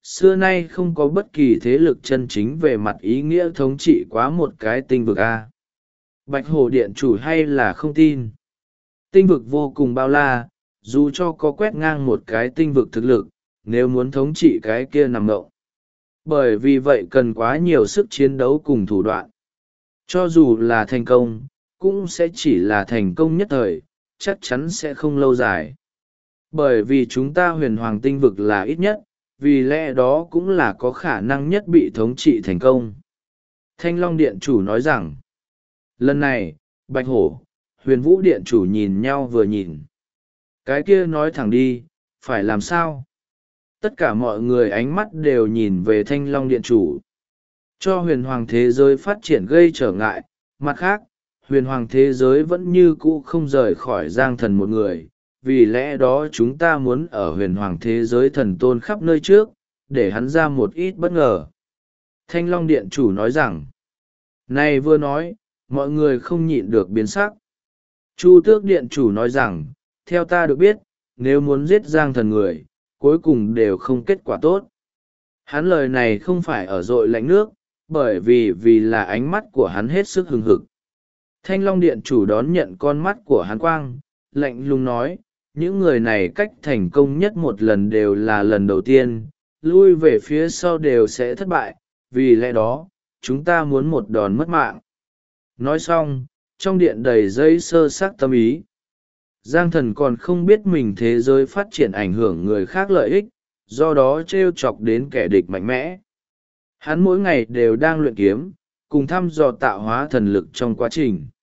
xưa nay không có bất kỳ thế lực chân chính về mặt ý nghĩa thống trị quá một cái tinh vực a. Bạch Hổ điện chủ hay là không tin? Tinh vực vô cùng bao la, dù cho có quét ngang một cái tinh vực thực lực, nếu muốn thống trị cái kia nằm ngộng. Bởi vì vậy cần quá nhiều sức chiến đấu cùng thủ đoạn. Cho dù là thành công, cũng sẽ chỉ là thành công nhất thời, chắc chắn sẽ không lâu dài. Bởi vì chúng ta huyền hoàng tinh vực là ít nhất, vì lẽ đó cũng là có khả năng nhất bị thống trị thành công. Thanh Long Điện chủ nói rằng, lần này, Bạch Hổ, Huyền Vũ Điện chủ nhìn nhau vừa nhìn. Cái kia nói thẳng đi, phải làm sao? Tất cả mọi người ánh mắt đều nhìn về Thanh Long Điện chủ. Cho huyền hoàng thế giới phát triển gây trở ngại, mặt khác, huyền hoàng thế giới vẫn như cũ không rời khỏi Giang Thần một người, vì lẽ đó chúng ta muốn ở huyền hoàng thế giới thần tôn khắp nơi trước, để hắn ra một ít bất ngờ. Thanh Long Điện chủ nói rằng, này vừa nói, mọi người không nhịn được biến sắc. Chu Tước Điện chủ nói rằng, theo ta được biết, nếu muốn giết Giang Thần người, cuối cùng đều không kết quả tốt. Hắn lời này không phải ở dội lạnh nước, bởi vì là ánh mắt của hắn hết sức hừng hực. Thanh Long Điện chủ đón nhận con mắt của hắn quang, lạnh lùng nói, những người này cách thành công nhất một lần đều là lần đầu tiên, lui về phía sau đều sẽ thất bại, vì lẽ đó, chúng ta muốn một đòn mất mạng. Nói xong, trong điện đầy dây sơ sắc tâm ý. Giang Thần còn không biết mình thế giới phát triển ảnh hưởng người khác lợi ích, do đó trêu chọc đến kẻ địch mạnh mẽ. Hắn mỗi ngày đều đang luyện kiếm, cùng thăm dò tạo hóa thần lực trong quá trình.